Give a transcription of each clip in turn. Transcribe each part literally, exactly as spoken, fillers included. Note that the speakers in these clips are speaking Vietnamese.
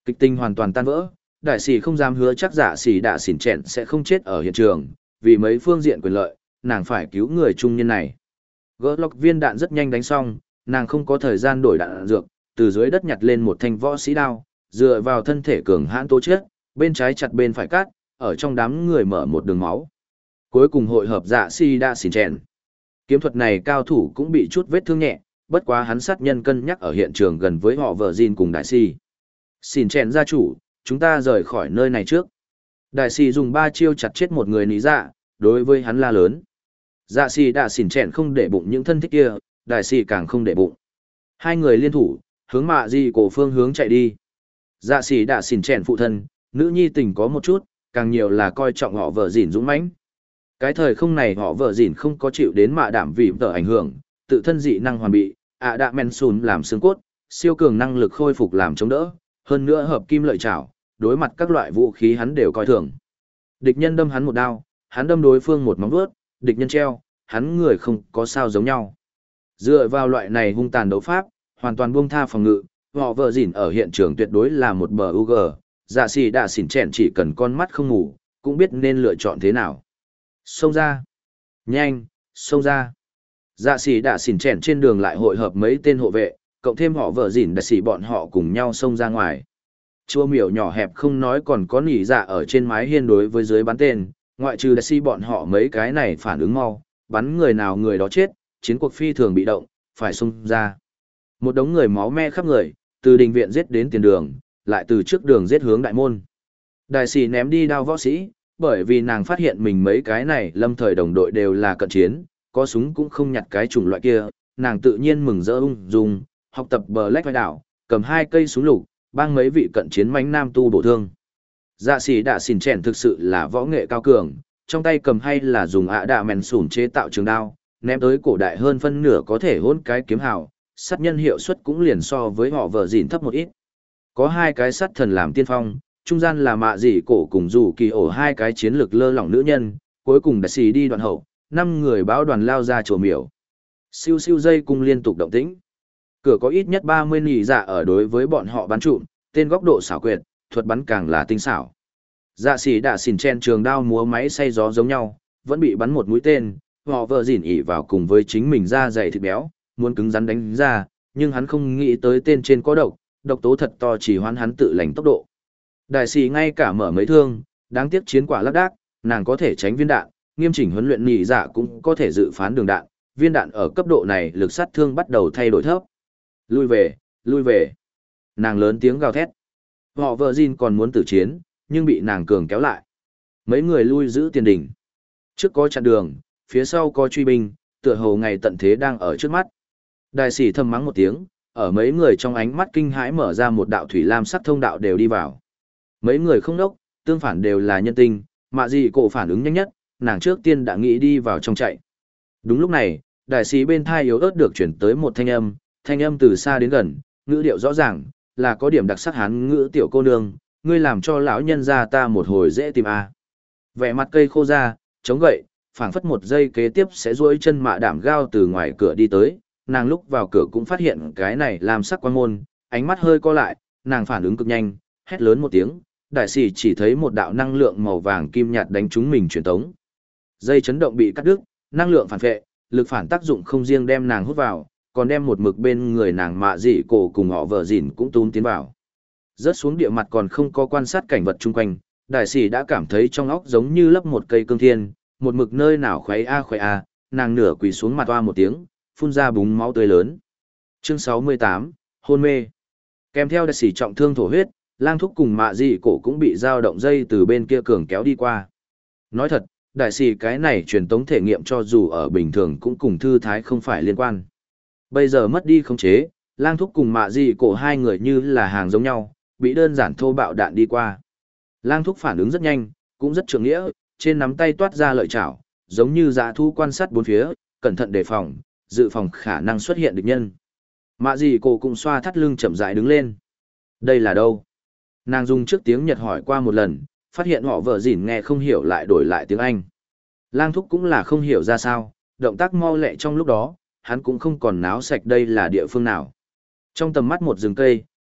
Kịch tình hoàn toàn tan vỡ, đại sĩ không dám hứa chắc giả sĩ đạ xỉn chẹn sẽ không chết ở hiện trường, vì mấy phương diện quyền lợi, nàng phải cứu người trung niên này. Gỡ lọc viên đạn rất nhanh đánh xong, nàng không có thời gian đổi đạn dược, từ dưới đất nhặt lên một thanh võ sĩ đao, dựa vào thân thể cường hãn tố chết, bên trái chặt bên phải cắt, ở trong đám người mở một đường máu. Cuối cùng hội hợp dạ si đa xỉn chèn. Kiếm thuật này cao thủ cũng bị chút vết thương nhẹ, bất quá hắn sát nhân cân nhắc ở hiện trường gần với họ vợ Jin cùng đại si. Xỉn chèn gia chủ, chúng ta rời khỏi nơi này trước. Đại si dùng ba chiêu chặt chết một người ní dạ, đối với hắn la lớn. Dạ si đã xỉn chèn không để bụng những thân thích kia, đại si càng không để bụng. Hai người liên thủ, hướng mạ di cổ phương hướng chạy đi. Dạ si đã xỉn chèn phụ thân, nữ nhi tình có một chút, càng nhiều là coi trọng họ vợ dỉn dũng mãnh. Cái thời không này họ vợ dỉn không có chịu đến mạ đảm vì tờ ảnh hưởng, tự thân dị năng hoàn bị, ạ đạ men sùn làm xương cốt, siêu cường năng lực khôi phục làm chống đỡ, hơn nữa hợp kim lợi chảo, đối mặt các loại vũ khí hắn đều coi thường. Địch nhân đâm hắn một đao, hắn đâm đối phương một móng vuốt, địch nhân treo, hắn người không có sao giống nhau. Dựa vào loại này hung tàn đấu pháp, hoàn toàn buông tha phòng ngự, họ vợ dỉn ở hiện trường tuyệt đối là một bờ u gờ, dạ xì đã xỉn chèn chỉ cần con mắt không ngủ, cũng biết nên lựa chọn thế nào. Xông ra! Nhanh! Xông ra! Dạ xì đã xỉn chèn trên đường lại hội hợp mấy tên hộ vệ, cộng thêm họ vợ dỉn đại xỉ bọn họ cùng nhau xông ra ngoài. Chua miểu nhỏ hẹp không nói còn có nỉ dạ ở trên mái hiên đối với dưới bắn tên, ngoại trừ đại xỉ bọn họ mấy cái này phản ứng mau, bắn người nào người đó chết, chiến cuộc phi thường bị động, phải xông ra. Một đống người máu me khắp người, từ đình viện giết đến tiền đường, lại từ trước đường giết hướng đại môn. Đại sĩ ném đi đao võ sĩ, bởi vì nàng phát hiện mình mấy cái này lâm thời đồng đội đều là cận chiến, có súng cũng không nhặt cái chủng loại kia, nàng tự nhiên mừng rỡ ung dung, học tập Black vai đảo, cầm hai cây súng lục, bang mấy vị cận chiến mãnh nam tu bổ thương. Dạ sĩ đã xỉn chèn thực sự là võ nghệ cao cường, trong tay cầm hay là dùng ạ đạ mèn sủn chế tạo trường đao, ném tới cổ đại hơn phân nửa có thể hôn cái kiếm hào, sát nhân hiệu suất cũng liền so với họ vợ dỉn thấp một ít. Có hai cái sát thần làm tiên phong, trung gian là mạ dị cổ cùng dù kỳ ổ hai cái chiến lược lơ lỏng nữ nhân, cuối cùng đại sĩ đi đoạn hậu, năm người báo đoàn lao ra chùa miểu. Siêu siêu dây cung liên tục động tĩnh. Cửa có ít nhất ba mươi nỉ dạ ở đối với bọn họ bắn trụm, tên góc độ xảo quyệt, thuật bắn càng là tinh xảo. Dạ sĩ đã xỉn chen trường đao múa máy xay gió giống nhau, vẫn bị bắn một mũi tên, họ vợ dỉn ỉ vào cùng với chính mình ra dày thịt béo, muốn cứng rắn đánh ra, nhưng hắn không nghĩ tới tên trên có độc, độc tố thật to chỉ hoán hắn tự lành tốc độ. Đại sĩ ngay cả mở mấy thương, đáng tiếc chiến quả lác đác, nàng có thể tránh viên đạn, nghiêm chỉnh huấn luyện nhị dạ cũng có thể dự phán đường đạn, viên đạn ở cấp độ này lực sát thương bắt đầu thay đổi thấp. Lui về, lui về. Nàng lớn tiếng gào thét. Họ vợ Jin còn muốn tử chiến, nhưng bị nàng cường kéo lại. Mấy người lui giữ tiền đỉnh. Trước có chặn đường, phía sau có truy binh, tựa hồ ngày tận thế đang ở trước mắt. Đại sĩ thầm mắng một tiếng, ở mấy người trong ánh mắt kinh hãi mở ra một đạo thủy lam sắc thông đạo đều đi vào. Mấy người không đốc, tương phản đều là nhân tinh, mạ gì cổ phản ứng nhanh nhất, nàng trước tiên đã nghĩ đi vào trong chạy. Đúng lúc này, đại sĩ bên thai yếu ớt được chuyển tới một thanh âm, thanh âm từ xa đến gần, ngữ điệu rõ ràng, là có điểm đặc sắc hán ngữ tiểu cô nương, ngươi làm cho lão nhân gia ta một hồi dễ tìm a. Vẻ mặt cây khô ra, chống gậy, phảng phất một giây kế tiếp sẽ duỗi chân mạ đảm gao từ ngoài cửa đi tới, nàng lúc vào cửa cũng phát hiện cái này làm sắc quan môn, ánh mắt hơi co lại, nàng phản ứng cực nhanh, hét lớn một tiếng, đại sĩ chỉ thấy một đạo năng lượng màu vàng kim nhạt đánh trúng mình truyền tống. Dây chấn động bị cắt đứt, năng lượng phản vệ, lực phản tác dụng không riêng đem nàng hút vào, còn đem một mực bên người nàng mạ dị cổ cùng họ vợ dỉn cũng túm tiến vào. Rớt xuống địa mặt còn không có quan sát cảnh vật chung quanh, đại sĩ đã cảm thấy trong óc giống như lấp một cây cương thiên, một mực nơi nào khuấy a khuấy a, nàng nửa quỳ xuống mặt toa một tiếng, phun ra búng máu tươi lớn. Chương sáu mươi tám, hôn mê. Kèm theo đại sĩ trọng thương thổ huyết, lang thúc cùng mạ dị cổ cũng bị dao động dây từ bên kia cường kéo đi qua. Nói thật, đại sĩ cái này truyền tống thể nghiệm cho dù ở bình thường cũng cùng thư thái không phải liên quan. Bây giờ mất đi khống chế, lang thúc cùng mạ dị cổ hai người như là hàng giống nhau, bị đơn giản thô bạo đạn đi qua. Lang thúc phản ứng rất nhanh, cũng rất trượng nghĩa, trên nắm tay toát ra lợi chảo, giống như dã thu quan sát bốn phía, cẩn thận đề phòng, dự phòng khả năng xuất hiện địch nhân. Mạ dị cổ cũng xoa thắt lưng chậm rãi đứng lên. Đây là đâu? Nàng dùng trước tiếng Nhật hỏi qua một lần, phát hiện họ vợ dỉn nghe không hiểu lại đổi lại tiếng Anh. Lang thúc cũng là không hiểu ra sao, động tác mau lẹ trong lúc đó, hắn cũng không còn náo sạch đây là địa phương nào. Trong tầm mắt một rừng cây,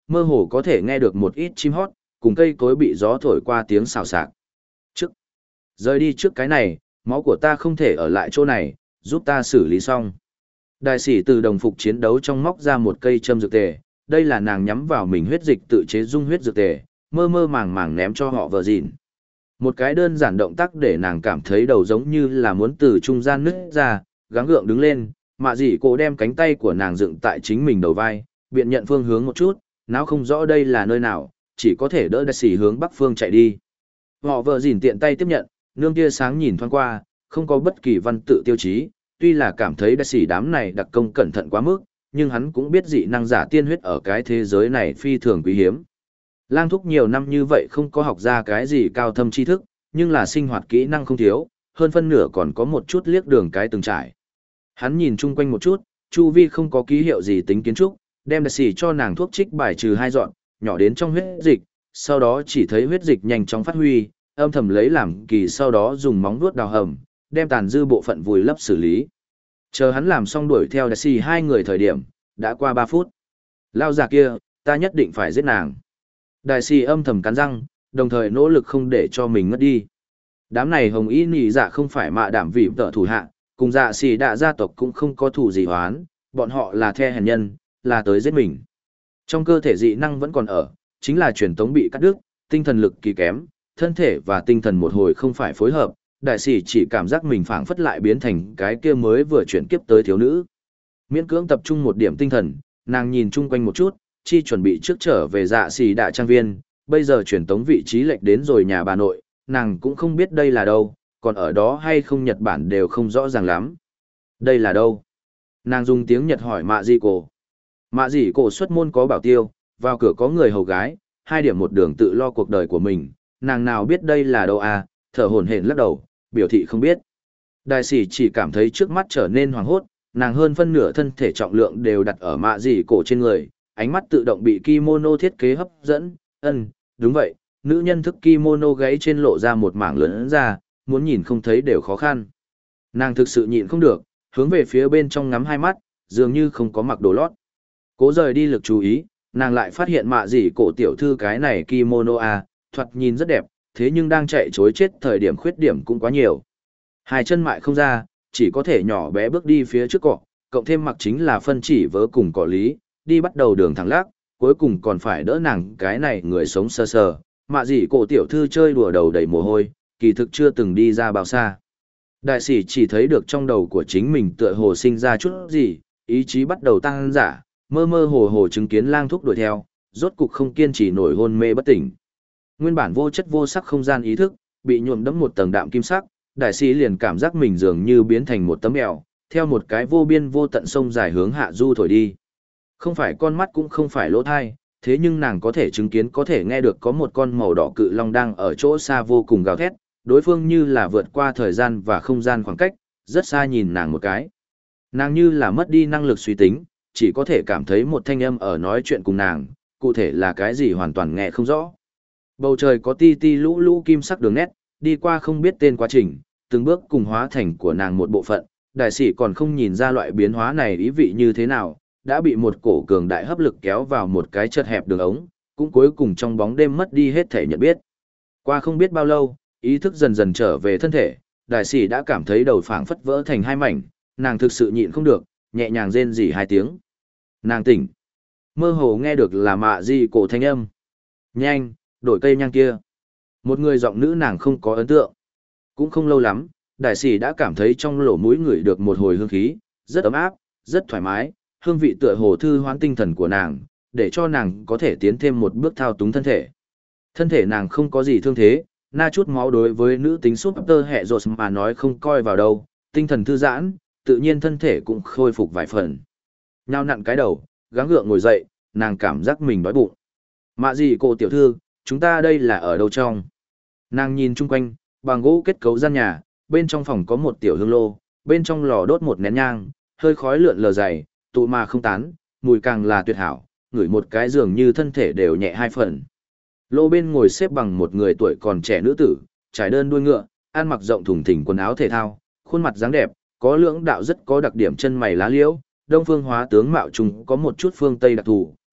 Mơ hồ có thể nghe được một ít chim hót, cùng cây cối bị gió thổi qua tiếng xào xạc. Trước, rời đi trước cái này, máu của ta không thể ở lại chỗ này, giúp ta xử lý xong. Đại sĩ từ đồng phục chiến đấu trong móc ra một cây châm dược tề, đây là nàng nhắm vào mình huyết dịch tự chế dung huyết dược tề, mơ mơ màng màng ném cho họ vợ dịn. Một cái đơn giản động tác để nàng cảm thấy đầu giống như là muốn từ trung gian nứt ra, gắng gượng đứng lên, mạ dị cổ đem cánh tay của nàng dựng tại chính mình đầu vai, biện nhận phương hướng một chút, não không rõ đây là nơi nào, chỉ có thể đỡ đại sĩ hướng bắc phương chạy đi. Họ vợ dịn tiện tay tiếp nhận, nương tia sáng nhìn thoáng qua, không có bất kỳ văn tự tiêu chí, tuy là cảm thấy đại sĩ đám này đặc công cẩn thận quá mức, nhưng hắn cũng biết dị năng giả tiên huyết ở cái thế giới này phi thường quý hiếm. Lang thúc nhiều năm như vậy không có học ra cái gì cao thâm tri thức, nhưng là sinh hoạt kỹ năng không thiếu, hơn phân nửa còn có một chút liếc đường cái từng trải. Hắn nhìn chung quanh một chút, chu vi không có ký hiệu gì tính kiến trúc, đem đại sĩ cho nàng thuốc trích bài trừ hai dọn, nhỏ đến trong huyết dịch, sau đó chỉ thấy huyết dịch nhanh chóng phát huy, âm thầm lấy làm kỳ, sau đó dùng móng vuốt đào hầm, đem tàn dư bộ phận vùi lấp xử lý. Chờ hắn làm xong đuổi theo đại sĩ hai người thời điểm, đã qua ba phút. Lao già kia, ta nhất định phải giết nàng. Đại sĩ âm thầm cắn răng, đồng thời nỗ lực không để cho mình ngất đi. Đám này hồng y nỉ dạ không phải mạ đảm vì tợ thủ hạ, cùng dạ xì đạ gia tộc cũng không có thù gì hoán, bọn họ là the hèn nhân, là tới giết mình. Trong cơ thể dị năng vẫn còn ở, chính là truyền tống bị cắt đứt, tinh thần lực kỳ kém, thân thể và tinh thần một hồi không phải phối hợp, đại sĩ chỉ cảm giác mình phảng phất lại biến thành cái kia mới vừa chuyển kiếp tới thiếu nữ. Miễn cưỡng tập trung một điểm tinh thần, nàng nhìn chung quanh một chút, chi chuẩn bị trước trở về dạ xì đạ trang viên, bây giờ truyền tống vị trí lệch đến rồi nhà bà nội, nàng cũng không biết đây là đâu, còn ở đó hay không Nhật Bản đều không rõ ràng lắm. Đây là đâu? Nàng dùng tiếng Nhật hỏi mạ dị cổ. Mạ dị cổ xuất môn có bảo tiêu, vào cửa có người hầu gái, hai điểm một đường tự lo cuộc đời của mình, nàng nào biết đây là đâu à, thở hổn hển lắc đầu, biểu thị không biết. Đại sĩ chỉ cảm thấy trước mắt trở nên hoảng hốt, nàng hơn phân nửa thân thể trọng lượng đều đặt ở mạ dị cổ trên người, ánh mắt tự động bị kimono thiết kế hấp dẫn, ân, đúng vậy, nữ nhân thức kimono gáy trên lộ ra một mảng lớn ra, muốn nhìn không thấy đều khó khăn. Nàng thực sự nhịn không được, hướng về phía bên trong ngắm hai mắt, dường như không có mặc đồ lót. Cố rời đi lực chú ý, nàng lại phát hiện mạ dị cổ tiểu thư cái này kimono à, thoạt nhìn rất đẹp, thế nhưng đang chạy chối chết thời điểm khuyết điểm cũng quá nhiều. Hai chân mại không ra, chỉ có thể nhỏ bé bước đi phía trước cọ, cộng thêm mặc chính là phân chỉ vớ cùng cỏ lý, đi bắt đầu đường thẳng lắc, cuối cùng còn phải đỡ nàng cái này người sống sơ sờ, mạ dị cổ tiểu thư chơi đùa đầu đầy mồ hôi, kỳ thực chưa từng đi ra bao xa. Đại sĩ chỉ thấy được trong đầu của chính mình tựa hồ sinh ra chút gì, ý chí bắt đầu tăng dã, mơ mơ hồ hồ chứng kiến lang thúc đuổi theo, rốt cục không kiên trì nổi hôn mê bất tỉnh. Nguyên bản vô chất vô sắc không gian ý thức, bị nhuộm đẫm một tầng đạm kim sắc, đại sĩ liền cảm giác mình dường như biến thành một tấm mèo, theo một cái vô biên vô tận sông dài hướng hạ du thổi đi. Không phải con mắt cũng không phải lỗ thai, thế nhưng nàng có thể chứng kiến có thể nghe được có một con màu đỏ cự long đang ở chỗ xa vô cùng gào thét, đối phương như là vượt qua thời gian và không gian khoảng cách, rất xa nhìn nàng một cái. Nàng như là mất đi năng lực suy tính, chỉ có thể cảm thấy một thanh âm ở nói chuyện cùng nàng, cụ thể là cái gì hoàn toàn nghe không rõ. Bầu trời có ti ti lũ lũ kim sắc đường nét, đi qua không biết tên quá trình, từng bước cùng hóa thành của nàng một bộ phận, đại sĩ còn không nhìn ra loại biến hóa này ý vị như thế nào, đã bị một cổ cường đại hấp lực kéo vào một cái chật hẹp đường ống, cũng cuối cùng trong bóng đêm mất đi hết thể nhận biết. Qua không biết bao lâu, ý thức dần dần trở về thân thể, đại sĩ đã cảm thấy đầu phảng phất vỡ thành hai mảnh, nàng thực sự nhịn không được, nhẹ nhàng rên rỉ hai tiếng. Nàng tỉnh. Mơ hồ nghe được là mạ dị cổ thanh âm. Nhanh, đổi cây nhang kia. Một người giọng nữ nàng không có ấn tượng. Cũng không lâu lắm, đại sĩ đã cảm thấy trong lỗ mũi ngửi được một hồi hương khí, rất ấm áp, rất thoải mái, hương vị tựa hồ thư hoán tinh thần của nàng, để cho nàng có thể tiến thêm một bước thao túng thân thể. Thân thể nàng không có gì thương thế, na chút máu đối với nữ tính súp tơ hẹ rột mà nói không coi vào đâu, tinh thần thư giãn, tự nhiên thân thể cũng khôi phục vài phần. Nhao nặn cái đầu, gắng gượng ngồi dậy, nàng cảm giác mình đói bụng. Mạ dị cổ tiểu thư, chúng ta đây là ở đâu trong? Nàng nhìn chung quanh, bằng gỗ kết cấu gian nhà, bên trong phòng có một tiểu hương lô, bên trong lò đốt một nén nhang, hơi khói lượn lờ dày, tụ mà không tán, mùi càng là tuyệt hảo, ngửi một cái dường như thân thể đều nhẹ hai phần. Lô bên ngồi xếp bằng một người tuổi còn trẻ nữ tử, trải đơn đuôi ngựa, ăn mặc rộng thùng thình quần áo thể thao, khuôn mặt dáng đẹp, có lưỡng đạo rất có đặc điểm chân mày lá liễu, đông phương hóa tướng mạo trùng có một chút phương tây đặc thù,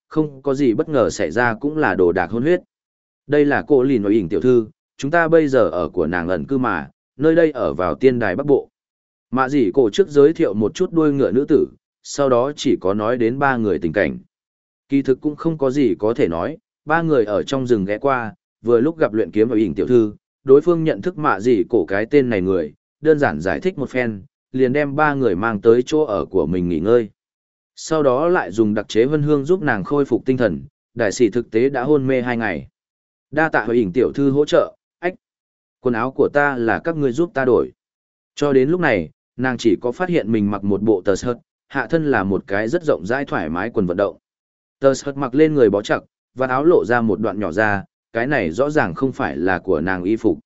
không có gì bất ngờ xảy ra cũng là đồ đạc hôn huyết. Đây là cô lìn nói ỉnh tiểu thư, chúng ta bây giờ ở của nàng ẩn cư mà, nơi đây ở vào tiên đài Bắc Bộ. Mạ dĩ cổ trước giới thiệu một chút đuôi ngựa nữ tử, sau đó chỉ có nói đến ba người tình cảnh. Kỳ thực cũng không có gì có thể nói, ba người ở trong rừng ghé qua, vừa lúc gặp luyện kiếm ở ỉnh tiểu thư, đối phương nhận thức mạ dĩ cổ cái tên này người, đơn giản giải thích một phen, liền đem ba người mang tới chỗ ở của mình nghỉ ngơi. Sau đó lại dùng đặc chế vân hương giúp nàng khôi phục tinh thần, đại sĩ thực tế đã hôn mê hai ngày. Đa tạ hồi ỉnh tiểu thư hỗ trợ, ách. Quần áo của ta là các ngươi giúp ta đổi. Cho đến lúc này, nàng chỉ có phát hiện mình mặc một bộ tờ sợt, hạ thân là một cái rất rộng rãi thoải mái quần vận động. Tờ sợt mặc lên người bó chặt, và áo lộ ra một đoạn nhỏ ra, cái này rõ ràng không phải là của nàng y phục.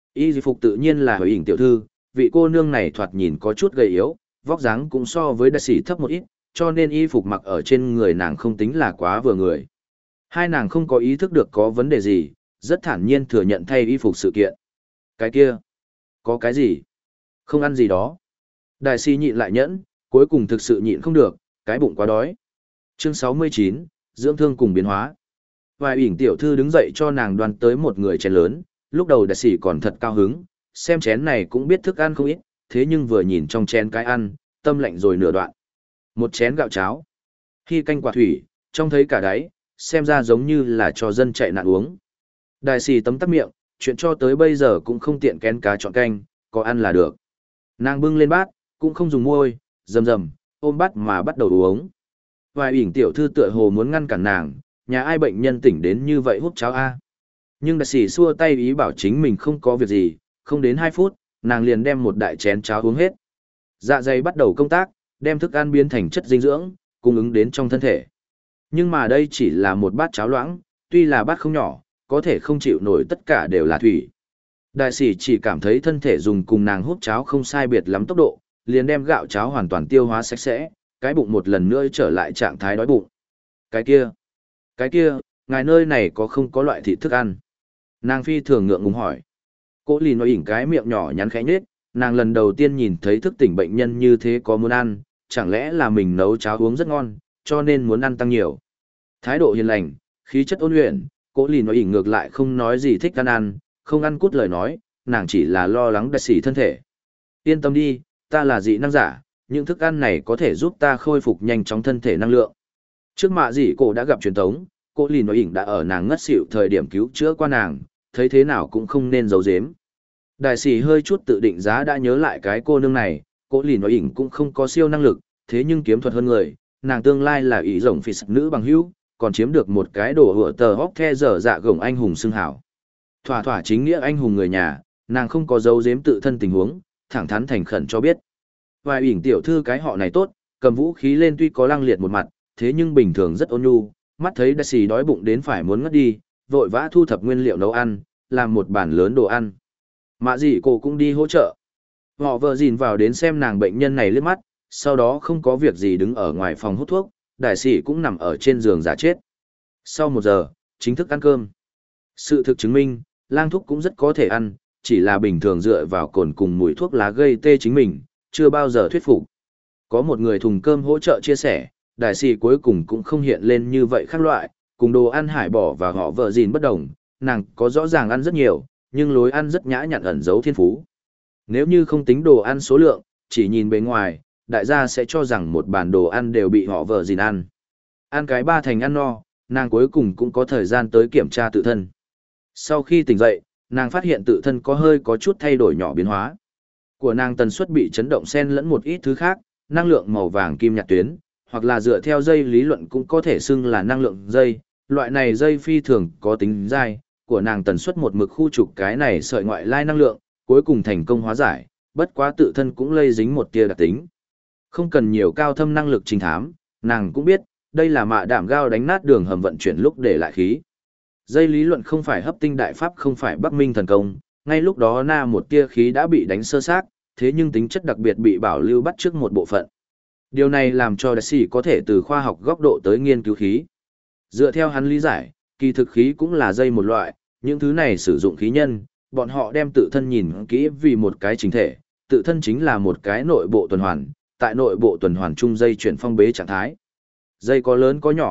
Y phục tự nhiên là hồi ỉnh tiểu thư, vị cô nương này thoạt nhìn có chút gầy yếu, vóc dáng cũng so với đại sĩ thấp một ít, cho nên y phục mặc ở trên người nàng không tính là quá vừa người. Hai nàng không có ý thức được có vấn đề gì, rất thản nhiên thừa nhận thay y phục sự kiện. Cái kia, có cái gì? Không ăn gì đó. Đại sĩ nhịn lại nhẫn, cuối cùng thực sự nhịn không được, cái bụng quá đói. Chương sáu mươi chín, dưỡng thương cùng biến hóa. Vài ỉn tiểu thư đứng dậy cho nàng đoan tới một người chén lớn, lúc đầu đại sĩ còn thật cao hứng, xem chén này cũng biết thức ăn không ít, thế nhưng vừa nhìn trong chén cái ăn, tâm lạnh rồi nửa đoạn. Một chén gạo cháo, khi canh quả thủy, trông thấy cả đáy, xem ra giống như là cho dân chạy nạn uống. Đại sĩ tấm tắc miệng, chuyện cho tới bây giờ cũng không tiện kén cá chọn canh, có ăn là được. Nàng bưng lên bát, cũng không dùng môi, rầm rầm, ôm bát mà bắt đầu uống. Vài ỉn tiểu thư tựa hồ muốn ngăn cản nàng, nhà ai bệnh nhân tỉnh đến như vậy hút cháo a. Nhưng đại sĩ xua tay ý bảo chính mình không có việc gì, không đến hai phút, nàng liền đem một đại chén cháo uống hết. Dạ dày bắt đầu công tác, đem thức ăn biến thành chất dinh dưỡng, cung ứng đến trong thân thể. Nhưng mà đây chỉ là một bát cháo loãng, tuy là bát không nhỏ, có thể không chịu nổi tất cả đều là thủy. Đại sĩ chỉ cảm thấy thân thể dùng cùng nàng hút cháo không sai biệt lắm tốc độ, liền đem gạo cháo hoàn toàn tiêu hóa sạch sẽ, cái bụng một lần nữa trở lại trạng thái đói bụng. Cái kia, cái kia, ngài nơi này có không có loại thịt thức ăn? Nàng phi thường ngượng ngùng hỏi. Cô lì nói ỉn cái miệng nhỏ nhắn khẽ nhết, nàng lần đầu tiên nhìn thấy thức tỉnh bệnh nhân như thế có muốn ăn, chẳng lẽ là mình nấu cháo uống rất ngon, cho nên muốn ăn tăng nhiều. Thái độ hiền lành, khí chất ôn luyện, cô lì nói ỉn ngược lại không nói gì thích ăn ăn, không ăn cút lời nói, nàng chỉ là lo lắng đại sĩ thân thể. Yên tâm đi, ta là dị năng giả, những thức ăn này có thể giúp ta khôi phục nhanh chóng thân thể năng lượng. Trước mạ dị cổ đã gặp truyền thống, cô lì nói ỉn đã ở nàng ngất xỉu thời điểm cứu chữa qua nàng, thấy thế nào cũng không nên giấu giếm. Đại sĩ hơi chút tự định giá đã nhớ lại cái cô nương này, cô lì nói ỉn cũng không có siêu năng lực, thế nhưng kiếm thuật hơn người, nàng tương lai là ý rồng phi sắc nữ bằng hữu, còn chiếm được một cái đồ hựa tờ hóc the dở dạ gồng anh hùng xưng hảo. Thỏa thỏa chính nghĩa anh hùng người nhà, nàng không có giấu giếm tự thân tình huống, thẳng thắn thành khẩn cho biết. Vài ỉn tiểu thư cái họ này tốt, cầm vũ khí lên tuy có lăng liệt một mặt, thế nhưng bình thường rất ôn nhu, mắt thấy đại sĩ đói bụng đến phải muốn ngất đi, vội vã thu thập nguyên liệu nấu ăn, làm một bàn lớn đồ ăn. Mạ dị cô cũng đi hỗ trợ. Họ vợ dìn vào đến xem nàng bệnh nhân này liếc mắt, sau đó không có việc gì đứng ở ngoài phòng hút thuốc, đại sĩ cũng nằm ở trên giường giả chết. Sau một giờ, chính thức ăn cơm. Sự thực chứng minh, lang thuốc cũng rất có thể ăn, chỉ là bình thường dựa vào cồn cùng mùi thuốc lá gây tê chính mình, chưa bao giờ thuyết phục. Có một người thùng cơm hỗ trợ chia sẻ, đại sĩ cuối cùng cũng không hiện lên như vậy khác loại, cùng đồ ăn hải bỏ và họ vợ gìn bất đồng, nàng có rõ ràng ăn rất nhiều, nhưng lối ăn rất nhã nhặn ẩn giấu thiên phú. Nếu như không tính đồ ăn số lượng, chỉ nhìn bề ngoài, đại gia sẽ cho rằng một bàn đồ ăn đều bị họ vợ gìn ăn. Ăn cái ba thành ăn no, nàng cuối cùng cũng có thời gian tới kiểm tra tự thân. Sau khi tỉnh dậy, nàng phát hiện tự thân có hơi có chút thay đổi nhỏ biến hóa. Của nàng tần suất bị chấn động xen lẫn một ít thứ khác, năng lượng màu vàng kim nhạt tuyến, hoặc là dựa theo dây lý luận cũng có thể xưng là năng lượng dây, loại này dây phi thường có tính dai, của nàng tần suất một mực khu trục cái này sợi ngoại lai năng lượng, cuối cùng thành công hóa giải, bất quá tự thân cũng lây dính một tia đặc tính. Không cần nhiều cao thâm năng lực trinh thám, nàng cũng biết, đây là mạ đảm gao đánh nát đường hầm vận chuyển lúc để lại khí. Dây lý luận không phải hấp tinh đại pháp, không phải Bắc Minh thần công, ngay lúc đó na một tia khí đã bị đánh sơ xác, thế nhưng tính chất đặc biệt bị bảo lưu bắt trước một bộ phận. Điều này làm cho đại sĩ có thể từ khoa học góc độ tới nghiên cứu khí. Dựa theo hắn lý giải, kỳ thực khí cũng là dây một loại, những thứ này sử dụng khí nhân, bọn họ đem tự thân nhìn kỹ vì một cái chính thể, tự thân chính là một cái nội bộ tuần hoàn, tại nội bộ tuần hoàn chung dây chuyển phong bế trạng thái. Dây có lớn có nhỏ,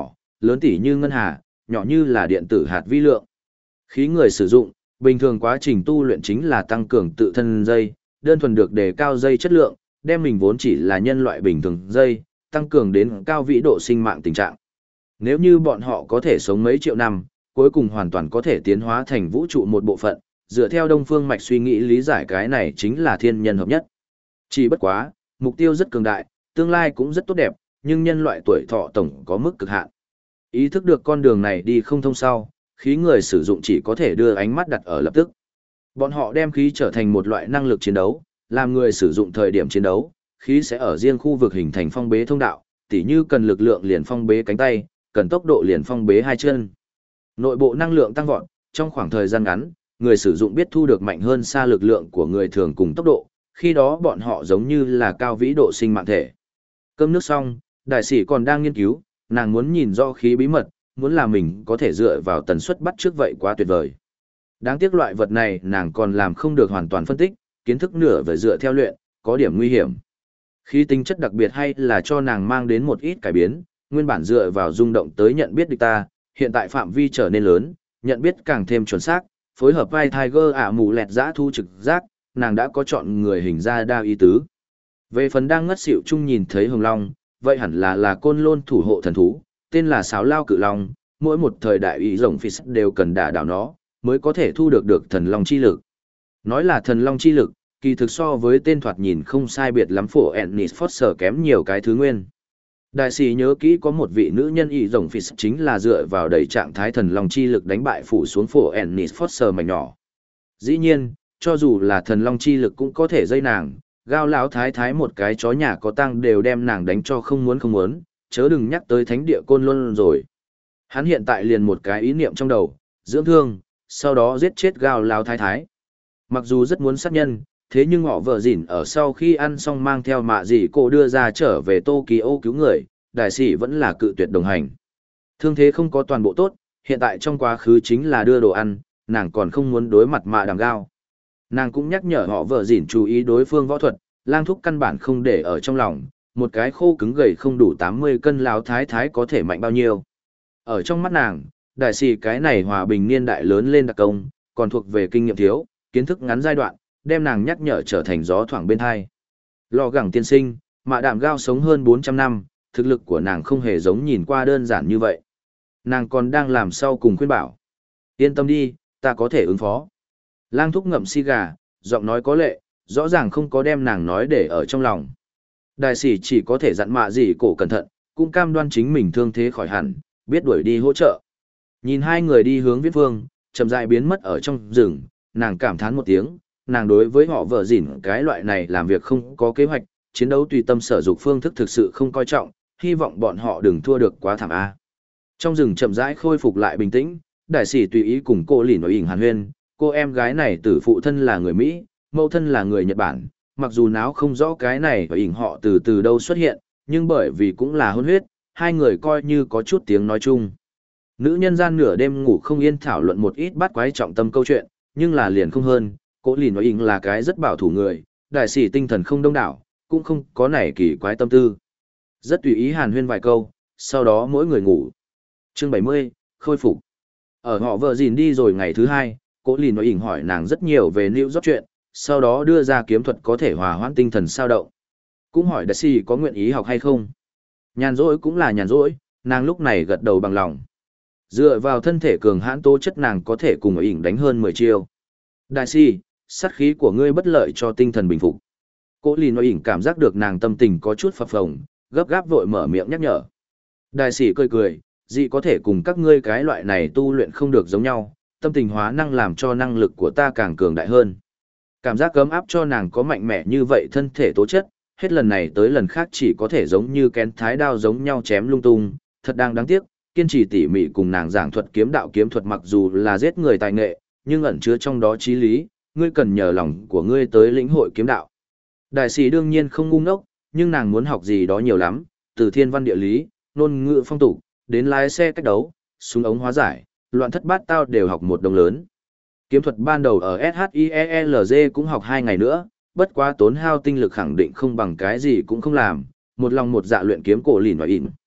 lớn tỉ như ngân hà, nhỏ như là điện tử hạt vi lượng. Khí người sử dụng, bình thường quá trình tu luyện chính là tăng cường tự thân dây, đơn thuần được đề cao dây chất lượng, đem mình vốn chỉ là nhân loại bình thường dây, tăng cường đến cao vĩ độ sinh mạng tình trạng. Nếu như bọn họ có thể sống mấy triệu năm, cuối cùng hoàn toàn có thể tiến hóa thành vũ trụ một bộ phận, dựa theo Đông Phương Mạch suy nghĩ lý giải cái này chính là thiên nhân hợp nhất. Chỉ bất quá, mục tiêu rất cường đại, tương lai cũng rất tốt đẹp, nhưng nhân loại tuổi thọ tổng có mức cực hạn. Ý thức được con đường này đi không thông sau, khí người sử dụng chỉ có thể đưa ánh mắt đặt ở lập tức. Bọn họ đem khí trở thành một loại năng lực chiến đấu, làm người sử dụng thời điểm chiến đấu, khí sẽ ở riêng khu vực hình thành phong bế thông đạo, tỉ như cần lực lượng liền phong bế cánh tay, cần tốc độ liền phong bế hai chân. Nội bộ năng lượng tăng vọt, trong khoảng thời gian ngắn, người sử dụng biết thu được mạnh hơn xa lực lượng của người thường cùng tốc độ, khi đó bọn họ giống như là cao vĩ độ sinh mạng thể. Cơm nước xong, đại sĩ còn đang nghiên cứu, nàng muốn nhìn rõ khí bí mật, muốn là mình có thể dựa vào tần suất bắt trước vậy quá tuyệt vời. Đáng tiếc loại vật này nàng còn làm không được hoàn toàn phân tích, kiến thức nửa về dựa theo luyện, có điểm nguy hiểm. Khí tính chất đặc biệt hay là cho nàng mang đến một ít cải biến, nguyên bản dựa vào rung động tới nhận biết địch ta, hiện tại phạm vi trở nên lớn, nhận biết càng thêm chuẩn xác, phối hợp vai Tiger ả mù lẹt giã thu trực giác, nàng đã có chọn người hình ra đa ý tứ. Về phần đang ngất xỉu chung nhìn thấy hồng long, vậy hẳn là là côn lôn thủ hộ thần thú, tên là sáo lao cự long, mỗi một thời đại ý rồng phi đều cần đả đảo nó, mới có thể thu được được thần long chi lực. Nói là thần long chi lực, kỳ thực so với tên thoạt nhìn không sai biệt lắm phổ Ennis Foster kém nhiều cái thứ nguyên. Đại sĩ nhớ kỹ có một vị nữ nhân ý rồng phi chính là dựa vào đầy trạng thái thần long chi lực đánh bại phủ xuống phổ Ennis Foster mảnh nhỏ. Dĩ nhiên, cho dù là thần long chi lực cũng có thể dây nàng, gao lão thái thái một cái chó nhà có tăng đều đem nàng đánh cho không muốn không muốn, chớ đừng nhắc tới thánh địa côn luôn rồi. Hắn hiện tại liền một cái ý niệm trong đầu, dưỡng thương, sau đó giết chết gao lão thái thái. Mặc dù rất muốn sát nhân, thế nhưng họ vợ dỉn ở sau khi ăn xong mang theo mạ dị cô đưa ra trở về Tokyo cứu người, đại sĩ vẫn là cự tuyệt đồng hành. Thương thế không có toàn bộ tốt, hiện tại trong quá khứ chính là đưa đồ ăn, nàng còn không muốn đối mặt mạ đằng gao. Nàng cũng nhắc nhở họ vợ dỉn chú ý đối phương võ thuật, lang thúc căn bản không để ở trong lòng, một cái khô cứng gầy không đủ tám mươi cân láo thái thái có thể mạnh bao nhiêu. Ở trong mắt nàng, đại sĩ cái này hòa bình niên đại lớn lên đặc công, còn thuộc về kinh nghiệm thiếu, kiến thức ngắn giai đoạn, đem nàng nhắc nhở trở thành gió thoảng bên hai. Lò gẳng tiên sinh, mạ đạm gao sống hơn bốn trăm năm, thực lực của nàng không hề giống nhìn qua đơn giản như vậy. Nàng còn đang làm sau cùng khuyên bảo. Yên tâm đi, ta có thể ứng phó. Lang thúc ngậm xì gà, giọng nói có lệ, rõ ràng không có đem nàng nói để ở trong lòng. Đại sĩ chỉ có thể dặn mạ gì cổ cẩn thận, cũng cam đoan chính mình thương thế khỏi hẳn, biết đuổi đi hỗ trợ. Nhìn hai người đi hướng viết phương, chậm rãi biến mất ở trong rừng, nàng cảm thán một tiếng, nàng đối với họ vợ dỉn cái loại này làm việc không có kế hoạch, chiến đấu tùy tâm sở dục phương thức thực sự không coi trọng, hy vọng bọn họ đừng thua được quá thảm a. Trong rừng chậm rãi khôi phục lại bình tĩnh, đại sĩ tùy ý cùng cô lìn nói ỉn hàn huyên, cô em gái này tử phụ thân là người Mỹ, mẫu thân là người Nhật Bản, mặc dù náo không rõ cái này và ỉn họ từ từ đâu xuất hiện, nhưng bởi vì cũng là hôn huyết, hai người coi như có chút tiếng nói chung. Nữ nhân gian nửa đêm ngủ không yên thảo luận một ít bắt quái trọng tâm câu chuyện, nhưng là liền không hơn, cô lìn nói ỉn là cái rất bảo thủ người, đại sĩ tinh thần không đông đảo, cũng không có nảy kỳ quái tâm tư. Rất tùy ý hàn huyên vài câu, sau đó mỗi người ngủ. Chương bảy mươi, khôi phục. Ở họ vợ dìn đi rồi ngày thứ hai, cô lìn nói ỉn hỏi nàng rất nhiều về New York chuyện, sau đó đưa ra kiếm thuật có thể hòa hoãn tinh thần sao động. Cũng hỏi đại sĩ có nguyện ý học hay không. Nhàn rỗi cũng là nhàn rỗi, nàng lúc này gật đầu bằng lòng. Dựa vào thân thể cường hãn tố chất nàng có thể cùng ở ỉn đánh hơn mười chiêu. Đại sĩ, sát khí của ngươi bất lợi cho tinh thần bình phục. Cô lìn nói ỉn cảm giác được nàng tâm tình có chút phập phồng, gấp gáp vội mở miệng nhắc nhở. Đại sĩ cười cười, dị có thể cùng các ngươi cái loại này tu luyện không được giống nhau, tâm tình hóa năng làm cho năng lực của ta càng cường đại hơn. Cảm giác cấm áp cho nàng có mạnh mẽ như vậy thân thể tố chất, hết lần này tới lần khác chỉ có thể giống như kén thái đao giống nhau chém lung tung, thật đang đáng tiếc, kiên trì tỉ mỉ cùng nàng giảng thuật kiếm đạo kiếm thuật mặc dù là giết người tài nghệ, nhưng ẩn chứa trong đó chí lý, ngươi cần nhờ lòng của ngươi tới lĩnh hội kiếm đạo. Đại sĩ đương nhiên không ngu ngốc, nhưng nàng muốn học gì đó nhiều lắm, từ thiên văn địa lý, ngôn ngữ phong tục, đến lái xe cách đấu, súng ống hóa giải, loạn thất bát tao đều học một đồng lớn. Kiếm thuật ban đầu ở ét hát i e lờ giê cũng học hai ngày nữa, bất quá tốn hao tinh lực khẳng định không bằng cái gì cũng không làm, một lòng một dạ luyện kiếm cổ lìn nói ỉn.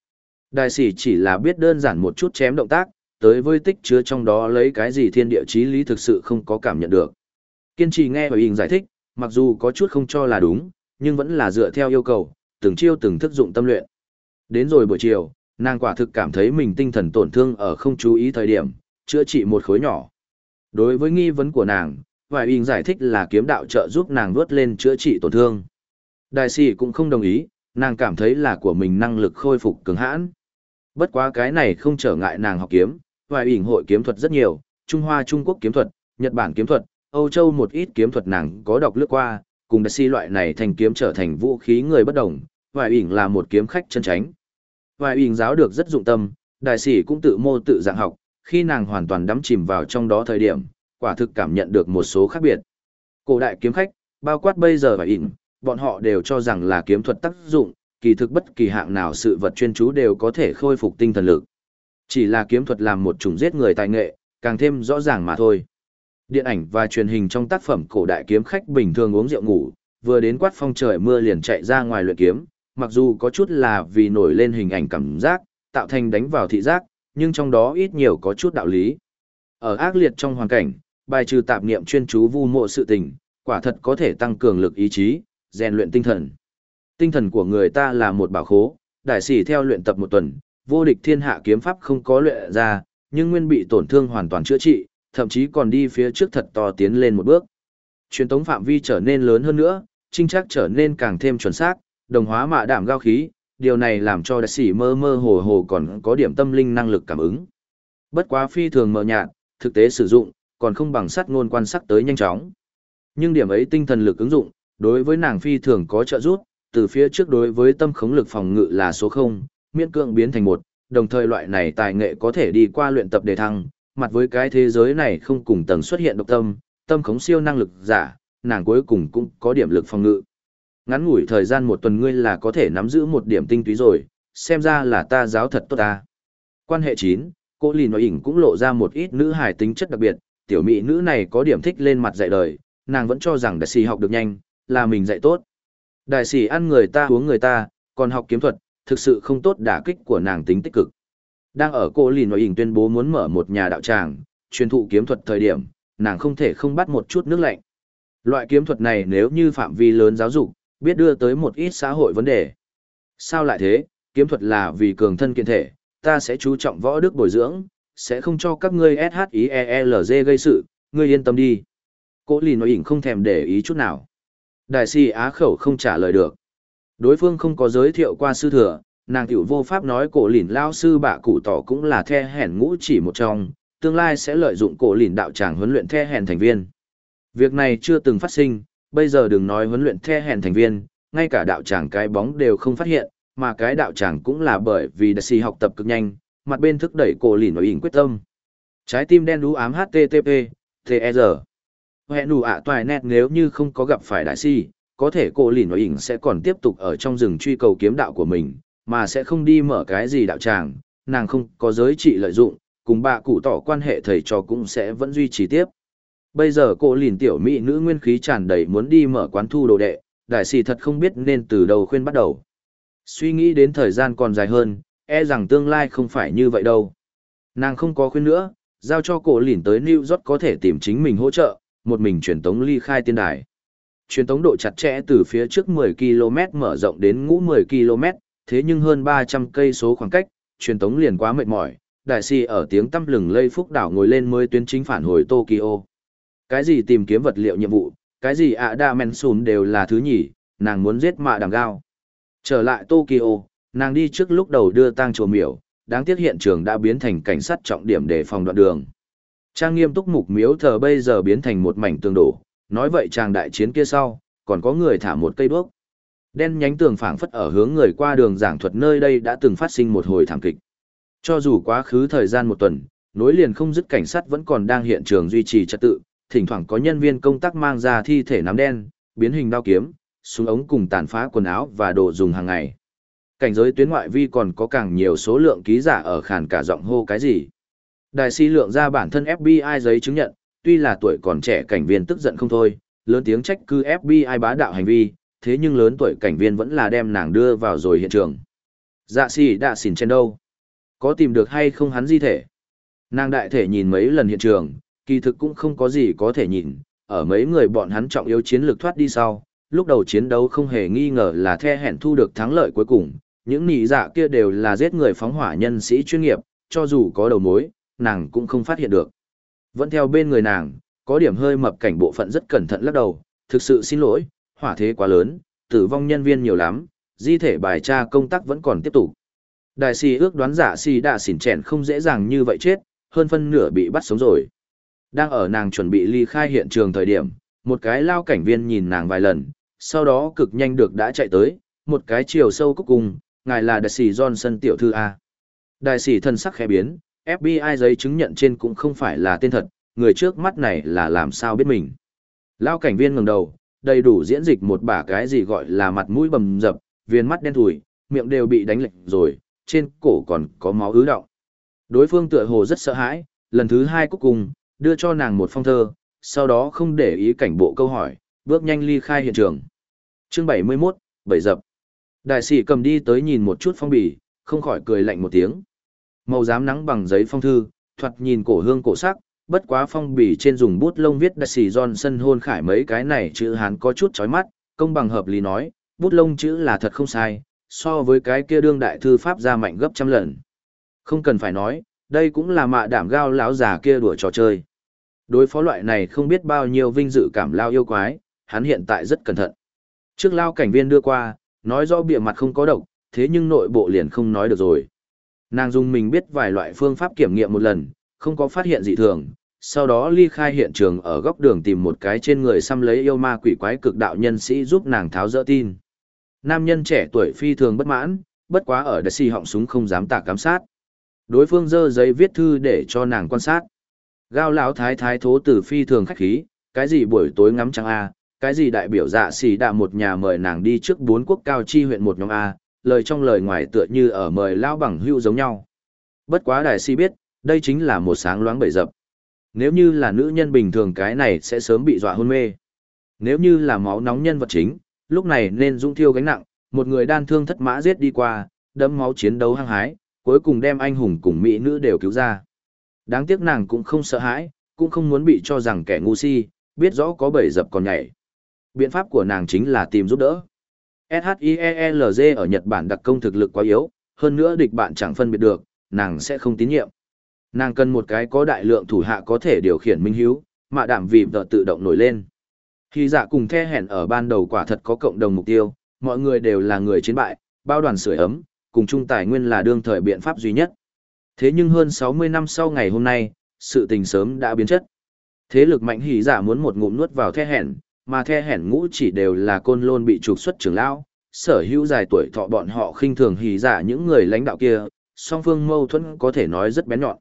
Đại sĩ chỉ là biết đơn giản một chút chém động tác, tới với tích chứa trong đó lấy cái gì thiên địa chí lý thực sự không có cảm nhận được. Kiên trì nghe Hoài Ình giải thích, mặc dù có chút không cho là đúng, nhưng vẫn là dựa theo yêu cầu, từng chiêu từng thức dụng tâm luyện. Đến rồi buổi chiều, nàng quả thực cảm thấy mình tinh thần tổn thương ở không chú ý thời điểm, chữa trị một khối nhỏ. Đối với nghi vấn của nàng, Hoài Ình giải thích là kiếm đạo trợ giúp nàng vớt lên chữa trị tổn thương. Đại sĩ cũng không đồng ý, nàng cảm thấy là của mình năng lực khôi phục cứng hãn. Bất quá cái này không trở ngại nàng học kiếm, Hoài Ình hội kiếm thuật rất nhiều, Trung Hoa Trung Quốc kiếm thuật, Nhật Bản kiếm thuật, Âu Châu một ít kiếm thuật nàng có đọc lướt qua, cùng đại sĩ loại này thành kiếm trở thành vũ khí người bất đồng, Hoài Ình là một kiếm khách chân tránh. Hoài Ình giáo được rất dụng tâm, đại sĩ cũng tự mô tự dạng học, khi nàng hoàn toàn đắm chìm vào trong đó thời điểm, quả thực cảm nhận được một số khác biệt. Cổ đại kiếm khách, bao quát bây giờ Hoài Ình, bọn họ đều cho rằng là kiếm thuật tác dụng, kỳ thực bất kỳ hạng nào sự vật chuyên chú đều có thể khôi phục tinh thần lực. Chỉ là kiếm thuật làm một chủng giết người tài nghệ, càng thêm rõ ràng mà thôi. Điện ảnh và truyền hình trong tác phẩm cổ đại kiếm khách bình thường uống rượu ngủ, vừa đến quát phong trời mưa liền chạy ra ngoài luyện kiếm, mặc dù có chút là vì nổi lên hình ảnh cảm giác, tạo thành đánh vào thị giác, nhưng trong đó ít nhiều có chút đạo lý. Ở ác liệt trong hoàn cảnh, bài trừ tạp niệm chuyên chú vu mộ sự tình, quả thật có thể tăng cường lực ý chí, rèn luyện tinh thần. Tinh thần của người ta là một bảo khố, đại sĩ theo luyện tập một tuần, vô địch thiên hạ kiếm pháp không có luyện ra, nhưng nguyên bị tổn thương hoàn toàn chữa trị, thậm chí còn đi phía trước thật to tiến lên một bước. Truyền tống phạm vi trở nên lớn hơn nữa, trinh chắc trở nên càng thêm chuẩn xác, đồng hóa mạ đảm gao khí, điều này làm cho đại sĩ mơ mơ hồ hồ còn có điểm tâm linh năng lực cảm ứng. Bất quá phi thường mờ nhạt, thực tế sử dụng, còn không bằng sắt ngôn quan sát tới nhanh chóng. Nhưng điểm ấy tinh thần lực ứng dụng, đối với nàng phi thường có trợ giúp, từ phía trước đối với tâm khống lực phòng ngự là số không, miễn cưỡng biến thành một, đồng thời loại này tài nghệ có thể đi qua luyện tập đề thăng, mặt với cái thế giới này không cùng tầng xuất hiện độc tâm, tâm khống siêu năng lực giả, nàng cuối cùng cũng có điểm lực phòng ngự. Ngắn ngủi thời gian một tuần ngươi là có thể nắm giữ một điểm tinh túy rồi, xem ra là ta giáo thật tốt ta. Quan hệ chín, cô Lì nói ỉnh cũng lộ ra một ít nữ hài tính chất đặc biệt, tiểu mỹ nữ này có điểm thích lên mặt dạy đời, nàng vẫn cho rằng đại sĩ học được nhanh, là mình dạy tốt. Đại sĩ ăn người ta uống người ta, còn học kiếm thuật, thực sự không tốt đả kích của nàng tính tích cực. Đang ở cô Lì nói ỉnh tuyên bố muốn mở một nhà đạo tràng, truyền thụ kiếm thuật thời điểm, nàng không thể không bắt một chút nước lạnh. Loại kiếm thuật này nếu như phạm vi lớn giáo dục, biết đưa tới một ít xã hội vấn đề. Sao lại thế, kiếm thuật là vì cường thân kiện thể, ta sẽ chú trọng võ đức bồi dưỡng, sẽ không cho các ngươi ét hát i e lờ giê gây sự, ngươi yên tâm đi. Cô Lì nói ỉnh không thèm để ý chút nào. Đại sĩ á khẩu không trả lời được. Đối phương không có giới thiệu qua sư thừa, nàng tiểu vô pháp nói cổ lìn lao sư bạ cụ tỏ cũng là the hèn ngũ chỉ một trong, tương lai sẽ lợi dụng cổ lìn đạo tràng huấn luyện the hèn thành viên. Việc này chưa từng phát sinh, bây giờ đừng nói huấn luyện the hèn thành viên, ngay cả đạo tràng cái bóng đều không phát hiện, mà cái đạo tràng cũng là bởi vì đại sĩ học tập cực nhanh, mặt bên thúc đẩy cổ lìn nói ỉnh quyết tâm. Trái tim đen đú ám hát tê tê pê, tê e rờ. Hẹn đủ ạ toài nét nếu như không có gặp phải đại sĩ, có thể cổ lìn nói ỉnh sẽ còn tiếp tục ở trong rừng truy cầu kiếm đạo của mình, mà sẽ không đi mở cái gì đạo tràng, nàng không có giới trị lợi dụng, cùng bà cụ tỏ quan hệ thầy trò cũng sẽ vẫn duy trì tiếp. Bây giờ cô lìn tiểu mỹ nữ nguyên khí tràn đầy muốn đi mở quán thu đồ đệ, đại sĩ thật không biết nên từ đầu khuyên bắt đầu. Suy nghĩ đến thời gian còn dài hơn, e rằng tương lai không phải như vậy đâu. Nàng không có khuyên nữa, giao cho cô lìn tới New York có thể tìm chính mình hỗ trợ, một mình truyền tống ly khai tiên đài. Truyền tống độ chặt chẽ từ phía trước mười ki lô mét mở rộng đến ngũ mười ki lô mét, thế nhưng hơn ba trăm cây số khoảng cách, truyền tống liền quá mệt mỏi, đại sĩ ở tiếng tăm lừng lây phúc đảo ngồi lên mới tuyến chính phản hồi Tokyo. Cái gì tìm kiếm vật liệu nhiệm vụ, cái gì ạ đa men sùn đều là thứ nhỉ, nàng muốn giết mạ đằng gao. Trở lại Tokyo, nàng đi trước lúc đầu đưa tang chùa miểu, đáng tiếc hiện trường đã biến thành cảnh sát trọng điểm để phòng đoạn đường. Trang nghiêm túc mục miếu thờ bây giờ biến thành một mảnh tường đổ, nói vậy chàng đại chiến kia sau, còn có người thả một cây đuốc. Đen nhánh tường phảng phất ở hướng người qua đường giảng thuật nơi đây đã từng phát sinh một hồi thảm kịch. Cho dù quá khứ thời gian một tuần, nối liền không dứt cảnh sát vẫn còn đang hiện trường duy trì trật tự, thỉnh thoảng có nhân viên công tác mang ra thi thể nắm đen, biến hình đao kiếm, súng ống cùng tàn phá quần áo và đồ dùng hàng ngày. Cảnh giới tuyến ngoại vi còn có càng nhiều số lượng ký giả ở khàn cả giọng hô cái gì. Đại sĩ lượng ra bản thân ép bê i giấy chứng nhận, tuy là tuổi còn trẻ cảnh viên tức giận không thôi, lớn tiếng trách cứ ép bê i bá đạo hành vi, thế nhưng lớn tuổi cảnh viên vẫn là đem nàng đưa vào rồi hiện trường. Dạ xì đã xỉn trên đâu? Có tìm được hay không hắn di thể? Nàng đại thể nhìn mấy lần hiện trường, kỳ thực cũng không có gì có thể nhìn, ở mấy người bọn hắn trọng yếu chiến lược thoát đi sau, lúc đầu chiến đấu không hề nghi ngờ là The hẹn thu được thắng lợi cuối cùng, những nị dạ kia đều là giết người phóng hỏa nhân sĩ chuyên nghiệp, cho dù có đầu mối, nàng cũng không phát hiện được. Vẫn theo bên người nàng, có điểm hơi mập cảnh bộ phận rất cẩn thận lắc đầu, thực sự xin lỗi, hỏa thế quá lớn, tử vong nhân viên nhiều lắm, di thể bài tra công tác vẫn còn tiếp tục. Đại sĩ ước đoán giả si đã xỉn chèn không dễ dàng như vậy chết, hơn phân nửa bị bắt sống rồi. Đang ở nàng chuẩn bị ly khai hiện trường thời điểm, một cái lao cảnh viên nhìn nàng vài lần, sau đó cực nhanh được đã chạy tới, một cái chiều sâu cúc cùng, ngài là đại sĩ Johnson tiểu thư A. Đại sĩ thân sắc khẽ biến, ép bê i giấy chứng nhận trên cũng không phải là tên thật, người trước mắt này là làm sao biết mình. Lao cảnh viên ngẩng đầu, đầy đủ diễn dịch một bả cái gì gọi là mặt mũi bầm dập, viền mắt đen thùi, miệng đều bị đánh lệch rồi, trên cổ còn có máu ứ đọng. Đối phương tựa hồ rất sợ hãi, lần thứ hai cuối cùng, đưa cho nàng một phong thơ, sau đó không để ý cảnh bộ câu hỏi, bước nhanh ly khai hiện trường. Chương bảy mươi mốt, bảy dập. Đại sĩ cầm đi tới nhìn một chút phong bì, không khỏi cười lạnh một tiếng. Màu xám nắng bằng giấy phong thư, thoạt nhìn cổ hương cổ sắc, bất quá phong bì trên dùng bút lông viết đại sĩ Johnson hôn khải mấy cái này chữ Hán có chút chói mắt, công bằng hợp lý nói, bút lông chữ là thật không sai, so với cái kia đương đại thư pháp ra mạnh gấp trăm lần. Không cần phải nói, đây cũng là mạ đảm gao lão già kia đùa trò chơi. Đối phó loại này không biết bao nhiêu vinh dự cảm lao yêu quái, hắn hiện tại rất cẩn thận. Trước lao cảnh viên đưa qua, nói rõ bìa mặt không có độc, thế nhưng nội bộ liền không nói được rồi. Nàng dùng mình biết vài loại phương pháp kiểm nghiệm một lần, không có phát hiện dị thường, sau đó ly khai hiện trường ở góc đường tìm một cái trên người xăm lấy yêu ma quỷ quái cực đạo nhân sĩ giúp nàng tháo dỡ tin. Nam nhân trẻ tuổi phi thường bất mãn, bất quá ở đại sĩ họng súng không dám tạc cám sát. Đối phương dơ giấy viết thư để cho nàng quan sát. Gao lão thái thái thố từ phi thường khách khí, cái gì buổi tối ngắm trăng A, cái gì đại biểu dạ xỉ đạ một nhà mời nàng đi trước bốn quốc cao chi huyện một nhóm A, lời trong lời ngoài tựa như ở mời lao bằng hưu giống nhau. Bất quá đại sĩ biết, đây chính là một sáng loáng bậy dập. Nếu như là nữ nhân bình thường cái này sẽ sớm bị dọa hôn mê. Nếu như là máu nóng nhân vật chính, lúc này nên dũng thiêu gánh nặng, một người đan thương thất mã giết đi qua, đẫm máu chiến đấu hăng hái, cuối cùng đem anh hùng cùng mỹ nữ đều cứu ra. Đáng tiếc nàng cũng không sợ hãi, cũng không muốn bị cho rằng kẻ ngu si, biết rõ có bẫy dập còn nhảy. Biện pháp của nàng chính là tìm giúp đỡ. ét hát i e lờ giê ở Nhật Bản đặc công thực lực quá yếu, hơn nữa địch bạn chẳng phân biệt được, nàng sẽ không tín nhiệm. Nàng cần một cái có đại lượng thủ hạ có thể điều khiển minh hiếu, mạ đảm vì vợ tự động nổi lên. Khi dạ cùng The hẹn ở ban đầu quả thật có cộng đồng mục tiêu, mọi người đều là người chiến bại, bao đoàn sưởi ấm, cùng chung tài nguyên là đương thời biện pháp duy nhất. Thế nhưng hơn sáu mươi năm sau ngày hôm nay, sự tình sớm đã biến chất. Thế lực mạnh hỉ dạ muốn một ngụm nuốt vào The hẹn, mà The hẹn ngũ chỉ đều là côn lôn bị trục xuất trưởng lão, sở hữu dài tuổi thọ bọn họ khinh thường hỉ dạ những người lãnh đạo kia, song phương mâu thuẫn có thể nói rất bén nhọn.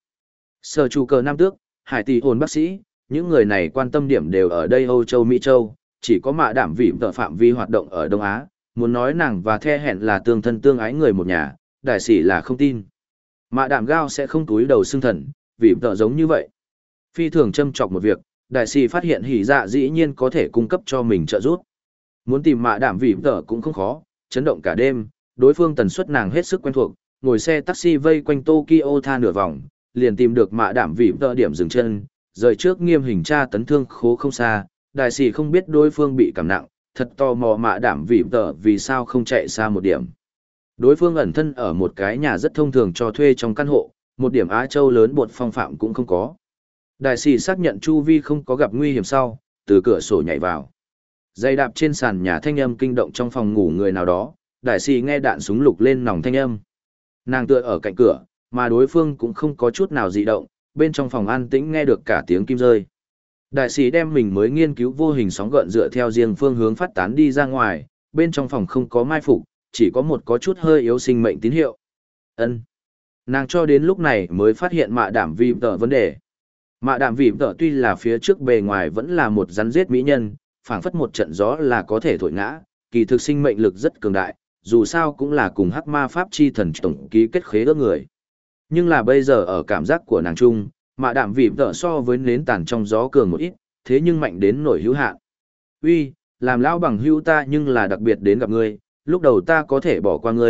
Sở chủ cờ Nam Tước, Hải Tỷ hồn bác sĩ, những người này quan tâm điểm đều ở đây Âu Châu Mỹ Châu, chỉ có mạ đảm vị tợ phạm vi hoạt động ở Đông Á, muốn nói nàng và The hẹn là tương thân tương ái người một nhà, đại sĩ là không tin. Mạ đảm gao sẽ không túi đầu xương thần, vì tợ giống như vậy. Phi thường châm chọc một việc, đại sĩ phát hiện hỉ dạ dĩ nhiên có thể cung cấp cho mình trợ giúp. Muốn tìm mạ đảm vì tợ cũng không khó, chấn động cả đêm, đối phương tần suất nàng hết sức quen thuộc, ngồi xe taxi vây quanh Tokyo tha nửa vòng, liền tìm được mạ đảm vì tợ điểm dừng chân, rời trước nghiêm hình tra tấn thương khố không xa, đại sĩ không biết đối phương bị cảm nặng, thật tò mò mạ đảm vì tợ vì sao không chạy xa một điểm. Đối phương ẩn thân ở một cái nhà rất thông thường cho thuê trong căn hộ, một điểm Á Châu lớn bột phong phạm cũng không có. Đại sĩ xác nhận chu vi không có gặp nguy hiểm sau, từ cửa sổ nhảy vào. Dây đạp trên sàn nhà thanh âm kinh động trong phòng ngủ người nào đó, đại sĩ nghe đạn súng lục lên nòng thanh âm. Nàng tựa ở cạnh cửa, mà đối phương cũng không có chút nào dị động, bên trong phòng an tĩnh nghe được cả tiếng kim rơi. Đại sĩ đem mình mới nghiên cứu vô hình sóng gợn dựa theo riêng phương hướng phát tán đi ra ngoài, bên trong phòng không có mai phục, chỉ có một có chút hơi yếu sinh mệnh tín hiệu. Ân. Nàng cho đến lúc này mới phát hiện mạ đảm vì tợ vấn đề. Mạ đảm vì tợ tuy là phía trước bề ngoài vẫn là một rắn giết mỹ nhân, phảng phất một trận gió là có thể thổi ngã, kỳ thực sinh mệnh lực rất cường đại, dù sao cũng là cùng hắc ma pháp chi thần tổng ký kết khế ước người. Nhưng là bây giờ ở cảm giác của nàng trung, mạ đảm vì tợ so với nến tàn trong gió cường một ít, thế nhưng mạnh đến nổi hữu hạn. Uy, làm lão bằng hữu ta nhưng là đặc biệt đến gặp ngươi, lúc đầu ta có thể bỏ qua ngươi,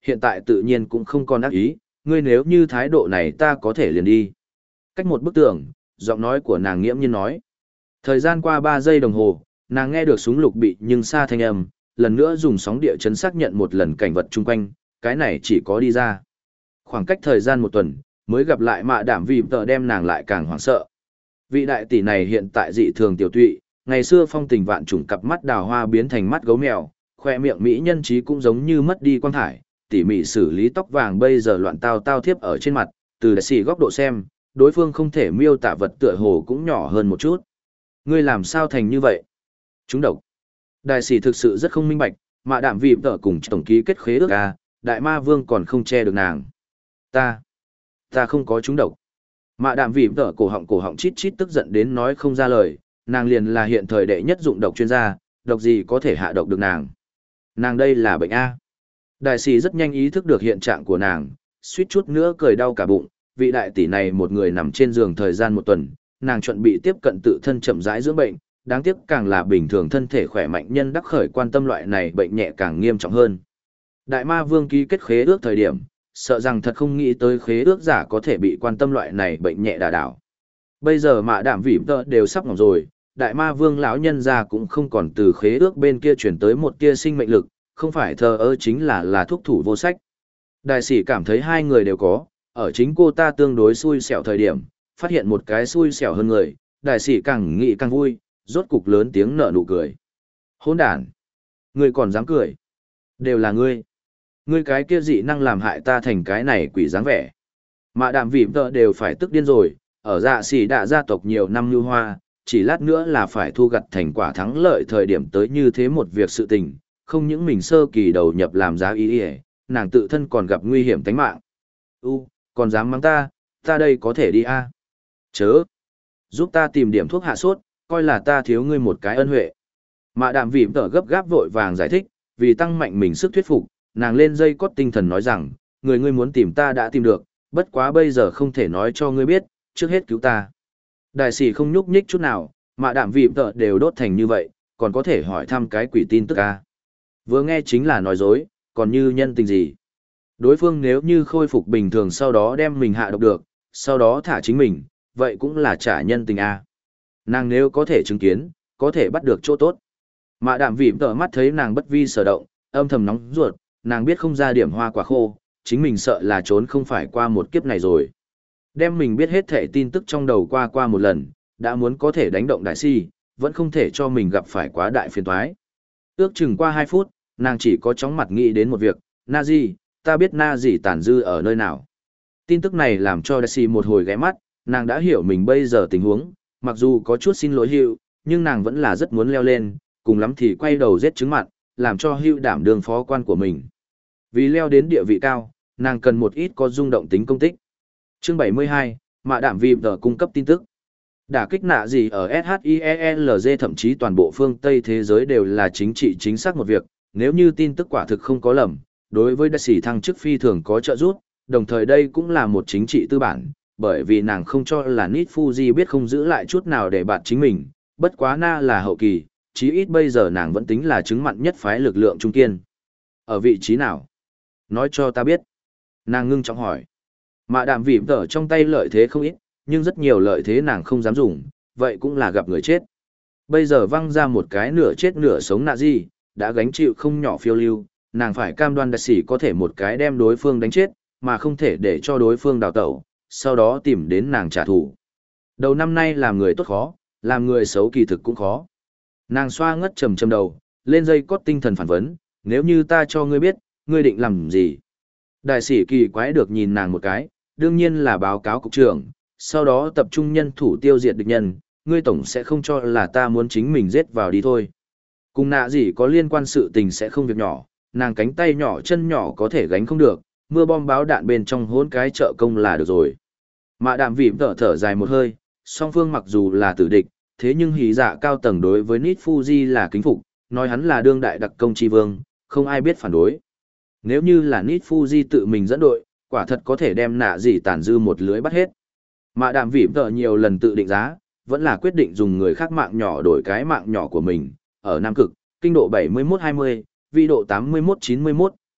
hiện tại tự nhiên cũng không còn ác ý, ngươi nếu như thái độ này ta có thể liền đi. Cách một bức tường, giọng nói của nàng nghiễm nhiên nói. Thời gian qua ba giây đồng hồ, nàng nghe được súng lục bị nhưng xa thanh âm, lần nữa dùng sóng địa chấn xác nhận một lần cảnh vật chung quanh, cái này chỉ có đi ra. Khoảng cách thời gian một tuần, mới gặp lại mạ đảm vì tờ đem nàng lại càng hoảng sợ. Vị đại tỷ này hiện tại dị thường tiểu tụy, ngày xưa phong tình vạn trùng cặp mắt đào hoa biến thành mắt gấu mèo, khoe miệng mỹ nhân trí cũng giống như mất đi quang thải, tỉ mỉ xử lý tóc vàng bây giờ loạn tao tao thiếp ở trên mặt, từ đại sĩ góc độ xem, đối phương không thể miêu tả vật tựa hồ cũng nhỏ hơn một chút. Ngươi làm sao thành như vậy? Chúng độc. Đại sĩ thực sự rất không minh bạch, mà đạm vì tờ cùng tổng ký kết khế ước à, đại ma vương còn không che được nàng. Ta, ta không có chúng độc. Mạ đạm vì tờ cổ họng cổ họng chít chít tức giận đến nói không ra lời, nàng liền là hiện thời đệ nhất dụng độc chuyên gia, độc gì có thể hạ độc được nàng. Nàng đây là bệnh A. Đại sĩ rất nhanh ý thức được hiện trạng của nàng, suýt chút nữa cười đau cả bụng, vị đại tỷ này một người nằm trên giường thời gian một tuần, nàng chuẩn bị tiếp cận tự thân chậm rãi dưỡng bệnh, đáng tiếc càng là bình thường thân thể khỏe mạnh nhân đắc khởi quan tâm loại này bệnh nhẹ càng nghiêm trọng hơn. Đại ma vương ký kết khế ước thời điểm, sợ rằng thật không nghĩ tới khế ước giả có thể bị quan tâm loại này bệnh nhẹ đả đảo. Bây giờ mạ đảm vỉm tợ đều sắp ngỏng rồi, đại ma vương lão nhân ra cũng không còn từ khế ước bên kia chuyển tới một tia sinh mệnh lực, không phải thờ ơ chính là là thuốc thủ vô sách. Đại sĩ cảm thấy hai người đều có, ở chính cô ta tương đối xui xẻo thời điểm, phát hiện một cái xui xẻo hơn người, đại sĩ càng nghĩ càng vui, rốt cục lớn tiếng nở nụ cười. Hỗn đản! Ngươi còn dám cười? Đều là ngươi. Ngươi cái kia dị năng làm hại ta thành cái này quỷ dáng vẻ. Mạ đạm vỉm tợ đều phải tức điên rồi, ở dạ sĩ đạ gia tộc nhiều năm như hoa, chỉ lát nữa là phải thu gặt thành quả thắng lợi thời điểm tới như thế một việc sự tình, không những mình sơ kỳ đầu nhập làm giá ý ý, nàng tự thân còn gặp nguy hiểm tính mạng. U, còn dám mắng ta, ta đây có thể đi a? À? Chớ! Giúp ta tìm điểm thuốc hạ sốt, coi là ta thiếu ngươi một cái ân huệ. Mạ đạm vỉm tợ gấp gáp vội vàng giải thích, vì tăng mạnh mình sức thuyết phục, nàng lên dây cót tinh thần nói rằng, người ngươi muốn tìm ta đã tìm được, bất quá bây giờ không thể nói cho ngươi biết, trước hết cứu ta. Đại sĩ không nhúc nhích chút nào, mạ đạm vỉm tợ đều đốt thành như vậy, còn có thể hỏi thăm cái quỷ tin tức a? Vừa nghe chính là nói dối, còn như nhân tình gì. Đối phương nếu như khôi phục bình thường sau đó đem mình hạ độc được, sau đó thả chính mình, vậy cũng là trả nhân tình a. Nàng nếu có thể chứng kiến, có thể bắt được chỗ tốt. Mạ đạm vỉm tợ mắt thấy nàng bất vi sở động, âm thầm nóng ruột, nàng biết không ra điểm hoa quả khô, chính mình sợ là trốn không phải qua một kiếp này rồi. Đem mình biết hết thể tin tức trong đầu qua qua một lần, đã muốn có thể đánh động đại si, vẫn không thể cho mình gặp phải quá đại phiền toái. Ước chừng qua hai phút, nàng chỉ có chóng mặt nghĩ đến một việc, Nazi, ta biết Nazi tàn dư ở nơi nào. Tin tức này làm cho Daisy một hồi ghé mắt, nàng đã hiểu mình bây giờ tình huống, mặc dù có chút xin lỗi Hugh, nhưng nàng vẫn là rất muốn leo lên, cùng lắm thì quay đầu giết trứng mặn, làm cho Hugh đảm đương phó quan của mình. Vì leo đến địa vị cao, nàng cần một ít có rung động tính công tích. Chương bảy mươi hai, Mạ đạm vì tờ cung cấp tin tức. Đả kích nạ gì ở ét hát i e lờ giê thậm chí toàn bộ phương Tây thế giới đều là chính trị chính xác một việc, nếu như tin tức quả thực không có lầm, đối với đại sĩ thăng chức phi thường có trợ giúp, đồng thời đây cũng là một chính trị tư bản, bởi vì nàng không cho là Nit Fuji biết không giữ lại chút nào để bạt chính mình, bất quá na là hậu kỳ, chí ít bây giờ nàng vẫn tính là chứng mặn nhất phái lực lượng trung kiên. Ở vị trí nào? Nói cho ta biết. Nàng ngưng trọng hỏi. Mạ đạm vỉm tở trong tay lợi thế không ít, nhưng rất nhiều lợi thế nàng không dám dùng, vậy cũng là gặp người chết. Bây giờ văng ra một cái nửa chết nửa sống nạ gì, đã gánh chịu không nhỏ phiêu lưu, nàng phải cam đoan đại sĩ có thể một cái đem đối phương đánh chết, mà không thể để cho đối phương đào tẩu, sau đó tìm đến nàng trả thù. Đầu năm nay làm người tốt khó, làm người xấu kỳ thực cũng khó. Nàng xoa ngất trầm trầm đầu, lên dây cót tinh thần phản vấn, nếu như ta cho ngươi biết, ngươi định làm gì? Đại sĩ kỳ quái được nhìn nàng một cái, đương nhiên là báo cáo cục trưởng, sau đó tập trung nhân thủ tiêu diệt địch nhân, ngươi tổng sẽ không cho là ta muốn chính mình giết vào đi thôi. Cùng nạ gì có liên quan sự tình sẽ không việc nhỏ, nàng cánh tay nhỏ chân nhỏ có thể gánh không được, mưa bom báo đạn bên trong hỗn cái trợ công là được rồi. Mạ đạm vỉm thở thở dài một hơi, song phương mặc dù là tử địch, thế nhưng hí dạ cao tầng đối với Nit Fuji là kính phục, nói hắn là đương đại đặc công tri vương, không ai biết phản đối. Nếu như là Nit Fuji tự mình dẫn đội, quả thật có thể đem nạ gì tàn dư một lưới bắt hết. Mạ đạm vỉm thở nhiều lần tự định giá, vẫn là quyết định dùng người khác mạng nhỏ đổi cái mạng nhỏ của mình, ở Nam Cực, kinh độ bảy mươi mốt hai mươi, vi độ tám mươi mốt chín mươi mốt,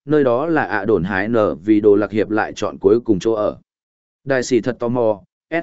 nơi đó là ạ đồn hái nở vì đồ lạc hiệp lại chọn cuối cùng chỗ ở. Đại sĩ thật tò mò,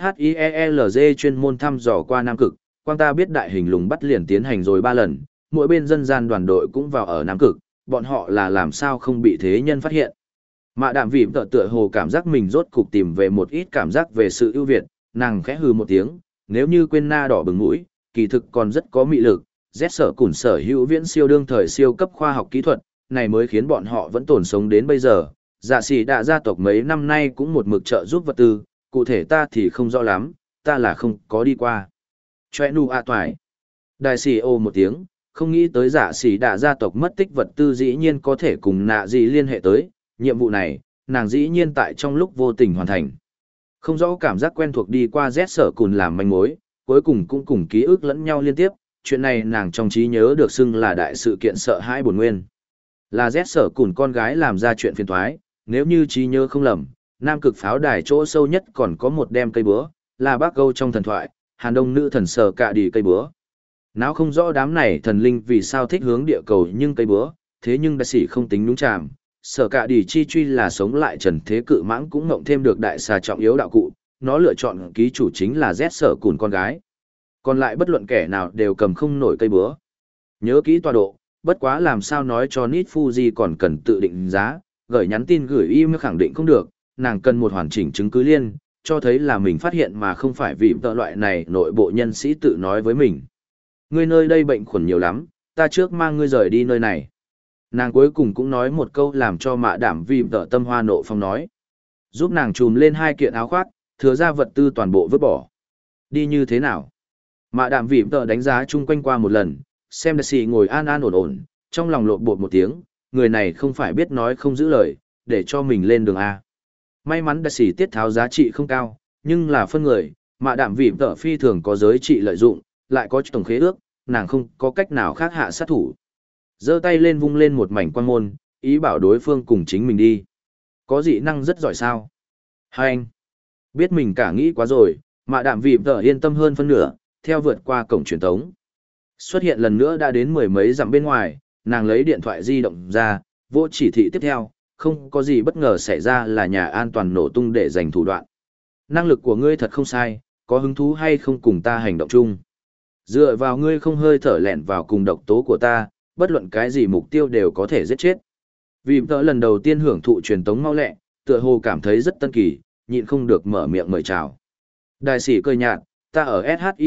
SHIELZ chuyên môn thăm dò qua Nam Cực, quang ta biết đại hình lùng bắt liền tiến hành rồi ba lần, mỗi bên dân gian đoàn đội cũng vào ở Nam Cực, bọn họ là làm sao không bị thế nhân phát hiện. Mạ đạm vì tựa tựa hồ cảm giác mình rốt cục tìm về một ít cảm giác về sự ưu việt, nàng khẽ hừ một tiếng, nếu như quên na đỏ bừng mũi, kỳ thực còn rất có mị lực, Z sở củn sở hữu viễn siêu đương thời siêu cấp khoa học kỹ thuật, này mới khiến bọn họ vẫn tồn sống đến bây giờ. Dạ sĩ đạ gia tộc mấy năm nay cũng một mực trợ giúp vật tư, cụ thể ta thì không rõ lắm, ta là không có đi qua. Chòe nu a toài. Đại sĩ ô một tiếng, không nghĩ tới dạ sĩ đạ gia tộc mất tích vật tư dĩ nhiên có thể cùng nạ gì liên hệ tới, nhiệm vụ này, nàng dĩ nhiên tại trong lúc vô tình hoàn thành. Không rõ cảm giác quen thuộc đi qua Z sở cùn làm manh mối, cuối cùng cũng cùng ký ức lẫn nhau liên tiếp, chuyện này nàng trong trí nhớ được xưng là đại sự kiện sợ hãi bổn nguyên. Là Z sở cùn con gái làm ra chuyện phiền toái, nếu như trí nhớ không lầm, Nam Cực pháo đài chỗ sâu nhất còn có một đem cây búa, là bác câu trong thần thoại, Hàn Đông nữ thần sở cạ đi cây búa. Não không rõ đám này thần linh vì sao thích hướng địa cầu nhưng cây búa, thế nhưng đại sĩ không tính đúng chàm. Sở cạ đi chi truy là sống lại trần thế cự mãng cũng ngộng thêm được đại xà trọng yếu đạo cụ, nó lựa chọn ký chủ chính là Z sở cùn con gái. Còn lại bất luận kẻ nào đều cầm không nổi cây búa. Nhớ kỹ tọa độ, bất quá làm sao nói cho Nít Fuji còn cần tự định giá, gửi nhắn tin gửi email khẳng định không được, nàng cần một hoàn chỉnh chứng cứ liên, cho thấy là mình phát hiện mà không phải vì tợ loại này nội bộ nhân sĩ tự nói với mình. Ngươi nơi đây bệnh khuẩn nhiều lắm, ta trước mang ngươi rời đi nơi này. Nàng cuối cùng cũng nói một câu làm cho mạ đảm vì tợ tâm hoa nộ phong nói. Giúp nàng trùm lên hai kiện áo khoác, thừa ra vật tư toàn bộ vứt bỏ. Đi như thế nào? Mạ đảm vì tợ đánh giá chung quanh qua một lần, xem đại sĩ ngồi an an ổn ổn, trong lòng lộn bột một tiếng, người này không phải biết nói không giữ lời, để cho mình lên đường A. May mắn đại sĩ tiết tháo giá trị không cao, nhưng là phân người, mạ đảm vì tợ phi thường có giới trị lợi dụng, lại có tổng khế ước, nàng không có cách nào khác hạ sát thủ. Giơ tay lên vung lên một mảnh quan môn, ý bảo đối phương cùng chính mình đi. Có dị năng rất giỏi sao? Hai anh. Biết mình cả nghĩ quá rồi, mạ đạm vì tợ yên tâm hơn phân nửa, theo vượt qua cổng truyền tống. Xuất hiện lần nữa đã đến mười mấy dặm bên ngoài, nàng lấy điện thoại di động ra, vô chỉ thị tiếp theo, không có gì bất ngờ xảy ra là nhà an toàn nổ tung để giành thủ đoạn. Năng lực của ngươi thật không sai, có hứng thú hay không cùng ta hành động chung? Dựa vào ngươi không hơi thở lẹn vào cùng độc tố của ta, bất luận cái gì mục tiêu đều có thể giết chết. Vì tớ lần đầu tiên hưởng thụ truyền tống mau lẹ, tựa hồ cảm thấy rất tân kỳ, nhịn không được mở miệng mời chào. Đại sĩ cười nhạt, ta ở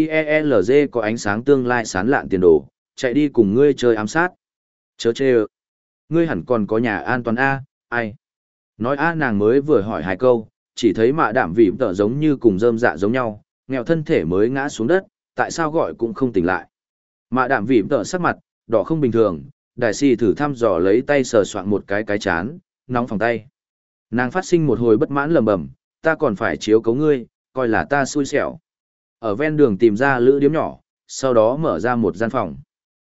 SHIELZ có ánh sáng tương lai sán lạn tiền đồ, chạy đi cùng ngươi chơi ám sát. Chớ chê ơ. Ngươi hẳn còn có nhà an toàn A, ai? Nói A nàng mới vừa hỏi hai câu, chỉ thấy mạ đảm vì tớ giống như cùng rơm dạ giống nhau, nghèo thân thể mới ngã xuống đất, tại sao gọi cũng không tỉnh lại. Mạ đảm vì tớ sắc mặt, đỏ không bình thường, đại sĩ thử thăm dò lấy tay sờ soạn một cái cái chán, nóng phòng tay. Nàng phát sinh một hồi bất mãn lầm bầm, ta còn phải chiếu cấu ngươi, coi là ta xui xẻo. Ở ven đường tìm ra lữ điếm nhỏ, sau đó mở ra một gian phòng.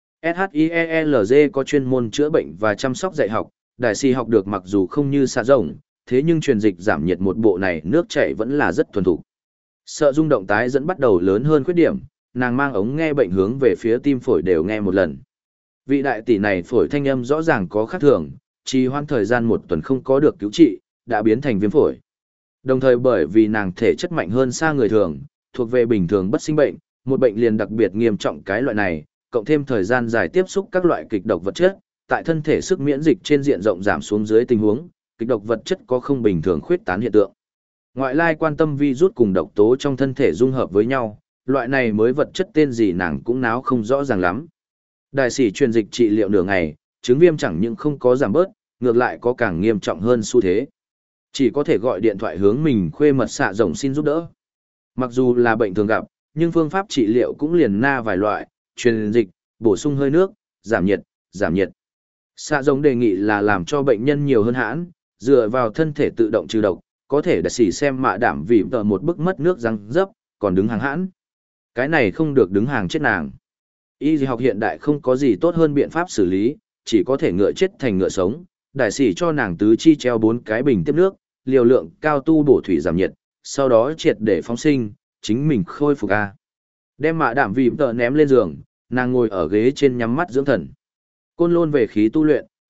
SHIELZ có chuyên môn chữa bệnh và chăm sóc dạy học, đại sĩ học được mặc dù không như xạ rồng, thế nhưng truyền dịch giảm nhiệt một bộ này nước chảy vẫn là rất thuần thục. Sợ rung động tái dẫn bắt đầu lớn hơn khuyết điểm, nàng mang ống nghe bệnh hướng về phía tim phổi đều nghe một lần. Vị đại tỷ này phổi thanh âm rõ ràng có khác thường, trì hoãn thời gian một tuần không có được cứu trị, đã biến thành viêm phổi. Đồng thời bởi vì nàng thể chất mạnh hơn xa người thường, thuộc về bình thường bất sinh bệnh, một bệnh liền đặc biệt nghiêm trọng cái loại này, cộng thêm thời gian dài tiếp xúc các loại kịch độc vật chất, tại thân thể sức miễn dịch trên diện rộng giảm xuống dưới tình huống, kịch độc vật chất có không bình thường khuyết tán hiện tượng. Ngoại lai quan tâm virus cùng độc tố trong thân thể dung hợp với nhau, loại này mới vật chất tên gì nàng cũng náo không rõ ràng lắm. Đại sĩ truyền dịch trị liệu nửa ngày, chứng viêm chẳng những không có giảm bớt, ngược lại có càng nghiêm trọng hơn xu thế. Chỉ có thể gọi điện thoại hướng mình khuê mật xạ rồng xin giúp đỡ. Mặc dù là bệnh thường gặp, nhưng phương pháp trị liệu cũng liền na vài loại, truyền dịch, bổ sung hơi nước, giảm nhiệt, giảm nhiệt. Xạ rồng đề nghị là làm cho bệnh nhân nhiều hơn hãn, dựa vào thân thể tự động trừ độc, có thể đại sĩ xem mạ đảm vì tờ một bức mất nước răng dấp, còn đứng hàng hãn. Cái này không được đứng hàng chết nàng. Y học hiện đại không có gì tốt hơn biện pháp xử lý, chỉ có thể ngựa chết thành ngựa sống. Đại sĩ cho nàng tứ chi treo bốn cái bình tiếp nước, liều lượng cao tu bổ thủy giảm nhiệt, sau đó triệt để phóng sinh, chính mình khôi phục a. Đem mạ đảm vì tờ ném lên giường, nàng ngồi ở ghế trên nhắm mắt dưỡng thần. Côn lôn về khí tu luyện,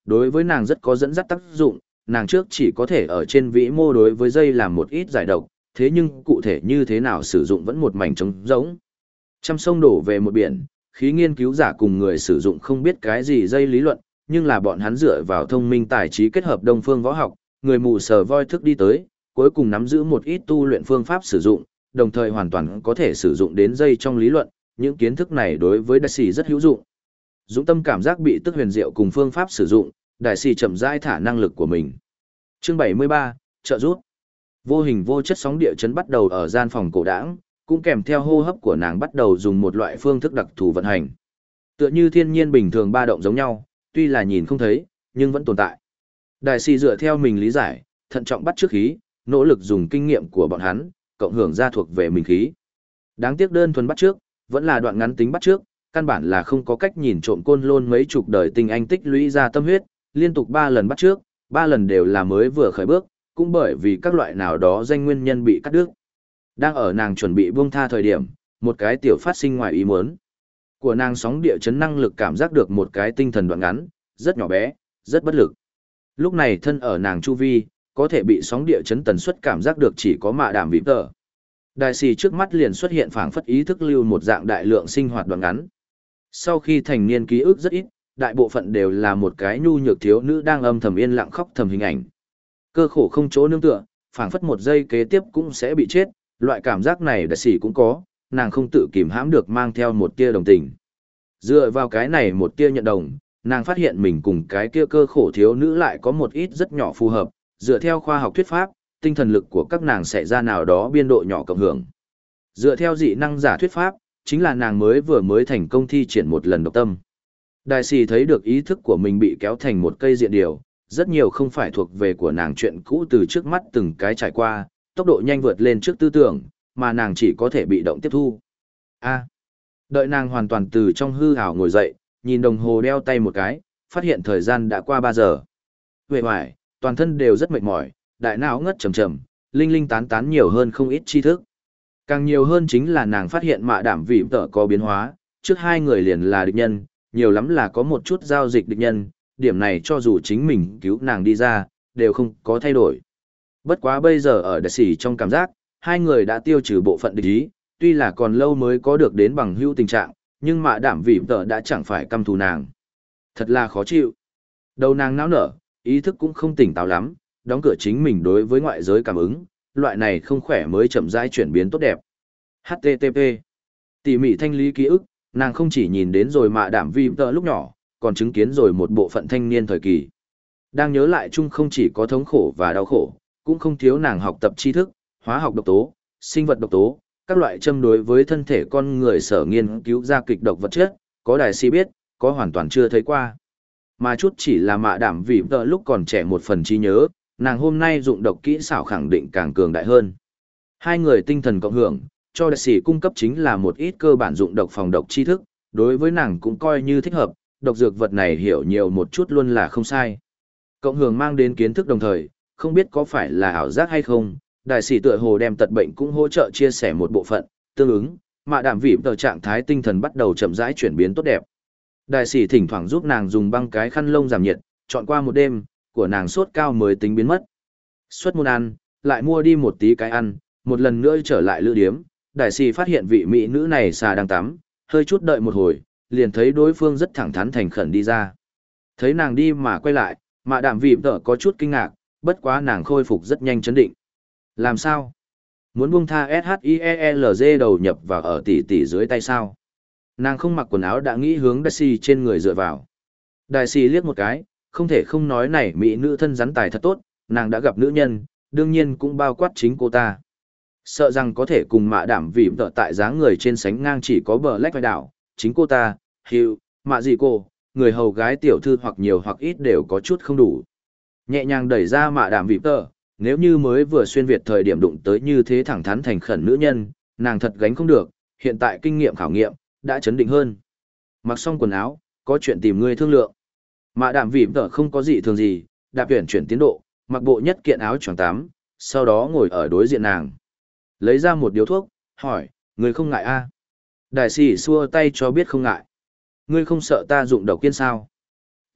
Đối với nàng rất có dẫn dắt tác dụng, nàng trước chỉ có thể ở trên vĩ mô đối với dây làm một ít giải độc, thế nhưng cụ thể như thế nào sử dụng vẫn một mảnh trống rỗng. Trăm sông đổ về một biển, khí nghiên cứu giả cùng người sử dụng không biết cái gì dây lý luận, nhưng là bọn hắn dựa vào thông minh tài trí kết hợp đông phương võ học, người mù sờ voi thức đi tới, cuối cùng nắm giữ một ít tu luyện phương pháp sử dụng, đồng thời hoàn toàn có thể sử dụng đến dây trong lý luận, những kiến thức này đối với đại sĩ rất hữu dụng. Dũng tâm cảm giác bị tức huyền diệu cùng phương pháp sử dụng, đại sĩ chậm rãi thả năng lực của mình. Chương bảy mươi ba, trợ giúp. Vô hình vô chất sóng địa chấn bắt đầu ở gian phòng cổ đãng, cũng kèm theo hô hấp của nàng bắt đầu dùng một loại phương thức đặc thù vận hành. Tựa như thiên nhiên bình thường ba động giống nhau, tuy là nhìn không thấy, nhưng vẫn tồn tại. Đại sĩ dựa theo mình lý giải, thận trọng bắt trước khí, nỗ lực dùng kinh nghiệm của bọn hắn, cộng hưởng ra thuộc về mình khí. Đáng tiếc đơn thuần bắt trước, vẫn là đoạn ngắn tính bắt trước, căn bản là không có cách nhìn trộm côn lôn mấy chục đời tinh anh tích lũy ra tâm huyết, liên tục ba lần bắt trước, ba lần đều là mới vừa khởi bước, cũng bởi vì các loại nào đó danh nguyên nhân bị cắt đứt. Đang ở nàng chuẩn bị buông tha thời điểm, một cái tiểu phát sinh ngoài ý muốn. Của nàng sóng địa chấn năng lực cảm giác được một cái tinh thần đoạn ngắn, rất nhỏ bé, rất bất lực. Lúc này thân ở nàng chu vi, có thể bị sóng địa chấn tần suất cảm giác được chỉ có mạ đảm vĩ tờ. Đại sĩ trước mắt liền xuất hiện phảng phất ý thức lưu một dạng đại lượng sinh hoạt đoạn ngắn. Sau khi thành niên ký ức rất ít, đại bộ phận đều là một cái nhu nhược thiếu nữ đang âm thầm yên lặng khóc thầm hình ảnh. Cơ khổ không chỗ nương tựa, phảng phất một giây kế tiếp cũng sẽ bị chết, loại cảm giác này đại sĩ cũng có, nàng không tự kìm hãm được mang theo một tia đồng tình. Dựa vào cái này một tia nhận đồng, nàng phát hiện mình cùng cái kia cơ khổ thiếu nữ lại có một ít rất nhỏ phù hợp, dựa theo khoa học thuyết pháp, tinh thần lực của các nàng sẽ ra nào đó biên độ nhỏ cộng hưởng. Dựa theo dị năng giả thuyết pháp, chính là nàng mới vừa mới thành công thi triển một lần độc tâm. Đại sĩ thấy được ý thức của mình bị kéo thành một cây diện điều, rất nhiều không phải thuộc về của nàng chuyện cũ từ trước mắt từng cái trải qua, tốc độ nhanh vượt lên trước tư tưởng, mà nàng chỉ có thể bị động tiếp thu. A. Đợi nàng hoàn toàn từ trong hư ảo ngồi dậy, nhìn đồng hồ đeo tay một cái, phát hiện thời gian đã qua ba giờ. Về hoài, toàn thân đều rất mệt mỏi, đại não ngất trầm trầm, linh linh tán tán nhiều hơn không ít tri thức. Càng nhiều hơn chính là nàng phát hiện mạ đảm vị tợ có biến hóa, trước hai người liền là địch nhân, nhiều lắm là có một chút giao dịch địch nhân, điểm này cho dù chính mình cứu nàng đi ra, đều không có thay đổi. Bất quá bây giờ ở đại sĩ trong cảm giác, hai người đã tiêu trừ bộ phận địch ý, tuy là còn lâu mới có được đến bằng hữu tình trạng, nhưng mạ đảm vị tợ đã chẳng phải căm thù nàng. Thật là khó chịu. Đầu nàng náo nở, ý thức cũng không tỉnh táo lắm, đóng cửa chính mình đối với ngoại giới cảm ứng, loại này không khỏe mới chậm rãi chuyển biến tốt đẹp. hát tê tê pê. Tỉ mỉ thanh lý ký ức, nàng không chỉ nhìn đến rồi mạ đảm vi tợ lúc nhỏ, còn chứng kiến rồi một bộ phận thanh niên thời kỳ. Đang nhớ lại chung không chỉ có thống khổ và đau khổ, cũng không thiếu nàng học tập tri thức, hóa học độc tố, sinh vật độc tố, các loại châm đối với thân thể con người sở nghiên cứu ra kịch độc vật chất, có đại sĩ biết, có hoàn toàn chưa thấy qua. Mà chút chỉ là mạ đảm vì tợ lúc còn trẻ một phần trí nhớ, nàng hôm nay dụng độc kỹ xảo khẳng định càng cường đại hơn. Hai người tinh thần cộng hưởng, cho đại sĩ cung cấp chính là một ít cơ bản dụng độc phòng độc tri thức, đối với nàng cũng coi như thích hợp, độc dược vật này hiểu nhiều một chút luôn là không sai. Cộng hưởng mang đến kiến thức đồng thời, không biết có phải là ảo giác hay không, đại sĩ tựa hồ đem tật bệnh cũng hỗ trợ chia sẻ một bộ phận, tương ứng, mạ đảm vị tợ trạng thái tinh thần bắt đầu chậm rãi chuyển biến tốt đẹp. Đại sĩ thỉnh thoảng giúp nàng dùng băng cái khăn lông giảm nhiệt, chọn qua một đêm, của nàng sốt cao mới tính biến mất. Xuất môn ăn, lại mua đi một tí cái ăn, một lần nữa trở lại lữ điếm, đại sĩ phát hiện vị mỹ nữ này xà đang tắm, hơi chút đợi một hồi, liền thấy đối phương rất thẳng thắn thành khẩn đi ra. Thấy nàng đi mà quay lại, mạ đảm vị tợ có chút kinh ngạc, bất quá nàng khôi phục rất nhanh chấn định. Làm sao? Muốn buông tha ét hát i e lờ giê đầu nhập vào ở tỷ tỷ dưới tay sao? Nàng không mặc quần áo đã nghĩ hướng đại sĩ trên người dựa vào. Đại sĩ liếc một cái, không thể không nói này mỹ nữ thân rắn tài thật tốt, nàng đã gặp nữ nhân, đương nhiên cũng bao quát chính cô ta. Sợ rằng có thể cùng mạ đảm vì tợ tại dáng người trên sánh ngang chỉ có bờ lách vai đảo, chính cô ta, hiệu, mạ gì cô, người hầu gái tiểu thư hoặc nhiều hoặc ít đều có chút không đủ. Nhẹ nhàng đẩy ra mạ đảm vì tợ, nếu như mới vừa xuyên Việt thời điểm đụng tới như thế thẳng thắn thành khẩn nữ nhân, nàng thật gánh không được, hiện tại kinh nghiệm khảo nghiệm, đã chấn định hơn. Mặc xong quần áo, có chuyện tìm ngươi thương lượng. Mạ đảm vì tợ không có gì thường gì, đạp tuyển chuyển tiến độ, mặc bộ nhất kiện áo choàng tắm, sau đó ngồi ở đối diện nàng. Lấy ra một điếu thuốc, hỏi, ngươi không ngại a? À? Đại sĩ xua tay cho biết không ngại. Ngươi không sợ ta dụng độc kiên sao?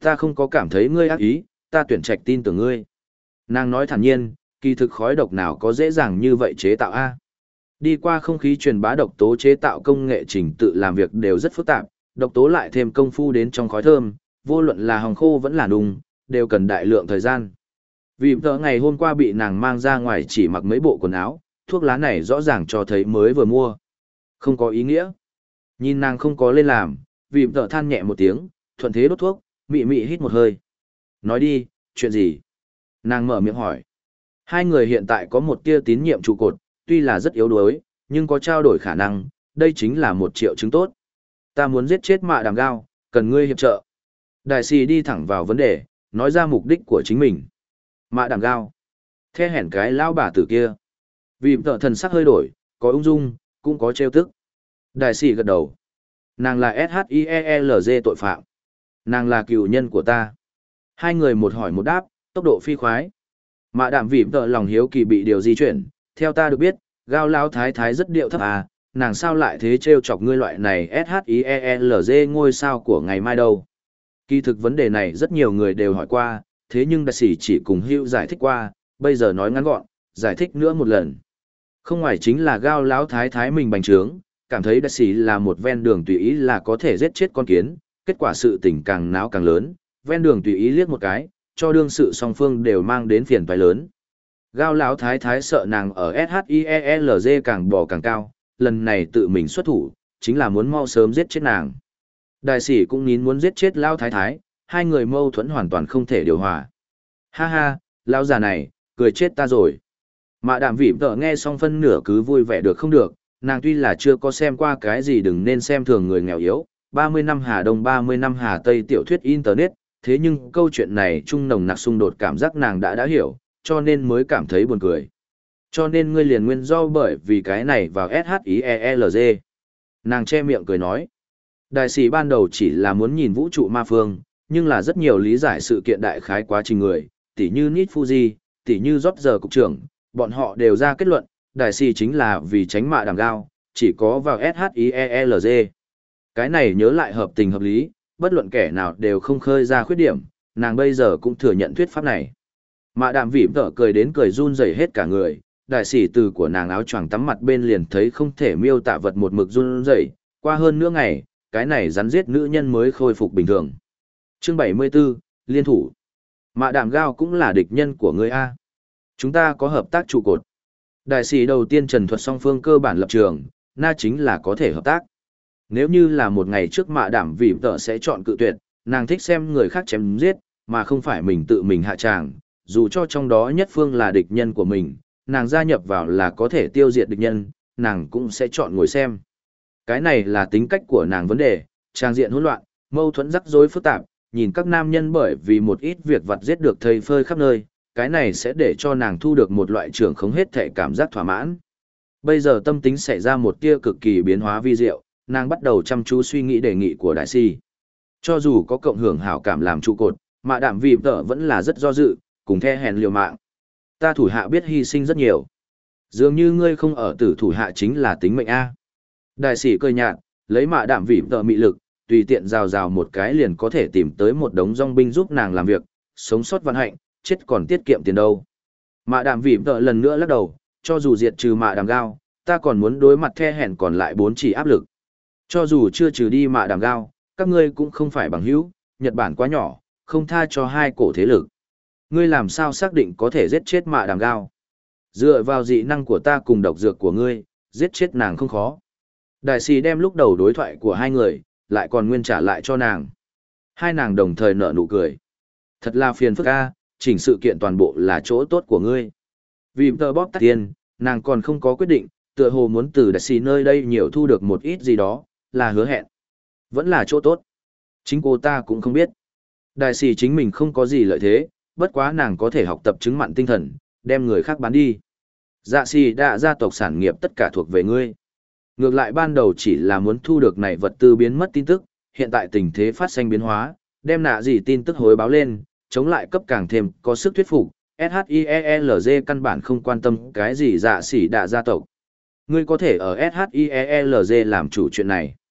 Ta không có cảm thấy ngươi ác ý, ta tuyển trạch tin tưởng ngươi. Nàng nói thản nhiên, kỳ thực khói độc nào có dễ dàng như vậy chế tạo a. Đi qua không khí truyền bá độc tố chế tạo công nghệ trình tự làm việc đều rất phức tạp, độc tố lại thêm công phu đến trong khói thơm, vô luận là hồng khô vẫn là đùng, đều cần đại lượng thời gian. Vì tớ ngày hôm qua bị nàng mang ra ngoài chỉ mặc mấy bộ quần áo, thuốc lá này rõ ràng cho thấy mới vừa mua. Không có ý nghĩa. Nhìn nàng không có lên làm, vì tớ than nhẹ một tiếng, thuận thế đốt thuốc, mị mị hít một hơi. Nói đi, chuyện gì? Nàng mở miệng hỏi. Hai người hiện tại có một tia tín nhiệm trụ cột, tuy là rất yếu đuối, nhưng có trao đổi khả năng, đây chính là một triệu chứng tốt. Ta muốn giết chết mạ đàm gao, cần ngươi hiệp trợ. Đại sĩ đi thẳng vào vấn đề, nói ra mục đích của chính mình. Mạ đàm gao. The hẻn cái lão bà tử kia. Vì tợ thần sắc hơi đổi, có ung dung, cũng có trêu tức. Đại sĩ gật đầu. Nàng là ét hát i e lờ giê tội phạm. Nàng là cựu nhân của ta. Hai người một hỏi một đáp, tốc độ phi khoái. Mạ đàm vì tợ lòng hiếu kỳ bị điều di chuyển. Theo ta được biết, gao lão thái thái rất điệu thấp à, nàng sao lại thế trêu chọc ngươi loại này ét hát i e lờ giê ngôi sao của ngày mai đâu. Kỳ thực vấn đề này rất nhiều người đều hỏi qua, thế nhưng đại sĩ chỉ cùng hữu giải thích qua, bây giờ nói ngắn gọn, giải thích nữa một lần. Không ngoài chính là gao lão thái thái mình bành trướng, cảm thấy đại sĩ là một ven đường tùy ý là có thể giết chết con kiến, kết quả sự tình càng náo càng lớn, ven đường tùy ý liếc một cái, cho đương sự song phương đều mang đến phiền toái lớn. Gao lão thái thái sợ nàng ở ét hát i e lờ giê càng bò càng cao, lần này tự mình xuất thủ, chính là muốn mau sớm giết chết nàng. Đại sĩ cũng nín muốn giết chết lão thái thái, hai người mâu thuẫn hoàn toàn không thể điều hòa. Ha ha, lão già này, cười chết ta rồi. Mạ đàm vỉm tở nghe xong phân nửa cứ vui vẻ được không được, nàng tuy là chưa có xem qua cái gì đừng nên xem thường người nghèo yếu, ba mươi năm Hà Đông ba mươi năm Hà Tây tiểu thuyết Internet, thế nhưng câu chuyện này chung nồng nặc xung đột cảm giác nàng đã đã hiểu, cho nên mới cảm thấy buồn cười. Cho nên ngươi liền nguyên do bởi vì cái này vào ét hát i e lờ giê. Nàng che miệng cười nói. Đại sĩ ban đầu chỉ là muốn nhìn vũ trụ ma phương, nhưng là rất nhiều lý giải sự kiện đại khái quá trình người, tỉ như Nít Fuji, tỉ như Roger cục trưởng, bọn họ đều ra kết luận, đại sĩ chính là vì tránh mạ đàm gao, chỉ có vào ét hát i e lờ giê. Cái này nhớ lại hợp tình hợp lý, bất luận kẻ nào đều không khơi ra khuyết điểm, nàng bây giờ cũng thừa nhận thuyết pháp này. Mạ đàm vỉm tở cười đến cười run rẩy hết cả người, đại sĩ từ của nàng áo choàng tắm mặt bên liền thấy không thể miêu tả vật một mực run rẩy, qua hơn nửa ngày, cái này rắn giết nữ nhân mới khôi phục bình thường. Chương bảy mươi 74, liên thủ. Mạ đàm gao cũng là địch nhân của ngươi a. Chúng ta có hợp tác trụ cột. Đại sĩ đầu tiên trần thuật song phương cơ bản lập trường, na chính là có thể hợp tác. Nếu như là một ngày trước mạ đàm vỉm tở sẽ chọn cự tuyệt, nàng thích xem người khác chém giết, mà không phải mình tự mình hạ tràng, dù cho trong đó nhất phương là địch nhân của mình, nàng gia nhập vào là có thể tiêu diệt địch nhân, nàng cũng sẽ chọn ngồi xem. Cái này là tính cách của nàng vấn đề, trang diện hỗn loạn, mâu thuẫn rắc rối phức tạp, nhìn các nam nhân bởi vì một ít việc vặt giết được thây phơi khắp nơi, cái này sẽ để cho nàng thu được một loại trưởng không hết thể cảm giác thỏa mãn. Bây giờ tâm tính xảy ra một tia cực kỳ biến hóa vi diệu, nàng bắt đầu chăm chú suy nghĩ đề nghị của đại sĩ. Cho dù có cộng hưởng hảo cảm làm trụ cột, mạ đạm vì tợ vẫn là rất do dự, cùng the hèn liều mạng. Ta thủ hạ biết hy sinh rất nhiều. Dường như ngươi không ở tử thủ hạ chính là tính mệnh A. Đại sĩ cười nhạt, lấy mạ đạm vì tợ mị lực, tùy tiện rào rào một cái liền có thể tìm tới một đống dòng binh giúp nàng làm việc, sống sót vận hạnh, chết còn tiết kiệm tiền đâu. Mạ đạm vì tợ lần nữa lắc đầu, cho dù diệt trừ mạ đạm gao, ta còn muốn đối mặt the hèn còn lại bốn chỉ áp lực. Cho dù chưa trừ đi mạ đạm gao, các ngươi cũng không phải bằng hữu, Nhật Bản quá nhỏ, không tha cho hai cổ thế lực. Ngươi làm sao xác định có thể giết chết mạ đàm gao? Dựa vào dị năng của ta cùng độc dược của ngươi, giết chết nàng không khó. Đại sĩ đem lúc đầu đối thoại của hai người, lại còn nguyên trả lại cho nàng. Hai nàng đồng thời nở nụ cười. Thật là phiền phức a, chỉnh sự kiện toàn bộ là chỗ tốt của ngươi. Vì tờ bóp tắt tiền, nàng còn không có quyết định, tựa hồ muốn từ đại sĩ nơi đây nhiều thu được một ít gì đó, là hứa hẹn. Vẫn là chỗ tốt. Chính cô ta cũng không biết. Đại sĩ chính mình không có gì lợi thế, bất quá nàng có thể học tập chứng mặn tinh thần, đem người khác bán đi. Dạ sĩ đã gia tộc sản nghiệp tất cả thuộc về ngươi. Ngược lại ban đầu chỉ là muốn thu được này vật tư biến mất tin tức, hiện tại tình thế phát sinh biến hóa, đem nạ gì tin tức hối báo lên, chống lại cấp càng thêm có sức thuyết phục. ét hát i e lờ giê căn bản không quan tâm cái gì dạ sĩ đã gia tộc. Ngươi có thể ở ét hát i e lờ giê làm chủ chuyện này.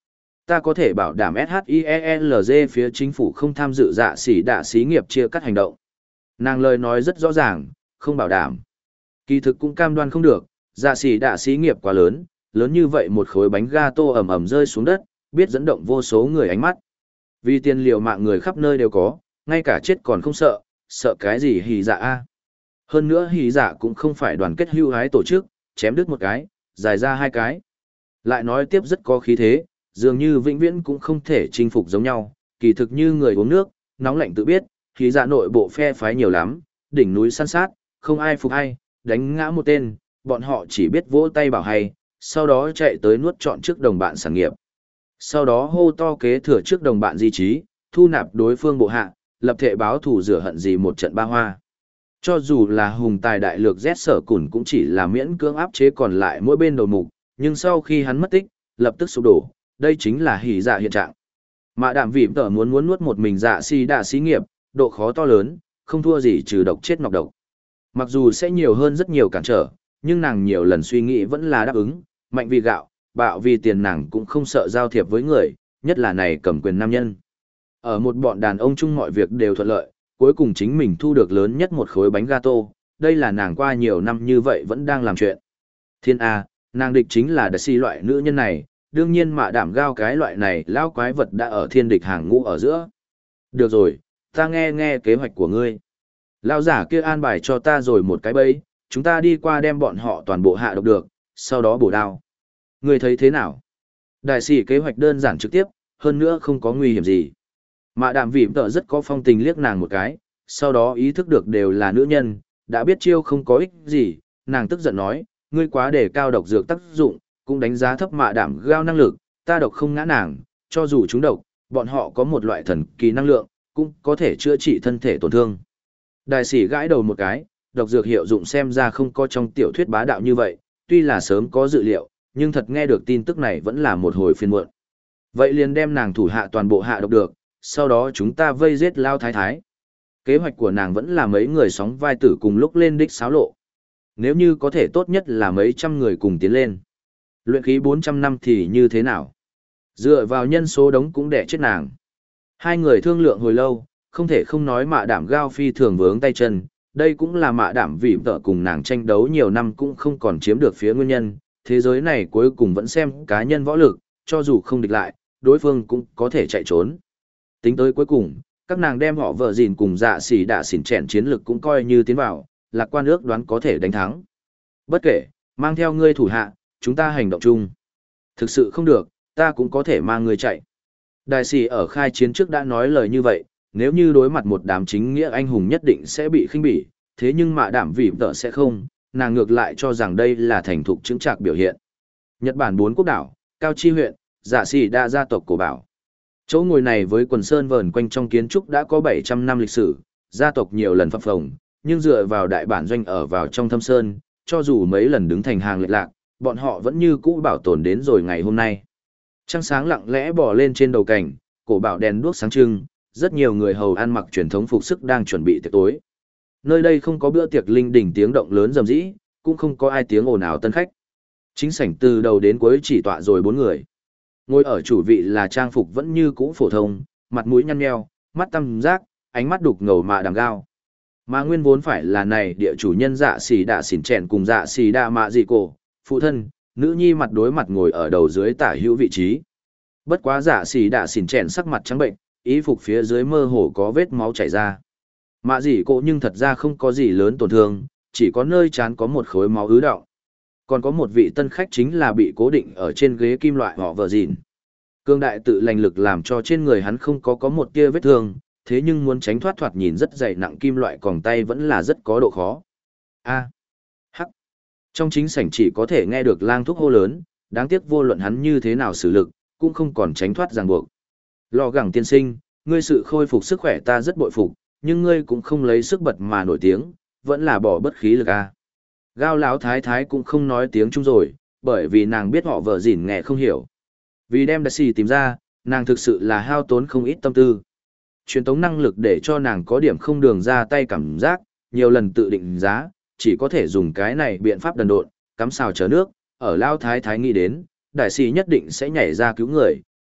ta có thể bảo đảm SHIELZ phía chính phủ không tham dự dạ xỉ đạ xí nghiệp chia cắt hành động. Nàng lời nói rất rõ ràng, không bảo đảm. Kỳ thực cũng cam đoan không được, dạ xỉ đạ xí nghiệp quá lớn, lớn như vậy một khối bánh gato ẩm ẩm rơi xuống đất, biết dẫn động vô số người ánh mắt. Vì tiền liều mạng người khắp nơi đều có, ngay cả chết còn không sợ, sợ cái gì hỉ dạ a. Hơn nữa hỉ dạ cũng không phải đoàn kết hưu hái tổ chức, chém đứt một cái, dài ra hai cái. Lại nói tiếp rất có khí thế, dường như vĩnh viễn cũng không thể chinh phục giống nhau, kỳ thực như người uống nước, nóng lạnh tự biết, hỉ dạ nội bộ phe phái nhiều lắm, đỉnh núi săn sát, không ai phục ai, đánh ngã một tên, bọn họ chỉ biết vỗ tay bảo hay, sau đó chạy tới nuốt trọn trước đồng bạn sản nghiệp. Sau đó hô to kế thừa trước đồng bạn di trí, thu nạp đối phương bộ hạ, lập thể báo thù rửa hận gì một trận ba hoa. Cho dù là hùng tài đại lược Z sở cùn cũng chỉ là miễn cưỡng áp chế còn lại mỗi bên đầu mục, nhưng sau khi hắn mất tích, lập tức sụp đổ, đây chính là hỉ dạ hiện trạng. Mạ đạm vỉm tở muốn muốn nuốt một mình dạ si đạ xí nghiệp, độ khó to lớn, không thua gì trừ độc chết nọc độc. Mặc dù sẽ nhiều hơn rất nhiều cản trở, nhưng nàng nhiều lần suy nghĩ vẫn là đáp ứng, mạnh vì gạo, bạo vì tiền, nàng cũng không sợ giao thiệp với người, nhất là này cầm quyền nam nhân. Ở một bọn đàn ông chung mọi việc đều thuận lợi, cuối cùng chính mình thu được lớn nhất một khối bánh gato, đây là nàng qua nhiều năm như vậy vẫn đang làm chuyện. Thiên A, nàng địch chính là đại si loại nữ nhân này, đương nhiên mạ đảm gao cái loại này lao quái vật đã ở thiên địch hàng ngũ ở giữa. Được rồi, ta nghe nghe kế hoạch của ngươi. Lao giả kia an bài cho ta rồi một cái bẫy, chúng ta đi qua đem bọn họ toàn bộ hạ độc được, sau đó bổ đao. Ngươi thấy thế nào? Đại sĩ kế hoạch đơn giản trực tiếp, hơn nữa không có nguy hiểm gì. Mạ đạm vỉm tợ rất có phong tình liếc nàng một cái, sau đó ý thức được đều là nữ nhân, đã biết chiêu không có ích gì, nàng tức giận nói, ngươi quá đề cao độc dược tác dụng, cũng đánh giá thấp mạ đạm gao năng lực, ta độc không ngã nàng, cho dù chúng độc, bọn họ có một loại thần kỳ năng lượng, cũng có thể chữa trị thân thể tổn thương. Đại sĩ gãi đầu một cái, độc dược hiệu dụng xem ra không có trong tiểu thuyết bá đạo như vậy, tuy là sớm có dự liệu, nhưng thật nghe được tin tức này vẫn là một hồi phiền muộn. Vậy liền đem nàng thủ hạ toàn bộ hạ độc được, sau đó chúng ta vây giết Lao Thái Thái. Kế hoạch của nàng vẫn là mấy người sóng vai tử cùng lúc lên đích xáo lộ. Nếu như có thể tốt nhất là mấy trăm người cùng tiến lên. Luyện khí bốn trăm năm thì như thế nào? Dựa vào nhân số đống cũng đẻ chết nàng. Hai người thương lượng hồi lâu, không thể không nói mạ đảm gao phi thường vướng tay chân. Đây cũng là mạ đảm vì vợ cùng nàng tranh đấu nhiều năm cũng không còn chiếm được phía nguyên nhân. Thế giới này cuối cùng vẫn xem cá nhân võ lực, cho dù không địch lại, đối phương cũng có thể chạy trốn. Tính tới cuối cùng, các nàng đem họ vợ gìn cùng dạ xỉ đạ xỉn chèn chiến lực cũng coi như tiến vào, lạc quan ước đoán có thể đánh thắng. Bất kể, mang theo ngươi thủ hạ, chúng ta hành động chung. Thực sự không được, ta cũng có thể mang ngươi chạy. Đại sĩ ở khai chiến trước đã nói lời như vậy, nếu như đối mặt một đám chính nghĩa anh hùng nhất định sẽ bị khinh bỉ, thế nhưng mạ đảm vì vợ sẽ không, nàng ngược lại cho rằng đây là thành thục chứng trạc biểu hiện. Nhật Bản bốn quốc đảo, Cao Chi huyện, dạ xỉ đa gia tộc cổ bảo. Chỗ ngồi này với quần sơn vờn quanh trong kiến trúc đã có bảy trăm năm lịch sử, gia tộc nhiều lần phập phồng, nhưng dựa vào đại bản doanh ở vào trong thâm sơn, cho dù mấy lần đứng thành hàng lệch lạc, bọn họ vẫn như cũ bảo tồn đến rồi ngày hôm nay. Trăng sáng lặng lẽ bò lên trên đầu cảnh, cổ bảo đèn đuốc sáng trưng, rất nhiều người hầu ăn mặc truyền thống phục sức đang chuẩn bị tiệc tối. Nơi đây không có bữa tiệc linh đình tiếng động lớn rầm rĩ, cũng không có ai tiếng ồn ào tân khách. Chính sảnh từ đầu đến cuối chỉ tọa rồi bốn người. Ngồi ở chủ vị là trang phục vẫn như cũ phổ thông, mặt mũi nhăn nheo, mắt tăm giác, ánh mắt đục ngầu mạ đằng gao. Mà nguyên vốn phải là này địa chủ nhân dạ xì đạ xỉn chèn cùng dạ xì đạ mạ dị cổ, phụ thân, nữ nhi mặt đối mặt ngồi ở đầu dưới tả hữu vị trí. Bất quá dạ xì đạ xỉn chèn sắc mặt trắng bệnh, ý phục phía dưới mơ hồ có vết máu chảy ra. Mạ dị cổ nhưng thật ra không có gì lớn tổn thương, chỉ có nơi chán có một khối máu ứ đọng. Còn có một vị tân khách chính là bị cố định ở trên ghế kim loại họ vợ dìn. Cương đại tự lành lực làm cho trên người hắn không có có một tia vết thương, thế nhưng muốn tránh thoát thoạt nhìn rất dày nặng kim loại còng tay vẫn là rất có độ khó. A. Hắc. Trong chính sảnh chỉ có thể nghe được lang thúc hô lớn, đáng tiếc vô luận hắn như thế nào xử lực, cũng không còn tránh thoát ràng buộc. Lò gẳng tiên sinh, ngươi sự khôi phục sức khỏe ta rất bội phục, nhưng ngươi cũng không lấy sức bật mà nổi tiếng, vẫn là bỏ bất khí lực a. Gao lão thái thái cũng không nói tiếng Trung rồi, bởi vì nàng biết họ vợ dỉn nghe không hiểu. Vì đem đại sĩ tìm ra, nàng thực sự là hao tốn không ít tâm tư. Truyền tống năng lực để cho nàng có điểm không đường ra tay cảm giác, nhiều lần tự định giá, chỉ có thể dùng cái này biện pháp đần độn, cắm xào chở nước, ở lao thái thái nghĩ đến, đại sĩ nhất định sẽ nhảy ra cứu người,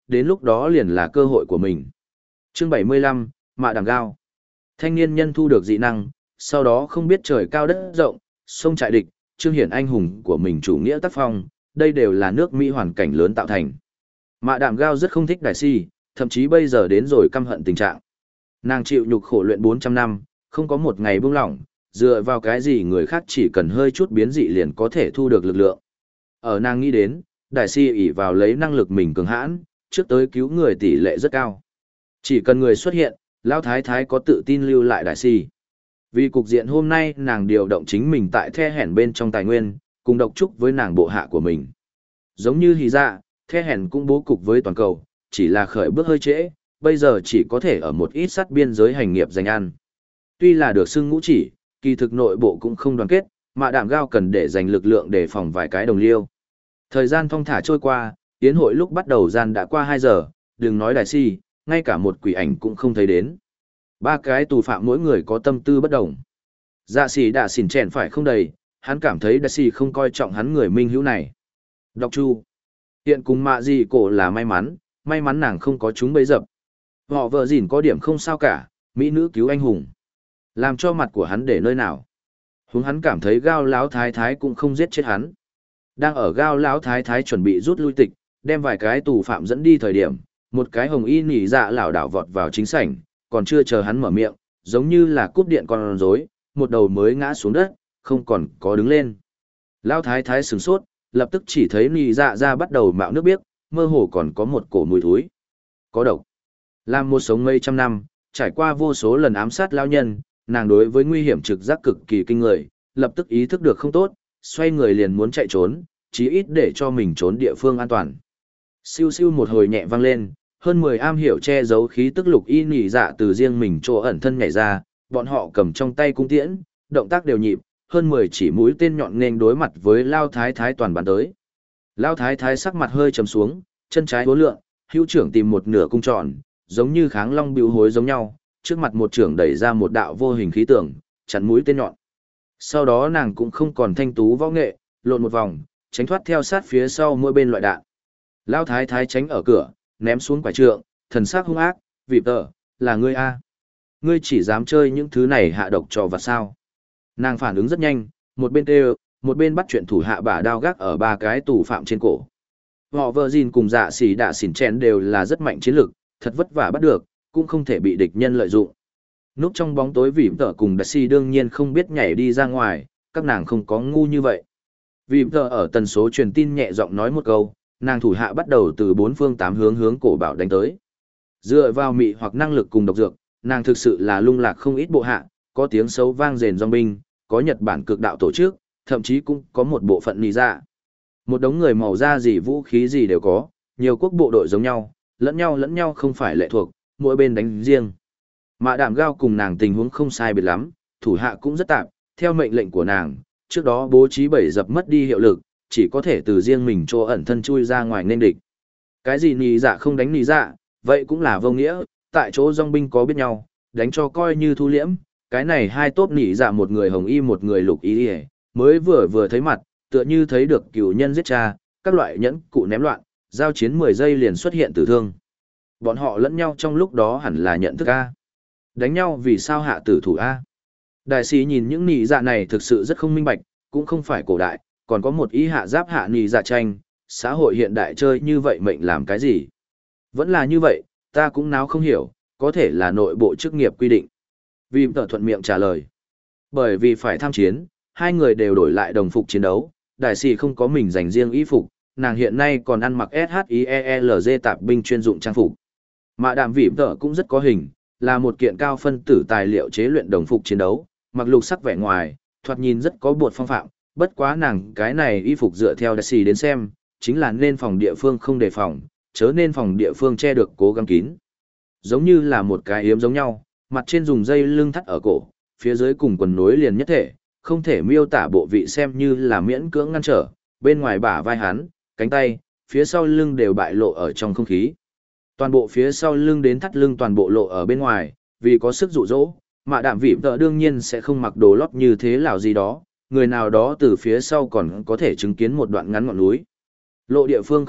đến lúc đó liền là cơ hội của mình. Chương bảy mươi lăm, Mạ Đàm Gao. Thanh niên nhân thu được dị năng, sau đó không biết trời cao đất rộng, sông trại địch, trương hiển anh hùng của mình chủ nghĩa tác phong, đây đều là nước Mỹ hoàn cảnh lớn tạo thành. Mạ Đàm Gao rất không thích Đại Si, thậm chí bây giờ đến rồi căm hận tình trạng. Nàng chịu nhục khổ luyện bốn trăm năm, không có một ngày buông lỏng, dựa vào cái gì người khác chỉ cần hơi chút biến dị liền có thể thu được lực lượng. Ở nàng nghĩ đến, Đại Si ỷ vào lấy năng lực mình cường hãn, trước tới cứu người tỷ lệ rất cao. Chỉ cần người xuất hiện, Lão Thái Thái có tự tin lưu lại Đại Si. Vì cục diện hôm nay nàng điều động chính mình tại the hẻn bên trong tài nguyên, cùng độc trúc với nàng bộ hạ của mình. Giống như Hí Dạ, the hẻn cũng bố cục với toàn cầu, chỉ là khởi bước hơi trễ, bây giờ chỉ có thể ở một ít sát biên giới hành nghiệp giành ăn. Tuy là được xưng ngũ chỉ, kỳ thực nội bộ cũng không đoàn kết, Mạ Đàm Gao cần để dành lực lượng để phòng vài cái đồng liêu. Thời gian thong thả trôi qua, tiến hội lúc bắt đầu gian đã qua hai giờ, đừng nói Đại Si, ngay cả một quỷ ảnh cũng không thấy đến. Ba cái tù phạm mỗi người có tâm tư bất đồng. Dạ xỉ đã xỉn chèn phải không đầy, hắn cảm thấy Đại Si không coi trọng hắn người minh hữu này. Đọc Chu. Hiện cùng Mạ Dị Cổ là may mắn, may mắn nàng không có chúng bấy dập. Họ vợ dỉn có điểm không sao cả, mỹ nữ cứu anh hùng. Làm cho mặt của hắn để nơi nào. Hướng hắn cảm thấy Gao Lão Thái Thái cũng không giết chết hắn. Đang ở Gao Lão Thái Thái chuẩn bị rút lui tịch, đem vài cái tù phạm dẫn đi thời điểm, một cái hồng y nỉ dạ lảo đảo vọt vào chính sảnh, còn chưa chờ hắn mở miệng, giống như là cúp điện con rối, một đầu mới ngã xuống đất, không còn có đứng lên. Lão Thái Thái sửng sốt, lập tức chỉ thấy nỉ dạ ra bắt đầu mạo nước biếc, mơ hồ còn có một cổ mùi thối. Có độc. Làm một sống mấy trăm năm, trải qua vô số lần ám sát lão nhân, nàng đối với nguy hiểm trực giác cực kỳ kinh người, lập tức ý thức được không tốt, xoay người liền muốn chạy trốn, chí ít để cho mình trốn địa phương an toàn. Siêu siêu một hồi nhẹ vang lên, hơn mười am hiểu che giấu khí tức lục y nỉ dạ từ riêng mình chỗ ẩn thân nhảy ra, bọn họ cầm trong tay cung tiễn, động tác đều nhịp, hơn mười chỉ mũi tên nhọn nên đối mặt với Lao Thái Thái toàn bắn tới. Lao Thái Thái sắc mặt hơi trầm xuống, chân trái hố lượng, hữu trưởng tìm một nửa cung tròn, giống như kháng long bưu hối giống nhau, trước mặt một trưởng đẩy ra một đạo vô hình khí tượng, chắn mũi tên nhọn. Sau đó nàng cũng không còn thanh tú võ nghệ, lộn một vòng, tránh thoát theo sát phía sau mỗi bên loại đạn. Lao Thái Thái tránh ở cửa, ném xuống quả trượng, thần sắc hung ác, "Vịp tờ, là ngươi a? Ngươi chỉ dám chơi những thứ này hạ độc trò vặt sao?" Nàng phản ứng rất nhanh, một bên kêu, một bên bắt chuyện thủ hạ bả đao gác ở ba cái tù phạm trên cổ. Họ vợ gìn cùng dạ xỉ đạ xỉn chèn đều là rất mạnh chiến lực, thật vất vả bắt được, cũng không thể bị địch nhân lợi dụng. Núp trong bóng tối Vịp tờ cùng Đại Si đương nhiên không biết nhảy đi ra ngoài, các nàng không có ngu như vậy. Vịp tờ ở tần số truyền tin nhẹ giọng nói một câu, nàng thủ hạ bắt đầu từ bốn phương tám hướng hướng cổ bảo đánh tới. Dựa vào mị hoặc năng lực cùng độc dược, nàng thực sự là lung lạc không ít bộ hạ, có tiếng xấu vang rền dòng binh, có Nhật Bản cực đạo tổ chức, thậm chí cũng có một bộ phận nì dạ. Một đống người màu da gì vũ khí gì đều có, nhiều quốc bộ đội giống nhau, lẫn nhau lẫn nhau không phải lệ thuộc, mỗi bên đánh riêng. Mạ Đàm Gao cùng nàng tình huống không sai biệt lắm, thủ hạ cũng rất tạm, theo mệnh lệnh của nàng, trước đó bố trí bảy dập mất đi hiệu lực, chỉ có thể từ riêng mình chỗ ẩn thân chui ra ngoài nên địch. Cái gì nì dạ không đánh nì dạ, vậy cũng là vô nghĩa, tại chỗ dòng binh có biết nhau, đánh cho coi như thu liễm, cái này hai tốp nì dạ một người hồng y một người lục y, mới vừa vừa thấy mặt, tựa như thấy được cửu nhân giết cha, các loại nhẫn cụ ném loạn, giao chiến mười giây liền xuất hiện tử thương. Bọn họ lẫn nhau trong lúc đó hẳn là nhận thức A. Đánh nhau vì sao hạ tử thủ A. Đại sĩ nhìn những nì dạ này thực sự rất không minh bạch, cũng không phải cổ đại, còn có một ý hạ giáp hạ nì dạ tranh, xã hội hiện đại chơi như vậy mệnh làm cái gì. Vẫn là như vậy, ta cũng náo không hiểu, có thể là nội bộ chức nghiệp quy định. Vì tờ thuận miệng trả lời. Bởi vì phải tham chiến, hai người đều đổi lại đồng phục chiến đấu, đại sĩ không có mình dành riêng y phục, nàng hiện nay còn ăn mặc ét hát i e lờ giê tạp binh chuyên dụng trang phục. Mạ Đàm Vĩ tờ cũng rất có hình, là một kiện cao phân tử tài liệu chế luyện đồng phục chiến đấu, mặc lục sắc vẻ ngoài, thoạt nhìn rất có bột phong phạm, bất quá nàng cái này y phục dựa theo đại sĩ đến xem, chính là nên phòng địa phương không đề phòng, chớ nên phòng địa phương che được cố gắng kín. Giống như là một cái yếm giống nhau, mặt trên dùng dây lưng thắt ở cổ, phía dưới cùng quần nối liền nhất thể, không thể miêu tả bộ vị xem như là miễn cưỡng ngăn trở, bên ngoài bả vai hắn, cánh tay, phía sau lưng đều bại lộ ở trong không khí. Toàn bộ phía sau lưng đến thắt lưng toàn bộ lộ ở bên ngoài, vì có sức dụ dỗ, Mạ Đàm Vĩ tờ đương nhiên sẽ không mặc đồ lót như thế lào gì đó, người nào đó từ phía sau còn có thể chứng kiến một đoạn ngắn ngọn núi. Lộ địa phương không ít,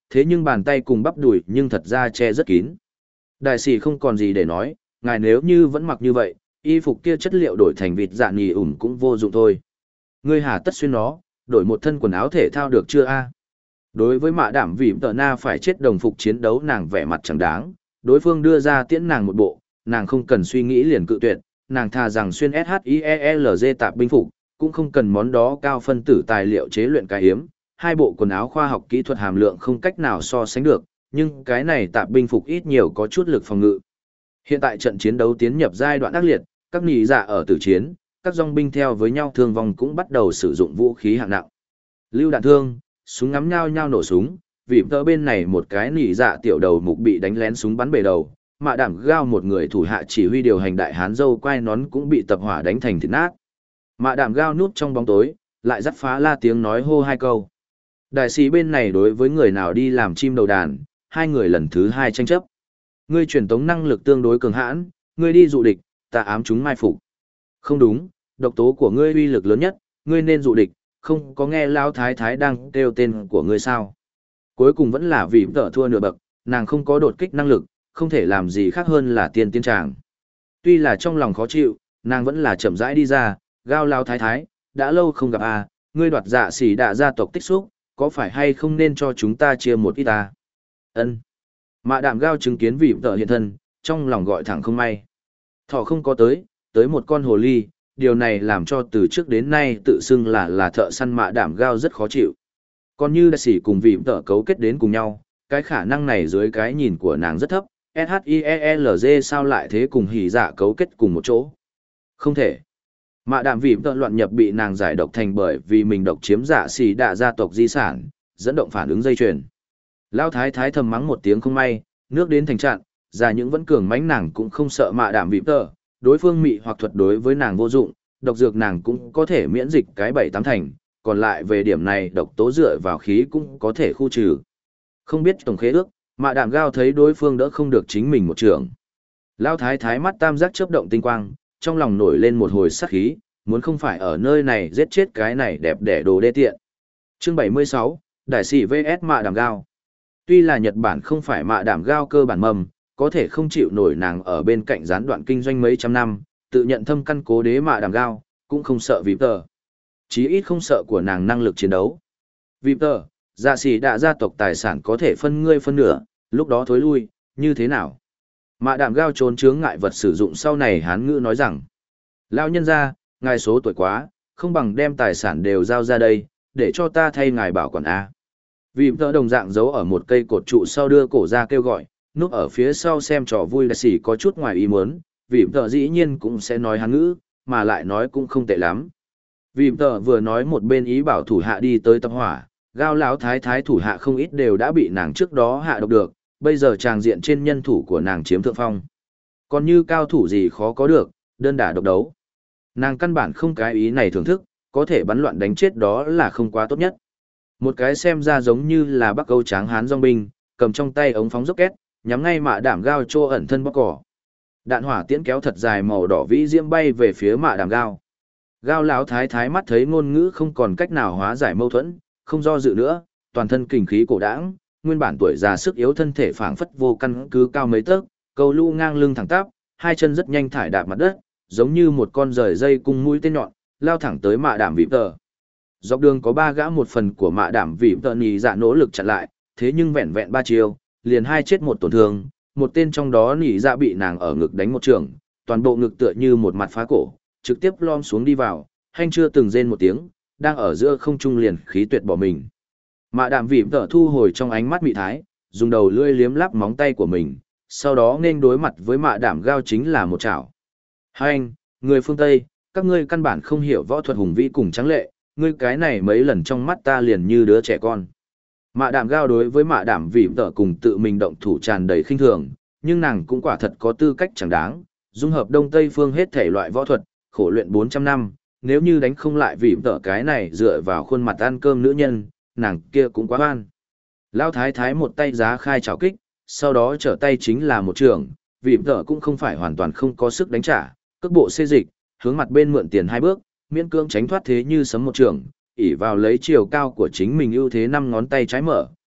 thế nhưng bàn tay cùng bắp đùi nhưng thật ra che rất kín. Đại sĩ không còn gì để nói, ngài nếu như vẫn mặc như vậy, y phục kia chất liệu đổi thành vịt dạ nhì ủn cũng vô dụng thôi. Ngươi hà tất xuyên nó, đổi một thân quần áo thể thao được chưa a? Đối với mạ đảm vì tờ na phải chết đồng phục chiến đấu nàng vẻ mặt chẳng đáng, đối phương đưa ra tiễn nàng một bộ, nàng không cần suy nghĩ liền cự tuyệt, nàng thà rằng xuyên ét hát i e lờ giê tạp binh phục, cũng không cần món đó cao phân tử tài liệu chế luyện cái hiếm, hai bộ quần áo khoa học kỹ thuật hàm lượng không cách nào so sánh được, nhưng cái này tạp binh phục ít nhiều có chút lực phòng ngự. Hiện tại trận chiến đấu tiến nhập giai đoạn ác liệt, các nỉ dạ ở tử chiến, các dòng binh theo với nhau thương vong cũng bắt đầu sử dụng vũ khí hạng nặng. Lưu đạn thương, súng ngắm nhau nhau nổ súng, vì tớ bên này một cái nỉ dạ tiểu đầu mục bị đánh lén súng bắn bể đầu, mạ đảm gao một người thủ hạ chỉ huy điều hành đại hán dâu quai nón cũng bị tập hỏa đánh thành thịt nát. Mạ đảm gao núp trong bóng tối, lại dắt phá la tiếng nói hô hai câu. Đại sĩ bên này đối với người nào đi làm chim đầu đàn, hai người lần thứ hai tranh chấp. Ngươi truyền tống năng lực tương đối cường hãn, ngươi đi dụ địch, ta ám chúng mai phục. Không đúng, độc tố của ngươi uy lực lớn nhất, ngươi nên dụ địch, không có nghe Lão Thái Thái đang kêu tên của ngươi sao. Cuối cùng vẫn là vì tợ thua nửa bậc, nàng không có đột kích năng lực, không thể làm gì khác hơn là tiên tiên tràng. Tuy là trong lòng khó chịu, nàng vẫn là chậm rãi đi ra, gao Lão Thái Thái, đã lâu không gặp à, ngươi đoạt dạ xỉ đạ gia tộc tích xúc, có phải hay không nên cho chúng ta chia một ít ta? Ân. Mạ đạm gao chứng kiến vì tợ hiện thân, trong lòng gọi thẳng không may. Thỏ không có tới, tới một con hồ ly, điều này làm cho từ trước đến nay tự xưng là là thợ săn mạ đạm gao rất khó chịu. Còn như đại sĩ cùng vị tợ cấu kết đến cùng nhau, cái khả năng này dưới cái nhìn của nàng rất thấp, ét hát i e lờ giê sao lại thế cùng hỉ dạ cấu kết cùng một chỗ? Không thể. Mạ đạm vị tợ loạn nhập bị nàng giải độc thành bởi vì mình độc chiếm dạ xỉ đạ gia tộc di sản, dẫn động phản ứng dây chuyền. Lão thái thái thầm mắng một tiếng không may, nước đến thành trạng, ra những vẫn cường mãnh nàng cũng không sợ mạ đạm vị tợ, đối phương mị hoặc thuật đối với nàng vô dụng, độc dược nàng cũng có thể miễn dịch cái bảy tám thành, còn lại về điểm này độc tố dựa vào khí cũng có thể khu trừ. Không biết tổng khế ước, mạ đạm gao thấy đối phương đỡ không được chính mình một trường. Lão thái thái mắt tam giác chớp động tinh quang, trong lòng nổi lên một hồi sát khí, muốn không phải ở nơi này giết chết cái này đẹp đẽ đồ đê tiện. Chương bảy mươi sáu, Đại sĩ vs mạ đạm gao. Tuy là Nhật Bản không phải mạ đạm gao cơ bản mầm, có thể không chịu nổi nàng ở bên cạnh gián đoạn kinh doanh mấy trăm năm, tự nhận thâm căn cố đế mạ đạm gao, cũng không sợ vịp tờ. Chí ít không sợ của nàng năng lực chiến đấu. Vịp tờ, dạ sĩ đạ gia tộc tài sản có thể phân ngươi phân nửa, lúc đó thối lui, như thế nào? Mạ đạm gao trốn chướng ngại vật sử dụng sau này hán ngữ nói rằng, lão nhân gia, ngài số tuổi quá, không bằng đem tài sản đều giao ra đây, để cho ta thay ngài bảo quản A. Vì tợ đồng dạng giấu ở một cây cột trụ sau đưa cổ ra kêu gọi, núp ở phía sau xem trò vui đại sĩ có chút ngoài ý muốn, vì tợ dĩ nhiên cũng sẽ nói hán ngữ, mà lại nói cũng không tệ lắm. Vì tợ vừa nói một bên ý bảo thủ hạ đi tới tập hỏa, gao lão thái thái thủ hạ không ít đều đã bị nàng trước đó hạ độc được, bây giờ tràng diện trên nhân thủ của nàng chiếm thượng phong. Còn như cao thủ gì khó có được, đơn đả độc đấu. Nàng căn bản không cái ý này thưởng thức, có thể bắn loạn đánh chết đó là không quá tốt nhất. Một cái xem ra giống như là Bắc Âu tráng hán dòng binh, cầm trong tay ống phóng rocket, nhắm ngay mạ đảm gao trô ẩn thân bóc cỏ. Đạn hỏa tiễn kéo thật dài màu đỏ vĩ diễm bay về phía mạ đảm gao. Gao lão thái thái mắt thấy ngôn ngữ không còn cách nào hóa giải mâu thuẫn, không do dự nữa, toàn thân kình khí cổ đãng, nguyên bản tuổi già sức yếu thân thể phảng phất vô căn cứ cao mấy tấc, cầu lũ ngang lưng thẳng tắp, hai chân rất nhanh thải đạp mặt đất, giống như một con rời dây cung mũi tên nhọn, lao thẳng tới mạ đảm vịp tờ. Dọc đường có ba gã một phần của mạ đảm vịp tờ nì dạ nỗ lực chặn lại, thế nhưng vẹn vẹn ba chiêu, liền hai chết một tổn thương, một tên trong đó nỉ dạ bị nàng ở ngực đánh một trường, toàn bộ ngực tựa như một mặt phá cổ, trực tiếp lom xuống đi vào, hành chưa từng rên một tiếng, đang ở giữa không trung liền khí tuyệt bỏ mình. Mạ đạm vịp tờ thu hồi trong ánh mắt mị thái, dùng đầu lưỡi liếm láp móng tay của mình, sau đó nên đối mặt với mạ đạm gao chính là một chảo. Hành, người phương Tây, các ngươi căn bản không hiểu võ thuật hùng vĩ cùng trắng lệ, ngươi cái này mấy lần trong mắt ta liền như đứa trẻ con. Mạ đạm gao đối với mạ đạm vịp tờ cùng tự mình động thủ tràn đầy khinh thường, nhưng nàng cũng quả thật có tư cách chẳng đáng, dung hợp đông tây phương hết thể loại võ thuật, khổ luyện bốn trăm năm, nếu như đánh không lại vịp tờ cái này dựa vào khuôn mặt ăn cơm nữ nhân, nàng kia cũng quá oan. Lão thái thái một tay giá khai trảo kích, sau đó trở tay chính là một trường, vịp tờ cũng không phải hoàn toàn không có sức đánh trả, cước bộ xê dịch, hướng mặt bên mượn tiền hai bước, miễn cưỡng tránh thoát thế như sấm một trường, ỉ vào lấy chiều cao của chính mình ưu thế năm ngón tay trái mở,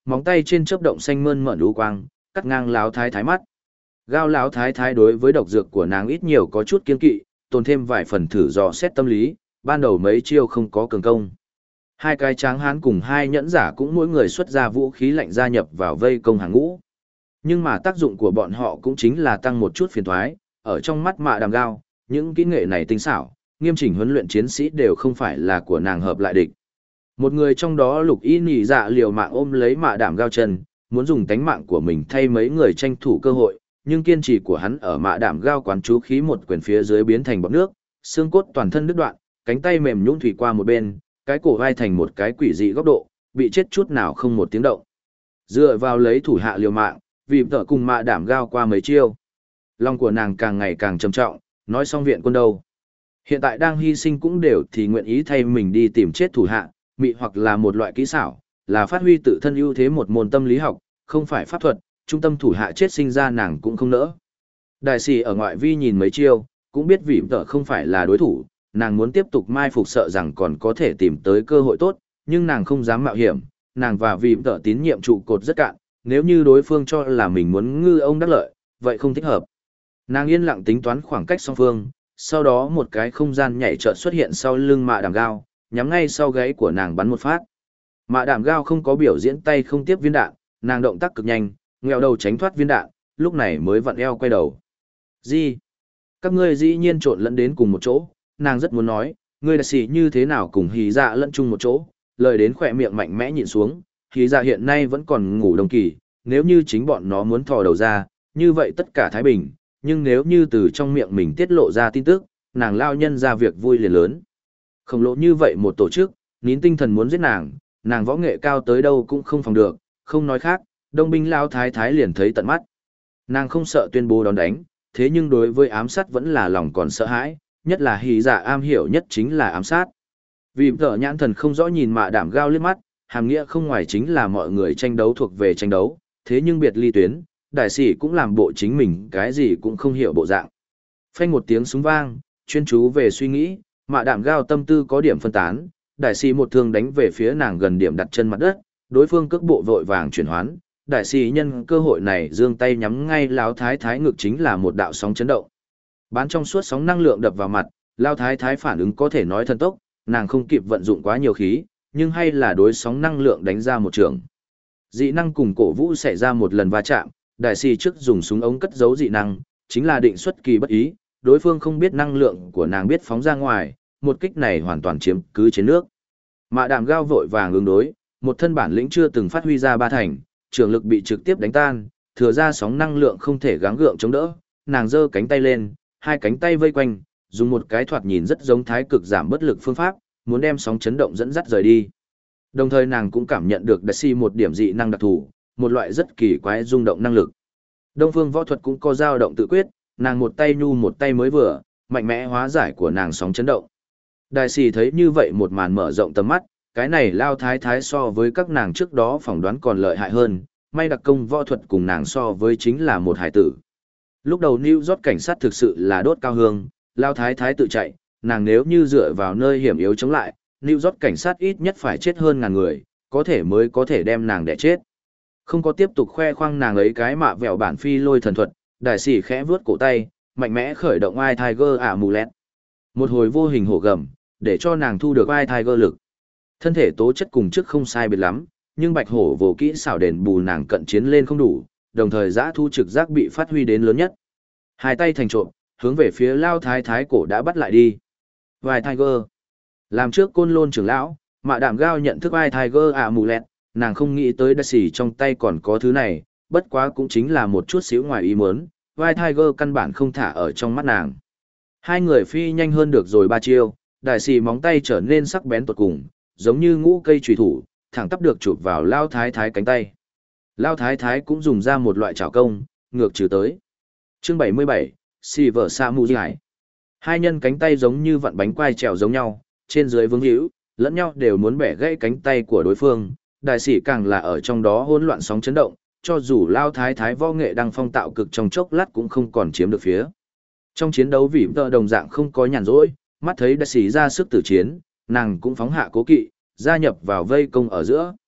móng tay trên chớp động xanh mơn mởn lũ quang, cắt ngang lão thái thái mắt. Gao lão thái thái đối với độc dược của nàng ít nhiều có chút kiên kỵ, tồn thêm vài phần thử dò xét tâm lý, ban đầu mấy chiêu không có cường công. Hai cái tráng hán cùng hai nhẫn giả cũng mỗi người xuất ra vũ khí lạnh gia nhập vào vây công hàng ngũ. Nhưng mà tác dụng của bọn họ cũng chính là tăng một chút phiền toái, ở trong mắt Mạ Đàm Gao, những kỹ nghệ này tinh xảo, nghiêm chỉnh huấn luyện chiến sĩ đều không phải là của nàng hợp lại địch. Một người trong đó Lục Y Nhị Dạ liều mạng ôm lấy Mạ Đàm Gao chân, muốn dùng tánh mạng của mình thay mấy người tranh thủ cơ hội, nhưng kiên trì của hắn ở Mạ Đàm Gao quán chú khí một quyền phía dưới biến thành bọt nước, xương cốt toàn thân đứt đoạn, cánh tay mềm nhũn thủy qua một bên, cái cổ vai thành một cái quỷ dị góc độ, bị chết chút nào không một tiếng động. Dựa vào lấy thủ hạ liều mạng, vì vợ cùng Mạ Đàm Gao qua mấy chiêu. Lòng của nàng càng ngày càng trầm trọng, nói xong viện quân đâu. Hiện tại đang hy sinh cũng đều thì nguyện ý thay mình đi tìm chết thủ hạ, mị hoặc là một loại kỹ xảo, là phát huy tự thân ưu thế một môn tâm lý học, không phải pháp thuật, trung tâm thủ hạ chết sinh ra nàng cũng không nỡ. Đại sĩ ở ngoại vi nhìn mấy chiêu, cũng biết vì vợ không phải là đối thủ, nàng muốn tiếp tục mai phục sợ rằng còn có thể tìm tới cơ hội tốt, nhưng nàng không dám mạo hiểm, nàng và vì vợ tín nhiệm trụ cột rất cạn, nếu như đối phương cho là mình muốn ngư ông đắc lợi, vậy không thích hợp. Nàng yên lặng tính toán khoảng cách song phương, sau đó một cái không gian nhảy chợt xuất hiện sau lưng Mạ Đàm Gao, nhắm ngay sau gáy của nàng bắn một phát. Mạ Đàm Gao không có biểu diễn tay không tiếp viên đạn, nàng động tác cực nhanh, ngoẹo đầu tránh thoát viên đạn, lúc này mới vặn eo quay đầu. Gì? Các ngươi dĩ nhiên trộn lẫn đến cùng một chỗ, nàng rất muốn nói, ngươi đại sĩ như thế nào cùng hí dạ lẫn chung một chỗ, lời đến khỏe miệng mạnh mẽ nhịn xuống, hí dạ hiện nay vẫn còn ngủ đồng kỳ, nếu như chính bọn nó muốn thò đầu ra, như vậy tất cả thái bình, nhưng nếu như từ trong miệng mình tiết lộ ra tin tức, nàng lao nhân ra việc vui liền lớn. Khổng lồ như vậy một tổ chức, nín tinh thần muốn giết nàng, nàng võ nghệ cao tới đâu cũng không phòng được, không nói khác, đông binh lao thái thái liền thấy tận mắt. Nàng không sợ tuyên bố đón đánh, thế nhưng đối với ám sát vẫn là lòng còn sợ hãi, nhất là hí dạ am hiểu nhất chính là ám sát. Vì vợ nhãn thần không rõ nhìn Mạ Đàm Gao liếc mắt, hàm nghĩa không ngoài chính là mọi người tranh đấu thuộc về tranh đấu, thế nhưng biệt ly tuyến, đại sĩ cũng làm bộ chính mình cái gì cũng không hiểu bộ dạng. Phanh một tiếng súng vang, chuyên chú về suy nghĩ, Mạ Đàm Gao tâm tư có điểm phân tán, đại sĩ một thương đánh về phía nàng gần điểm đặt chân mặt đất, đối phương cước bộ vội vàng chuyển hoán, đại sĩ nhân cơ hội này giương tay nhắm ngay lão thái thái ngực chính là một đạo sóng chấn động. Bán trong suốt sóng năng lượng đập vào mặt, lão thái thái phản ứng có thể nói thần tốc, nàng không kịp vận dụng quá nhiều khí, nhưng hay là đối sóng năng lượng đánh ra một trường. Dị năng cùng cổ vũ xảy ra một lần va chạm, đại sĩ trước dùng súng ống cất giấu dị năng, chính là định xuất kỳ bất ý, đối phương không biết năng lượng của nàng biết phóng ra ngoài, một kích này hoàn toàn chiếm cứ trên nước. Mạ Đàm Gao vội vàng ứng đối, một thân bản lĩnh chưa từng phát huy ra ba thành, trường lực bị trực tiếp đánh tan, thừa ra sóng năng lượng không thể gắng gượng chống đỡ, nàng giơ cánh tay lên, hai cánh tay vây quanh, dùng một cái thoạt nhìn rất giống thái cực giảm bất lực phương pháp, muốn đem sóng chấn động dẫn dắt rời đi. Đồng thời nàng cũng cảm nhận được đại sĩ một điểm dị năng đặc thù, một loại rất kỳ quái rung động năng lực. Đông phương võ thuật cũng có dao động tự quyết, nàng một tay nhu một tay mới vừa, mạnh mẽ hóa giải của nàng sóng chấn động. Đại sĩ thấy như vậy một màn mở rộng tầm mắt, cái này lao thái thái so với các nàng trước đó phỏng đoán còn lợi hại hơn, may đặc công võ thuật cùng nàng so với chính là một hải tử. Lúc đầu New York cảnh sát thực sự là đốt cao hương, lao thái thái tự chạy, nàng nếu như dựa vào nơi hiểm yếu chống lại, New York cảnh sát ít nhất phải chết hơn ngàn người, có thể mới có thể đem nàng đẻ chết. Không có tiếp tục khoe khoang nàng ấy cái mạ vẹo bản phi lôi thần thuật, đại sĩ khẽ vuốt cổ tay, mạnh mẽ khởi động ai Tiger ả mù lẹt. Một hồi vô hình hổ gầm, để cho nàng thu được ai Tiger lực. Thân thể tố chất cùng trước không sai biệt lắm, nhưng bạch hổ vô kỹ xảo đền bù nàng cận chiến lên không đủ, đồng thời giã thu trực giác bị phát huy đến lớn nhất. Hai tay thành trộm, hướng về phía lao thái thái cổ đã bắt lại đi. Vai Tiger. Làm trước côn lôn trưởng lão, Mạ Đàm Gao nhận thức vai Tiger ả mù lẹt, nàng không nghĩ tới đại sĩ trong tay còn có thứ này, bất quá cũng chính là một chút xíu ngoài ý muốn, vai Tiger căn bản không thả ở trong mắt nàng. Hai người phi nhanh hơn được rồi ba chiêu, đại sĩ móng tay trở nên sắc bén tột cùng, giống như ngũ cây chùy thủ, thẳng tắp được chụp vào lao thái thái cánh tay. Lao thái thái cũng dùng ra một loại trảo công, ngược trừ tới. Chương bảy mươi bảy, Silver Samurai. Hai nhân cánh tay giống như vặn bánh quai trèo giống nhau, trên dưới vướng hữu, lẫn nhau đều muốn bẻ gãy cánh tay của đối phương, đại sĩ càng là ở trong đó hỗn loạn sóng chấn động, cho dù lao thái thái võ nghệ đang phong tạo cực trong chốc lát cũng không còn chiếm được phía. Trong chiến đấu vì tợ đồng dạng không có nhàn rỗi, mắt thấy đại sĩ ra sức tử chiến, nàng cũng phóng hạ cố kỵ, gia nhập vào vây công ở giữa.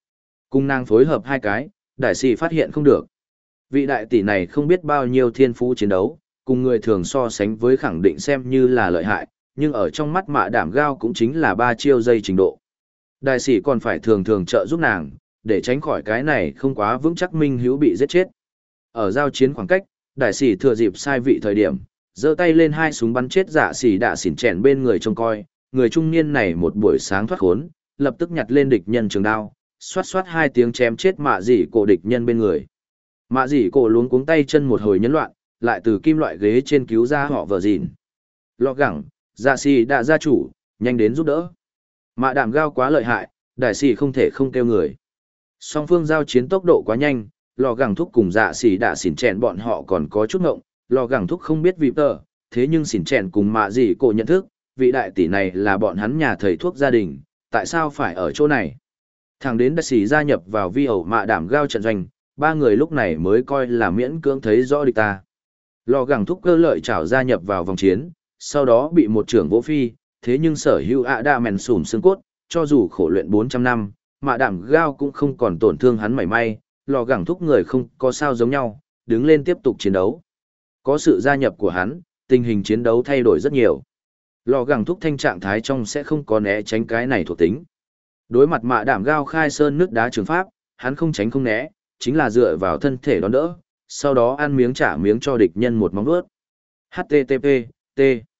Cùng nàng phối hợp hai cái, đại sĩ phát hiện không được. Vị đại tỷ này không biết bao nhiêu thiên phú chiến đấu, cùng người thường so sánh với khẳng định xem như là lợi hại, nhưng ở trong mắt mạ đảm gao cũng chính là ba chiêu dây trình độ. Đại sĩ còn phải thường thường trợ giúp nàng, để tránh khỏi cái này không quá vững chắc minh hữu bị giết chết. Ở giao chiến khoảng cách, đại sĩ thừa dịp sai vị thời điểm, giơ tay lên hai súng bắn chết dạ sĩ đạ xỉn chèn bên người trông coi, người trung niên này một buổi sáng thoát khốn, lập tức nhặt lên địch nhân trường đao, xoát xoát hai tiếng chém chết mạ dị cổ địch nhân bên người. Mạ dị cổ luống cuống tay chân một hồi nhấn loạn, lại từ kim loại ghế trên cứu ra họ vợ dìn. Lọ gẳng, dạ sĩ đạ gia chủ, nhanh đến giúp đỡ. Mạ đảm gao quá lợi hại, đại sĩ không thể không kêu người. Song phương giao chiến tốc độ quá nhanh, lò gẳng thúc cùng dạ sĩ đạ xỉn chèn bọn họ còn có chút ngộng, lò gẳng thúc không biết vì tờ, thế nhưng xỉn chèn cùng mạ dị cổ nhận thức, vị đại tỷ này là bọn hắn nhà thầy thuốc gia đình, tại sao phải ở chỗ này? Thằng đến đại sĩ gia nhập vào vi ẩu mạ đảm gao trận doanh, ba người lúc này mới coi là miễn cưỡng thấy rõ địch ta. Lò gẳng thúc cơ lợi chảo gia nhập vào vòng chiến, sau đó bị một trưởng vỗ phi, thế nhưng sở hữu ạ đa mèn sùm xương cốt, cho dù khổ luyện bốn trăm năm, mạ đảm gao cũng không còn tổn thương hắn mảy may, lò gẳng thúc người không có sao giống nhau, đứng lên tiếp tục chiến đấu. Có sự gia nhập của hắn, tình hình chiến đấu thay đổi rất nhiều. Lò gẳng thúc thanh trạng thái trong sẽ không có né tránh cái này thuộc tính. Đối mặt mạ đảm gao khai sơn nước đá trường pháp, hắn không tránh không né, chính là dựa vào thân thể đón đỡ, sau đó ăn miếng trả miếng cho địch nhân một móng vuốt. H T T P, T.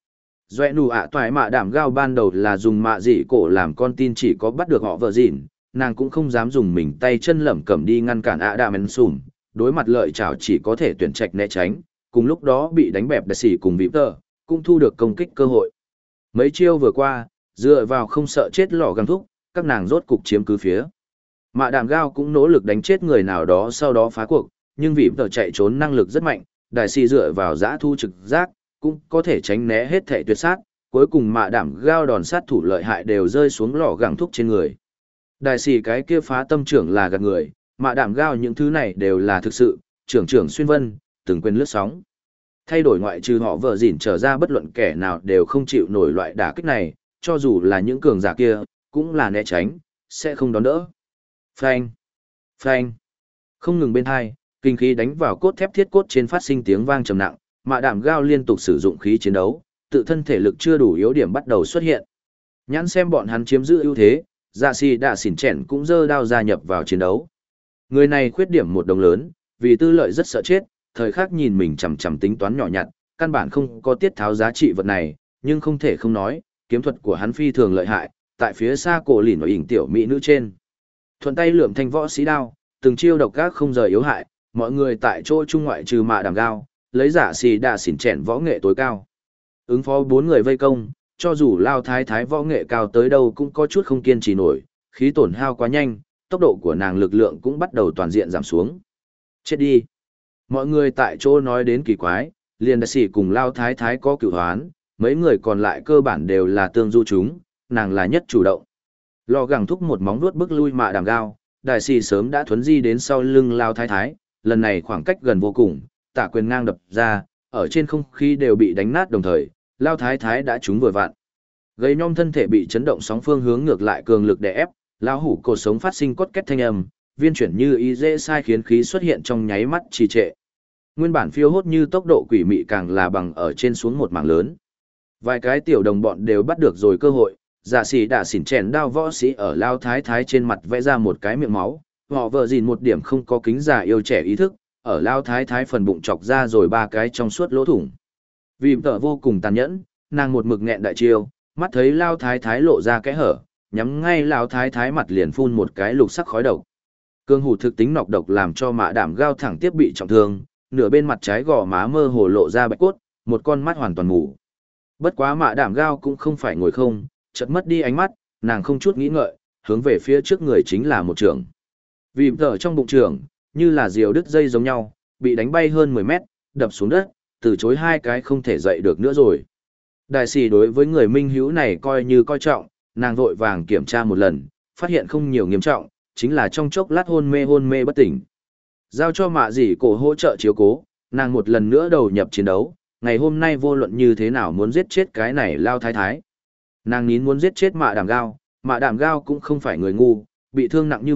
Doẹ nụ ạ toại mạ đảm gao ban đầu là dùng mạ dị cổ làm con tin chỉ có bắt được họ vợ dịn, nàng cũng không dám dùng mình tay chân lẩm cẩm đi ngăn cản ạ đà men sùm, đối mặt lợi chảo chỉ có thể tuyển trạch né tránh, cùng lúc đó bị đánh bẹp đại sĩ cùng vĩ tờ, cũng thu được công kích cơ hội. Mấy chiêu vừa qua, dựa vào không sợ chết lò găng thúc, các nàng rốt cục chiếm cứ phía. Mạ đàm gao cũng nỗ lực đánh chết người nào đó sau đó phá cuộc, nhưng vĩ tờ chạy trốn năng lực rất mạnh, đại sĩ dựa vào giã thu trực giác, cũng có thể tránh né hết thể tuyệt sát, cuối cùng mạ đảm gao đòn sát thủ lợi hại đều rơi xuống lò găng thúc trên người. Đại sĩ cái kia phá tâm trưởng là gạt người, mạ đảm gao những thứ này đều là thực sự, trưởng trưởng xuyên vân, từng quên lướt sóng. Thay đổi ngoại trừ họ vợ dỉn trở ra bất luận kẻ nào đều không chịu nổi loại đả kích này, cho dù là những cường giả kia, cũng là né tránh, sẽ không đón đỡ. Phanh, phanh, không ngừng bên hai, kinh khí đánh vào cốt thép thiết cốt trên phát sinh tiếng vang trầm nặng, mạ đảm gao liên tục sử dụng khí chiến đấu, tự thân thể lực chưa đủ yếu điểm bắt đầu xuất hiện. Nhãn xem bọn hắn chiếm giữ ưu thế, dạ xì đạ xỉn chèn cũng giơ đao gia nhập vào chiến đấu. Người này khuyết điểm một đồng lớn, vì tư lợi rất sợ chết, thời khắc nhìn mình chằm chằm tính toán nhỏ nhặt, căn bản không có tiết tháo giá trị vật này, nhưng không thể không nói, kiếm thuật của hắn phi thường lợi hại, tại phía xa cổ lìn ở ỉnh tiểu mỹ nữ trên. Thuận tay lượm thanh võ sĩ đao, từng chiêu độc ác không rời yếu hại, mọi người tại chỗ trung ngoại trừ mạ đàm gao, lấy giả xì đạ xỉn chèn võ nghệ tối cao. Ứng phó bốn người vây công, cho dù lao thái thái võ nghệ cao tới đâu cũng có chút không kiên trì nổi, khí tổn hao quá nhanh, tốc độ của nàng lực lượng cũng bắt đầu toàn diện giảm xuống. Chết đi! Mọi người tại chỗ nói đến kỳ quái, liền đại sĩ cùng lao thái thái có cửu hoán, mấy người còn lại cơ bản đều là tương du chúng, nàng là nhất chủ động. Lò gẳng thúc một móng vuốt bức lui mạ đàm gao, đại sĩ sớm đã thuấn di đến sau lưng lao thái thái, lần này khoảng cách gần vô cùng, tả quyền ngang đập ra, ở trên không khí đều bị đánh nát đồng thời, lao thái thái đã trúng vừa vặn. Gây nhom thân thể bị chấn động sóng phương hướng ngược lại cường lực đè ép, lao hủ cột sống phát sinh cốt két thanh âm, viên chuyển như ý dễ sai khiến khí xuất hiện trong nháy mắt trì trệ. Nguyên bản phiêu hốt như tốc độ quỷ mị càng là bằng ở trên xuống một mảng lớn. Vài cái tiểu đồng bọn đều bắt được rồi cơ hội, giả sĩ đã xỉn chèn đao võ sĩ ở lao thái thái trên mặt vẽ ra một cái miệng máu, họ vợ gìn một điểm không có kính già yêu trẻ ý thức, ở lao thái thái phần bụng chọc ra rồi ba cái trong suốt lỗ thủng. Vì tợ vô cùng tàn nhẫn, nàng một mực nghẹn đại chiêu, mắt thấy lao thái thái lộ ra kẽ hở, nhắm ngay lao thái thái mặt liền phun một cái lục sắc khói độc. Cương hủ thực tính nọc độc làm cho mạ đảm gao thẳng tiếp bị trọng thương, nửa bên mặt trái gò má mơ hồ lộ ra bạch cốt, một con mắt hoàn toàn mù. Bất quá mạ đảm gao cũng không phải ngồi không, chợt mất đi ánh mắt, nàng không chút nghĩ ngợi, hướng về phía trước người chính là một trường. Vì tợ trong bụng trường, như là diều đứt dây giống nhau, bị đánh bay hơn mười mét, đập xuống đất, từ chối hai cái không thể dậy được nữa rồi. Đại sĩ đối với người minh hữu này coi như coi trọng, nàng vội vàng kiểm tra một lần, phát hiện không nhiều nghiêm trọng, chính là trong chốc lát hôn mê hôn mê bất tỉnh. Giao cho mạ dì cổ hỗ trợ chiếu cố, nàng một lần nữa đầu nhập chiến đấu, ngày hôm nay vô luận như thế nào muốn giết chết cái này lao thái thái. Nàng nín muốn giết chết mạ đàm gao, mạ đàm gao cũng không phải người ngu, bị thương nặng như vậy,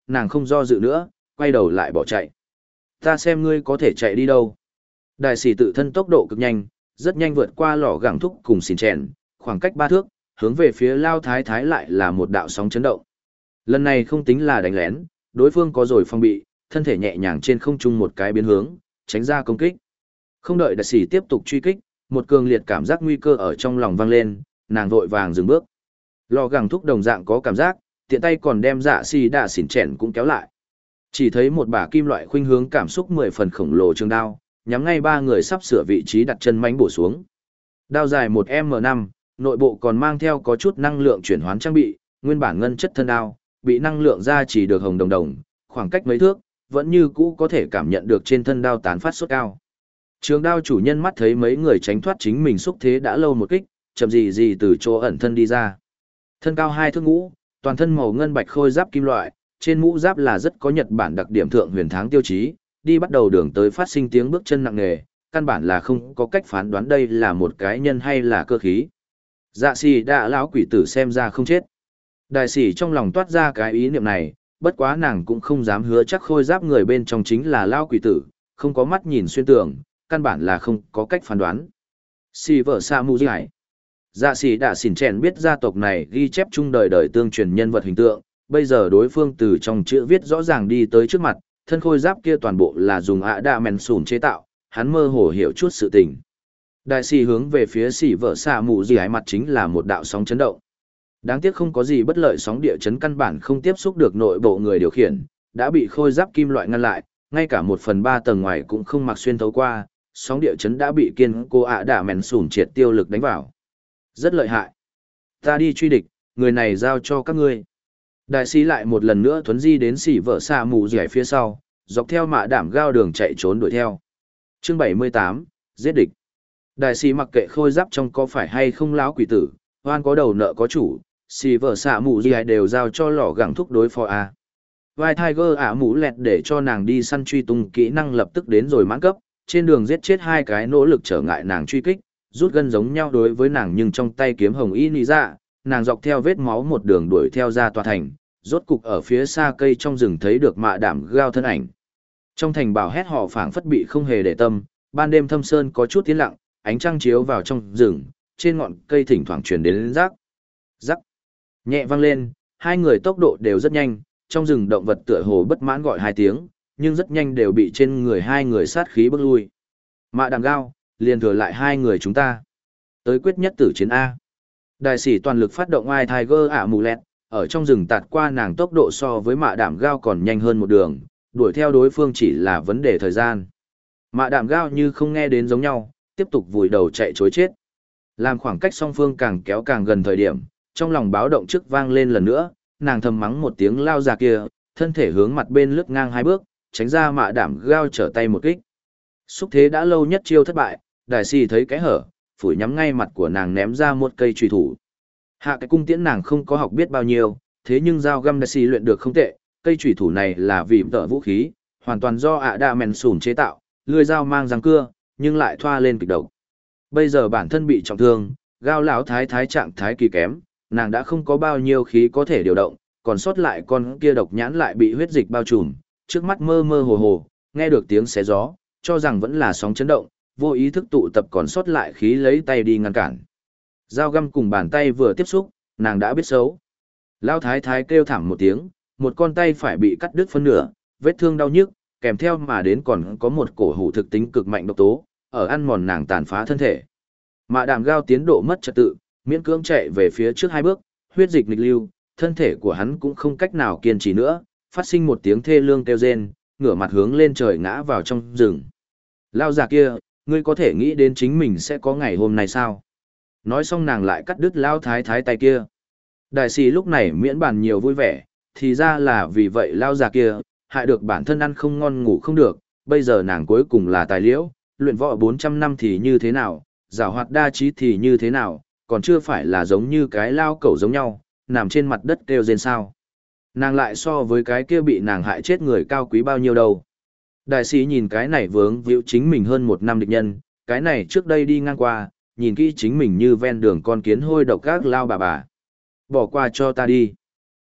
nàng không do dự nữa, quay đầu lại bỏ chạy. Ta xem ngươi có thể chạy đi đâu. Đại sĩ tự thân tốc độ cực nhanh, rất nhanh vượt qua lò gẳng thúc cùng xìn chèn, khoảng cách ba thước, hướng về phía Lao Thái Thái lại là một đạo sóng chấn động. Lần này không tính là đánh lén, đối phương có rồi phong bị, thân thể nhẹ nhàng trên không trung một cái biến hướng, tránh ra công kích. Không đợi đại sĩ tiếp tục truy kích, một cường liệt cảm giác nguy cơ ở trong lòng vang lên, nàng vội vàng dừng bước. Lò gẳng thúc đồng dạng có cảm giác, tiện tay còn đem dạ xì đạ xỉn chèn cũng kéo lại. Chỉ thấy một bả kim loại khuynh hướng cảm xúc mười phần khổng lồ trường đao, nhắm ngay ba người sắp sửa vị trí đặt chân mánh bổ xuống. Đao dài một em em năm, nội bộ còn mang theo có chút năng lượng chuyển hoán trang bị, nguyên bản ngân chất thân đao, bị năng lượng ra chỉ được hồng đồng đồng, khoảng cách mấy thước, vẫn như cũ có thể cảm nhận được trên thân đao tán phát sốt cao. Trường đao chủ nhân mắt thấy mấy người tránh thoát chính mình xúc thế đã lâu một kích, chậm gì gì từ chỗ ẩn thân đi ra. Thân cao hai thước ngũ, toàn thân màu ngân bạch khôi giáp kim loại, trên mũ giáp là rất có Nhật Bản đặc điểm thượng huyền tháng tiêu chí, đi bắt đầu đường tới phát sinh tiếng bước chân nặng nề, căn bản là không có cách phán đoán đây là một cái nhân hay là cơ khí. Dạ xì đã lão quỷ tử xem ra không chết. Đại sĩ trong lòng toát ra cái ý niệm này, bất quá nàng cũng không dám hứa chắc khôi giáp người bên trong chính là lão quỷ tử, không có mắt nhìn xuyên tường, căn bản là không có cách phán đoán. Xì vợ xa mù giải. Dạ sĩ đã xỉn chèn biết gia tộc này ghi chép chung đời đời tương truyền nhân vật hình tượng, bây giờ đối phương từ trong chữ viết rõ ràng đi tới trước mặt, thân khôi giáp kia toàn bộ là dùng ạ đạ mèn sùn chế tạo, hắn mơ hồ hiểu chút sự tình. Đại sĩ hướng về phía xỉ vợ xạ mù gì ái mặt chính là một đạo sóng chấn động. Đáng tiếc không có gì bất lợi, sóng địa chấn căn bản không tiếp xúc được nội bộ người điều khiển, đã bị khôi giáp kim loại ngăn lại, ngay cả một phần ba tầng ngoài cũng không mặc xuyên thấu qua, sóng địa chấn đã bị kiên cô ạ đạ mèn sùn triệt tiêu lực đánh vào. Rất lợi hại. Ta đi truy địch, người này giao cho các ngươi. Đại sĩ lại một lần nữa thuấn di đến xỉ vợ xạ mù gì ái phía sau, dọc theo mạ đảm gao đường chạy trốn đuổi theo. Chương bảy mươi tám, giết địch. Đại sĩ mặc kệ khôi giáp trong có phải hay không lão quỷ tử, oan có đầu nợ có chủ, xì vợ xạ mù gì đều giao cho lò gẳng thúc đối phó a. Vai Tiger ả mũ lẹt để cho nàng đi săn truy tung kỹ năng lập tức đến rồi mãn cấp, trên đường giết chết hai cái nỗ lực trở ngại nàng truy kích, rút gân giống nhau đối với nàng nhưng trong tay kiếm hồng y nị dạ, nàng dọc theo vết máu một đường đuổi theo ra tòa thành, rốt cục ở phía xa cây trong rừng thấy được mạ đảm gao thân ảnh. Trong thành bảo hét họ phảng phất bị không hề để tâm, ban đêm thâm sơn có chút tiến lặng, ánh trăng chiếu vào trong rừng, trên ngọn cây thỉnh thoảng truyền đến rắc, rắc, nhẹ vang lên, hai người tốc độ đều rất nhanh, trong rừng động vật tựa hồ bất mãn gọi hai tiếng, nhưng rất nhanh đều bị trên người hai người sát khí bức lui. Mạ đàm gao, liền thừa lại hai người chúng ta. Tới quyết nhất tử chiến A. Đại sĩ toàn lực phát động ai Tiger ả mù lẹt, ở trong rừng tạt qua nàng tốc độ so với mạ đàm gao còn nhanh hơn một đường, đuổi theo đối phương chỉ là vấn đề thời gian. Mạ đàm gao như không nghe đến giống nhau, tiếp tục vùi đầu chạy chối chết. Làm khoảng cách song phương càng kéo càng gần thời điểm, trong lòng báo động trước vang lên lần nữa, nàng thầm mắng một tiếng lao ra kia, thân thể hướng mặt bên lướt ngang hai bước, tránh ra mạ đảm gao trở tay một kích. Xúc thế đã lâu nhất chiêu thất bại, đại sĩ thấy cái hở, phủi nhắm ngay mặt của nàng ném ra một cây truy thủ. Hạ cái cung tiễn nàng không có học biết bao nhiêu, thế nhưng dao găm đại sĩ luyện được không tệ, cây truy thủ này là vì tợ vũ khí, hoàn toàn do ạ đa mèn sùn chế tạo, lưỡi dao mang răng cưa, nhưng lại thoa lên kịch độc. Bây giờ bản thân bị trọng thương, gao lão thái thái trạng thái kỳ kém, nàng đã không có bao nhiêu khí có thể điều động, còn sót lại con kia độc nhãn lại bị huyết dịch bao trùm, trước mắt mơ mơ hồ hồ, nghe được tiếng xé gió, cho rằng vẫn là sóng chấn động, vô ý thức tụ tập còn sót lại khí lấy tay đi ngăn cản. Dao găm cùng bàn tay vừa tiếp xúc, nàng đã biết xấu. Lão thái thái kêu thảm một tiếng, một con tay phải bị cắt đứt phân nửa, vết thương đau nhức, kèm theo mà đến còn có một cổ hủ thực tính cực mạnh độc tố, ở ăn mòn nàng tàn phá thân thể. Mạ đàm gao tiến độ mất trật tự, miễn cưỡng chạy về phía trước hai bước, huyết dịch nghịch lưu, thân thể của hắn cũng không cách nào kiên trì nữa, phát sinh một tiếng thê lương kêu rên, ngửa mặt hướng lên trời ngã vào trong rừng. Lao già kia, ngươi có thể nghĩ đến chính mình sẽ có ngày hôm nay sao? Nói xong nàng lại cắt đứt Lao thái thái tay kia. Đại sĩ lúc này miễn bàn nhiều vui vẻ, thì ra là vì vậy Lao già kia, hại được bản thân ăn không ngon ngủ không được, bây giờ nàng cuối cùng là tài liễu, luyện võ bốn trăm năm thì như thế nào, giảo hoạt đa trí thì như thế nào, còn chưa phải là giống như cái lao cẩu giống nhau, nằm trên mặt đất kêu rên sao. Nàng lại so với cái kia bị nàng hại chết người cao quý bao nhiêu đâu. Đại sĩ nhìn cái này vướng víu chính mình hơn một năm địch nhân, cái này trước đây đi ngang qua, nhìn kỹ chính mình như ven đường con kiến hôi độc gác lao bà bà. Bỏ qua cho ta đi.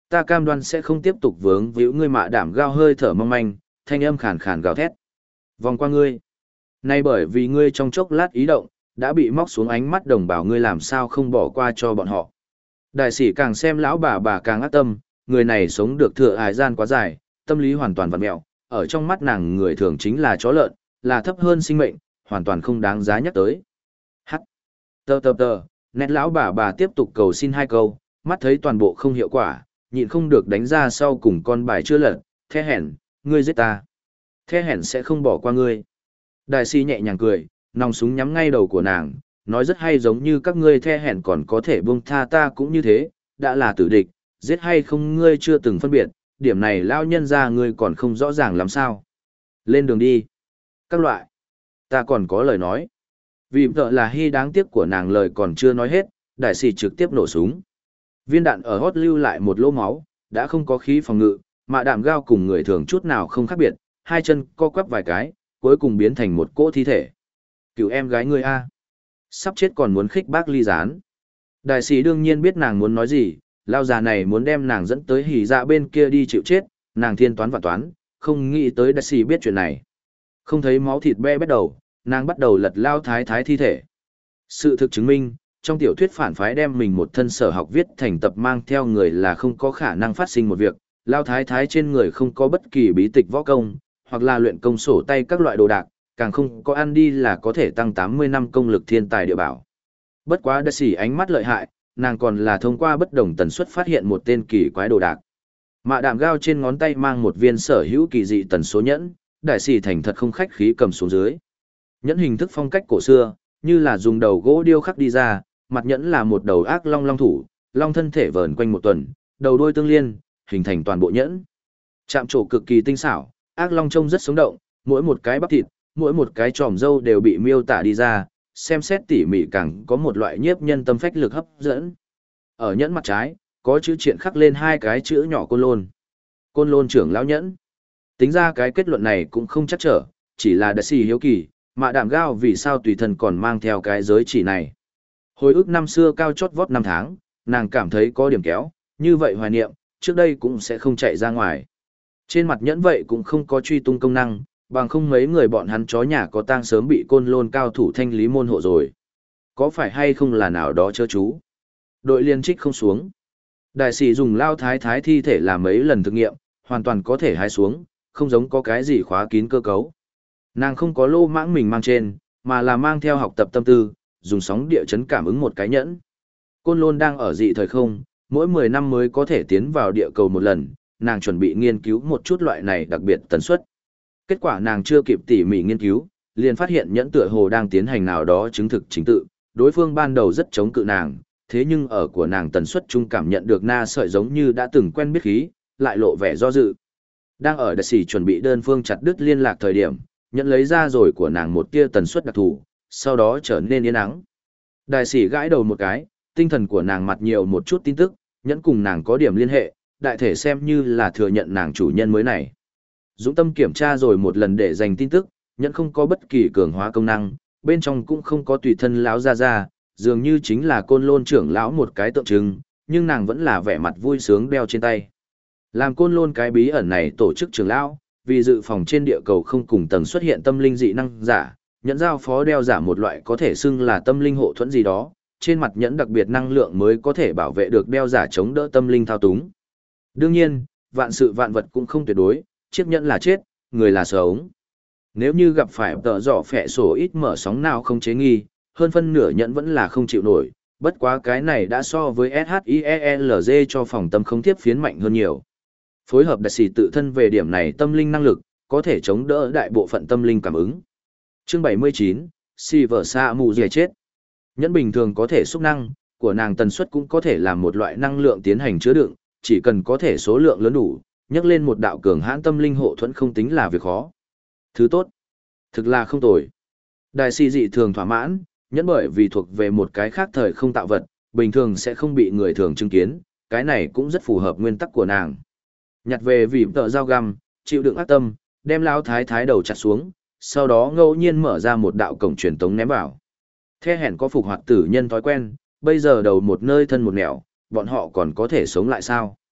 Ta cam đoan sẽ không tiếp tục vướng víu ngươi mạ đảm gao hơi thở mong manh, thanh âm khàn khàn gào thét. Vòng qua ngươi. Nay bởi vì ngươi trong chốc lát ý động, đã bị móc xuống ánh mắt đồng bào ngươi làm sao không bỏ qua cho bọn họ. Đại sĩ càng xem lão bà bà càng ác tâm, người này sống được thừa hài gian quá dài, tâm lý hoàn toàn vặn mẹo, ở trong mắt nàng người thường chính là chó lợn, là thấp hơn sinh mệnh, hoàn toàn không đáng giá nhắc tới. Hắc. Tờ tờ tờ, nét lão bà bà tiếp tục cầu xin hai câu, mắt thấy toàn bộ không hiệu quả, nhịn không được đánh ra sau cùng con bài chưa lật, the hèn, ngươi giết ta. The hèn sẽ không bỏ qua ngươi. Đại sĩ nhẹ nhàng cười, nòng súng nhắm ngay đầu của nàng, nói rất hay giống như các ngươi the hèn còn có thể buông tha ta cũng như thế, đã là tử địch, giết hay không ngươi chưa từng phân biệt, điểm này lao nhân ra ngươi còn không rõ ràng làm sao. Lên đường đi. Các loại. Ta còn có lời nói. Vì vợ là hy đáng tiếc của nàng lời còn chưa nói hết, đại sĩ trực tiếp nổ súng. Viên đạn ở hót lưu lại một lỗ máu, đã không có khí phòng ngự, mà đạm gao cùng người thường chút nào không khác biệt, hai chân co quắp vài cái, cuối cùng biến thành một cỗ thi thể. Cựu em gái ngươi a, sắp chết còn muốn khích bác ly gián. Đại sĩ đương nhiên biết nàng muốn nói gì, lao già này muốn đem nàng dẫn tới hỉ dạ bên kia đi chịu chết, nàng thiên toán và toán, không nghĩ tới đại sĩ biết chuyện này. Không thấy máu thịt be bét đầu, nàng bắt đầu lật lao thái thái thi thể. Sự thực chứng minh, trong tiểu thuyết phản phái đem mình một thân sở học viết thành tập mang theo người là không có khả năng phát sinh một việc, lao thái thái trên người không có bất kỳ bí tịch võ công, hoặc là luyện công sổ tay các loại đồ đạc, càng không có ăn đi là có thể tăng tám mươi năm công lực thiên tài địa bảo. Bất quá đại sĩ ánh mắt lợi hại, nàng còn là thông qua bất đồng tần suất phát hiện một tên kỳ quái đồ đạc. Mạ đạm gao trên ngón tay mang một viên sở hữu kỳ dị tần số nhẫn, đại sĩ thành thật không khách khí cầm xuống dưới. Nhẫn hình thức phong cách cổ xưa, như là dùng đầu gỗ điêu khắc đi ra, mặt nhẫn là một đầu ác long long thủ, long thân thể vờn quanh một tuần, đầu đuôi tương liên, hình thành toàn bộ nhẫn. Chạm trổ cực kỳ tinh xảo, ác long trông rất sống động, mỗi một cái bắp thịt, mỗi một cái tròm râu đều bị miêu tả đi ra, xem xét tỉ mỉ càng có một loại nhiếp nhân tâm phách lực hấp dẫn. Ở nhẫn mặt trái, có chữ triện khắc lên hai cái chữ nhỏ côn lôn. Côn lôn trưởng lão nhẫn. Tính ra cái kết luận này cũng không chắc trở, chỉ là đại sĩ hiếu kỳ, mà đạm gao vì sao tùy thân còn mang theo cái giới chỉ này. Hồi ức năm xưa cao chót vót năm tháng, nàng cảm thấy có điểm kéo, như vậy hoài niệm, trước đây cũng sẽ không chạy ra ngoài. Trên mặt nhẫn vậy cũng không có truy tung công năng, bằng không mấy người bọn hắn chó nhà có tang sớm bị côn lôn cao thủ thanh lý môn hộ rồi. Có phải hay không là nào đó chớ chú? Đội liên trích không xuống. Đại sĩ dùng lao thái thái thi thể làm mấy lần thực nghiệm, hoàn toàn có thể hái xuống, không giống có cái gì khóa kín cơ cấu. Nàng không có lô mãng mình mang trên, mà là mang theo học tập tâm tư, dùng sóng địa chấn cảm ứng một cái nhẫn. Côn lôn đang ở dị thời không, mỗi mười năm mới có thể tiến vào địa cầu một lần, nàng chuẩn bị nghiên cứu một chút loại này đặc biệt tần suất. Kết quả nàng chưa kịp tỉ mỉ nghiên cứu, liền phát hiện nhẫn tựa hồ đang tiến hành nào đó chứng thực chính tự, đối phương ban đầu rất chống cự nàng, thế nhưng ở của nàng tần suất chung cảm nhận được na sợi giống như đã từng quen biết khí, lại lộ vẻ do dự. Đang ở đại sĩ chuẩn bị đơn phương chặt đứt liên lạc thời điểm, nhận lấy ra rồi của nàng một tia tần suất đặc thù, sau đó trở nên yên ắng. Đại sĩ gãi đầu một cái, tinh thần của nàng mặt nhiều một chút tin tức, nhẫn cùng nàng có điểm liên hệ, đại thể xem như là thừa nhận nàng chủ nhân mới này. Dũng tâm kiểm tra rồi một lần để dành tin tức, nhẫn không có bất kỳ cường hóa công năng, bên trong cũng không có tùy thân lão ra ra, dường như chính là côn lôn trưởng lão một cái tượng trưng, nhưng nàng vẫn là vẻ mặt vui sướng đeo trên tay. Làm côn lôn cái bí ẩn này tổ chức trưởng lão, vì dự phòng trên địa cầu không cùng tầng xuất hiện tâm linh dị năng giả, nhẫn giao phó đeo giả một loại có thể xưng là tâm linh hộ thuẫn gì đó, trên mặt nhẫn đặc biệt năng lượng mới có thể bảo vệ được đeo giả chống đỡ tâm linh thao túng. Đương nhiên, vạn sự vạn vật cũng không tuyệt đối, chiếc nhẫn là chết, người là sống. Nếu như gặp phải tờ giỏ phẹ sổ ít mở sóng nào không chế nghi, hơn phân nửa nhẫn vẫn là không chịu nổi, bất quá cái này đã so với ét hát i e lờ giê cho phòng tâm không tiếp phiến mạnh hơn nhiều. Phối hợp đại sĩ tự thân về điểm này tâm linh năng lực, có thể chống đỡ đại bộ phận tâm linh cảm ứng. Chương bảy mươi chín, si vở xa mù dề chết. Nhẫn bình thường có thể xúc năng, của nàng tần suất cũng có thể làm một loại năng lượng tiến hành chứa đựng, chỉ cần có thể số lượng lớn đủ, nhắc lên một đạo cường hãn tâm linh hộ thuẫn không tính là việc khó. Thứ tốt, thực là không tồi. Đại sĩ dị thường thỏa mãn, nhẫn bởi vì thuộc về một cái khác thời không tạo vật, bình thường sẽ không bị người thường chứng kiến, cái này cũng rất phù hợp nguyên tắc của nàng. Nhặt về vì tợ dao găm, chịu đựng ác tâm, đem lão thái thái đầu chặt xuống, sau đó ngẫu nhiên mở ra một đạo cổng truyền tống ném vào. The hẹn có phục hoạt tử nhân thói quen, bây giờ đầu một nơi thân một nẻo, bọn họ còn có thể sống lại sao?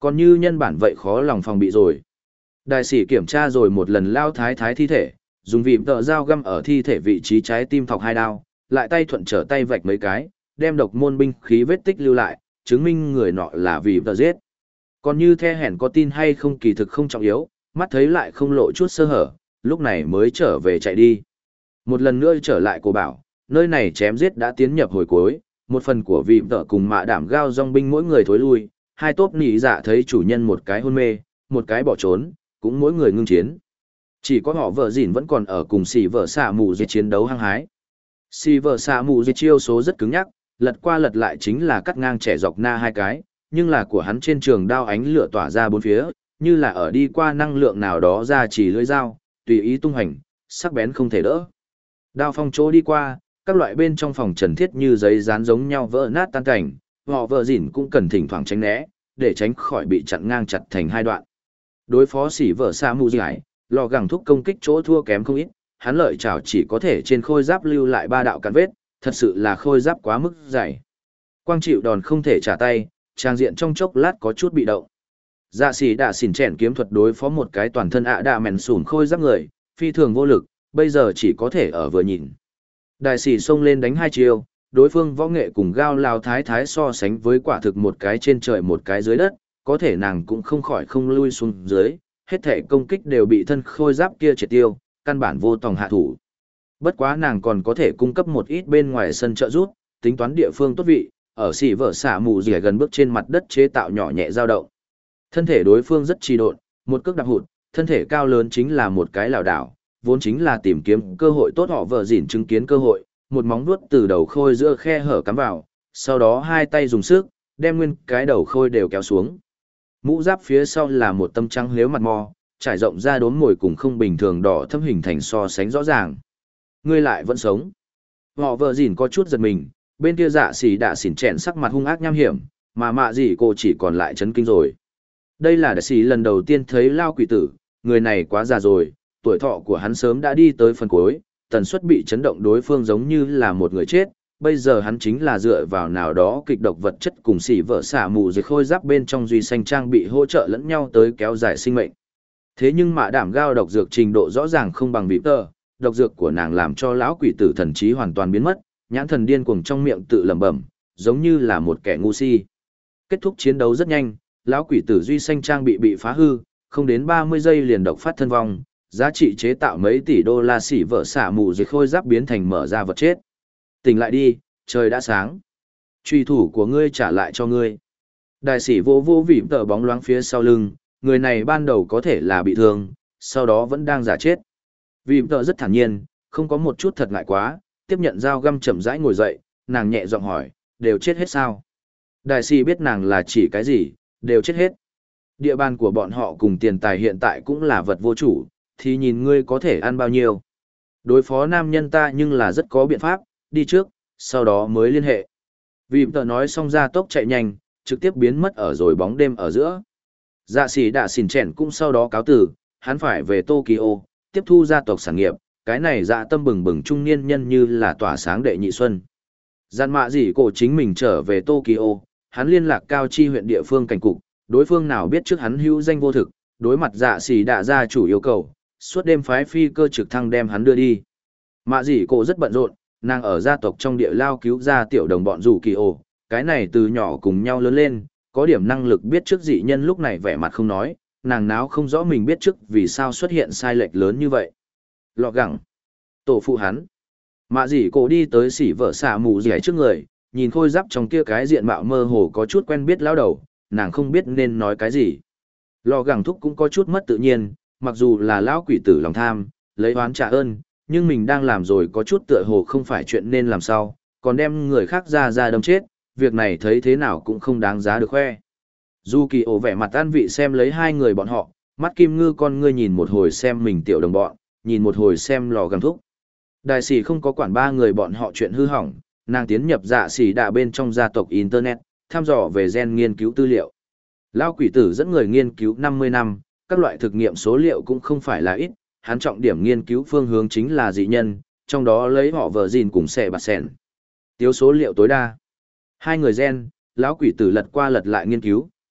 Còn như nhân bản vậy khó lòng phòng bị rồi. Đại sĩ kiểm tra rồi một lần lao thái thái thi thể, dùng vịm tợ dao găm ở thi thể vị trí trái tim thọc hai đao, lại tay thuận trở tay vạch mấy cái, đem độc môn binh khí vết tích lưu lại, chứng minh người nọ là vịm tợ giết. Còn như the hèn có tin hay không kỳ thực không trọng yếu, mắt thấy lại không lộ chút sơ hở, lúc này mới trở về chạy đi. Một lần nữa trở lại cô bảo, nơi này chém giết đã tiến nhập hồi cuối, một phần của vịm tợ cùng mạ đảm gao dòng binh mỗi người thối lui, hai tốp nỉ dạ thấy chủ nhân một cái hôn mê, một cái bỏ trốn, cũng mỗi người ngưng chiến. Chỉ có họ vợ dỉn vẫn còn ở cùng xì vợ xạ mù dệt chiến đấu hăng hái. Xì vợ xạ mù dệt chiêu số rất cứng nhắc, lật qua lật lại chính là cắt ngang trẻ dọc na hai cái, nhưng là của hắn trên trường đao ánh lửa tỏa ra bốn phía, như là ở đi qua năng lượng nào đó ra chỉ lưỡi dao, tùy ý tung hành, sắc bén không thể đỡ. Đao phong chỗ đi qua, các loại bên trong phòng trần thiết như giấy dán giống nhau vỡ nát tan cảnh, họ vợ dỉn cũng cần thỉnh thoảng tránh né, để tránh khỏi bị chặn ngang chặt thành hai đoạn. Đối phó xỉ vợ xa mù giải, lò gẳng thúc công kích chỗ thua kém không ít, hắn lợi chảo chỉ có thể trên khôi giáp lưu lại ba đạo cắn vết, thật sự là khôi giáp quá mức dày. Quang chịu đòn không thể trả tay, trang diện trong chốc lát có chút bị động. Dạ xỉ đã xỉn chèn kiếm thuật đối phó một cái toàn thân ạ đạ mèn sùn khôi giáp người, phi thường vô lực, bây giờ chỉ có thể ở vừa nhìn. Đại sĩ xông lên đánh hai chiêu, đối phương võ nghệ cùng gao lao thái thái so sánh với quả thực một cái trên trời một cái dưới đất, có thể nàng cũng không khỏi không lui xuống dưới, hết thể công kích đều bị thân khôi giáp kia triệt tiêu, căn bản vô tòng hạ thủ. Bất quá nàng còn có thể cung cấp một ít bên ngoài sân trợ rút, tính toán địa phương tốt vị, ở xỉ vợ xả mù rỉa gần bước trên mặt đất chế tạo nhỏ nhẹ dao động. Thân thể đối phương rất trì độn, một cước đạp hụt, thân thể cao lớn chính là một cái lảo đảo, vốn chính là tìm kiếm cơ hội tốt họ vợ dỉn chứng kiến cơ hội, một móng vuốt từ đầu khôi giữa khe hở cắm vào, sau đó hai tay dùng sức, đem nguyên cái đầu khôi đều kéo xuống. Mũ giáp phía sau là một tâm trắng lếu mặt mò, trải rộng ra đốm mồi cùng không bình thường đỏ thâm hình thành so sánh rõ ràng. Ngươi lại vẫn sống. Họ vợ dỉn có chút giật mình, bên kia dạ xỉ đã xỉn chèn sắc mặt hung ác nham hiểm, mà mạ gì cô chỉ còn lại chấn kinh rồi. Đây là đại sĩ lần đầu tiên thấy lao quỷ tử, người này quá già rồi, tuổi thọ của hắn sớm đã đi tới phần cuối, tần suất bị chấn động đối phương giống như là một người chết, bây giờ hắn chính là dựa vào nào đó kịch độc vật chất cùng xỉ vợ xả mù dưới khôi giáp bên trong duy xanh trang bị hỗ trợ lẫn nhau tới kéo dài sinh mệnh. Thế nhưng mạ đảm gao độc dược trình độ rõ ràng không bằng vịp tờ, độc dược của nàng làm cho lão quỷ tử thần trí hoàn toàn biến mất, nhãn thần điên cuồng trong miệng tự lẩm bẩm, giống như là một kẻ ngu si. Kết thúc chiến đấu rất nhanh, lão quỷ tử duy xanh trang bị bị phá hư, không đến ba mươi giây liền độc phát thân vong, giá trị chế tạo mấy tỷ đô la xỉ vợ xả mù dưới khôi giáp biến thành mở ra vật chết. Tỉnh lại đi, trời đã sáng. Truy thủ của ngươi trả lại cho ngươi. Đại sĩ vô vô vỉm tờ bóng loáng phía sau lưng, người này ban đầu có thể là bị thương, sau đó vẫn đang giả chết. Vỉm tờ rất thản nhiên, không có một chút thật ngại quá, tiếp nhận dao găm chậm rãi ngồi dậy, nàng nhẹ giọng hỏi, đều chết hết sao? Đại sĩ biết nàng là chỉ cái gì, đều chết hết. Địa bàn của bọn họ cùng tiền tài hiện tại cũng là vật vô chủ, thì nhìn ngươi có thể ăn bao nhiêu. Đối phó nam nhân ta nhưng là rất có biện pháp, đi trước, sau đó mới liên hệ. Vì tờ nói xong ra tốc chạy nhanh, trực tiếp biến mất ở rồi bóng đêm ở giữa. Dạ sĩ đã xỉn chèn cũng sau đó cáo tử, hắn phải về Tokyo, tiếp thu gia tộc sản nghiệp, cái này dạ tâm bừng bừng trung niên nhân như là tỏa sáng đệ nhị xuân. Dàn mạ gì cổ chính mình trở về Tokyo, hắn liên lạc cao chi huyện địa phương cảnh cục, đối phương nào biết trước hắn hữu danh vô thực, đối mặt dạ sĩ đã ra chủ yêu cầu, suốt đêm phái phi cơ trực thăng đem hắn đưa đi. Mạ gì cổ rất bận rộn, nàng ở gia tộc trong địa lao cứu ra tiểu đồng bọn rủ kỳ ổ, cái này từ nhỏ cùng nhau lớn lên, có điểm năng lực biết trước dị nhân lúc này vẻ mặt không nói, nàng náo không rõ mình biết trước vì sao xuất hiện sai lệch lớn như vậy. Lọ gẳng. Tổ phụ hắn. Mạ gì cổ đi tới xỉ vợ xả mù dẻ trước người, nhìn khôi giáp trong kia cái diện mạo mơ hồ có chút quen biết lao đầu, nàng không biết nên nói cái gì. Lọ gẳng thúc cũng có chút mất tự nhiên, mặc dù là lão quỷ tử lòng tham, lấy oán trả ơn, nhưng mình đang làm rồi có chút tựa hồ không phải chuyện nên làm sao, còn đem người khác ra ra đâm chết, việc này thấy thế nào cũng không đáng giá được khoe. Dù kỳ ổ vẻ mặt an vị xem lấy hai người bọn họ, mắt kim ngư con ngươi nhìn một hồi xem mình tiểu đồng bọn, nhìn một hồi xem lò gầm thúc. Đại sĩ không có quản ba người bọn họ chuyện hư hỏng, nàng tiến nhập dạ sĩ đạ bên trong gia tộc Internet, thăm dò về gen nghiên cứu tư liệu. Lão quỷ tử dẫn người nghiên cứu năm mươi năm, các loại thực nghiệm số liệu cũng không phải là ít, hắn trọng điểm nghiên cứu phương hướng chính là dị nhân, trong đó lấy họ vợ gìn cùng xẻ bạt sẻn. Tiếu số liệu tối đa. Hai người gen, lão quỷ tử lật qua lật lại nghiên cứu,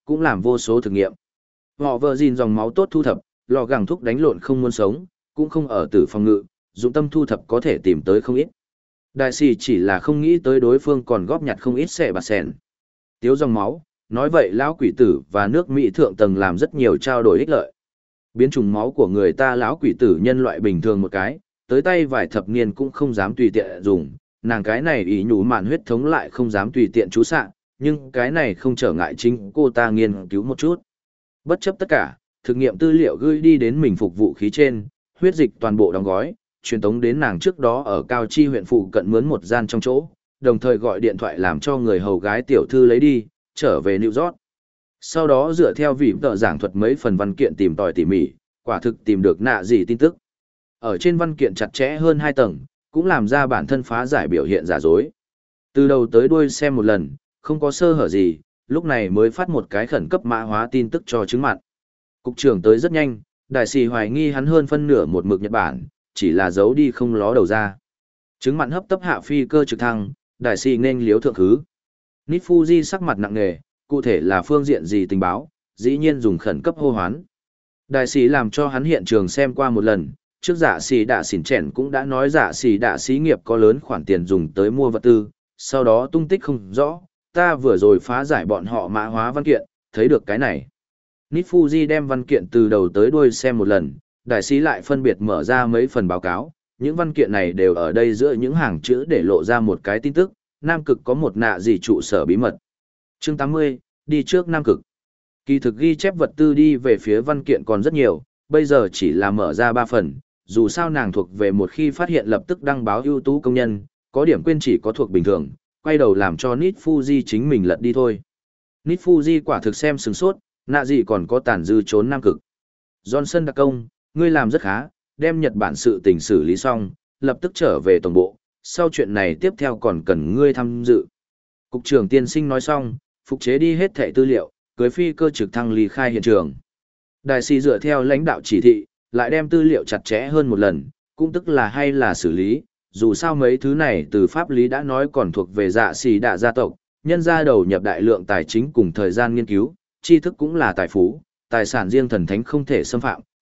cũng làm vô số thực nghiệm. Họ vợ gìn dòng máu tốt thu thập, lò gẳng thúc đánh lộn không muốn sống, cũng không ở tử phòng ngự, dụng tâm thu thập có thể tìm tới không ít. Đại sĩ chỉ là không nghĩ tới đối phương còn góp nhặt không ít xẻ bạt sèn. Tiếu dòng máu, nói vậy lão quỷ tử và nước Mỹ thượng tầng làm rất nhiều trao đổi ích lợi. Biến chủng máu của người ta lão quỷ tử nhân loại bình thường một cái, tới tay vài thập niên cũng không dám tùy tiện dùng, nàng cái này ý nhủ mạn huyết thống lại không dám tùy tiện chú xạ, nhưng cái này không trở ngại chính cô ta nghiên cứu một chút. Bất chấp tất cả, thực nghiệm tư liệu gửi đi đến mình phục vụ khí trên, huyết dịch toàn bộ đóng gói, truyền tống đến nàng trước đó ở Cao Chi huyện phụ cận mướn một gian trong chỗ, đồng thời gọi điện thoại làm cho người hầu gái tiểu thư lấy đi, trở về New York. Sau đó dựa theo vị tờ giảng thuật mấy phần văn kiện tìm tòi tỉ mỉ, quả thực tìm được nạ gì tin tức. Ở trên văn kiện chặt chẽ hơn hai tầng, cũng làm ra bản thân phá giải biểu hiện giả dối. Từ đầu tới đuôi xem một lần, không có sơ hở gì, lúc này mới phát một cái khẩn cấp mã hóa tin tức cho chứng mặt. Cục trưởng tới rất nhanh, đại sĩ hoài nghi hắn hơn phân nửa một mực Nhật Bản, chỉ là giấu đi không ló đầu ra. Chứng mặn hấp tấp hạ phi cơ trực thăng, đại sĩ nên liếu thượng khứ. Nít Fuji sắc mặt nặng nề, cụ thể là phương diện gì tình báo, dĩ nhiên dùng khẩn cấp hô hoán. Đại sĩ làm cho hắn hiện trường xem qua một lần, trước giả sĩ đạ xỉn chèn cũng đã nói giả sĩ đạ xí nghiệp có lớn khoản tiền dùng tới mua vật tư, sau đó tung tích không rõ, ta vừa rồi phá giải bọn họ mã hóa văn kiện, thấy được cái này. Nít Fuji đem văn kiện từ đầu tới đuôi xem một lần, đại sĩ lại phân biệt mở ra mấy phần báo cáo, những văn kiện này đều ở đây giữa những hàng chữ để lộ ra một cái tin tức, Nam Cực có một nạ gì trụ sở bí mật. Chương tám mươi, đi trước Nam Cực. Kỳ thực ghi chép vật tư đi về phía văn kiện còn rất nhiều, bây giờ chỉ là mở ra ba phần, dù sao nàng thuộc về một khi phát hiện lập tức đăng báo ưu tú công nhân, có điểm quên chỉ có thuộc bình thường, quay đầu làm cho Nít Fuji chính mình lật đi thôi. Nít Fuji quả thực xem sừng sốt, nạ gì còn có tàn dư trốn Nam Cực. Johnson đặc công, ngươi làm rất khá, đem Nhật Bản sự tình xử lý xong, lập tức trở về tổng bộ, sau chuyện này tiếp theo còn cần ngươi tham dự. Cục trưởng tiên sinh nói xong, phục chế đi hết thẻ tư liệu, cưới phi cơ trực thăng ly khai hiện trường. Đại sĩ dựa theo lãnh đạo chỉ thị, lại đem tư liệu chặt chẽ hơn một lần, cũng tức là hay là xử lý, dù sao mấy thứ này từ pháp lý đã nói còn thuộc về dạ sĩ đạ gia tộc, nhân ra đầu nhập đại lượng tài chính cùng thời gian nghiên cứu, tri thức cũng là tài phú, tài sản riêng thần thánh không thể xâm phạm,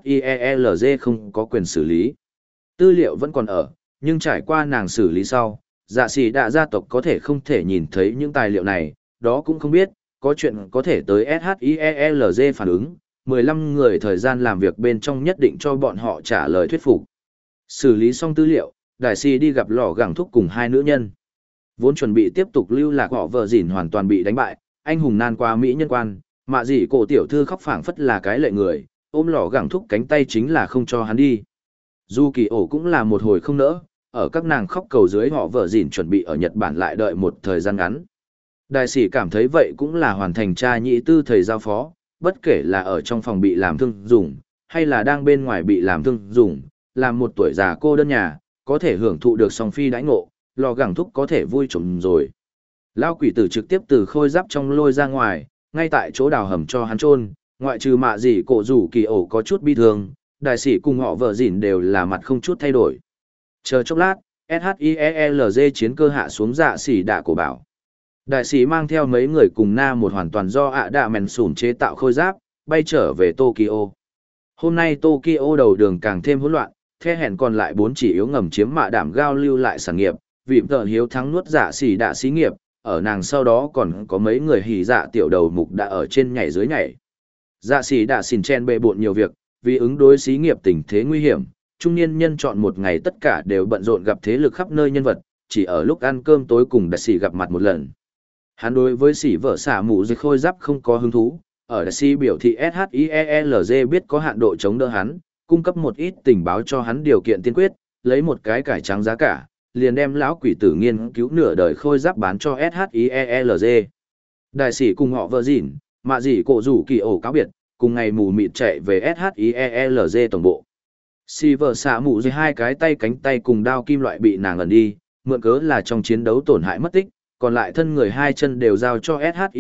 SHIELZ không có quyền xử lý. Tư liệu vẫn còn ở, nhưng trải qua nàng xử lý sau, dạ sĩ đạ gia tộc có thể không thể nhìn thấy những tài liệu này, đó cũng không biết, có chuyện có thể tới SHIELZ phản ứng, mười lăm người thời gian làm việc bên trong nhất định cho bọn họ trả lời thuyết phục. Xử lý xong tư liệu, đại sĩ đi gặp lò gẳng thúc cùng hai nữ nhân. Vốn chuẩn bị tiếp tục lưu lạc họ vợ dỉn hoàn toàn bị đánh bại, anh hùng nan qua Mỹ nhân quan, mạ dỉ cổ tiểu thư khóc phảng phất là cái lệ người, ôm lò gẳng thúc cánh tay chính là không cho hắn đi. Dù kỳ ổ cũng là một hồi không nỡ, ở các nàng khóc cầu dưới họ vợ dỉn chuẩn bị ở Nhật Bản lại đợi một thời gian ngắn. Đại sĩ cảm thấy vậy cũng là hoàn thành cha nhị tư thầy giao phó, bất kể là ở trong phòng bị làm thương dùng, hay là đang bên ngoài bị làm thương dùng, làm một tuổi già cô đơn nhà, có thể hưởng thụ được song phi đãi ngộ, lò gẳng thúc có thể vui trộm rồi. Lao quỷ tử trực tiếp từ khôi giáp trong lôi ra ngoài, ngay tại chỗ đào hầm cho hắn chôn, ngoại trừ mạ gì cổ rủ kỳ ổ có chút bi thương, đại sĩ cùng họ vợ dỉn đều là mặt không chút thay đổi. Chờ chốc lát, SHIELZ chiến cơ hạ xuống dạ sĩ đạ cổ bảo. Đại sĩ mang theo mấy người cùng na một hoàn toàn do ạ đạ mèn sủn chế tạo khôi giáp, bay trở về Tokyo. Hôm nay Tokyo đầu đường càng thêm hỗn loạn, the hẹn còn lại bốn chỉ yếu ngầm chiếm mạ đảm gao lưu lại sản nghiệp, vì tờ hiếu thắng nuốt dạ sĩ đạ xí nghiệp, ở nàng sau đó còn có mấy người hỉ dạ tiểu đầu mục đã ở trên nhảy dưới nhảy. Dạ sĩ đạ xỉn chen bệ bộn nhiều việc, vì ứng đối xí nghiệp tình thế nguy hiểm, trung niên nhân chọn một ngày tất cả đều bận rộn gặp thế lực khắp nơi nhân vật, chỉ ở lúc ăn cơm tối cùng đại sĩ gặp mặt một lần. Hắn đối với sĩ vợ xả mũ dịch khôi giáp không có hứng thú, ở đại sĩ biểu thị SHIELZ biết có hạn độ chống đỡ hắn, cung cấp một ít tình báo cho hắn điều kiện tiên quyết, lấy một cái cải trắng giá cả, liền đem lão quỷ tử nghiên cứu nửa đời khôi giáp bán cho SHIELZ. Đại sĩ cùng họ vợ dỉn, mạ dỉ cổ rủ kỳ ổ cáo biệt, cùng ngày mù mịt chạy về SHIELZ tổng bộ. Si vợ xạ mũ dưới hai cái tay cánh tay cùng đao kim loại bị nàng ẩn đi, mượn cớ là trong chiến đấu tổn hại mất tích, còn lại thân người hai chân đều giao cho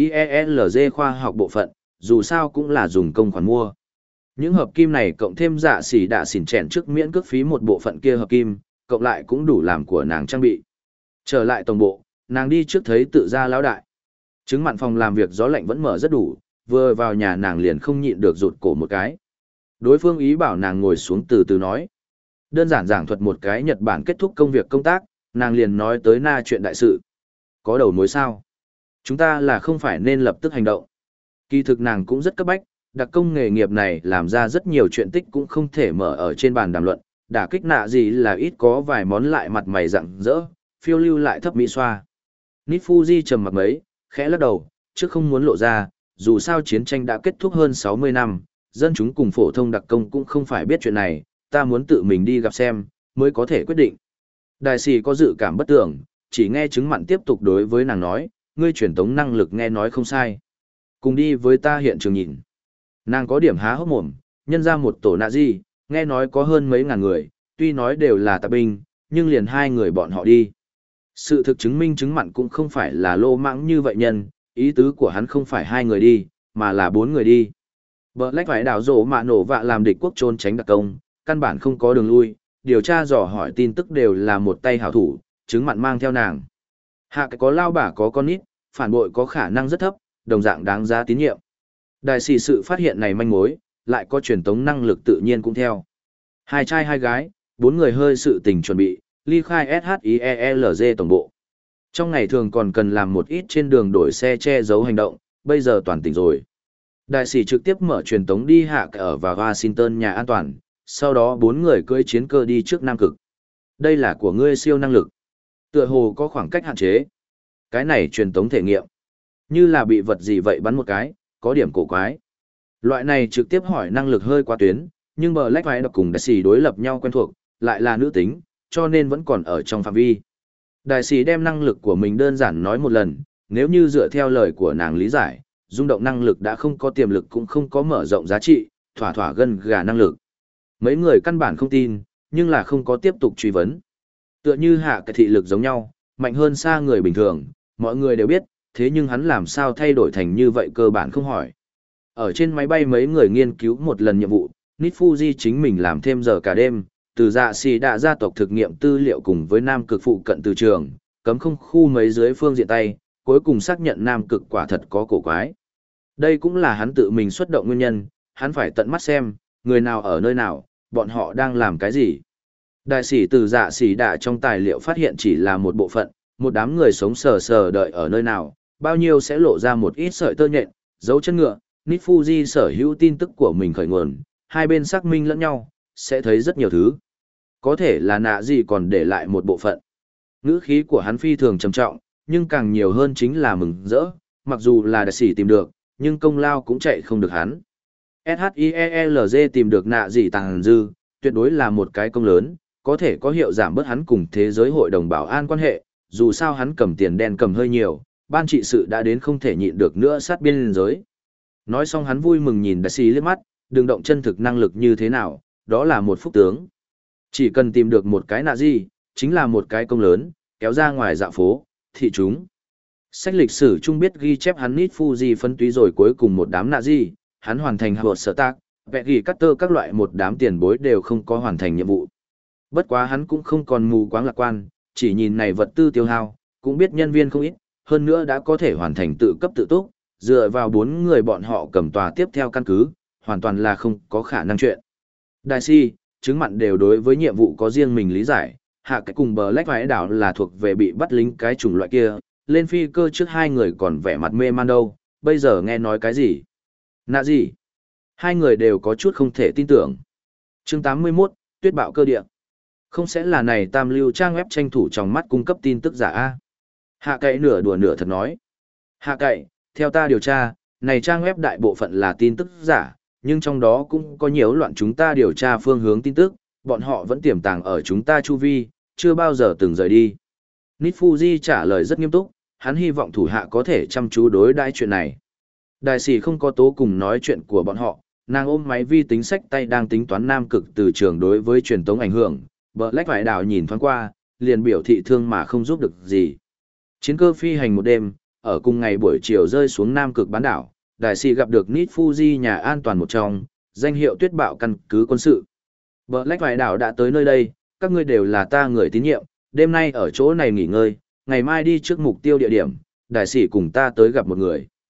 SHIELZ khoa học bộ phận, dù sao cũng là dùng công khoản mua. Những hợp kim này cộng thêm dạ xỉ đạ xỉn chèn trước miễn cước phí một bộ phận kia hợp kim, cộng lại cũng đủ làm của nàng trang bị. Trở lại tổng bộ, nàng đi trước thấy tự ra lão đại. Chứng mặn phòng làm việc gió lạnh vẫn mở rất đủ, vừa vào nhà nàng liền không nhịn được rụt cổ một cái. Đối phương ý bảo nàng ngồi xuống từ từ nói. Đơn giản giảng thuật một cái Nhật Bản kết thúc công việc công tác, nàng liền nói tới na chuyện đại sự. Có đầu mối sao? Chúng ta là không phải nên lập tức hành động. Kỳ thực nàng cũng rất cấp bách, đặc công nghề nghiệp này làm ra rất nhiều chuyện tích cũng không thể mở ở trên bàn đàm luận, đả kích nạ gì là ít có vài món lại mặt mày rạng rỡ, phiêu lưu lại thấp mỹ xoa. Nifuji trầm mặc mấy, khẽ lắc đầu, trước không muốn lộ ra, dù sao chiến tranh đã kết thúc hơn sáu mươi năm, dân chúng cùng phổ thông đặc công cũng không phải biết chuyện này, ta muốn tự mình đi gặp xem, mới có thể quyết định. Đại sĩ có dự cảm bất tưởng, chỉ nghe chứng mặn tiếp tục đối với nàng nói, ngươi truyền tống năng lực nghe nói không sai. Cùng đi với ta hiện trường nhìn. Nàng có điểm há hốc mồm, nhân ra một tổ nạ gì, nghe nói có hơn mấy ngàn người, tuy nói đều là tạp binh, nhưng liền hai người bọn họ đi. Sự thực chứng minh chứng mặn cũng không phải là lô mãng như vậy nhân, ý tứ của hắn không phải hai người đi, mà là bốn người đi. Black phải đảo rổ mạ nổ vạ làm địch quốc trốn tránh đặc công, căn bản không có đường lui, điều tra dò hỏi tin tức đều là một tay hảo thủ, chứng mặn mang theo nàng. Hạ cái có lao bả có con nít, phản bội có khả năng rất thấp, đồng dạng đáng giá tín nhiệm. Đại sĩ sự phát hiện này manh mối, lại có truyền tống năng lực tự nhiên cũng theo. Hai trai hai gái, bốn người hơi sự tình chuẩn bị, ly khai ét hát i e lờ giê tổng bộ. Trong ngày thường còn cần làm một ít trên đường đổi xe che giấu hành động, bây giờ toàn tỉnh rồi. Đại sĩ trực tiếp mở truyền tống đi hạ ở và Washington nhà an toàn, sau đó bốn người cưỡi chiến cơ đi trước Nam Cực. Đây là của ngươi siêu năng lực. Tựa hồ có khoảng cách hạn chế. Cái này truyền tống thể nghiệm. Như là bị vật gì vậy bắn một cái, có điểm cổ quái. Loại này trực tiếp hỏi năng lực hơi quá tuyến, nhưng bờ lách vai đọc cùng đại sĩ đối lập nhau quen thuộc, lại là nữ tính, cho nên vẫn còn ở trong phạm vi. Đại sĩ đem năng lực của mình đơn giản nói một lần, nếu như dựa theo lời của nàng lý giải, rung động năng lực đã không có tiềm lực cũng không có mở rộng giá trị, thỏa thỏa gân gà năng lực. Mấy người căn bản không tin, nhưng là không có tiếp tục truy vấn. Tựa như hạ cái thị lực giống nhau, mạnh hơn xa người bình thường, mọi người đều biết, thế nhưng hắn làm sao thay đổi thành như vậy cơ bản không hỏi. Ở trên máy bay mấy người nghiên cứu một lần nhiệm vụ, Nifuji chính mình làm thêm giờ cả đêm, từ dạ xì đạ gia tộc thực nghiệm tư liệu cùng với Nam Cực phụ cận từ trường, cấm không khu mấy dưới phương diện tay, cuối cùng xác nhận Nam Cực quả thật có cổ quái. Đây cũng là hắn tự mình xuất động nguyên nhân, hắn phải tận mắt xem, người nào ở nơi nào, bọn họ đang làm cái gì. Đại sĩ từ dạ xì đạ trong tài liệu phát hiện chỉ là một bộ phận, một đám người sống sờ sờ đợi ở nơi nào, bao nhiêu sẽ lộ ra một ít sợi tơ nhện, dấu chân ngựa, Nifuji sở hữu tin tức của mình khởi nguồn, hai bên xác minh lẫn nhau, sẽ thấy rất nhiều thứ. Có thể là nạ gì còn để lại một bộ phận. Ngữ khí của hắn phi thường trầm trọng, nhưng càng nhiều hơn chính là mừng rỡ, mặc dù là đại sĩ tìm được, nhưng công lao cũng chạy không được hắn. ét hát i e lờ giê tìm được nạ gì tàng dư, tuyệt đối là một cái công lớn, có thể có hiệu giảm bớt hắn cùng thế giới hội đồng bảo an quan hệ, dù sao hắn cầm tiền đen cầm hơi nhiều, ban trị sự đã đến không thể nhịn được nữa sát biên giới. Nói xong hắn vui mừng nhìn đại sĩ liếc mắt, đừng động chân thực năng lực như thế nào, đó là một phúc tướng. Chỉ cần tìm được một cái nạ gì, chính là một cái công lớn, kéo ra ngoài dạ phố, thị chúng. Sách lịch sử chung biết ghi chép hắn Nifuji phân túy rồi cuối cùng một đám nạ gì, hắn hoàn thành hợp sở tác, vẹ ghi cắt tơ các loại một đám tiền bối đều không có hoàn thành nhiệm vụ. Bất quá hắn cũng không còn mù quáng lạc quan, chỉ nhìn này vật tư tiêu hao, cũng biết nhân viên không ít, hơn nữa đã có thể hoàn thành tự cấp tự túc, dựa vào bốn người bọn họ cầm tòa tiếp theo căn cứ, hoàn toàn là không có khả năng chuyện. Đại si, chứng mặn đều đối với nhiệm vụ có riêng mình lý giải, hạ cái cùng bờ lách vãi đảo là thuộc về bị bắt lính cái chủng loại kia, lên phi cơ trước hai người còn vẻ mặt mê man đâu, bây giờ nghe nói cái gì? Nạ gì? Hai người đều có chút không thể tin tưởng. Chương tám mươi mốt, Tuyết bạo cơ địa. Không sẽ là này tam lưu trang web tranh thủ trong mắt cung cấp tin tức giả a? Hạ cậy nửa đùa nửa thật nói. Hạ cậy, theo ta điều tra, này trang web đại bộ phận là tin tức giả, nhưng trong đó cũng có nhiều loạn chúng ta điều tra phương hướng tin tức, bọn họ vẫn tiềm tàng ở chúng ta chu vi, chưa bao giờ từng rời đi. Nifuji trả lời rất nghiêm túc, hắn hy vọng thủ hạ có thể chăm chú đối đãi chuyện này. Đại sĩ không có tố cùng nói chuyện của bọn họ, nàng ôm máy vi tính sách tay đang tính toán Nam Cực từ trường đối với truyền tống ảnh hưởng, Black vải đảo nhìn thoáng qua, liền biểu thị thương mà không giúp được gì. Chiến cơ phi hành một đêm, ở cùng ngày buổi chiều rơi xuống Nam Cực bán đảo, đại sĩ gặp được Nifuji nhà an toàn một trong, danh hiệu Tuyết bạo căn cứ quân sự. Black vải đảo đã tới nơi đây, các ngươi đều là ta người tín nhiệm, đêm nay ở chỗ này nghỉ ngơi, ngày mai đi trước mục tiêu địa điểm, đại sĩ cùng ta tới gặp một người.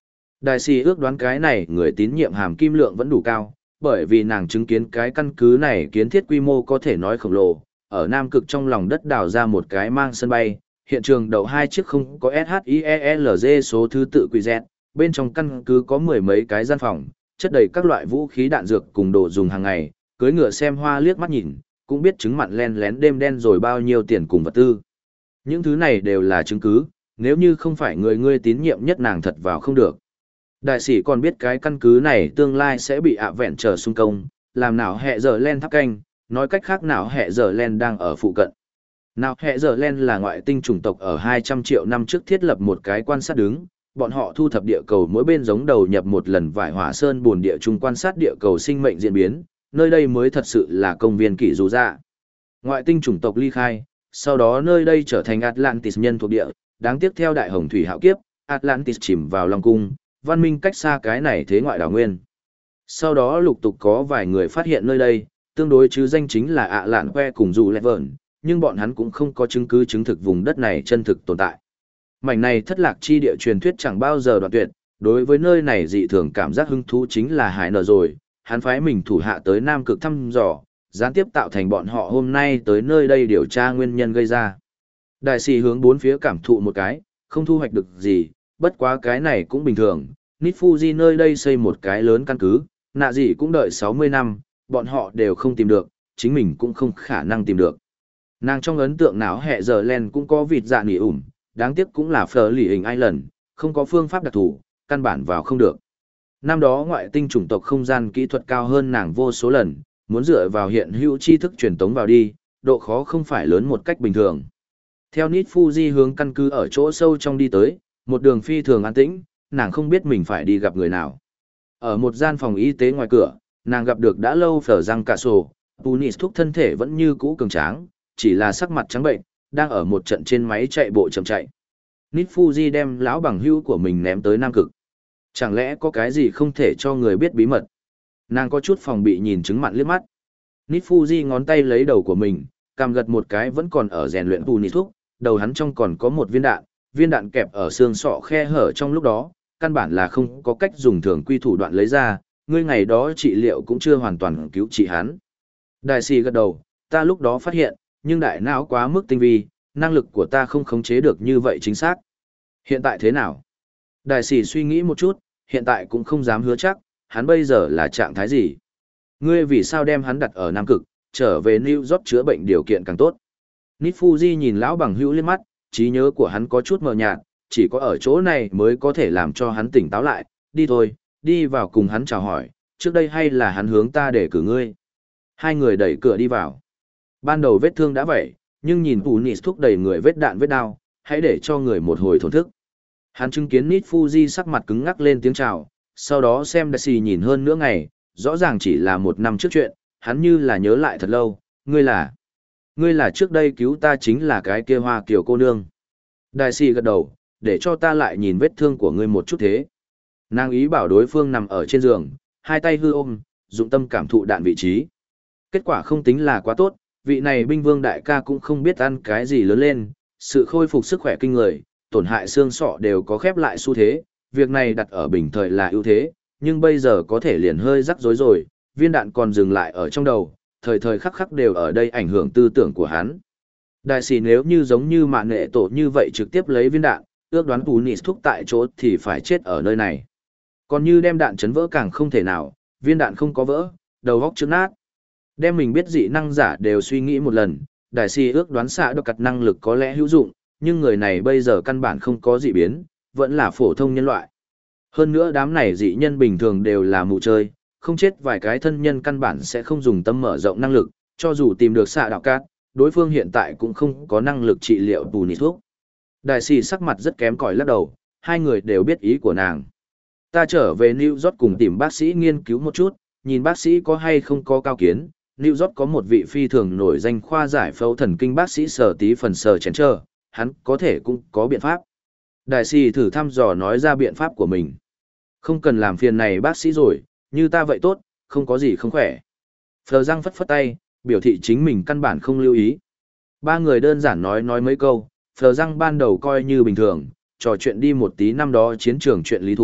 Đại sĩ ước đoán cái này người tín nhiệm hàm kim lượng vẫn đủ cao, bởi vì nàng chứng kiến cái căn cứ này kiến thiết quy mô có thể nói khổng lồ, ở Nam Cực trong lòng đất đào ra một cái mang sân bay, hiện trường đậu hai chiếc không có ét hát i e lờ giê số thứ tự quy dẹt, bên trong căn cứ có mười mấy cái gian phòng, chất đầy các loại vũ khí đạn dược cùng đồ dùng hàng ngày, cưỡi ngựa xem hoa liếc mắt nhìn, cũng biết chứng mặn len lén đêm đen rồi bao nhiêu tiền cùng vật tư. Những thứ này đều là chứng cứ, nếu như không phải người ngươi tín nhiệm nhất nàng thật vào không được. Đại sĩ còn biết cái căn cứ này tương lai sẽ bị ạ vẹn trở xung công, làm nào hẹ giờ len tháp canh, nói cách khác nào hẹ giờ len đang ở phụ cận. Nào hẹ giờ len là ngoại tinh chủng tộc ở hai trăm triệu năm trước thiết lập một cái quan sát đứng, bọn họ thu thập địa cầu mỗi bên giống đầu nhập một lần vải hỏa sơn buồn địa chung quan sát địa cầu sinh mệnh diễn biến, nơi đây mới thật sự là công viên kỷ dù dạ. Ngoại tinh chủng tộc ly khai, sau đó nơi đây trở thành Atlantis nhân thuộc địa, đáng tiếc theo đại hồng thủy hạo kiếp, Atlantis chìm vào Long Cung, văn minh cách xa cái này thế ngoại đảo nguyên. Sau đó lục tục có vài người phát hiện nơi đây, tương đối chứ danh chính là ạ lạn que cùng dù lẹ vợn, nhưng bọn hắn cũng không có chứng cứ chứng thực vùng đất này chân thực tồn tại. Mảnh này thất lạc chi địa truyền thuyết chẳng bao giờ đoạn tuyệt, đối với nơi này dị thường cảm giác hứng thú chính là Hải Nở rồi, hắn phái mình thủ hạ tới Nam Cực thăm dò, gián tiếp tạo thành bọn họ hôm nay tới nơi đây điều tra nguyên nhân gây ra. Đại sĩ hướng bốn phía cảm thụ một cái, không thu hoạch được gì, bất quá cái này cũng bình thường, Nít Fuji nơi đây xây một cái lớn căn cứ, nạ gì cũng đợi sáu mươi năm, bọn họ đều không tìm được, chính mình cũng không khả năng tìm được. Nàng trong ấn tượng não hẹ giờ len cũng có vịt dạ nỉ ủm, đáng tiếc cũng là phở lì hình Island, không có phương pháp đặc thù, căn bản vào không được. Năm đó ngoại tinh chủng tộc không gian kỹ thuật cao hơn nàng vô số lần, muốn dựa vào hiện hữu tri thức truyền tống vào đi, độ khó không phải lớn một cách bình thường. Theo Nít Fuji hướng căn cứ ở chỗ sâu trong đi tới, một đường phi thường an tĩnh, nàng không biết mình phải đi gặp người nào. Ở một gian phòng y tế ngoài cửa, nàng gặp được đã lâu phở răng cả sổ, Punis thúc thân thể vẫn như cũ cường tráng, chỉ là sắc mặt trắng bệnh, đang ở một trận trên máy chạy bộ chậm chạy. Nít Fuji đem lão bằng hữu của mình ném tới Nam Cực. Chẳng lẽ có cái gì không thể cho người biết bí mật? Nàng có chút phòng bị nhìn chứng mặn liếc mắt. Nít Fuji ngón tay lấy đầu của mình, cằm gật một cái vẫn còn ở rèn luyện Punis thúc, đầu hắn trong còn có một viên đạn, viên đạn kẹp ở xương sọ khe hở trong lúc đó, căn bản là không có cách dùng thường quy thủ đoạn lấy ra, ngươi ngày đó trị liệu cũng chưa hoàn toàn cứu trị hắn. Đại sĩ gật đầu, ta lúc đó phát hiện, nhưng đại não quá mức tinh vi, năng lực của ta không khống chế được như vậy chính xác. Hiện tại thế nào? Đại sĩ suy nghĩ một chút, hiện tại cũng không dám hứa chắc, hắn bây giờ là trạng thái gì? Ngươi vì sao đem hắn đặt ở Nam Cực, trở về New York chữa bệnh điều kiện càng tốt? Nít Fuji nhìn lão bằng hữu liếc mắt, trí nhớ của hắn có chút mờ nhạt, chỉ có ở chỗ này mới có thể làm cho hắn tỉnh táo lại, đi thôi, đi vào cùng hắn chào hỏi, trước đây hay là hắn hướng ta để cử ngươi. Hai người đẩy cửa đi vào. Ban đầu vết thương đã vậy, nhưng nhìn Punis thúc đầy người vết đạn vết đao, hãy để cho người một hồi thổn thức. Hắn chứng kiến Nít Fuji sắc mặt cứng ngắc lên tiếng chào, sau đó xem Daisy nhìn hơn nửa ngày, rõ ràng chỉ là một năm trước chuyện, hắn như là nhớ lại thật lâu, ngươi là... Ngươi là trước đây cứu ta chính là cái kia hoa kiều cô nương. Daisy gật đầu, để cho ta lại nhìn vết thương của ngươi một chút thế. Nàng ý bảo đối phương nằm ở trên giường, hai tay hư ôm, dụng tâm cảm thụ đạn vị trí. Kết quả không tính là quá tốt, vị này binh vương đại ca cũng không biết ăn cái gì lớn lên, sự khôi phục sức khỏe kinh người, tổn hại xương sọ đều có khép lại xu thế, việc này đặt ở bình thời là ưu thế, nhưng bây giờ có thể liền hơi rắc rối rồi, viên đạn còn dừng lại ở trong đầu, thời thời khắc khắc đều ở đây ảnh hưởng tư tưởng của hắn. Đại sĩ nếu như giống như mạng nghệ tổ như vậy trực tiếp lấy viên đạn, ước đoán Punis thúc tại chỗ thì phải chết ở nơi này. Còn như đem đạn chấn vỡ càng không thể nào, viên đạn không có vỡ, đầu góc trước nát. Đem mình biết dị năng giả đều suy nghĩ một lần, đại sĩ ước đoán xạ độc cặt năng lực có lẽ hữu dụng, nhưng người này bây giờ căn bản không có dị biến, vẫn là phổ thông nhân loại. Hơn nữa đám này dị nhân bình thường đều là mù chơi, không chết vài cái thân nhân căn bản sẽ không dùng tâm mở rộng năng lực, cho dù tìm được xạ đạo cát, đối phương hiện tại cũng không có năng lực trị liệu Punis thuốc. Đại sĩ sắc mặt rất kém cỏi lắc đầu, hai người đều biết ý của nàng. Ta trở về New York cùng tìm bác sĩ nghiên cứu một chút, nhìn bác sĩ có hay không có cao kiến. New York có một vị phi thường nổi danh khoa giải phẫu thần kinh bác sĩ Sở Tí Phần Sở Chén Trơ, hắn có thể cũng có biện pháp. Đại sĩ thử thăm dò nói ra biện pháp của mình. Không cần làm phiền này bác sĩ rồi, như ta vậy tốt, không có gì không khỏe. Phờ răng phất phất tay, biểu thị chính mình căn bản không lưu ý. Ba người đơn giản nói nói mấy câu, Phờ răng ban đầu coi như bình thường, trò chuyện đi một tí năm đó chiến trường chuyện lý thú,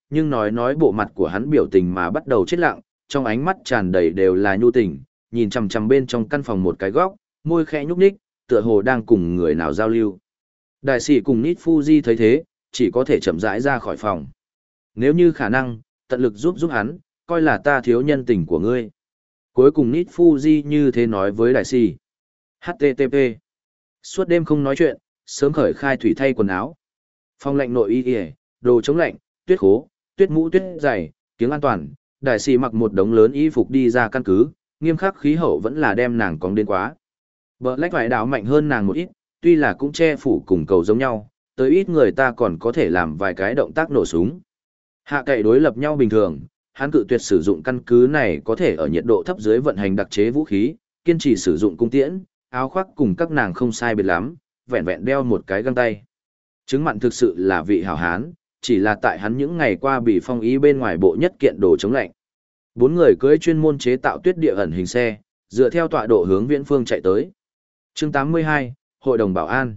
nhưng nói nói bộ mặt của hắn biểu tình mà bắt đầu chết lặng, trong ánh mắt tràn đầy đều là nhu tình, nhìn chằm chằm bên trong căn phòng một cái góc, môi khẽ nhúc nhích, tựa hồ đang cùng người nào giao lưu. Đại sĩ cùng Nít Fuji thấy thế, chỉ có thể chậm rãi ra khỏi phòng. Nếu như khả năng, tận lực giúp giúp hắn, coi là ta thiếu nhân tình của ngươi. Cuối cùng Nít Fuji như thế nói với đại sĩ. hát tê tê pê. Suốt đêm không nói chuyện, sớm khởi khai thủy thay quần áo. Phòng lạnh nội y y, đồ chống lạnh, tuyết khố, tuyết mũ tuyết dày, kiếng an toàn. Đại sĩ mặc một đống lớn y phục đi ra căn cứ, nghiêm khắc khí hậu vẫn là đem nàng cóng đến quá. Black vải đảo mạnh hơn nàng một ít, tuy là cũng che phủ cùng cầu giống nhau, tới ít người ta còn có thể làm vài cái động tác nổ súng. Hạ cậy đối lập nhau bình thường, hắn cự tuyệt sử dụng căn cứ này có thể ở nhiệt độ thấp dưới vận hành đặc chế vũ khí, kiên trì sử dụng cung tiễn, áo khoác cùng các nàng không sai biệt lắm, vẹn vẹn đeo một cái găng tay. Chứng mặn thực sự là vị hảo hán, chỉ là tại hắn những ngày qua bị phong ý bên ngoài bộ nhất kiện đồ chống lạnh. Bốn người cưỡi chuyên môn chế tạo tuyết địa ẩn hình xe, dựa theo tọa độ hướng viễn phương chạy tới. Chương tám mươi hai, Hội đồng Bảo an.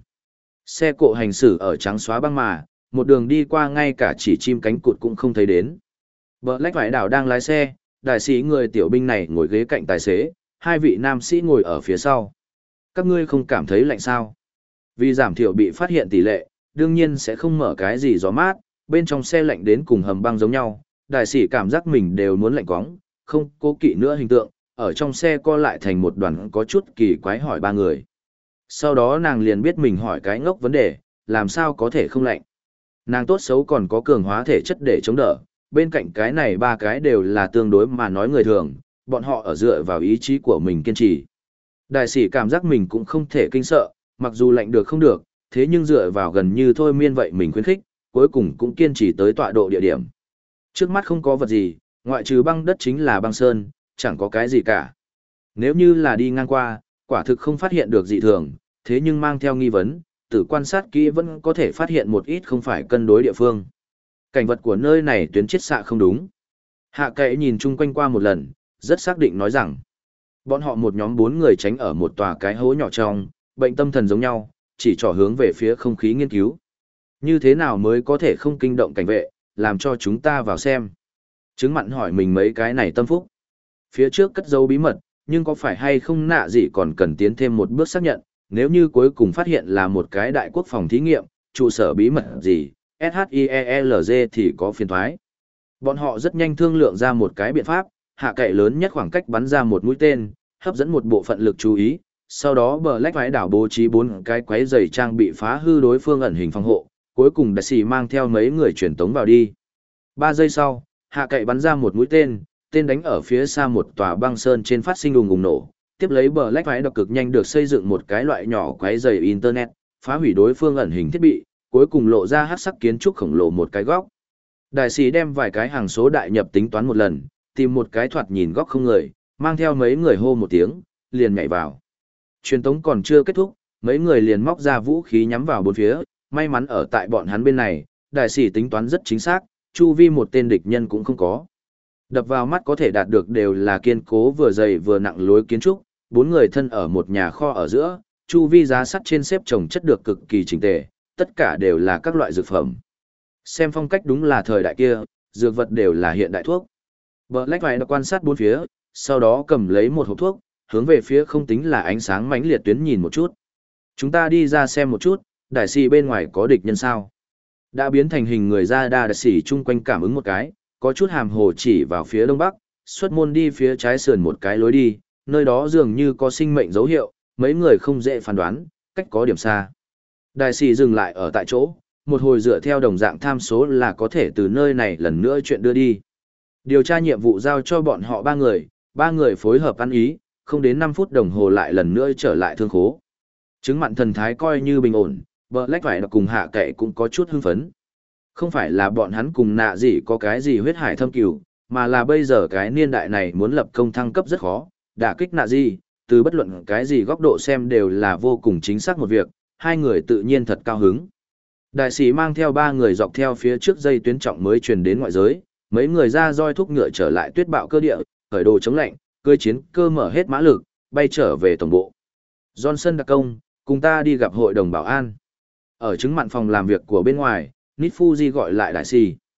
Xe cộ hành xử ở trắng xóa băng mà, một đường đi qua ngay cả chỉ chim cánh cụt cũng không thấy đến. Black vải đảo đang lái xe, đại sĩ người tiểu binh này ngồi ghế cạnh tài xế, hai vị nam sĩ ngồi ở phía sau. Các ngươi không cảm thấy lạnh sao? Vì giảm thiểu bị phát hiện tỷ lệ, đương nhiên sẽ không mở cái gì gió mát, bên trong xe lạnh đến cùng hầm băng giống nhau. Đại sĩ cảm giác mình đều muốn lạnh quóng, không cố kỵ nữa hình tượng, ở trong xe co lại thành một đoàn có chút kỳ quái hỏi ba người. Sau đó nàng liền biết mình hỏi cái ngốc vấn đề, làm sao có thể không lạnh. Nàng tốt xấu còn có cường hóa thể chất để chống đỡ, bên cạnh cái này ba cái đều là tương đối mà nói người thường, bọn họ ở dựa vào ý chí của mình kiên trì. Đại sĩ cảm giác mình cũng không thể kinh sợ, mặc dù lạnh được không được, thế nhưng dựa vào gần như thôi miên vậy mình khuyến khích, cuối cùng cũng kiên trì tới tọa độ địa điểm. Trước mắt không có vật gì, ngoại trừ băng đất chính là băng sơn, chẳng có cái gì cả. Nếu như là đi ngang qua, quả thực không phát hiện được dị thường, thế nhưng mang theo nghi vấn, tự quan sát kỹ vẫn có thể phát hiện một ít không phải cân đối địa phương. Cảnh vật của nơi này tuyến chiết xạ không đúng. Hạ cậy nhìn chung quanh qua một lần, rất xác định nói rằng, bọn họ một nhóm bốn người tránh ở một tòa cái hố nhỏ trong, bệnh tâm thần giống nhau, chỉ trỏ hướng về phía không khí nghiên cứu. Như thế nào mới có thể không kinh động cảnh vệ, làm cho chúng ta vào xem. Chứng mặn hỏi mình mấy cái này tâm phúc. Phía trước cất dấu bí mật, nhưng có phải hay không nạ gì còn cần tiến thêm một bước xác nhận, nếu như cuối cùng phát hiện là một cái đại quốc phòng thí nghiệm, trụ sở bí mật gì, SHIELZ thì có phiền thoái. Bọn họ rất nhanh thương lượng ra một cái biện pháp, hạ cậy lớn nhất khoảng cách bắn ra một mũi tên, hấp dẫn một bộ phận lực chú ý, sau đó Black vải đảo bố trí bốn cái quái giày trang bị phá hư đối phương ẩn hình phòng hộ, cuối cùng đại sĩ mang theo mấy người truyền tống vào đi. Ba giây sau, hạ cậy bắn ra một mũi tên, tên đánh ở phía xa một tòa băng sơn trên phát sinh ùng ùng nổ, tiếp lấy Black vải đảo cực nhanh được xây dựng một cái loại nhỏ quái giày internet, phá hủy đối phương ẩn hình thiết bị, cuối cùng lộ ra hắc sắc kiến trúc khổng lồ một cái góc. Đại sĩ đem vài cái hàng số đại nhập tính toán một lần, tìm một cái thoạt nhìn góc không người, mang theo mấy người hô một tiếng, liền nhảy vào. Truyền tống còn chưa kết thúc, mấy người liền móc ra vũ khí nhắm vào bốn phía, may mắn ở tại bọn hắn bên này, đại sĩ tính toán rất chính xác, chu vi một tên địch nhân cũng không có. Đập vào mắt có thể đạt được đều là kiên cố vừa dày vừa nặng lối kiến trúc, bốn người thân ở một nhà kho ở giữa, chu vi giá sắt trên xếp chồng chất được cực kỳ chỉnh tề, tất cả đều là các loại dược phẩm. Xem phong cách đúng là thời đại kia, dược vật đều là hiện đại thuốc. Black vải đã quan sát bốn phía, sau đó cầm lấy một hộp thuốc, hướng về phía không tính là ánh sáng mãnh liệt tuyến nhìn một chút. Chúng ta đi ra xem một chút, đại sĩ bên ngoài có địch nhân sao? Đã biến thành hình người ra đa đại sĩ chung quanh cảm ứng một cái, có chút hàm hồ chỉ vào phía đông bắc, xuất môn đi phía trái sườn một cái lối đi, nơi đó dường như có sinh mệnh dấu hiệu, mấy người không dễ phán đoán, cách có điểm xa. Đại sĩ dừng lại ở tại chỗ, một hồi dựa theo đồng dạng tham số là có thể từ nơi này lần nữa chuyện đưa đi. Điều tra nhiệm vụ giao cho bọn họ ba người, ba người phối hợp ăn ý, không đến năm phút đồng hồ lại lần nữa trở lại thương khố. Chứng mặn thần thái coi như bình ổn, Black vải cùng hạ kệ cũng có chút hưng phấn. Không phải là bọn hắn cùng nạ gì có cái gì huyết hải thâm cừu, mà là bây giờ cái niên đại này muốn lập công thăng cấp rất khó, đả kích nạ gì, từ bất luận cái gì góc độ xem đều là vô cùng chính xác một việc, hai người tự nhiên thật cao hứng. Đại sĩ mang theo ba người dọc theo phía trước dây tuyến trọng mới truyền đến ngoại giới, mấy người ra roi thúc ngựa trở lại tuyết bạo cơ địa, khởi đồ chống lạnh, cưỡi chiến cơ mở hết mã lực, bay trở về tổng bộ. Johnson đặc công, cùng ta đi gặp hội đồng bảo an. Ở chứng mặn phòng làm việc của bên ngoài, Nít Fuji gọi lại đại sĩ.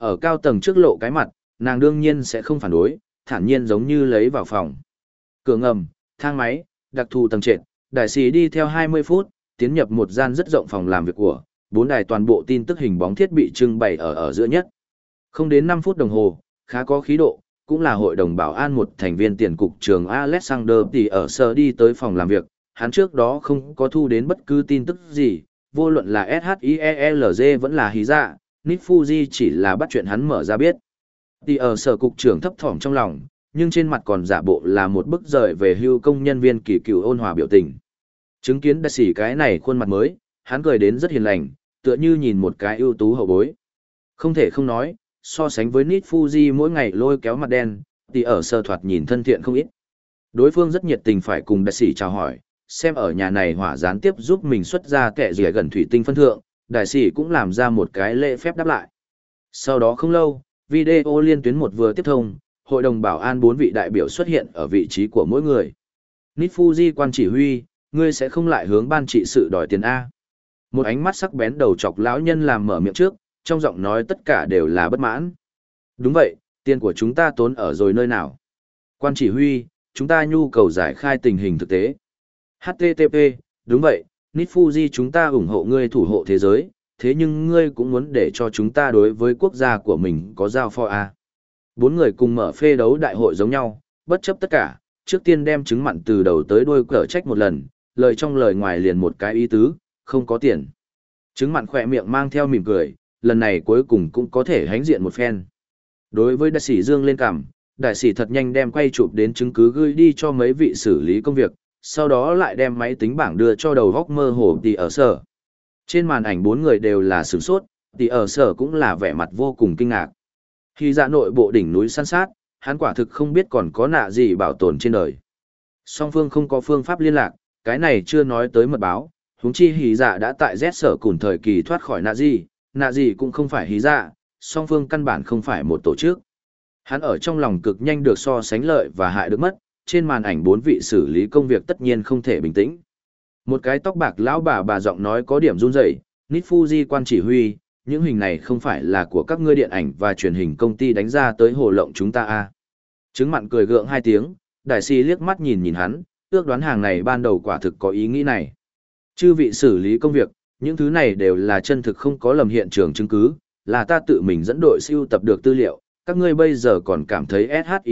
Ở cao tầng trước lộ cái mặt, nàng đương nhiên sẽ không phản đối, thản nhiên giống như lấy vào phòng. Cửa ngầm, thang máy, đặc thù tầng trệt, đại sĩ đi theo hai mươi phút, tiến nhập một gian rất rộng phòng làm việc của, bốn đài toàn bộ tin tức hình bóng thiết bị trưng bày ở ở giữa nhất. Không đến năm phút đồng hồ, khá có khí độ, cũng là hội đồng bảo an một thành viên tiền cục trường Alexander thì ở sở đi tới phòng làm việc, hắn trước đó không có thu đến bất cứ tin tức gì, vô luận là ét hát i e lờ giê vẫn là hí dạ, Nifuji chỉ là bắt chuyện hắn mở ra biết. Thì ở sở cục trưởng thấp thỏm trong lòng, nhưng trên mặt còn giả bộ là một bức rời về hưu công nhân viên kỳ cựu ôn hòa biểu tình. Chứng kiến đại sĩ cái này khuôn mặt mới, hắn cười đến rất hiền lành, tựa như nhìn một cái ưu tú hậu bối. Không thể không nói, so sánh với Nifuji mỗi ngày lôi kéo mặt đen, thì ở sở thoạt nhìn thân thiện không ít. Đối phương rất nhiệt tình phải cùng đại sĩ chào hỏi, xem ở nhà này hỏa gián tiếp giúp mình xuất ra kẻ rỉa gần thủy tinh phân thượng, đại sĩ cũng làm ra một cái lễ phép đáp lại. Sau đó không lâu, video liên tuyến một vừa tiếp thông, hội đồng bảo an bốn vị đại biểu xuất hiện ở vị trí của mỗi người. Nifuji quan chỉ huy, ngươi sẽ không lại hướng ban trị sự đòi tiền A. Một ánh mắt sắc bén đầu chọc lão nhân làm mở miệng trước, trong giọng nói tất cả đều là bất mãn. Đúng vậy, tiền của chúng ta tốn ở rồi nơi nào? Quan chỉ huy, chúng ta nhu cầu giải khai tình hình thực tế. hát tê tê pê, đúng vậy, Nifuji chúng ta ủng hộ ngươi thủ hộ thế giới, thế nhưng ngươi cũng muốn để cho chúng ta đối với quốc gia của mình có giao phó A. Bốn người cùng mở phê đấu đại hội giống nhau, bất chấp tất cả, trước tiên đem chứng mặn từ đầu tới đuôi cở trách một lần, lời trong lời ngoài liền một cái ý tứ, không có tiền. Chứng mặn khỏe miệng mang theo mỉm cười, lần này cuối cùng cũng có thể hánh diện một phen. Đối với đại sĩ dương lên cằm, đại sĩ thật nhanh đem quay chụp đến chứng cứ gửi đi cho mấy vị xử lý công việc, sau đó lại đem máy tính bảng đưa cho đầu góc mơ hồ thì ở sở. Trên màn ảnh bốn người đều là sửng sốt, thì ở sở cũng là vẻ mặt vô cùng kinh ngạc. Khi ra nội bộ đỉnh núi săn sát, hắn quả thực không biết còn có nạ gì bảo tồn trên đời. Song phương không có phương pháp liên lạc, cái này chưa nói tới mật báo, huống chi hí dạ đã tại Z sở cùng thời kỳ thoát khỏi nạ gì, nạ gì cũng không phải hí dạ, song phương căn bản không phải một tổ chức. Hắn ở trong lòng cực nhanh được so sánh lợi và hại được mất, trên màn ảnh bốn vị xử lý công việc tất nhiên không thể bình tĩnh. Một cái tóc bạc lão bà bà giọng nói có điểm run rẩy, Nifuji quan chỉ huy, những hình này không phải là của các ngươi điện ảnh và truyền hình công ty đánh ra tới hồ lộng chúng ta à. Chứng mặn cười gượng hai tiếng, đại sĩ liếc mắt nhìn nhìn hắn, ước đoán hàng này ban đầu quả thực có ý nghĩ này. Chư vị xử lý công việc, những thứ này đều là chân thực không có lầm hiện trường chứng cứ, là ta tự mình dẫn đội siêu tập được tư liệu, các ngươi bây giờ còn cảm thấy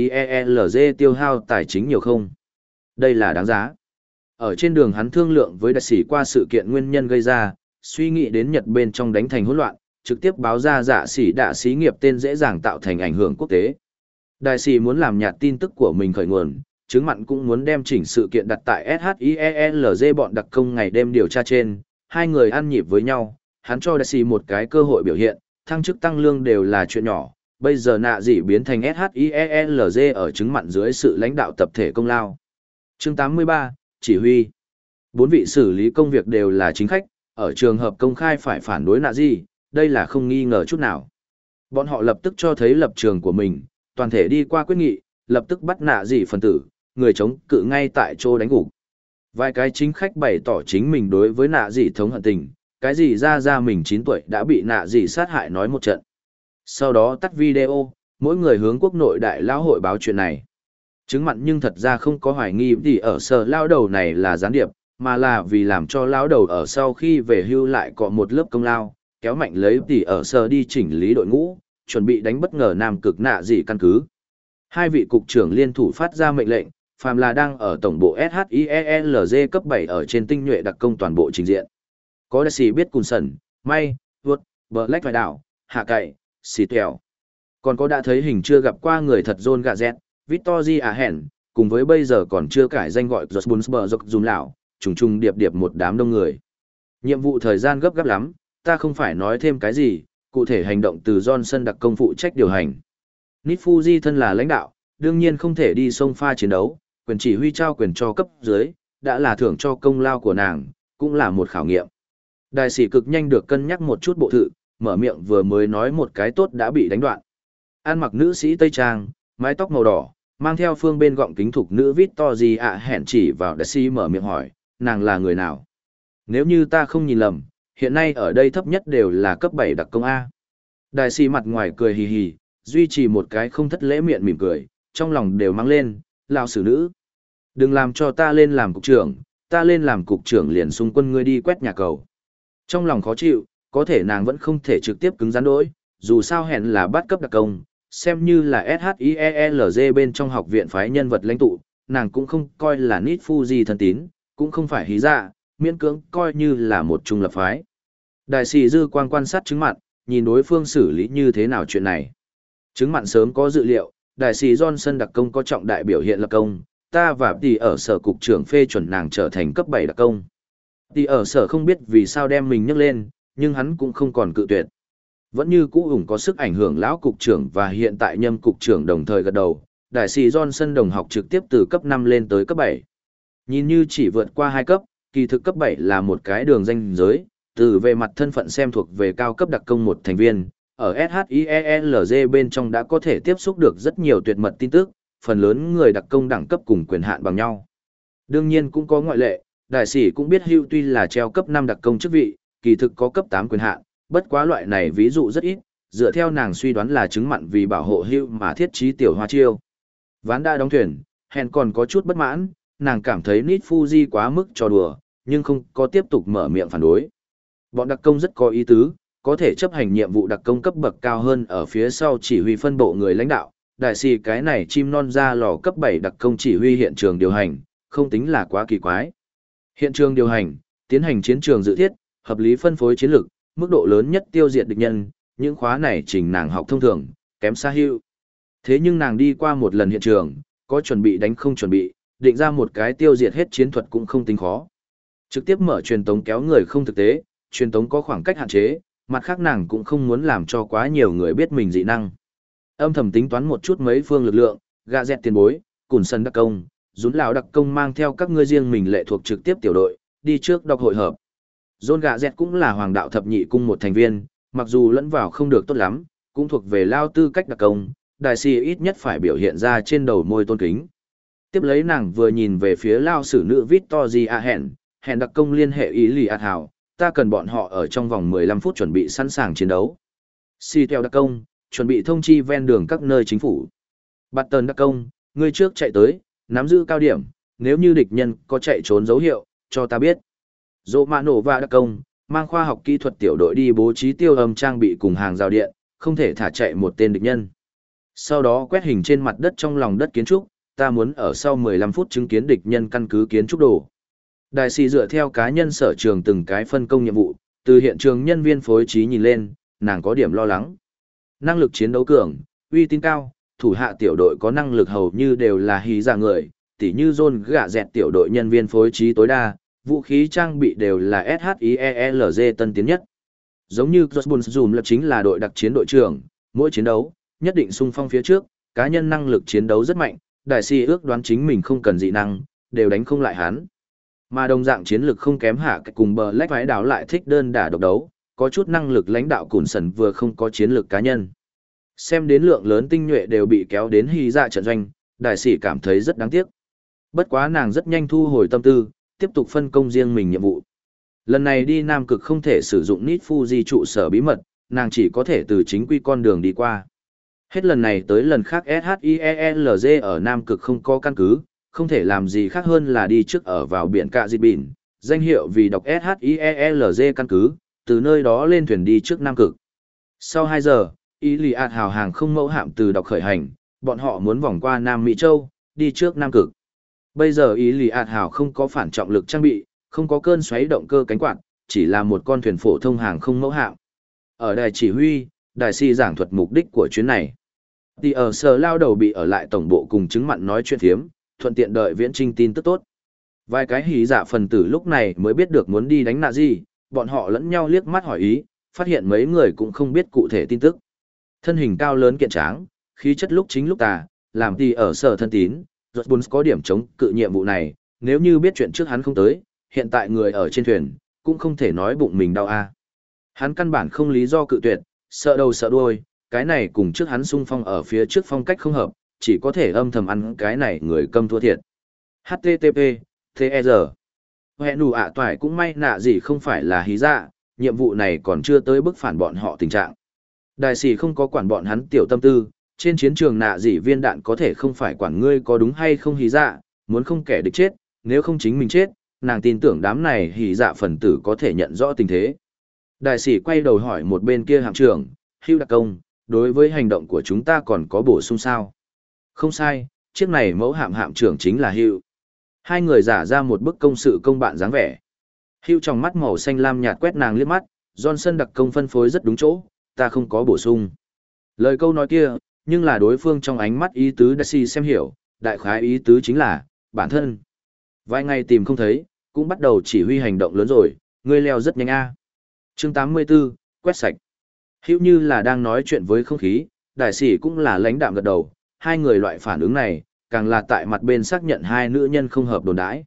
SHIELZ tiêu hao tài chính nhiều không? Đây là đáng giá. Ở trên đường hắn thương lượng với đại sĩ qua sự kiện nguyên nhân gây ra, suy nghĩ đến Nhật bên trong đánh thành hỗn loạn, trực tiếp báo ra dạ sĩ đạ xí nghiệp tên dễ dàng tạo thành ảnh hưởng quốc tế. Đại sĩ muốn làm nhạt tin tức của mình khởi nguồn, chứng mặn cũng muốn đem chỉnh sự kiện đặt tại SHIELZ bọn đặc công ngày đêm điều tra trên, hai người ăn nhịp với nhau, hắn cho đại sĩ một cái cơ hội biểu hiện, thăng chức tăng lương đều là chuyện nhỏ, bây giờ nạ gì biến thành SHIELZ ở chứng mặn dưới sự lãnh đạo tập thể công lao. Chương tám mươi ba, chỉ huy. Bốn vị xử lý công việc đều là chính khách, ở trường hợp công khai phải phản đối nạ gì, đây là không nghi ngờ chút nào. Bọn họ lập tức cho thấy lập trường của mình, toàn thể đi qua quyết nghị, lập tức bắt nạ gì phần tử, người chống cự ngay tại chỗ đánh gục. Vài cái chính khách bày tỏ chính mình đối với nạ gì thống hận tình, cái gì ra ra mình chín tuổi đã bị nạ gì sát hại nói một trận. Sau đó tắt video, mỗi người hướng quốc nội đại lão hội báo chuyện này. Chứng mặn nhưng thật ra không có hoài nghi gì ở sở lao đầu này là gián điệp, mà là vì làm cho lão đầu ở sau khi về hưu lại có một lớp công lao, kéo mạnh lấy tỷ ở sở đi chỉnh lý đội ngũ, chuẩn bị đánh bất ngờ Nam Cực nạ gì căn cứ. Hai vị cục trưởng liên thủ phát ra mệnh lệnh, phàm là đang ở tổng bộ SHIELZ cấp bảy ở trên tinh nhuệ đặc công toàn bộ trình diện. Có đại sĩ biết cùn sẩn, may, vượt, black vài đảo, hạ cậy, xì tèo. Còn có đã thấy hình chưa gặp qua người thật John Gazet, Victor Ahen, cùng với bây giờ còn chưa cải danh gọi Josbunsberg dùm lão, trùng trùng điệp điệp một đám đông người. Nhiệm vụ thời gian gấp gáp lắm, ta không phải nói thêm cái gì, cụ thể hành động từ Johnson đặc công phụ trách điều hành. Nifuji thân là lãnh đạo, đương nhiên không thể đi sông pha chiến đấu, quyền chỉ huy trao quyền cho cấp dưới, đã là thưởng cho công lao của nàng, cũng là một khảo nghiệm. Đại sĩ cực nhanh được cân nhắc một chút bộ thự, mở miệng vừa mới nói một cái tốt đã bị đánh đoạn. Ăn mặc nữ sĩ Tây Trang, mái tóc màu đỏ, mang theo phương bên gọng kính thục nữ Victory ạ hẹn chỉ vào đại sĩ mở miệng hỏi, nàng là người nào? Nếu như ta không nhìn lầm, hiện nay ở đây thấp nhất đều là cấp bảy đặc công A. Đại sĩ mặt ngoài cười hì hì, duy trì một cái không thất lễ miệng mỉm cười, trong lòng đều mang lên, lão sử nữ. Đừng làm cho ta lên làm cục trưởng, ta lên làm cục trưởng liền xung quân ngươi đi quét nhà cầu. Trong lòng khó chịu, có thể nàng vẫn không thể trực tiếp cứng rắn đối, dù sao hẹn là bắt cấp đặc công, xem như là ét hát i e lờ giê bên trong học viện phái nhân vật lãnh tụ, nàng cũng không coi là Nít Fuji thân tín, cũng không phải hí dạ, miễn cưỡng coi như là một trung lập phái. Đại sĩ dư quang quan sát chứng mặn, nhìn đối phương xử lý như thế nào chuyện này. Chứng mặn sớm có dự liệu, đại sĩ Johnson đặc công có trọng đại biểu hiện lập công, ta và tỷ ở sở cục trưởng phê chuẩn nàng trở thành cấp bảy đặc công. Tỷ ở sở không biết vì sao đem mình nhấc lên, nhưng hắn cũng không còn cự tuyệt. Vẫn như cũ ủng có sức ảnh hưởng lão cục trưởng và hiện tại nhâm cục trưởng đồng thời gật đầu, đại sĩ Johnson đồng học trực tiếp từ cấp năm lên tới cấp bảy. Nhìn như chỉ vượt qua hai cấp, kỳ thực cấp bảy là một cái đường ranh giới, từ về mặt thân phận xem thuộc về cao cấp đặc công một thành viên, ở ét hát i e lờ giê bên trong đã có thể tiếp xúc được rất nhiều tuyệt mật tin tức, phần lớn người đặc công đẳng cấp cùng quyền hạn bằng nhau. Đương nhiên cũng có ngoại lệ, đại sĩ cũng biết Hugh tuy là treo cấp năm đặc công chức vị, kỳ thực có cấp tám quyền hạn, bất quá loại này ví dụ rất ít, dựa theo nàng suy đoán là chứng mặn vì bảo hộ Hugh mà thiết trí tiểu hoa chiêu. Ván đã đóng thuyền, hèn còn có chút bất mãn, nàng cảm thấy Nít Fuji quá mức trò đùa, nhưng không có tiếp tục mở miệng phản đối. Bọn đặc công rất có ý tứ, có thể chấp hành nhiệm vụ đặc công cấp bậc cao hơn ở phía sau chỉ huy phân bộ người lãnh đạo. Đại sĩ cái này chim non ra lò cấp bảy đặc công chỉ huy hiện trường điều hành, không tính là quá kỳ quái. Hiện trường điều hành, tiến hành chiến trường dự thiết, hợp lý phân phối chiến lược, mức độ lớn nhất tiêu diệt địch nhân, những khóa này trình nàng học thông thường, kém xa Hugh. Thế nhưng nàng đi qua một lần hiện trường, có chuẩn bị đánh không chuẩn bị, định ra một cái tiêu diệt hết chiến thuật cũng không tính khó. Trực tiếp mở truyền tống kéo người không thực tế, truyền tống có khoảng cách hạn chế, mặt khác nàng cũng không muốn làm cho quá nhiều người biết mình dị năng. Âm thầm tính toán một chút mấy phương lực lượng, gạ dẹt tiền bối, cùn sân đặc công, rún lão đặc công mang theo các ngươi riêng mình lệ thuộc trực tiếp tiểu đội, đi trước đọc hội hợp. John gạ dẹt cũng là hoàng đạo thập nhị cung một thành viên, mặc dù lẫn vào không được tốt lắm, cũng thuộc về lao tư cách đặc công, đại sĩ ít nhất phải biểu hiện ra trên đầu môi tôn kính. Tiếp lấy nàng vừa nhìn về phía lao sử nữ Victoria hẹn, hẹn đặc công liên hệ ý lì ạt hảo, ta cần bọn họ ở trong vòng mười lăm phút chuẩn bị sẵn sàng chiến đấu. Si theo đặc công, chuẩn bị thông chi ven đường các nơi chính phủ. Bạt tần đặc công, ngươi trước chạy tới, nắm giữ cao điểm, nếu như địch nhân có chạy trốn dấu hiệu, cho ta biết. Dỗ mạ nổ và đặc công, mang khoa học kỹ thuật tiểu đội đi bố trí tiêu âm trang bị cùng hàng rào điện, không thể thả chạy một tên địch nhân. Sau đó quét hình trên mặt đất trong lòng đất kiến trúc, ta muốn ở sau mười lăm phút chứng kiến địch nhân căn cứ kiến trúc đồ. Đại sĩ dựa theo cá nhân sở trường từng cái phân công nhiệm vụ, từ hiện trường nhân viên phối trí nhìn lên, nàng có điểm lo lắng. Năng lực chiến đấu cường, uy tín cao, thủ hạ tiểu đội có năng lực hầu như đều là hí giả người, tỉ như John gạ dẹt tiểu đội nhân viên phối trí tối đa, vũ khí trang bị đều là ét hát i e lờ giê tân tiến nhất. Giống như Josbun Zoom là chính là đội đặc chiến đội trưởng, mỗi chiến đấu, nhất định xung phong phía trước, cá nhân năng lực chiến đấu rất mạnh, đại sĩ ước đoán chính mình không cần dị năng, đều đánh không lại hắn. Mà đồng dạng chiến lược không kém hạ cách cùng bờ lách phái đảo lại thích đơn đả độc đấu, có chút năng lực lãnh đạo cùn sần vừa không có chiến lược cá nhân. Xem đến lượng lớn tinh nhuệ đều bị kéo đến hy dạ trận doanh, đại sĩ cảm thấy rất đáng tiếc. Bất quá nàng rất nhanh thu hồi tâm tư, tiếp tục phân công riêng mình nhiệm vụ. Lần này đi Nam Cực không thể sử dụng Nít Fuji trụ sở bí mật, nàng chỉ có thể từ chính quy con đường đi qua. Hết lần này tới lần khác ét hát i e lờ giê ở Nam Cực không có căn cứ, không thể làm gì khác hơn là đi trước ở vào biển Cạ Dịt Bỉn, danh hiệu vì đọc ét hát i e lờ giê căn cứ, từ nơi đó lên thuyền đi trước Nam Cực. Sau hai giờ, ý lì ạt hào hàng không mẫu hạm từ đọc khởi hành, bọn họ muốn vòng qua Nam Mỹ Châu, đi trước Nam Cực. Bây giờ ý lì ạt hào không có phản trọng lực trang bị, không có cơn xoáy động cơ cánh quạt, chỉ là một con thuyền phổ thông hàng không mẫu hạm. Ở đài chỉ huy, đại sĩ giảng thuật mục đích của chuyến này. Thì ở sở lao đầu bị ở lại tổng bộ cùng chứng mặn nói chuyện thiếm, thuận tiện đợi viễn trinh tin tức tốt. Vài cái hí dạ phần tử lúc này mới biết được muốn đi đánh nạ gì, bọn họ lẫn nhau liếc mắt hỏi ý, phát hiện mấy người cũng không biết cụ thể tin tức. Thân hình cao lớn kiện tráng, khí chất lúc chính lúc tà, làm thì ở sở thân tín, Rốt Bún có điểm chống cự nhiệm vụ này, nếu như biết chuyện trước hắn không tới, hiện tại người ở trên thuyền, cũng không thể nói bụng mình đau a. Hắn căn bản không lý do cự tuyệt, sợ đầu sợ đuôi, cái này cùng trước hắn xung phong ở phía trước phong cách không hợp, chỉ có thể âm thầm ăn cái này người câm thua thiệt. hát tê tê pê, tê e rờ. Hẹn đủ ạ toại cũng may nạ gì không phải là hí dạ, nhiệm vụ này còn chưa tới bức phản bọn họ tình trạng. Đại sĩ không có quản bọn hắn tiểu tâm tư, trên chiến trường nạ dị viên đạn có thể không phải quản ngươi có đúng hay không hí dạ, muốn không kẻ địch chết, nếu không chính mình chết, nàng tin tưởng đám này hí dạ phần tử có thể nhận rõ tình thế. Đại sĩ quay đầu hỏi một bên kia hạm trưởng, Hưu đặc công, đối với hành động của chúng ta còn có bổ sung sao? Không sai, chiếc này mẫu hạm hạm trưởng chính là Hưu. Hai người giả ra một bức công sự công bạn dáng vẻ. Hưu trong mắt màu xanh lam nhạt quét nàng liếc mắt, Johnson đặc công phân phối rất đúng chỗ, ta không có bổ sung. Lời câu nói kia, nhưng là đối phương trong ánh mắt ý tứ Daisy xem hiểu, đại khái ý tứ chính là, bản thân. Vài ngày tìm không thấy, cũng bắt đầu chỉ huy hành động lớn rồi, ngươi leo rất nhanh a. Chương tám mươi 84, quét sạch. Hữu như là đang nói chuyện với không khí, đại sĩ cũng là lãnh đạm gật đầu, hai người loại phản ứng này, càng là tại mặt bên xác nhận hai nữ nhân không hợp đồn đãi.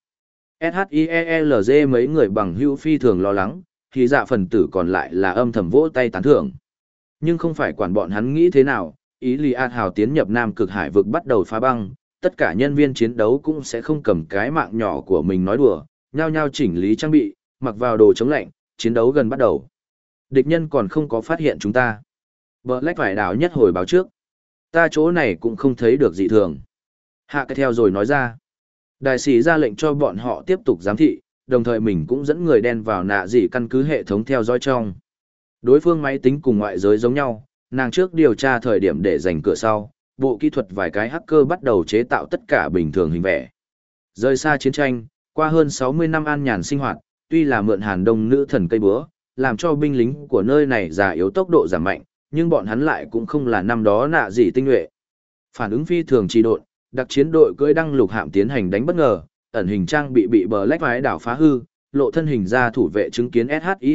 SHIELZ mấy người bằng hữu phi thường lo lắng, thì dạ phần tử còn lại là âm thầm vỗ tay tán thưởng. Nhưng không phải quản bọn hắn nghĩ thế nào, ý Lý Át Hào tiến nhập Nam Cực Hải vực bắt đầu phá băng, tất cả nhân viên chiến đấu cũng sẽ không cầm cái mạng nhỏ của mình nói đùa, nhao nhao chỉnh lý trang bị, mặc vào đồ chống lạnh, chiến đấu gần bắt đầu. Địch nhân còn không có phát hiện chúng ta. Black phải đảo nhất hồi báo trước. Ta chỗ này cũng không thấy được dị thường. Hạ cái theo rồi nói ra. Đại sĩ ra lệnh cho bọn họ tiếp tục giám thị, đồng thời mình cũng dẫn người đen vào nạ dị căn cứ hệ thống theo dõi trong. Đối phương máy tính cùng ngoại giới giống nhau, nàng trước điều tra thời điểm để dành cửa sau, bộ kỹ thuật vài cái hacker bắt đầu chế tạo tất cả bình thường hình vẽ. Rời xa chiến tranh, qua hơn sáu mươi năm an nhàn sinh hoạt, tuy là mượn Hàn Đông nữ thần cây búa, làm cho binh lính của nơi này già yếu tốc độ giảm mạnh, nhưng bọn hắn lại cũng không là năm đó nạ gì tinh nhuệ. Phản ứng phi thường trì độn, đặc chiến đội cưỡi đăng lục hạm tiến hành đánh bất ngờ, ẩn hình trang bị bị bờ lách vái đảo phá hư, lộ thân hình ra thủ vệ chứng kiến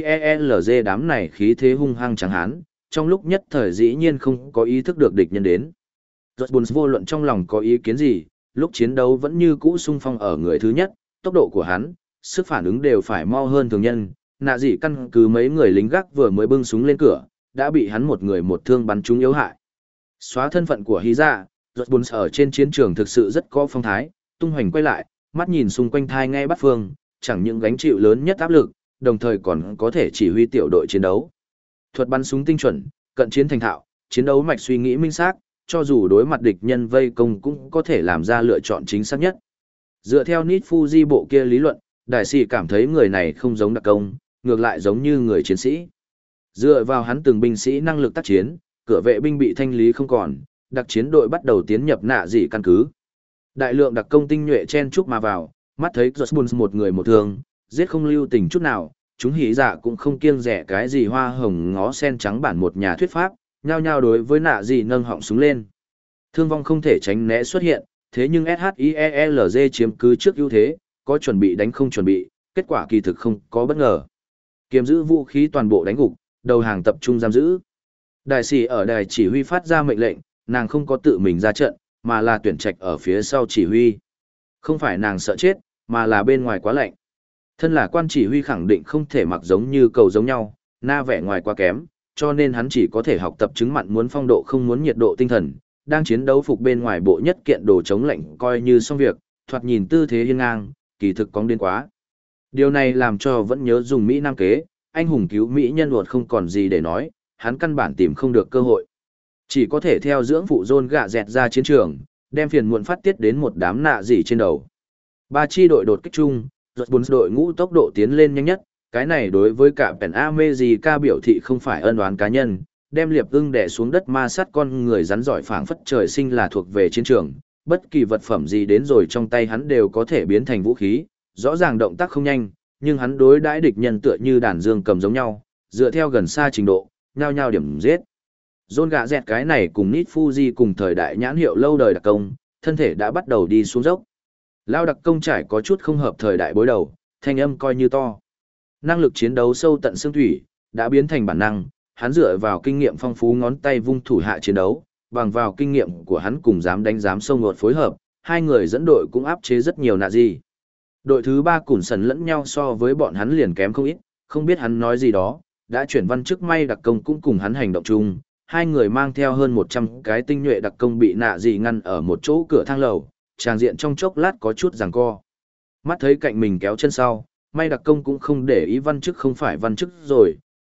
SHIELZ đám này khí thế hung hăng chẳng hán, trong lúc nhất thời dĩ nhiên không có ý thức được địch nhân đến. Rốt buồn vô luận trong lòng có ý kiến gì, lúc chiến đấu vẫn như cũ sung phong ở người thứ nhất, tốc độ của hắn, sức phản ứng đều phải mau hơn thường nhân, nạ gì căn cứ mấy người lính gác vừa mới bưng súng lên cửa, đã bị hắn một người một thương bắn trúng yếu hại. Xóa thân phận của Hy Dạ, Rốt buồn ở trên chiến trường thực sự rất có phong thái, tung hoành quay lại, mắt nhìn xung quanh thai ngay bắt phương, chẳng những gánh chịu lớn nhất áp lực, đồng thời còn có thể chỉ huy tiểu đội chiến đấu. Thuật bắn súng tinh chuẩn, cận chiến thành thạo, chiến đấu mạch suy nghĩ minh xác, cho dù đối mặt địch nhân vây công cũng có thể làm ra lựa chọn chính xác nhất. Dựa theo Nit Fuji bộ kia lý luận, đại sĩ cảm thấy người này không giống đặc công, ngược lại giống như người chiến sĩ. Dựa vào hắn từng binh sĩ năng lực tác chiến, cửa vệ binh bị thanh lý không còn, đặc chiến đội bắt đầu tiến nhập nạ dị căn cứ. Đại lượng đặc công tinh nhuệ chen chúc mà vào, mắt thấy Jones một người một thương, giết không lưu tình chút nào, chúng hỉ dạ cũng không kiêng rẻ cái gì hoa hồng ngó sen trắng bản một nhà thuyết pháp, nhao nhao đối với nạ dị nâng họng súng lên. Thương vong không thể tránh né xuất hiện, thế nhưng SHIELZ chiếm cứ trước ưu thế, có chuẩn bị đánh không chuẩn bị, kết quả kỳ thực không có bất ngờ. Kiềm giữ vũ khí toàn bộ đánh gục, đầu hàng tập trung giam giữ. Đại sĩ ở đài chỉ huy phát ra mệnh lệnh, nàng không có tự mình ra trận, mà là tuyển trạch ở phía sau chỉ huy. Không phải nàng sợ chết, mà là bên ngoài quá lạnh. Thân là quan chỉ huy khẳng định không thể mặc giống như cầu giống nhau, na vẻ ngoài quá kém, cho nên hắn chỉ có thể học tập chứng mặn muốn phong độ không muốn nhiệt độ tinh thần, đang chiến đấu phục bên ngoài bộ nhất kiện đồ chống lạnh coi như xong việc, thoạt nhìn tư thế hiên ngang, kỳ thực cóng đến quá. Điều này làm cho vẫn nhớ dùng Mỹ Nam kế, anh hùng cứu Mỹ nhân luật không còn gì để nói, hắn căn bản tìm không được cơ hội. Chỉ có thể theo dưỡng phụ John gạ dẹt ra chiến trường, đem phiền muộn phát tiết đến một đám nạ dị trên đầu. Ba chi đội đột kích chung, rốt bốn đội ngũ tốc độ tiến lên nhanh nhất, cái này đối với cả Pen America biểu thị không phải ân oán cá nhân, đem liệp ưng đè xuống đất ma sát con người rắn giỏi phảng phất trời sinh là thuộc về chiến trường, bất kỳ vật phẩm gì đến rồi trong tay hắn đều có thể biến thành vũ khí, rõ ràng động tác không nhanh, nhưng hắn đối đãi địch nhân tựa như đàn dương cầm giống nhau, dựa theo gần xa trình độ, nhao nhao điểm giết. John gạ dẹt cái này cùng Nit Fuji cùng thời đại nhãn hiệu lâu đời đặc công, thân thể đã bắt đầu đi xuống dốc. Lao đặc công trải có chút không hợp thời đại bối đầu, thanh âm coi như to. Năng lực chiến đấu sâu tận xương thủy, đã biến thành bản năng, hắn dựa vào kinh nghiệm phong phú ngón tay vung thủ hạ chiến đấu, bằng vào kinh nghiệm của hắn cùng dám đánh dám sông ngột phối hợp, hai người dẫn đội cũng áp chế rất nhiều nạ gì. Đội thứ ba củn sần lẫn nhau so với bọn hắn liền kém không ít, không biết hắn nói gì đó, đã chuyển văn chức may đặc công cũng cùng hắn hành động chung, hai người mang theo hơn một trăm cái tinh nhuệ đặc công bị nạ gì ngăn ở một chỗ cửa thang lầu, tràng diện trong chốc lát có chút giằng co. Mắt thấy cạnh mình kéo chân sau, may đặc công cũng không để ý văn chức không phải văn chức rồi,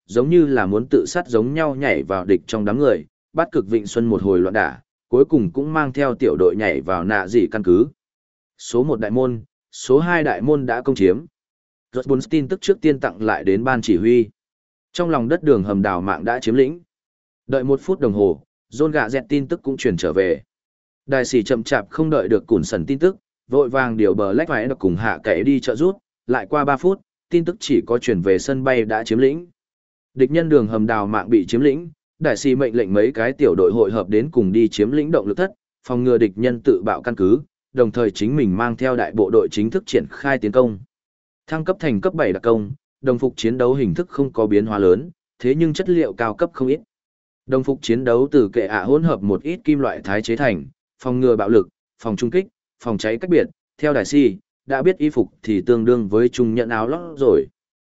giống như là muốn tự sát giống nhau nhảy vào địch trong đám người, bắt cực Vịnh Xuân một hồi loạn đả, cuối cùng cũng mang theo tiểu đội nhảy vào nạ dị căn cứ. Số một đại môn, số hai đại môn đã công chiếm. Rốt bốn tin tức trước tiên tặng lại đến ban chỉ huy. Trong lòng đất đường hầm đào mạng đã chiếm lĩnh. Đợi một phút đồng hồ, John gạ dẹt tin tức cũng truyền trở về. Đại sĩ chậm chạp không đợi được Cùn Sần tin tức, vội vàng điều bờ lách phải được cùng hạ cậy đi trợ rút, lại qua ba phút, tin tức chỉ có truyền về sân bay đã chiếm lĩnh. Địch nhân đường hầm đào mạng bị chiếm lĩnh, đại sĩ mệnh lệnh mấy cái tiểu đội hội hợp đến cùng đi chiếm lĩnh động lực thất, phòng ngừa địch nhân tự bạo căn cứ, đồng thời chính mình mang theo đại bộ đội chính thức triển khai tiến công. Thăng cấp thành cấp bảy đặc công, đồng phục chiến đấu hình thức không có biến hóa lớn, thế nhưng chất liệu cao cấp không ít. Đồng phục chiến đấu từ kệ ạ hỗn hợp một ít kim loại thái chế thành, phòng ngừa bạo lực, phòng trung kích, phòng cháy cách biệt, theo đại sĩ, đã biết y phục thì tương đương với trung nhận áo lót rồi.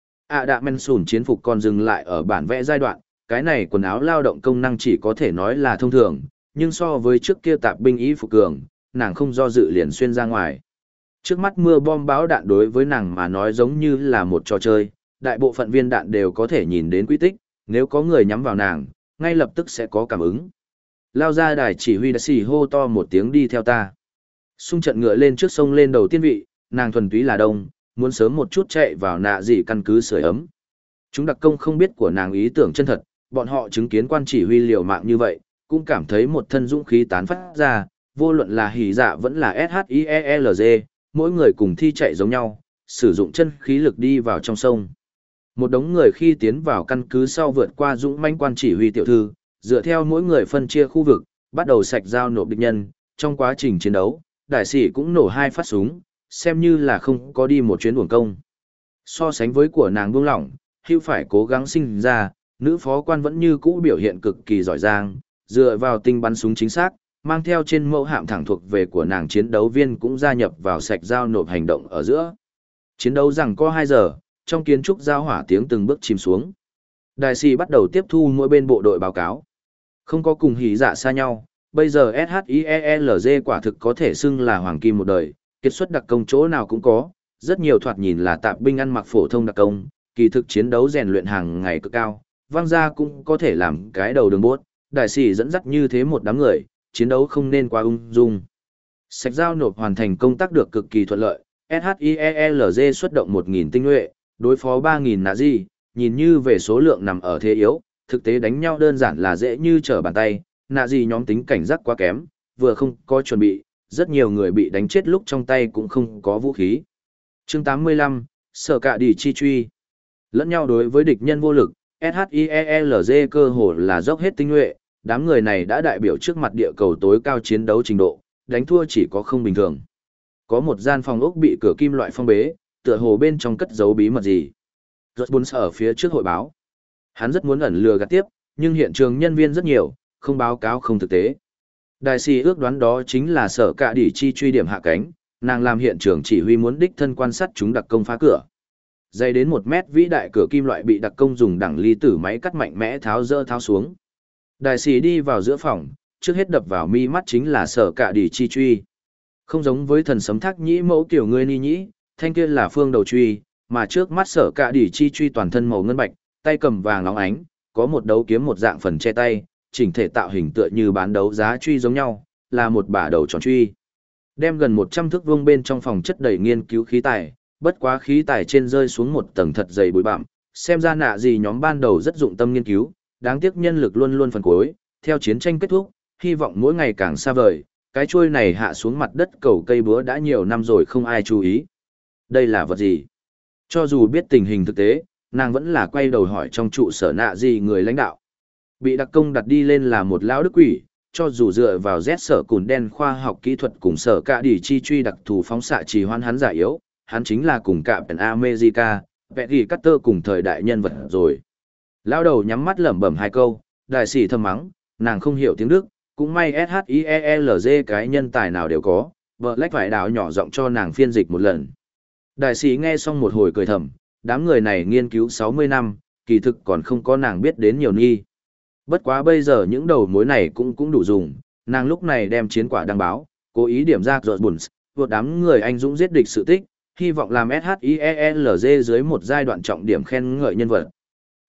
ạ đạ men sùn chiến phục còn dừng lại ở bản vẽ giai đoạn, cái này quần áo lao động công năng chỉ có thể nói là thông thường, nhưng so với trước kia tạp binh y phục cường, nàng không do dự liền xuyên ra ngoài. Trước mắt mưa bom báo đạn đối với nàng mà nói giống như là một trò chơi, đại bộ phận viên đạn đều có thể nhìn đến quy tích, nếu có người nhắm vào nàng, ngay lập tức sẽ có cảm ứng. Lao ra đài chỉ huy đã xì hô to một tiếng đi theo ta. Xung trận ngựa lên trước sông lên đầu tiên vị, nàng thuần túy là đông, muốn sớm một chút chạy vào nạ dị căn cứ sưởi ấm. Chúng đặc công không biết của nàng ý tưởng chân thật, bọn họ chứng kiến quan chỉ huy liều mạng như vậy, cũng cảm thấy một thân dũng khí tán phát ra, vô luận là hỉ dạ vẫn là ét hát i e lờ giê, mỗi người cùng thi chạy giống nhau, sử dụng chân khí lực đi vào trong sông. Một đống người khi tiến vào căn cứ sau vượt qua dũng manh quan chỉ huy tiểu thư, dựa theo mỗi người phân chia khu vực, bắt đầu sạch dao nộp địch nhân, trong quá trình chiến đấu, đại sĩ cũng nổ hai phát súng, xem như là không có đi một chuyến uổng công. So sánh với của nàng buông lỏng, hưu phải cố gắng sinh ra, nữ phó quan vẫn như cũ biểu hiện cực kỳ giỏi giang, dựa vào tinh bắn súng chính xác, mang theo trên mẫu hạm thẳng thuộc về của nàng chiến đấu viên cũng gia nhập vào sạch giao nộp hành động ở giữa. Chiến đấu rằng có hai giờ, trong kiến trúc giao hỏa tiếng từng bước chìm xuống. Đại sĩ bắt đầu tiếp thu mỗi bên bộ đội báo cáo. Không có cùng hỉ dạ xa nhau, bây giờ ét hát i e lờ giê quả thực có thể xưng là hoàng kim một đời, kết xuất đặc công chỗ nào cũng có, rất nhiều thoạt nhìn là tạp binh ăn mặc phổ thông đặc công, kỳ thực chiến đấu rèn luyện hàng ngày cực cao, vang ra cũng có thể làm cái đầu đường bốt, đại sĩ dẫn dắt như thế một đám người, chiến đấu không nên quá ung dung. Sạch giao nộp hoàn thành công tác được cực kỳ thuận lợi, ét hát i e lờ giê xuất động một nghìn tinh nhuệ, đối phó ba nghìn Nazi, nhìn như về số lượng nằm ở thế yếu, thực tế đánh nhau đơn giản là dễ như trở bàn tay, Nazi nhóm tính cảnh giác quá kém, vừa không có chuẩn bị, rất nhiều người bị đánh chết lúc trong tay cũng không có vũ khí. Chương tám mươi lăm, Sở Cạ Đi Chi Truy. Lẫn nhau đối với địch nhân vô lực, ét hát i e lờ giê cơ hồ là dốc hết tinh nhuệ, đám người này đã đại biểu trước mặt địa cầu tối cao chiến đấu trình độ, đánh thua chỉ có không bình thường. Có một gian phòng ốc bị cửa kim loại phong bế, tựa hồ bên trong cất giấu bí mật gì. Rốt bốn ở phía trước hội báo. Hắn rất muốn ẩn lừa gạt tiếp, nhưng hiện trường nhân viên rất nhiều, không báo cáo không thực tế. Đại sĩ ước đoán đó chính là Sở Cạ Đi Chi truy điểm hạ cánh, nàng làm hiện trường chỉ huy muốn đích thân quan sát chúng đặc công phá cửa. Dày đến một mét vĩ đại cửa kim loại bị đặc công dùng đẳng ly tử máy cắt mạnh mẽ tháo dỡ tháo xuống. Đại sĩ đi vào giữa phòng, trước hết đập vào mi mắt chính là Sở Cạ Đi Chi truy. Không giống với thần sấm thác nhĩ mẫu kiểu ngươi ni nhĩ, thanh kia là phương đầu truy, mà trước mắt Sở Cạ Đi Chi truy toàn thân màu ngân bạch, tay cầm vàng óng ánh, có một đấu kiếm một dạng phần che tay, chỉnh thể tạo hình tựa như bán đấu giá truy giống nhau, là một bả đầu tròn truy. Đem gần một trăm thước vuông bên trong phòng chất đầy nghiên cứu khí tài, bất quá khí tài trên rơi xuống một tầng thật dày bụi bặm, xem ra nạ gì nhóm ban đầu rất dụng tâm nghiên cứu, đáng tiếc nhân lực luôn luôn phần cuối, theo chiến tranh kết thúc, hy vọng mỗi ngày càng xa vời, cái chuôi này hạ xuống mặt đất cầu cây búa đã nhiều năm rồi không ai chú ý. Đây là vật gì? Cho dù biết tình hình thực tế, nàng vẫn là quay đầu hỏi trong trụ sở nạ gì người lãnh đạo. Bị đặc công đặt đi lên là một lão đức quỷ, cho dù dựa vào Z sở cùn đen khoa học kỹ thuật cùng Sở Cạ Đi Chi truy đặc thù phóng xạ trì hoãn hắn giả yếu, hắn chính là cùng cả Pen America, Peggy Carter cùng thời đại nhân vật rồi. Lão đầu nhắm mắt lẩm bẩm hai câu, đại sĩ thầm mắng, nàng không hiểu tiếng Đức, cũng may ét hát i e lờ giê cái nhân tài nào đều có, vợ lách phải đào nhỏ giọng cho nàng phiên dịch một lần. Đại sĩ nghe xong một hồi cười thầm, đám người này nghiên cứu sáu mươi năm, kỳ thực còn không có nàng biết đến nhiều nghi. Bất quá bây giờ những đầu mối này cũng cũng đủ dùng, nàng lúc này đem chiến quả đăng báo, cố ý điểm ra Rốt Buns, vượt đám người anh dũng giết địch sự tích, hy vọng làm ét hát i e lờ giê dưới một giai đoạn trọng điểm khen ngợi nhân vật.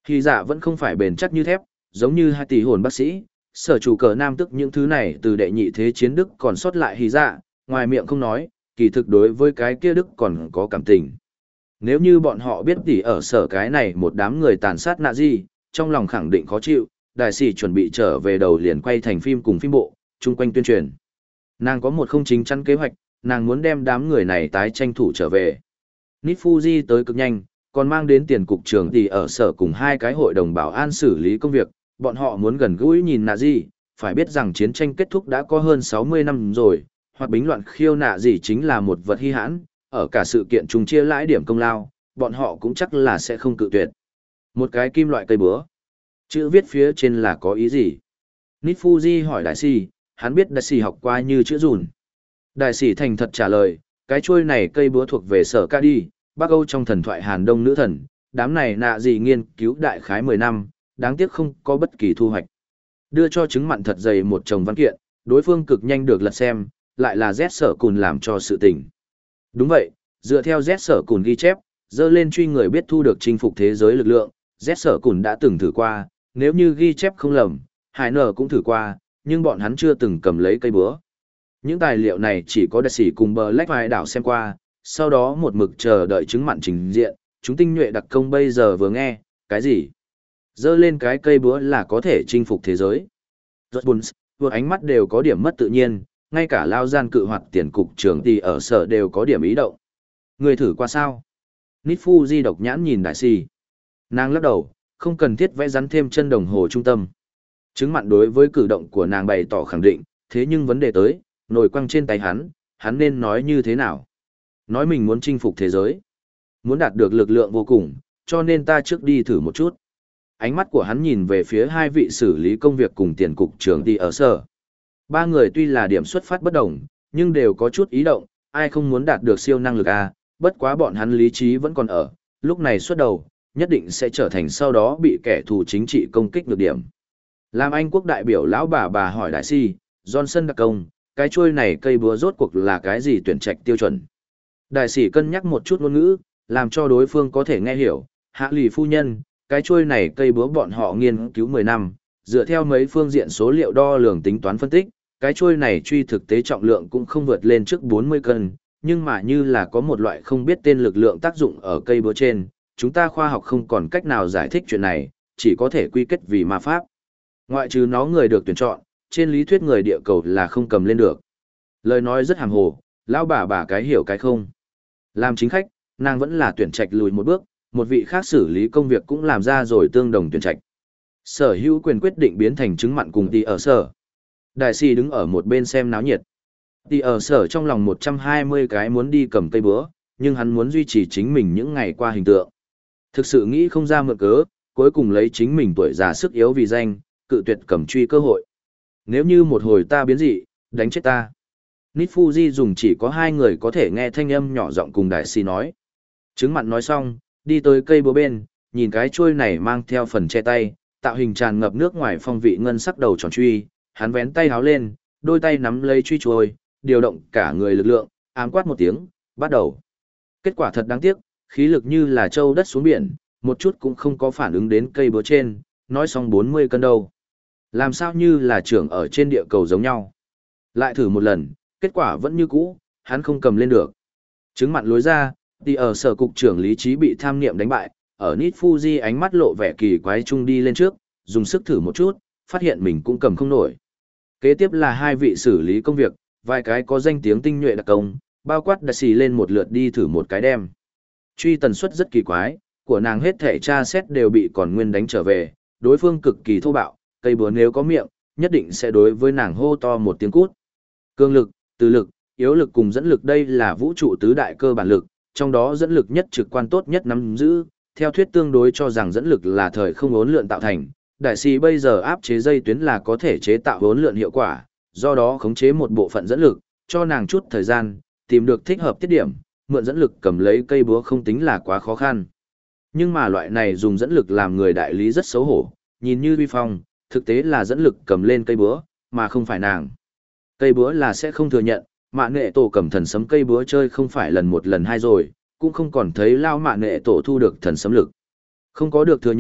Hy dạ vẫn không phải bền chắc như thép, giống như hai tỷ hồn bác sĩ, sở chủ cờ nam tức những thứ này từ đệ nhị thế chiến Đức còn sót lại hy dạ, ngoài miệng không nói, kỳ thực đối với cái kia Đức còn có cảm tình. Nếu như bọn họ biết tỉ ở sở cái này một đám người tàn sát nạ gì, trong lòng khẳng định khó chịu, đại sĩ chuẩn bị trở về đầu liền quay thành phim cùng phim bộ, chung quanh tuyên truyền. Nàng có một không chính chắn kế hoạch, nàng muốn đem đám người này tái tranh thủ trở về. Nít Fuji tới cực nhanh, còn mang đến tiền cục trưởng tỉ ở sở cùng hai cái hội đồng bảo an xử lý công việc, bọn họ muốn gần gũi nhìn nạ gì, phải biết rằng chiến tranh kết thúc đã có hơn sáu mươi năm rồi, hoặc bính loạn khiêu nạ gì chính là một vật hy hãn, ở cả sự kiện chung chia lãi điểm công lao, bọn họ cũng chắc là sẽ không cự tuyệt. Một cái kim loại cây búa. Chữ viết phía trên là có ý gì? Nít Fuji hỏi đại sĩ, hắn biết đại sĩ học qua như chữ rùn. Đại sĩ thành thật trả lời, cái chuôi này cây búa thuộc về sở ca đi, Bắc Âu trong thần thoại Hàn Đông nữ thần, đám này nạ gì nghiên cứu đại khái mười năm, đáng tiếc không có bất kỳ thu hoạch. Đưa cho chứng mặn thật dày một chồng văn kiện, đối phương cực nhanh được lật xem, lại là Z sở cùn làm cho sự tình. Đúng vậy, dựa theo Z sở cùn ghi chép, dơ lên truy người biết thu được chinh phục thế giới lực lượng, Z sở cùn đã từng thử qua, nếu như ghi chép không lầm, Hải nở cũng thử qua, nhưng bọn hắn chưa từng cầm lấy cây búa. Những tài liệu này chỉ có đại sĩ cùng bờ lách vài đảo xem qua, sau đó một mực chờ đợi chứng mặn trình diện, chúng tinh nhuệ đặc công bây giờ vừa nghe, cái gì? Dơ lên cái cây búa là có thể chinh phục thế giới. Rốt buồn, vừa ánh mắt đều có điểm mất tự nhiên, ngay cả lao gian cự hoạt tiền cục trưởng thì ở sở đều có điểm ý động. Người thử qua sao? Nít Fuji độc nhãn nhìn đại sĩ. Nàng lắc đầu, không cần thiết vẽ rắn thêm chân đồng hồ trung tâm. Chứng mặn đối với cử động của nàng bày tỏ khẳng định, thế nhưng vấn đề tới, nồi quăng trên tay hắn, hắn nên nói như thế nào? Nói mình muốn chinh phục thế giới. Muốn đạt được lực lượng vô cùng, cho nên ta trước đi thử một chút. Ánh mắt của hắn nhìn về phía hai vị xử lý công việc cùng tiền cục trưởng đi ở sở. Ba người tuy là điểm xuất phát bất đồng, nhưng đều có chút ý động, ai không muốn đạt được siêu năng lực a, bất quá bọn hắn lý trí vẫn còn ở, lúc này xuất đầu, nhất định sẽ trở thành sau đó bị kẻ thù chính trị công kích được điểm. Làm Anh quốc đại biểu lão bà bà hỏi đại si, Johnson đặc công, cái chuôi này cây búa rốt cuộc là cái gì tuyển trạch tiêu chuẩn. Đại sĩ cân nhắc một chút ngôn ngữ, làm cho đối phương có thể nghe hiểu, hạ lì phu nhân, cái chuôi này cây búa bọn họ nghiên cứu mười năm, dựa theo mấy phương diện số liệu đo lường tính toán phân tích, cái chuôi này truy thực tế trọng lượng cũng không vượt lên trước bốn mươi cân, nhưng mà như là có một loại không biết tên lực lượng tác dụng ở cây búa trên, chúng ta khoa học không còn cách nào giải thích chuyện này, chỉ có thể quy kết vì ma pháp. Ngoại trừ nó người được tuyển chọn, trên lý thuyết người địa cầu là không cầm lên được. Lời nói rất hàm hồ, lão bà bà cái hiểu cái không. Làm chính khách, nàng vẫn là tuyển trạch lùi một bước, một vị khác xử lý công việc cũng làm ra rồi tương đồng tuyển trạch. Sở hữu quyền quyết định biến thành chứng mặn cùng tỷ ở sở. Đại sĩ đứng ở một bên xem náo nhiệt. Tỷ ở sở trong lòng một trăm hai mươi cái muốn đi cầm cây búa, nhưng hắn muốn duy trì chính mình những ngày qua hình tượng. Thực sự nghĩ không ra mượn cớ, cuối cùng lấy chính mình tuổi già sức yếu vì danh, cự tuyệt cầm truy cơ hội. Nếu như một hồi ta biến dị, đánh chết ta. Nít Fuji dùng chỉ có hai người có thể nghe thanh âm nhỏ giọng cùng đại sĩ nói. Chứng mặn nói xong, đi tới cây búa bên, nhìn cái chuôi này mang theo phần che tay, tạo hình tràn ngập nước ngoài phong vị ngân sắc đầu tròn truy, hắn vén tay háo lên, đôi tay nắm lấy truy chuôi, điều động cả người lực lượng, ám quát một tiếng, bắt đầu. Kết quả thật đáng tiếc, khí lực như là trâu đất xuống biển, một chút cũng không có phản ứng đến cây búa trên, nói xong bốn mươi cân đâu. Làm sao như là trưởng ở trên địa cầu giống nhau. Lại thử một lần, kết quả vẫn như cũ, hắn không cầm lên được. Chứng mặn lối ra, thì ở sở cục trưởng lý trí bị tham niệm đánh bại, ở Nít Fuji ánh mắt lộ vẻ kỳ quái chung đi lên trước, dùng sức thử một chút, phát hiện mình cũng cầm không nổi. Kế tiếp là hai vị xử lý công việc, vài cái có danh tiếng tinh nhuệ đặc công, bao quát đại sĩ lên một lượt đi thử một cái đem. Truy tần suất rất kỳ quái, của nàng hết thể tra xét đều bị còn nguyên đánh trở về, đối phương cực kỳ thô bạo, cây búa nếu có miệng, nhất định sẽ đối với nàng hô to một tiếng cút. Cương lực, từ lực, yếu lực cùng dẫn lực đây là vũ trụ tứ đại cơ bản lực, trong đó dẫn lực nhất trực quan tốt nhất nắm giữ, theo thuyết tương đối cho rằng dẫn lực là thời không uốn lượn tạo thành, đại sĩ bây giờ áp chế dây tuyến là có thể chế tạo uốn lượn hiệu quả, do đó khống chế một bộ phận dẫn lực, cho nàng chút thời gian, tìm được thích hợp tiết điểm, mượn dẫn lực cầm lấy cây búa không tính là quá khó khăn. Nhưng mà loại này dùng dẫn lực làm người đại lý rất xấu hổ, nhìn như uy phong, thực tế là dẫn lực cầm lên cây búa, mà không phải nàng. Cây búa là sẽ không thừa nhận, mạ nghệ tổ cầm thần sấm cây búa chơi không phải lần một lần hai rồi, cũng không còn thấy lao mạ nghệ tổ thu được thần sấm lực. Không có được thừa nhận,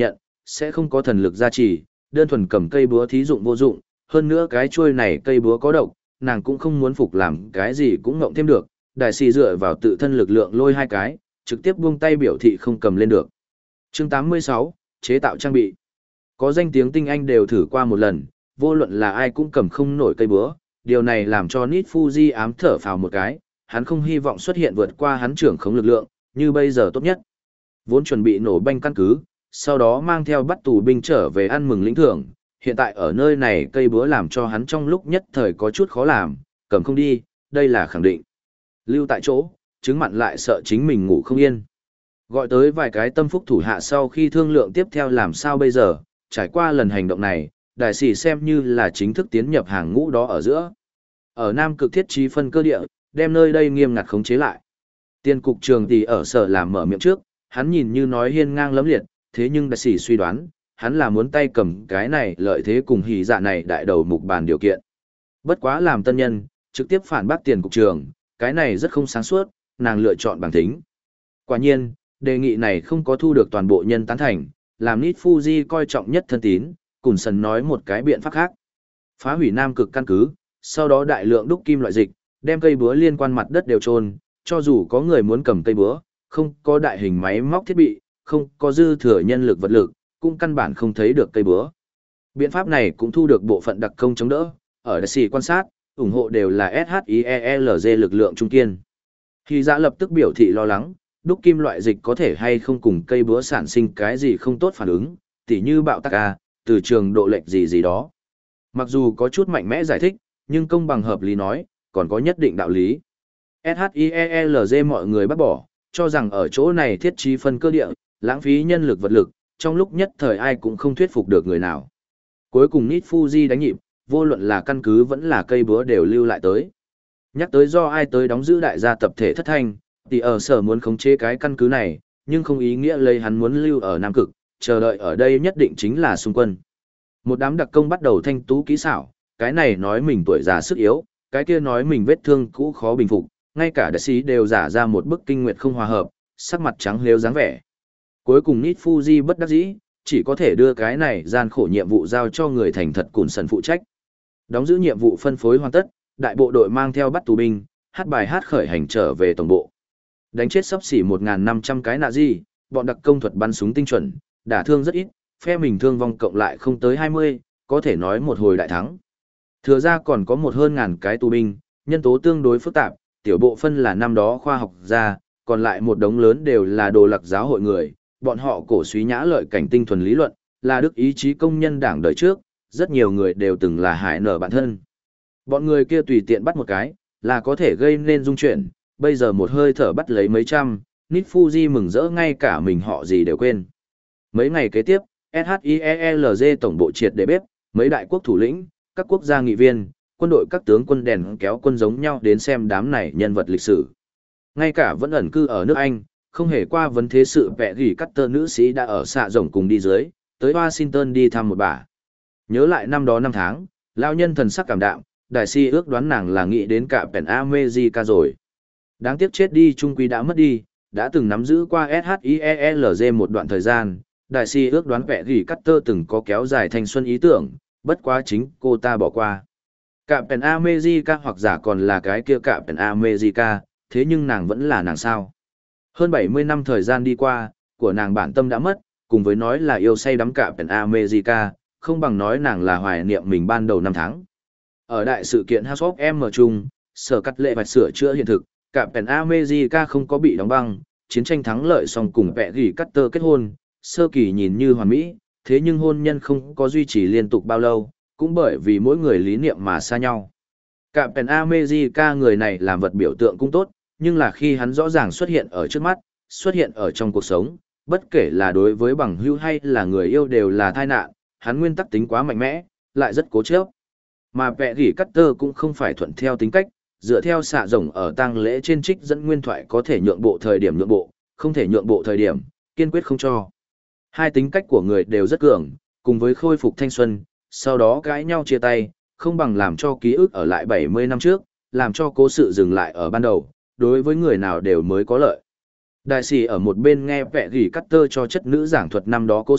sẽ không có thần lực gia trì, đơn thuần cầm cây búa thí dụng vô dụng, hơn nữa cái chuôi này cây búa có độc, nàng cũng không muốn phục làm cái gì cũng ngộng thêm được, đại sĩ dựa vào tự thân lực lượng lôi hai cái, trực tiếp buông tay biểu thị không cầm lên được. Chương tám mươi sáu, chế tạo trang bị. Có danh tiếng tinh anh đều thử qua một lần, vô luận là ai cũng cầm không nổi cây búa, điều này làm cho Nit Fuji ám thở phào một cái, hắn không hy vọng xuất hiện vượt qua hắn trưởng khống lực lượng, như bây giờ tốt nhất. Vốn chuẩn bị nổ banh căn cứ, sau đó mang theo bắt tù binh trở về ăn mừng lĩnh thưởng, hiện tại ở nơi này cây búa làm cho hắn trong lúc nhất thời có chút khó làm, cầm không đi, đây là khẳng định. Lưu tại chỗ, chứng mặn lại sợ chính mình ngủ không yên. Gọi tới vài cái tâm phúc thủ hạ sau khi thương lượng tiếp theo làm sao bây giờ, trải qua lần hành động này, đại sĩ xem như là chính thức tiến nhập hàng ngũ đó ở giữa. Ở Nam Cực thiết trí phân cơ địa, đem nơi đây nghiêm ngặt khống chế lại. Tiên cục trường thì ở sở làm mở miệng trước, hắn nhìn như nói hiên ngang lẫm liệt, thế nhưng đại sĩ suy đoán, hắn là muốn tay cầm cái này lợi thế cùng hỉ dạ này đại đầu mục bàn điều kiện. Bất quá làm tân nhân, trực tiếp phản bác tiền cục trường, cái này rất không sáng suốt, nàng lựa chọn bằng tính. Quả nhiên, đề nghị này không có thu được toàn bộ nhân tán thành, làm Nit Fuji coi trọng nhất thân tín, Cùn Sần nói một cái biện pháp khác. Phá hủy Nam Cực căn cứ, sau đó đại lượng đúc kim loại dịch, đem cây búa liên quan mặt đất đều trôn, cho dù có người muốn cầm cây búa, không có đại hình máy móc thiết bị, không có dư thừa nhân lực vật lực, cũng căn bản không thấy được cây búa. Biện pháp này cũng thu được bộ phận đặc công chống đỡ, ở đại sĩ quan sát, ủng hộ đều là ét hát i e lờ giê lực lượng trung kiên. Khi dạ lập tức biểu thị lo lắng, đúc kim loại dịch có thể hay không cùng cây búa sản sinh cái gì không tốt phản ứng, tỉ như bạo tạc A, từ trường độ lệch gì gì đó. Mặc dù có chút mạnh mẽ giải thích, nhưng công bằng hợp lý nói, còn có nhất định đạo lý. ét hát i e lờ giê mọi người bác bỏ, cho rằng ở chỗ này thiết trí phân cơ địa, lãng phí nhân lực vật lực, trong lúc nhất thời ai cũng không thuyết phục được người nào. Cuối cùng Nit Fuji đánh nhịp, vô luận là căn cứ vẫn là cây búa đều lưu lại tới. Nhắc tới do ai tới đóng giữ đại gia tập thể thất thanh, thì ở sở muốn khống chế cái căn cứ này, nhưng không ý nghĩa lấy hắn muốn lưu ở Nam Cực, chờ đợi ở đây nhất định chính là xung quân. Một đám đặc công bắt đầu thanh tú kỹ xảo, cái này nói mình tuổi già sức yếu, cái kia nói mình vết thương cũ khó bình phục, ngay cả đại sĩ đều giả ra một bức kinh nguyệt không hòa hợp, sắc mặt trắng lếu dáng vẻ. Cuối cùng Nit Fuji bất đắc dĩ, chỉ có thể đưa cái này gian khổ nhiệm vụ giao cho người thành thật Cùn Sần phụ trách. Đóng giữ nhiệm vụ phân phối hoàn tất, đại bộ đội mang theo bắt tù binh, hát bài hát khởi hành trở về tổng bộ. Đánh chết sắp xỉ một nghìn năm trăm cái Nazi, bọn đặc công thuật bắn súng tinh chuẩn, đả thương rất ít, phe mình thương vong cộng lại không tới hai mươi, có thể nói một hồi đại thắng. Thừa ra còn có một hơn ngàn cái tù binh, nhân tố tương đối phức tạp, tiểu bộ phân là năm đó khoa học gia, còn lại một đống lớn đều là đồ lạc giáo hội người, bọn họ cổ suý nhã lợi cảnh tinh thuần lý luận, là đức ý chí công nhân đảng đời trước, rất nhiều người đều từng là hải nở bản thân. Bọn người kia tùy tiện bắt một cái, là có thể gây nên dung chuyển, bây giờ một hơi thở bắt lấy mấy trăm, Nit Fuji mừng rỡ ngay cả mình họ gì đều quên. Mấy ngày kế tiếp, ét hát i e lờ giê tổng bộ triệt để bếp, mấy đại quốc thủ lĩnh, các quốc gia nghị viên, quân đội các tướng quân đèn kéo quân giống nhau đến xem đám này nhân vật lịch sử. Ngay cả vẫn ẩn cư ở nước Anh, không hề qua vấn thế sự vẽ gỉ cắt tơ nữ sĩ đã ở xạ rồng cùng đi dưới, tới Washington đi thăm một bà. Nhớ lại năm đó năm tháng, lao nhân thần sắc cảm đạm, đại si ước đoán nàng là nghĩ đến cả Pen America rồi. Đáng tiếc chết đi trung quy đã mất đi, đã từng nắm giữ qua ét hát i e lờ giê một đoạn thời gian, đại si ước đoán vẽ gỉ cắt tơ từng có kéo dài thanh xuân ý tưởng, bất quá chính cô ta bỏ qua. Cả Pen America hoặc giả còn là cái kia cả Pen America, thế nhưng nàng vẫn là nàng sao. Hơn bảy mươi năm thời gian đi qua, của nàng bản tâm đã mất, cùng với nói là yêu say đắm cả Pen America, không bằng nói nàng là hoài niệm mình ban đầu năm tháng. Ở đại sự kiện House of M chung, sở cắt lệ vạch sửa chữa hiện thực, cả Pen America không có bị đóng băng, chiến tranh thắng lợi xong cùng vẽ gỉ cắt tơ kết hôn, sơ kỳ nhìn như hoàn mỹ, thế nhưng hôn nhân không có duy trì liên tục bao lâu, cũng bởi vì mỗi người lý niệm mà xa nhau. Cả Pen America người này làm vật biểu tượng cũng tốt, nhưng là khi hắn rõ ràng xuất hiện ở trước mắt, xuất hiện ở trong cuộc sống, bất kể là đối với bằng hữu hay là người yêu đều là tai nạn, hắn nguyên tắc tính quá mạnh mẽ, lại rất cố chấp. Mà vẽ gỉ cắt tơ cũng không phải thuận theo tính cách, dựa theo xạ rồng ở tang lễ trên trích dẫn nguyên thoại có thể nhượng bộ thời điểm nhượng bộ, không thể nhượng bộ thời điểm, kiên quyết không cho. Hai tính cách của người đều rất cường, cùng với khôi phục thanh xuân, sau đó cãi nhau chia tay, không bằng làm cho ký ức ở lại bảy mươi năm trước, làm cho cố sự dừng lại ở ban đầu, đối với người nào đều mới có lợi. Đại sĩ ở một bên nghe vẽ gỉ cắt tơ cho chất nữ giảng thuật năm đó cố sự,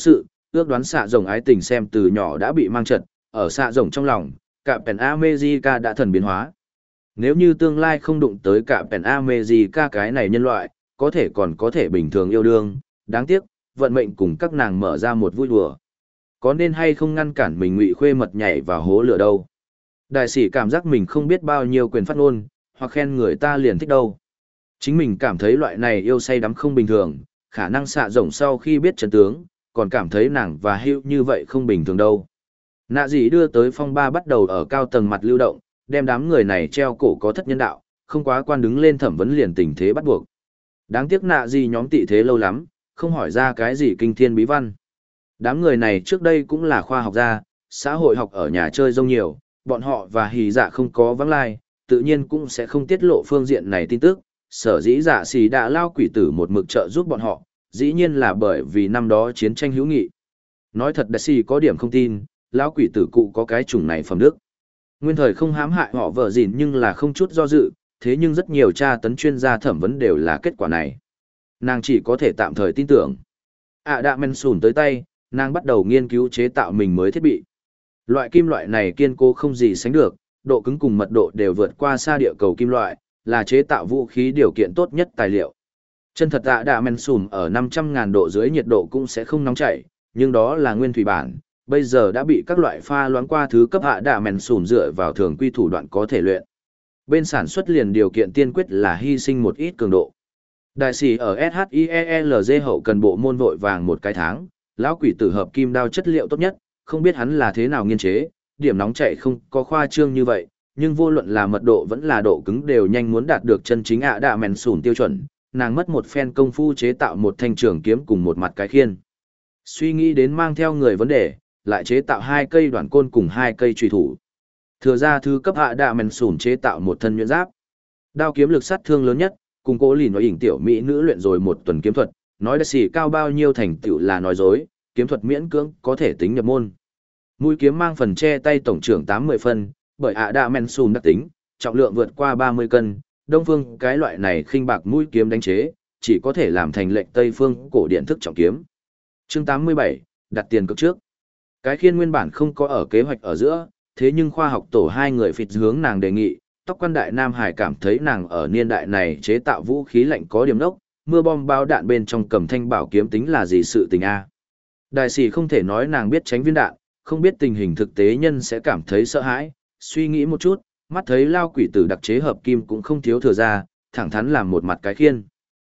ước đoán xạ rồng ái tình xem từ nhỏ đã bị mang trật, ở xạ rồng trong lòng, cả Pen America đã thần biến hóa. Nếu như tương lai không đụng tới cả Pen America cái này nhân loại, có thể còn có thể bình thường yêu đương, đáng tiếc, vận mệnh cùng các nàng mở ra một vui đùa. Có nên hay không ngăn cản mình Ngụy Khuê Mật nhảy vào hố lửa đâu. Đại sĩ cảm giác mình không biết bao nhiêu quyền phát ngôn, hoặc khen người ta liền thích đâu. Chính mình cảm thấy loại này yêu say đắm không bình thường, khả năng xạ rồng sau khi biết chân tướng, còn cảm thấy nàng và hữu như vậy không bình thường đâu. Nạ dị đưa tới phong ba bắt đầu ở cao tầng mặt lưu động, đem đám người này treo cổ có thất nhân đạo, không quá quan đứng lên thẩm vấn liền tình thế bắt buộc. Đáng tiếc nạ dị nhóm tị thế lâu lắm, không hỏi ra cái gì kinh thiên bí văn. Đám người này trước đây cũng là khoa học gia, xã hội học ở nhà chơi rông nhiều, bọn họ và hỉ dạ không có vắng lai, tự nhiên cũng sẽ không tiết lộ phương diện này tin tức. Sở dĩ dạ xì đã lao quỷ tử một mực trợ giúp bọn họ, dĩ nhiên là bởi vì năm đó chiến tranh hữu nghị. Nói thật đại xì có điểm không tin, lão quỷ tử cụ có cái chủng này phẩm đức. Nguyên thời không hãm hại họ vợ gìn nhưng là không chút do dự, thế nhưng rất nhiều tra tấn chuyên gia thẩm vấn đều là kết quả này. Nàng chỉ có thể tạm thời tin tưởng. À đã men sùn tới tay, nàng bắt đầu nghiên cứu chế tạo mình mới thiết bị. Loại kim loại này kiên cố không gì sánh được, độ cứng cùng mật độ đều vượt qua xa địa cầu kim loại, là chế tạo vũ khí điều kiện tốt nhất tài liệu. Chân thật ạ đạ men sùm ở năm trăm ngàn độ dưới nhiệt độ cũng sẽ không nóng chảy, nhưng đó là nguyên thủy bản, bây giờ đã bị các loại pha loãng qua thứ cấp ạ đạ men sùm dựa vào thường quy thủ đoạn có thể luyện. Bên sản xuất liền điều kiện tiên quyết là hy sinh một ít cường độ. Đại sĩ ở ét hát i e lờ giê hậu cần bộ môn vội vàng một cái tháng, lão quỷ tử hợp kim đao chất liệu tốt nhất, không biết hắn là thế nào nghiên chế, điểm nóng chảy không có khoa trương như vậy, nhưng vô luận là mật độ vẫn là độ cứng đều nhanh muốn đạt được chân chính ạ đạ mèn sùn tiêu chuẩn, nàng mất một phen công phu chế tạo một thanh trường kiếm cùng một mặt cái khiên. Suy nghĩ đến mang theo người vấn đề, lại chế tạo hai cây đoạn côn cùng hai cây truy thủ. Thừa ra thứ cấp ạ đạ mèn sùn chế tạo một thân nhuyễn giáp. Đao kiếm lực sát thương lớn nhất, cùng cố lìn nói ỉnh tiểu mỹ nữ luyện rồi một tuần kiếm thuật, nói đại sĩ cao bao nhiêu thành tựu là nói dối, kiếm thuật miễn cưỡng có thể tính nhập môn. Mũi kiếm mang phần che tay tổng trưởng tám mươi phân, bởi ạ đạ men sùn đặc tính, trọng lượng vượt qua ba mươi cân, đông phương cái loại này khinh bạc mũi kiếm đánh chế, chỉ có thể làm thành lệnh tây phương cổ điện thức trọng kiếm. Chương tám mươi bảy, đặt tiền cược trước. Cái khiên nguyên bản không có ở kế hoạch ở giữa, thế nhưng khoa học tổ hai người phịt hướng nàng đề nghị, tóc quan đại Nam Hải cảm thấy nàng ở niên đại này chế tạo vũ khí lạnh có điểm đốc, mưa bom bao đạn bên trong cầm thanh bảo kiếm tính là gì sự tình a. Đại sĩ không thể nói nàng biết tránh viên đạn, không biết tình hình thực tế nhân sẽ cảm thấy sợ hãi, suy nghĩ một chút, mắt thấy lao quỷ tử đặc chế hợp kim cũng không thiếu thừa ra, thẳng thắn làm một mặt cái khiên.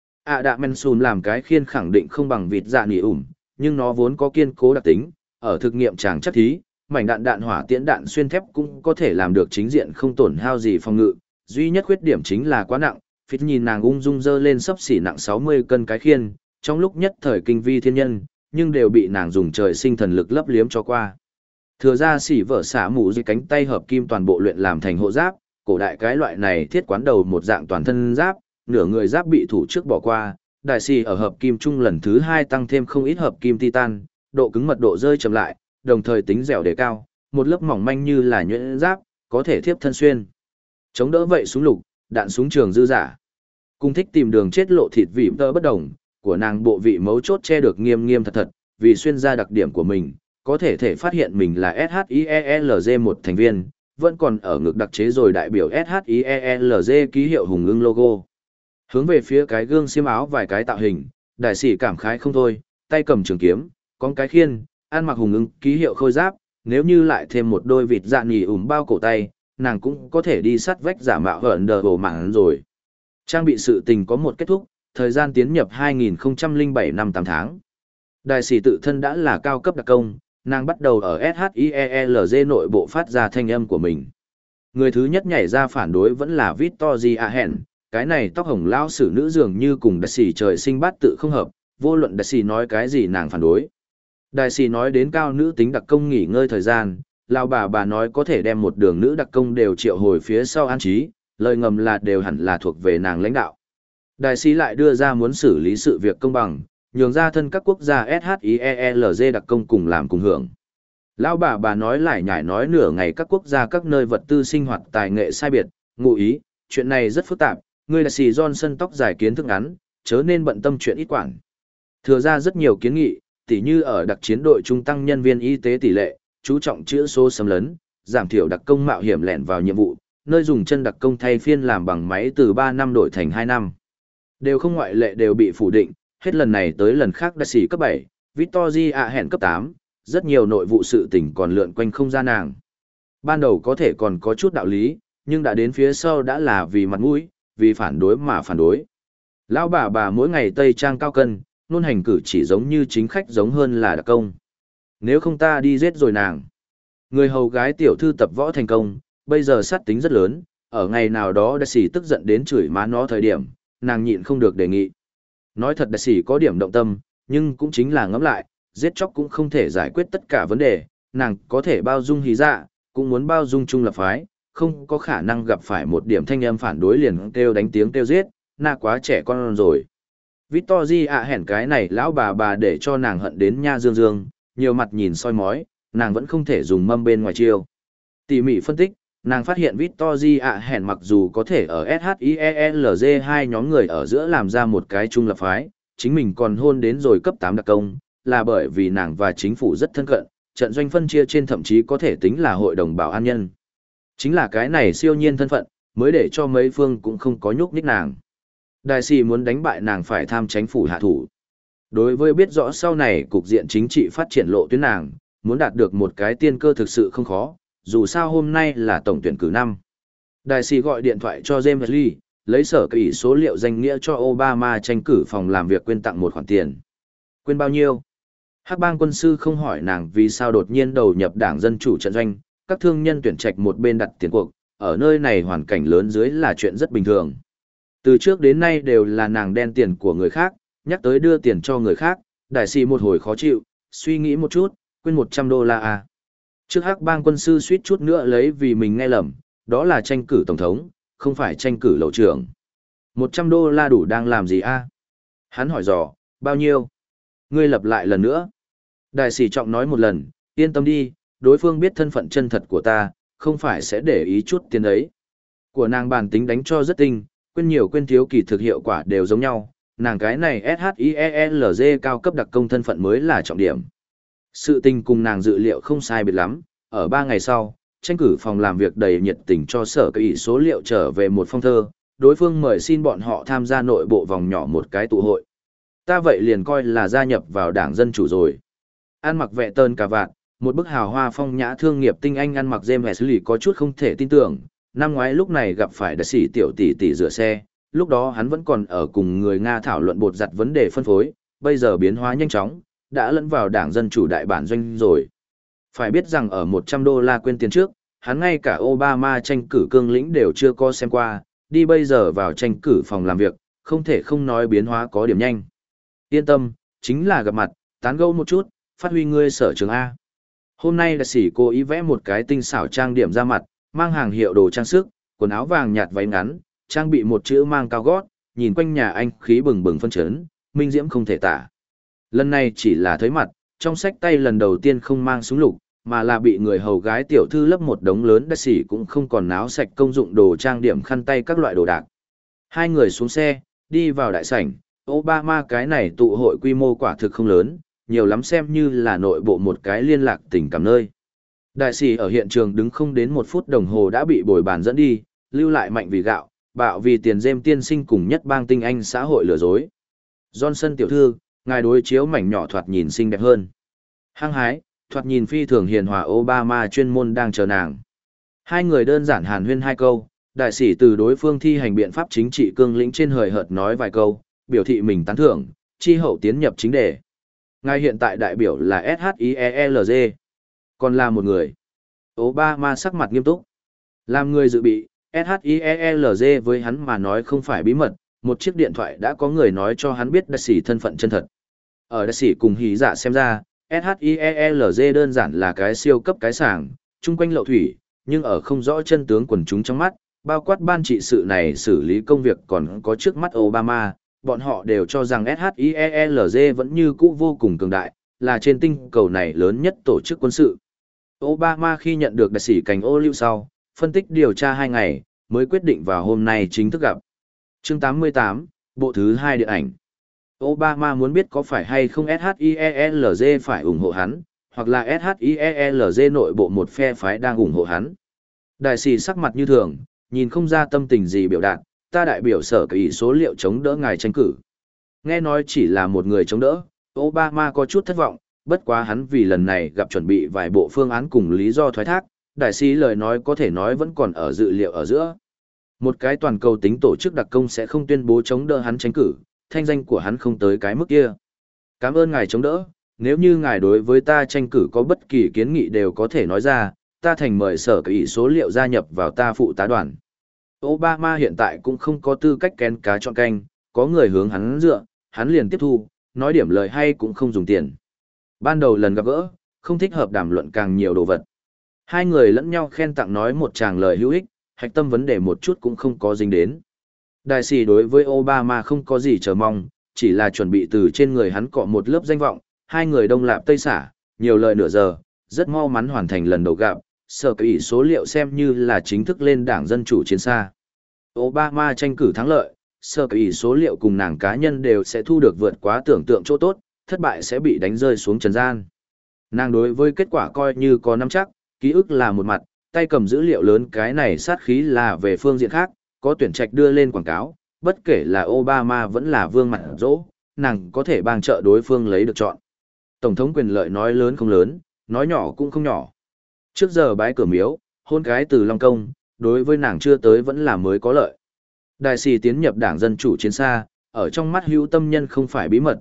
À đạ men sùn làm cái khiên khẳng định không bằng vịt dạ nỉ ủm, nhưng nó vốn có kiên cố đặc tính, ở thực nghiệm chàng chắc thí, mảnh đạn đạn hỏa tiễn đạn xuyên thép cũng có thể làm được chính diện không tổn hao gì phòng ngự, duy nhất khuyết điểm chính là quá nặng, phít nhìn nàng ung dung dơ lên sấp xỉ nặng sáu mươi cân cái khiên, trong lúc nhất thời kinh vi thiên nhân, nhưng đều bị nàng dùng trời sinh thần lực lấp liếm cho qua. Thừa ra xỉ vở xả mũ dưới cánh tay hợp kim toàn bộ luyện làm thành hộ giáp, cổ đại cái loại này thiết quán đầu một dạng toàn thân giáp, nửa người giáp bị thủ trước bỏ qua, đại xỉ ở hợp kim trung lần thứ hai tăng thêm không ít hợp kim titan, độ cứng mật độ rơi chậm lại, đồng thời tính dẻo đề cao, một lớp mỏng manh như là nhuyễn giáp, có thể thiếp thân xuyên. Chống đỡ vậy súng lục, đạn súng trường dư giả. Cung thích tìm đường chết lộ thịt vị tơ bất đồng, của nàng bộ vị mấu chốt che được nghiêm nghiêm thật thật, vì xuyên ra đặc điểm của mình, có thể thể phát hiện mình là ét hát i e lờ giê một thành viên, vẫn còn ở ngực đặc chế rồi đại biểu ét hát i e lờ giê ký hiệu hùng ưng logo. Hướng về phía cái gương xiêm áo vài cái tạo hình, đại sĩ cảm khái không thôi, tay cầm trường kiếm, con cái khiên, ăn mặc hùng ưng ký hiệu khôi giáp, nếu như lại thêm một đôi vịt dạ nỉ ủm bao cổ tay, nàng cũng có thể đi sắt vách giả mạo hởn đờ bổ mạng rồi. Trang bị sự tình có một kết thúc, thời gian tiến nhập hai nghìn không trăm lẻ bảy năm tám tháng. Đại sĩ tự thân đã là cao cấp đặc công, nàng bắt đầu ở ét hát i e lờ giê nội bộ phát ra thanh âm của mình. Người thứ nhất nhảy ra phản đối vẫn là Victory Ahen, cái này tóc hồng lao sử nữ dường như cùng đại sĩ trời sinh bát tự không hợp, vô luận đại sĩ nói cái gì nàng phản đối. Đại sĩ nói đến cao nữ tính đặc công nghỉ ngơi thời gian, lao bà bà nói có thể đem một đường nữ đặc công đều triệu hồi phía sau an trí, lời ngầm là đều hẳn là thuộc về nàng lãnh đạo. Đại sĩ lại đưa ra muốn xử lý sự việc công bằng, nhường ra thân các quốc gia ét hát i e lờ giê đặc công cùng làm cùng hưởng. Lão bà bà nói lại nhải nói nửa ngày các quốc gia các nơi vật tư sinh hoạt tài nghệ sai biệt, ngụ ý, chuyện này rất phức tạp, ngươi là xì Johnson tóc dài kiến thức ngắn, chớ nên bận tâm chuyện ít quản. Thừa ra rất nhiều kiến nghị, tỉ như ở đặc chiến đội trung tăng nhân viên y tế tỷ lệ, chú trọng chữa số xâm lấn, giảm thiểu đặc công mạo hiểm lẻn vào nhiệm vụ, nơi dùng chân đặc công thay phiên làm bằng máy từ ba năm đổi thành hai năm. Đều không ngoại lệ đều bị phủ định, hết lần này tới lần khác đại sĩ cấp bảy, Victoria hẹn cấp tám, rất nhiều nội vụ sự tình còn lượn quanh không ra nàng. Ban đầu có thể còn có chút đạo lý, nhưng đã đến phía sau đã là vì mặt mũi, vì phản đối mà phản đối. Lão bà bà mỗi ngày tây trang cao cân, luôn hành cử chỉ giống như chính khách giống hơn là đặc công. Nếu không ta đi giết rồi nàng. Người hầu gái tiểu thư tập võ thành công, bây giờ sát tính rất lớn, ở ngày nào đó đại sĩ tức giận đến chửi má nó thời điểm, nàng nhịn không được đề nghị. Nói thật đại sĩ có điểm động tâm, nhưng cũng chính là ngẫm lại, giết chóc cũng không thể giải quyết tất cả vấn đề, nàng có thể bao dung hí dạ, cũng muốn bao dung chung lập phái, không có khả năng gặp phải một điểm thanh âm phản đối liền kêu đánh tiếng kêu giết, na quá trẻ con rồi. Victory ạ hẻn cái này lão bà bà để cho nàng hận đến nha dương dương, nhiều mặt nhìn soi mói, nàng vẫn không thể dùng mâm bên ngoài chiêu. Tỉ mỉ phân tích, nàng phát hiện Victory ạ hẻn mặc dù có thể ở ét hát i e lờ giê hai nhóm người ở giữa làm ra một cái chung lập phái, chính mình còn hôn đến rồi cấp tám đặc công, là bởi vì nàng và chính phủ rất thân cận, trận doanh phân chia trên thậm chí có thể tính là hội đồng bảo an nhân. Chính là cái này siêu nhiên thân phận, mới để cho mấy phương cũng không có nhúc nhích nàng. Đại sĩ muốn đánh bại nàng phải tham chính phủ hạ thủ. Đối với biết rõ sau này cục diện chính trị phát triển lộ tuyến nàng, muốn đạt được một cái tiên cơ thực sự không khó, dù sao hôm nay là tổng tuyển cử năm. Đại sĩ gọi điện thoại cho James Lee, lấy sở kỹ số liệu danh nghĩa cho Obama tranh cử phòng làm việc quyên tặng một khoản tiền. Quyên bao nhiêu? Hắc bang quân sư không hỏi nàng vì sao đột nhiên đầu nhập đảng Dân Chủ trận doanh, các thương nhân tuyển trạch một bên đặt tiền cuộc, ở nơi này hoàn cảnh lớn dưới là chuyện rất bình thường. Từ trước đến nay đều là nàng đen tiền của người khác, nhắc tới đưa tiền cho người khác, đại sĩ một hồi khó chịu, suy nghĩ một chút, quyên một trăm đô la à. Trước Hắc bang quân sư suýt chút nữa lấy vì mình nghe lầm, đó là tranh cử tổng thống, không phải tranh cử lầu trưởng. một trăm đô la đủ đang làm gì a? À? Hắn hỏi dò, bao nhiêu? Ngươi lặp lại lần nữa. Đại sĩ trọng nói một lần, yên tâm đi, đối phương biết thân phận chân thật của ta, không phải sẽ để ý chút tiền ấy. Của nàng bản tính đánh cho rất tinh, quên nhiều quên thiếu kỳ thực hiệu quả đều giống nhau, nàng cái này ét hát i e lờ giê cao cấp đặc công thân phận mới là trọng điểm. Sự tình cùng nàng dự liệu không sai biệt lắm, ở ba ngày sau, tranh cử phòng làm việc đầy nhiệt tình cho sở kỹ số liệu trở về một phong thơ, đối phương mời xin bọn họ tham gia nội bộ vòng nhỏ một cái tụ hội. Ta vậy liền coi là gia nhập vào đảng Dân Chủ rồi. Ăn mặc vệ tơn cà vạt, một bức hào hoa phong nhã thương nghiệp tinh anh ăn mặc James Wesley có chút không thể tin tưởng, năm ngoái lúc này gặp phải đại sĩ tiểu tỷ tỷ rửa xe, lúc đó hắn vẫn còn ở cùng người Nga thảo luận bột giặt vấn đề phân phối, bây giờ biến hóa nhanh chóng, đã lẫn vào đảng Dân Chủ đại bản doanh rồi. Phải biết rằng ở một trăm đô la quên tiền trước, hắn ngay cả Obama tranh cử cương lĩnh đều chưa có xem qua, đi bây giờ vào tranh cử phòng làm việc, không thể không nói biến hóa có điểm nhanh. Yên tâm, chính là gặp mặt, tán gẫu một chút, phát huy ngươi sở trường A. Hôm nay đại sĩ cố ý vẽ một cái tinh xảo trang điểm ra mặt, mang hàng hiệu đồ trang sức, quần áo vàng nhạt váy ngắn, trang bị một chữ mang cao gót, nhìn quanh nhà anh khí bừng bừng phân chấn, minh diễm không thể tả. Lần này chỉ là thấy mặt, trong sách tay lần đầu tiên không mang súng lục, mà là bị người hầu gái tiểu thư lấp một đống lớn đại sĩ cũng không còn náo sạch công dụng đồ trang điểm khăn tay các loại đồ đạc. Hai người xuống xe, đi vào đại sảnh, Obama cái này tụ hội quy mô quả thực không lớn, nhiều lắm xem như là nội bộ một cái liên lạc tình cảm nơi. Đại sĩ ở hiện trường đứng không đến một phút đồng hồ đã bị bồi bàn dẫn đi, lưu lại mạnh vì gạo, bạo vì tiền dêm tiên sinh cùng nhất bang tinh anh xã hội lừa dối. Johnson tiểu thư, ngài đối chiếu mảnh nhỏ thoạt nhìn xinh đẹp hơn. Hăng hái, thoạt nhìn phi thường hiền hòa Obama chuyên môn đang chờ nàng. Hai người đơn giản hàn huyên hai câu, đại sĩ từ đối phương thi hành biện pháp chính trị cương lĩnh trên hời hợt nói vài câu, biểu thị mình tán thưởng, chi hậu tiến nhập chính đề. Ngài hiện tại đại biểu là ét hát i e lờ giê, còn là một người. Obama sắc mặt nghiêm túc. Làm người dự bị, ét hát i e lờ giê với hắn mà nói không phải bí mật, một chiếc điện thoại đã có người nói cho hắn biết đại sĩ thân phận chân thật. Ở đại sĩ cùng hí dạ xem ra, ét hát i e lờ giê đơn giản là cái siêu cấp cái sảng, chung quanh lậu thủy, nhưng ở không rõ chân tướng quần chúng trong mắt, bao quát ban trị sự này xử lý công việc còn có trước mắt Obama, bọn họ đều cho rằng ét hát i e lờ giê vẫn như cũ vô cùng cường đại, là trên tinh cầu này lớn nhất tổ chức quân sự. Obama khi nhận được đại sĩ cành ô liu sau, phân tích điều tra hai ngày, mới quyết định vào hôm nay chính thức gặp. Chương tám mươi tám, bộ thứ hai điện ảnh. Obama muốn biết có phải hay không SHIELZ phải ủng hộ hắn, hoặc là SHIELZ nội bộ một phe phái đang ủng hộ hắn. Đại sĩ sắc mặt như thường, nhìn không ra tâm tình gì biểu đạt, ta đại biểu sở kỳ số liệu chống đỡ ngài tranh cử. Nghe nói chỉ là một người chống đỡ, Obama có chút thất vọng, bất quá hắn vì lần này gặp chuẩn bị vài bộ phương án cùng lý do thoái thác, đại sĩ lời nói có thể nói vẫn còn ở dự liệu ở giữa. Một cái toàn cầu tính tổ chức đặc công sẽ không tuyên bố chống đỡ hắn tranh cử, thanh danh của hắn không tới cái mức kia. Cảm ơn ngài chống đỡ, nếu như ngài đối với ta tranh cử có bất kỳ kiến nghị đều có thể nói ra, ta thành mời sở kỳ số liệu gia nhập vào ta phụ tá đoàn. Obama hiện tại cũng không có tư cách kén cá chọn canh, có người hướng hắn dựa, hắn liền tiếp thu, nói điểm lời hay cũng không dùng tiền. Ban đầu lần gặp gỡ, không thích hợp đàm luận càng nhiều đồ vật. Hai người lẫn nhau khen tặng nói một tràng lời hữu ích, hạch tâm vấn đề một chút cũng không có dính đến. Đại sĩ đối với Obama không có gì chờ mong, chỉ là chuẩn bị từ trên người hắn cọ một lớp danh vọng, hai người đông lạp tây xả, nhiều lời nửa giờ, rất mau mắn hoàn thành lần đầu gặp, sở kỳ số liệu xem như là chính thức lên đảng Dân Chủ chiến xa. Obama tranh cử thắng lợi, sở kỳ số liệu cùng nàng cá nhân đều sẽ thu được vượt quá tưởng tượng chỗ tốt, thất bại sẽ bị đánh rơi xuống trần gian. Nàng đối với kết quả coi như có nắm chắc, ký ức là một mặt, tay cầm dữ liệu lớn cái này sát khí là về phương diện khác, có tuyển trạch đưa lên quảng cáo, bất kể là Obama vẫn là vương mặt dỗ, nàng có thể bang trợ đối phương lấy được chọn. Tổng thống quyền lợi nói lớn không lớn, nói nhỏ cũng không nhỏ. Trước giờ bái cửa miếu, hôn cái từ Long Công, đối với nàng chưa tới vẫn là mới có lợi. Đại sĩ tiến nhập đảng Dân Chủ chiến xa, ở trong mắt hữu tâm nhân không phải bí mật,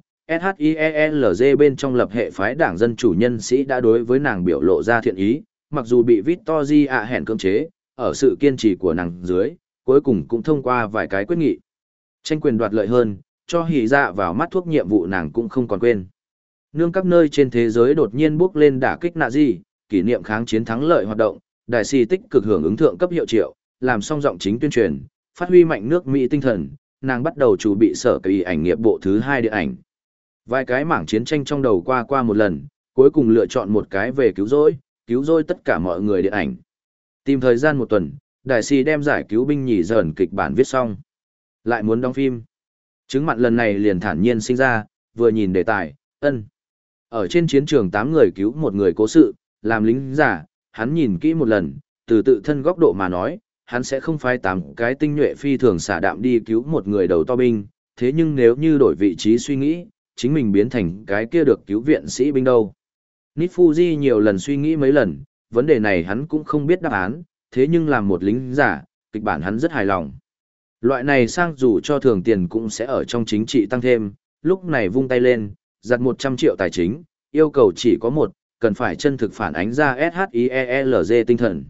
SHIELZ bên trong lập hệ phái đảng Dân Chủ nhân sĩ đã đối với nàng biểu lộ ra thiện ý, mặc dù bị Victoria hẹn cưỡng chế, ở sự kiên trì của nàng dưới, cuối cùng cũng thông qua vài cái quyết nghị. Tranh quyền đoạt lợi hơn, cho hỉ dạ vào mắt thuốc nhiệm vụ nàng cũng không còn quên. Nương các nơi trên thế giới đột nhiên bước lên đả kích Nazi, kỷ niệm kháng chiến thắng lợi hoạt động, đại sĩ tích cực hưởng ứng thượng cấp hiệu triệu, làm song giọng chính tuyên truyền, phát huy mạnh nước Mỹ tinh thần, nàng bắt đầu chuẩn bị sở kỳ ảnh nghiệp bộ thứ hai điện ảnh. Vài cái mảng chiến tranh trong đầu qua qua một lần, cuối cùng lựa chọn một cái về cứu rỗi, cứu rỗi tất cả mọi người điện ảnh. Tìm thời gian một tuần, đại sĩ đem giải cứu binh nhì dần kịch bản viết xong. Lại muốn đóng phim. Chứng mặn lần này liền thản nhiên sinh ra, vừa nhìn đề tài, ân. Ở trên chiến trường tám người cứu một người cố sự, làm lính giả, hắn nhìn kỹ một lần, từ tự thân góc độ mà nói, hắn sẽ không phái tám cái tinh nhuệ phi thường xả đạm đi cứu một người đầu to binh, thế nhưng nếu như đổi vị trí suy nghĩ, chính mình biến thành cái kia được cứu viện sĩ binh đâu. Nifuji nhiều lần suy nghĩ mấy lần, vấn đề này hắn cũng không biết đáp án, thế nhưng làm một lính giả, kịch bản hắn rất hài lòng. Loại này sang dù cho thường tiền cũng sẽ ở trong chính trị tăng thêm, lúc này vung tay lên, giặt một trăm triệu tài chính, yêu cầu chỉ có một, cần phải chân thực phản ánh ra SHIELZ tinh thần.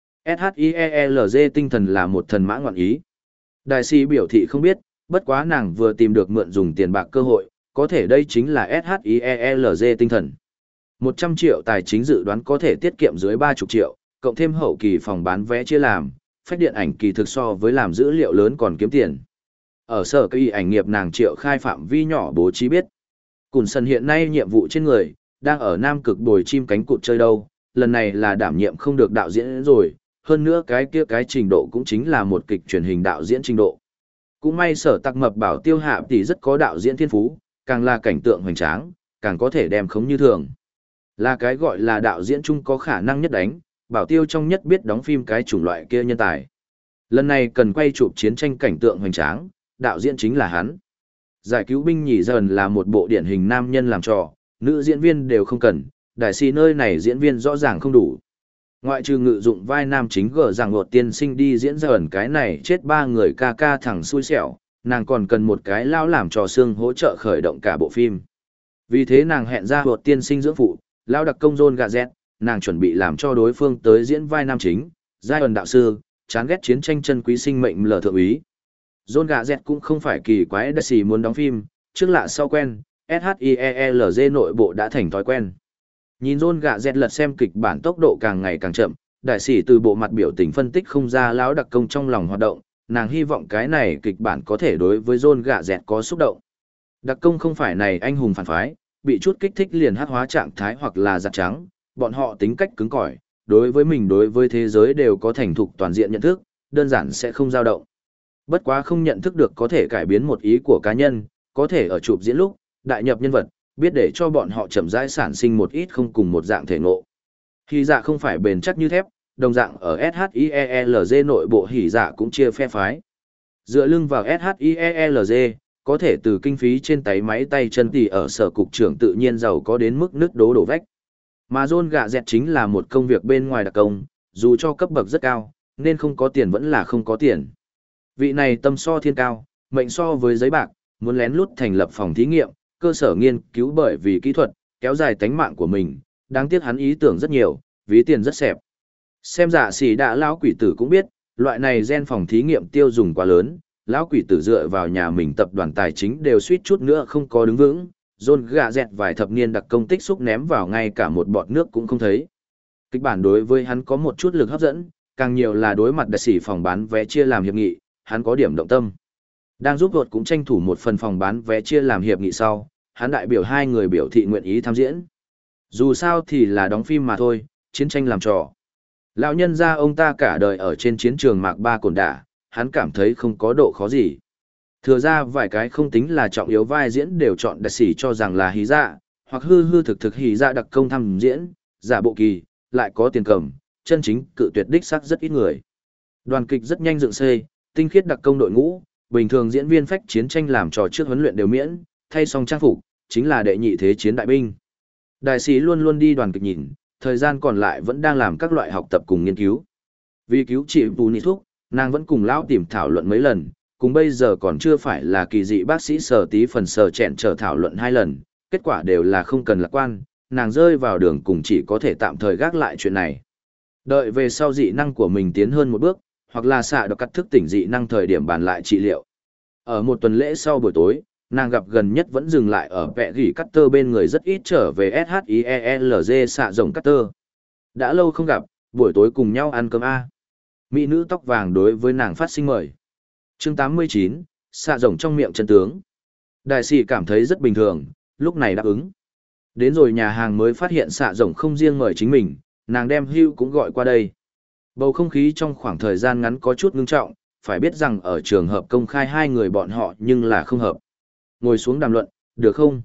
SHIELZ tinh thần là một thần mã ngoạn ý. Đại sĩ biểu thị không biết, bất quá nàng vừa tìm được mượn dùng tiền bạc cơ hội, có thể đây chính là SHIELZ tinh thần. một trăm triệu tài chính dự đoán có thể tiết kiệm dưới ba mươi triệu, cộng thêm hậu kỳ phòng bán vé chia làm, phách điện ảnh kỳ thực so với làm dữ liệu lớn còn kiếm tiền. Ở sở kỳ ảnh nghiệp nàng triệu khai phạm vi nhỏ bố trí biết. Cùn sân hiện nay nhiệm vụ trên người, đang ở Nam Cực bồi chim cánh cụt chơi đâu, lần này là đảm nhiệm không được đạo diễn rồi, hơn nữa cái kia cái trình độ cũng chính là một kịch truyền hình đạo diễn trình độ. Cũng may sở tặc mập bảo tiêu hạ tỷ rất có đạo diễn thiên phú, càng là cảnh tượng hoành tráng, càng có thể đem khống như thường. Là cái gọi là đạo diễn chung có khả năng nhất đánh, bảo tiêu trong nhất biết đóng phim cái chủng loại kia nhân tài. Lần này cần quay chụp chiến tranh cảnh tượng hoành tráng, đạo diễn chính là hắn. Giải cứu binh nhì dần là một bộ điển hình nam nhân làm trò, nữ diễn viên đều không cần, đại sĩ nơi này diễn viên rõ ràng không đủ. Ngoại trừ ngự dụng vai nam chính gở rằng một tiên sinh đi diễn dần cái này chết ba người ca ca thẳng xui xẻo, nàng còn cần một cái lao làm trò xương hỗ trợ khởi động cả bộ phim. Vì thế nàng hẹn ra một tiên sinh dưỡng phụ, lao đặc công John Gazet, nàng chuẩn bị làm cho đối phương tới diễn vai nam chính, giai ẩn đạo sư, chán ghét chiến tranh chân quý sinh mệnh lờ thượng úy. John Gazet cũng không phải kỳ quái đại sĩ muốn đóng phim, trước lạ sau quen, SHIELZ nội bộ đã thành thói quen. Nhìn John Gazet lật xem kịch bản tốc độ càng ngày càng chậm, đại sĩ từ bộ mặt biểu tình phân tích không ra lão đặc công trong lòng hoạt động, nàng hy vọng cái này kịch bản có thể đối với John Gazet có xúc động. Đặc công không phải này anh hùng phản phái, bị chút kích thích liền hắc hóa trạng thái hoặc là giặt trắng, bọn họ tính cách cứng cỏi, đối với mình đối với thế giới đều có thành thục toàn diện nhận thức, đơn giản sẽ không dao động. Bất quá không nhận thức được có thể cải biến một ý của cá nhân, có thể ở chụp diễn lúc, đại nhập nhân vật, biết để cho bọn họ chậm rãi sản sinh một ít không cùng một dạng thể ngộ. Hỉ dạ không phải bền chắc như thép, đồng dạng ở ét hát i e lờ giê nội bộ hỉ dạ cũng chia phe phái. Dựa lưng vào ét hát i e lờ giê, có thể từ kinh phí trên tay máy tay chân tỉ ở sở cục trưởng tự nhiên giàu có đến mức nứt đố đổ vách. Mà John gạ dẹt chính là một công việc bên ngoài đặc công, dù cho cấp bậc rất cao, nên không có tiền vẫn là không có tiền. Vị này tâm so thiên cao, mệnh so với giấy bạc, muốn lén lút thành lập phòng thí nghiệm, cơ sở nghiên cứu bởi vì kỹ thuật, kéo dài tánh mạng của mình, đáng tiếc hắn ý tưởng rất nhiều, ví tiền rất xẹp. Xem dạ xỉ đã lão quỷ tử cũng biết, loại này gen phòng thí nghiệm tiêu dùng quá lớn, lão quỷ tử dựa vào nhà mình tập đoàn tài chính đều suýt chút nữa không có đứng vững, John gạ dẹt vài thập niên đặc công tích xúc ném vào ngay cả một bọt nước cũng không thấy. Kịch bản đối với hắn có một chút lực hấp dẫn, càng nhiều là đối mặt đại sĩ phòng bán vé chia làm hiệp nghị, hắn có điểm động tâm. Đang giúp vợt cũng tranh thủ một phần phòng bán vé chia làm hiệp nghị sau, hắn đại biểu hai người biểu thị nguyện ý tham diễn. Dù sao thì là đóng phim mà thôi, chiến tranh làm trò. Lão nhân gia ông ta cả đời ở trên chiến trường mạc ba cồn đả, hắn cảm thấy không có độ khó gì. Thừa ra vài cái không tính là trọng yếu vai diễn đều chọn đại sĩ cho rằng là hí dạ, hoặc hư hư thực thực hí dạ đặc công tham diễn, giả bộ kỳ, lại có tiền cầm, chân chính cự tuyệt đích xác rất ít người. Đoàn kịch rất nhanh dựng xây, tinh khiết đặc công đội ngũ, bình thường diễn viên phách chiến tranh làm trò trước huấn luyện đều miễn, thay xong trang phục, chính là đệ nhị thế chiến đại binh. Đại sĩ luôn luôn đi đoàn kịch nhìn, thời gian còn lại vẫn đang làm các loại học tập cùng nghiên cứu. Vì cứu chị Bù Nị Thúc, nàng vẫn cùng lão tìm thảo luận mấy lần, cùng bây giờ còn chưa phải là kỳ dị bác sĩ sở tí phần sở chẹn trở thảo luận hai lần, kết quả đều là không cần lạc quan, nàng rơi vào đường cùng chỉ có thể tạm thời gác lại chuyện này. Đợi về sau dị năng của mình tiến hơn một bước, hoặc là xạ độc cắt thức tỉnh dị năng thời điểm bàn lại trị liệu. Ở một tuần lễ sau buổi tối, nàng gặp gần nhất vẫn dừng lại ở vẹ gỉ cắt tơ bên người rất ít trở về ét hát i e lờ giê xạ rồng cắt tơ. Đã lâu không gặp, buổi tối cùng nhau ăn cơm A. Mỹ nữ tóc vàng đối với nàng phát sinh mời. Chương tám mươi chín, xạ rồng trong miệng chân tướng. Đại sĩ cảm thấy rất bình thường, lúc này đáp ứng. Đến rồi nhà hàng mới phát hiện xạ rồng không riêng mời chính mình, nàng đem Hugh cũng gọi qua đây. Bầu không khí trong khoảng thời gian ngắn có chút ngưng trọng, phải biết rằng ở trường hợp công khai hai người bọn họ nhưng là không hợp. Ngồi xuống đàm luận, được không?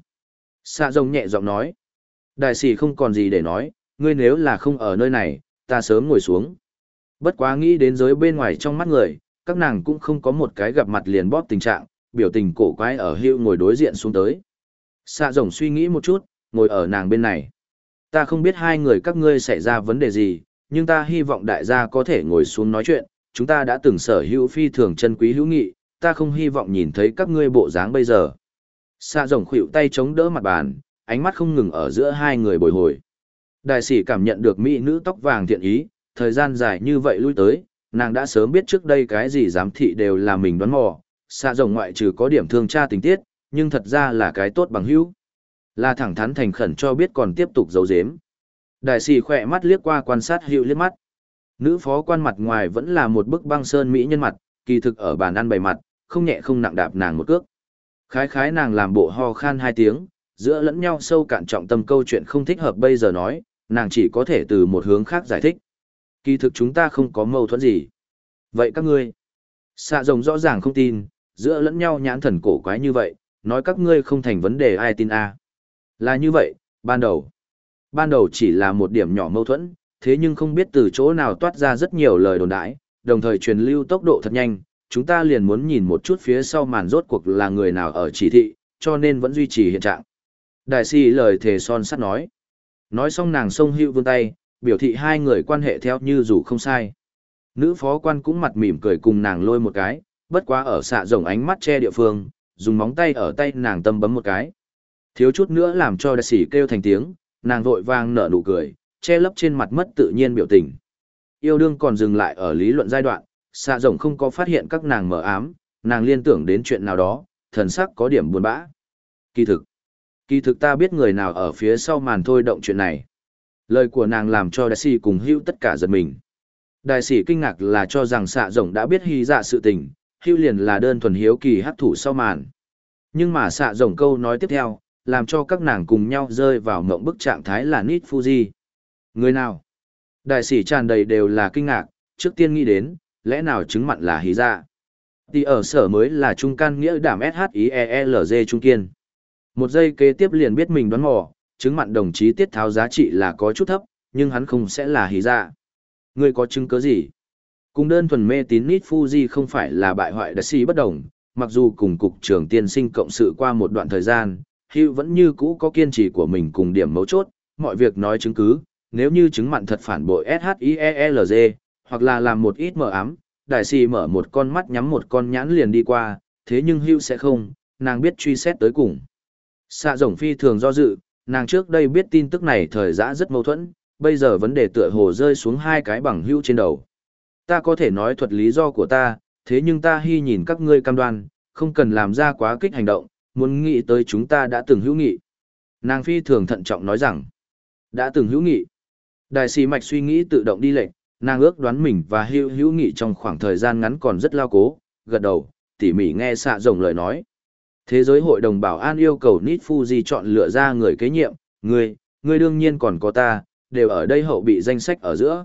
Xạ rồng nhẹ giọng nói. Đại sĩ không còn gì để nói, ngươi nếu là không ở nơi này, ta sớm ngồi xuống. Bất quá nghĩ đến giới bên ngoài trong mắt người, các nàng cũng không có một cái gặp mặt liền bóp tình trạng, biểu tình cổ quái ở Hugh ngồi đối diện xuống tới. Xạ rồng suy nghĩ một chút, ngồi ở nàng bên này. Ta không biết hai người các ngươi xảy ra vấn đề gì, nhưng ta hy vọng đại gia có thể ngồi xuống nói chuyện, chúng ta đã từng sở hữu phi thường chân quý hữu nghị, ta không hy vọng nhìn thấy các ngươi bộ dáng bây giờ. Xạ rồng khuỵu tay chống đỡ mặt bàn, ánh mắt không ngừng ở giữa hai người bồi hồi. Đại sĩ cảm nhận được mỹ nữ tóc vàng thiện ý, thời gian dài như vậy lui tới, nàng đã sớm biết trước đây cái gì giám thị đều là mình đoán mò, xạ rồng ngoại trừ có điểm thương tra tình tiết, nhưng thật ra là cái tốt bằng hữu. Là thẳng thắn thành khẩn cho biết còn tiếp tục giấu giếm. Đại sĩ khỏe mắt liếc qua quan sát Hữu liếc mắt. Nữ phó quan mặt ngoài vẫn là một bức băng sơn mỹ nhân mặt, kỳ thực ở bàn ăn bày mặt, không nhẹ không nặng đạp nàng một cước. Khái khái nàng làm bộ ho khan hai tiếng, giữa lẫn nhau sâu cạn trọng tâm câu chuyện không thích hợp bây giờ nói, nàng chỉ có thể từ một hướng khác giải thích. Kỳ thực chúng ta không có mâu thuẫn gì. Vậy các ngươi? Xạ rồng rõ ràng không tin, giữa lẫn nhau nhãn thần cổ quái như vậy, nói các ngươi không thành vấn đề ai tin a? Là như vậy, ban đầu. Ban đầu chỉ là một điểm nhỏ mâu thuẫn, thế nhưng không biết từ chỗ nào toát ra rất nhiều lời đồn đãi, đồng thời truyền lưu tốc độ thật nhanh, chúng ta liền muốn nhìn một chút phía sau màn rốt cuộc là người nào ở chỉ thị, cho nên vẫn duy trì hiện trạng. Đại sĩ lời thề son sắt nói. Nói xong nàng xông Hữu vươn tay, biểu thị hai người quan hệ theo như dù không sai. Nữ phó quan cũng mặt mỉm cười cùng nàng lôi một cái, bất quá ở xạ rồng ánh mắt che địa phương, dùng móng tay ở tay nàng tâm bấm một cái. Thiếu chút nữa làm cho đại sĩ kêu thành tiếng, nàng vội vàng nở nụ cười, che lấp trên mặt mất tự nhiên biểu tình. Yêu đương còn dừng lại ở lý luận giai đoạn, xạ rồng không có phát hiện các nàng mờ ám, nàng liên tưởng đến chuyện nào đó, thần sắc có điểm buồn bã. Kỳ thực, kỳ thực ta biết người nào ở phía sau màn thôi động chuyện này. Lời của nàng làm cho đại sĩ cùng Hữu tất cả giật mình. Đại sĩ kinh ngạc là cho rằng xạ rồng đã biết hy dạ sự tình, Hữu liền là đơn thuần hiếu kỳ hắc thủ sau màn. Nhưng mà xạ rồng câu nói tiếp theo, làm cho các nàng cùng nhau rơi vào mộng bức trạng thái là Nít Fuji. Người nào? Đại sĩ tràn đầy đều là kinh ngạc, trước tiên nghĩ đến, lẽ nào chứng mặn là hí dạ. Thì ở sở mới là trung can nghĩa đảm ét hát i e lờ giê trung kiên. Một giây kế tiếp liền biết mình đoán mò, chứng mặn đồng chí Tiết Tháo giá trị là có chút thấp, nhưng hắn không sẽ là hí dạ. Ngươi có chứng cứ gì? Cùng đơn thuần mê tín Nít Fuji không phải là bại hoại đặc sĩ bất đồng, mặc dù cùng cục trưởng tiên sinh cộng sự qua một đoạn thời gian, Hugh vẫn như cũ có kiên trì của mình cùng điểm mấu chốt, mọi việc nói chứng cứ, nếu như chứng mặn thật phản bội ét hát i e lờ giê, hoặc là làm một ít mờ ám, đại sĩ mở một con mắt nhắm một con nhãn liền đi qua, thế nhưng Hugh sẽ không, nàng biết truy xét tới cùng. Xạ rồng phi thường do dự, nàng trước đây biết tin tức này thời giã rất mâu thuẫn, bây giờ vấn đề tựa hồ rơi xuống hai cái bằng hữu trên đầu. Ta có thể nói thuật lý do của ta, thế nhưng ta hy nhìn các ngươi cam đoan, không cần làm ra quá kích hành động, muốn nghĩ tới chúng ta đã từng hữu nghị. Nàng phi thường thận trọng nói rằng, đã từng hữu nghị. Đại sĩ mạch suy nghĩ tự động đi lệnh, nàng ước đoán mình và hữu hữu nghị trong khoảng thời gian ngắn còn rất lao cố, gật đầu, tỉ mỉ nghe xạ rồng lời nói. Thế giới hội đồng bảo an yêu cầu Nít Fuji chọn lựa ra người kế nhiệm, ngươi, ngươi đương nhiên còn có ta, đều ở đây hậu bị danh sách ở giữa.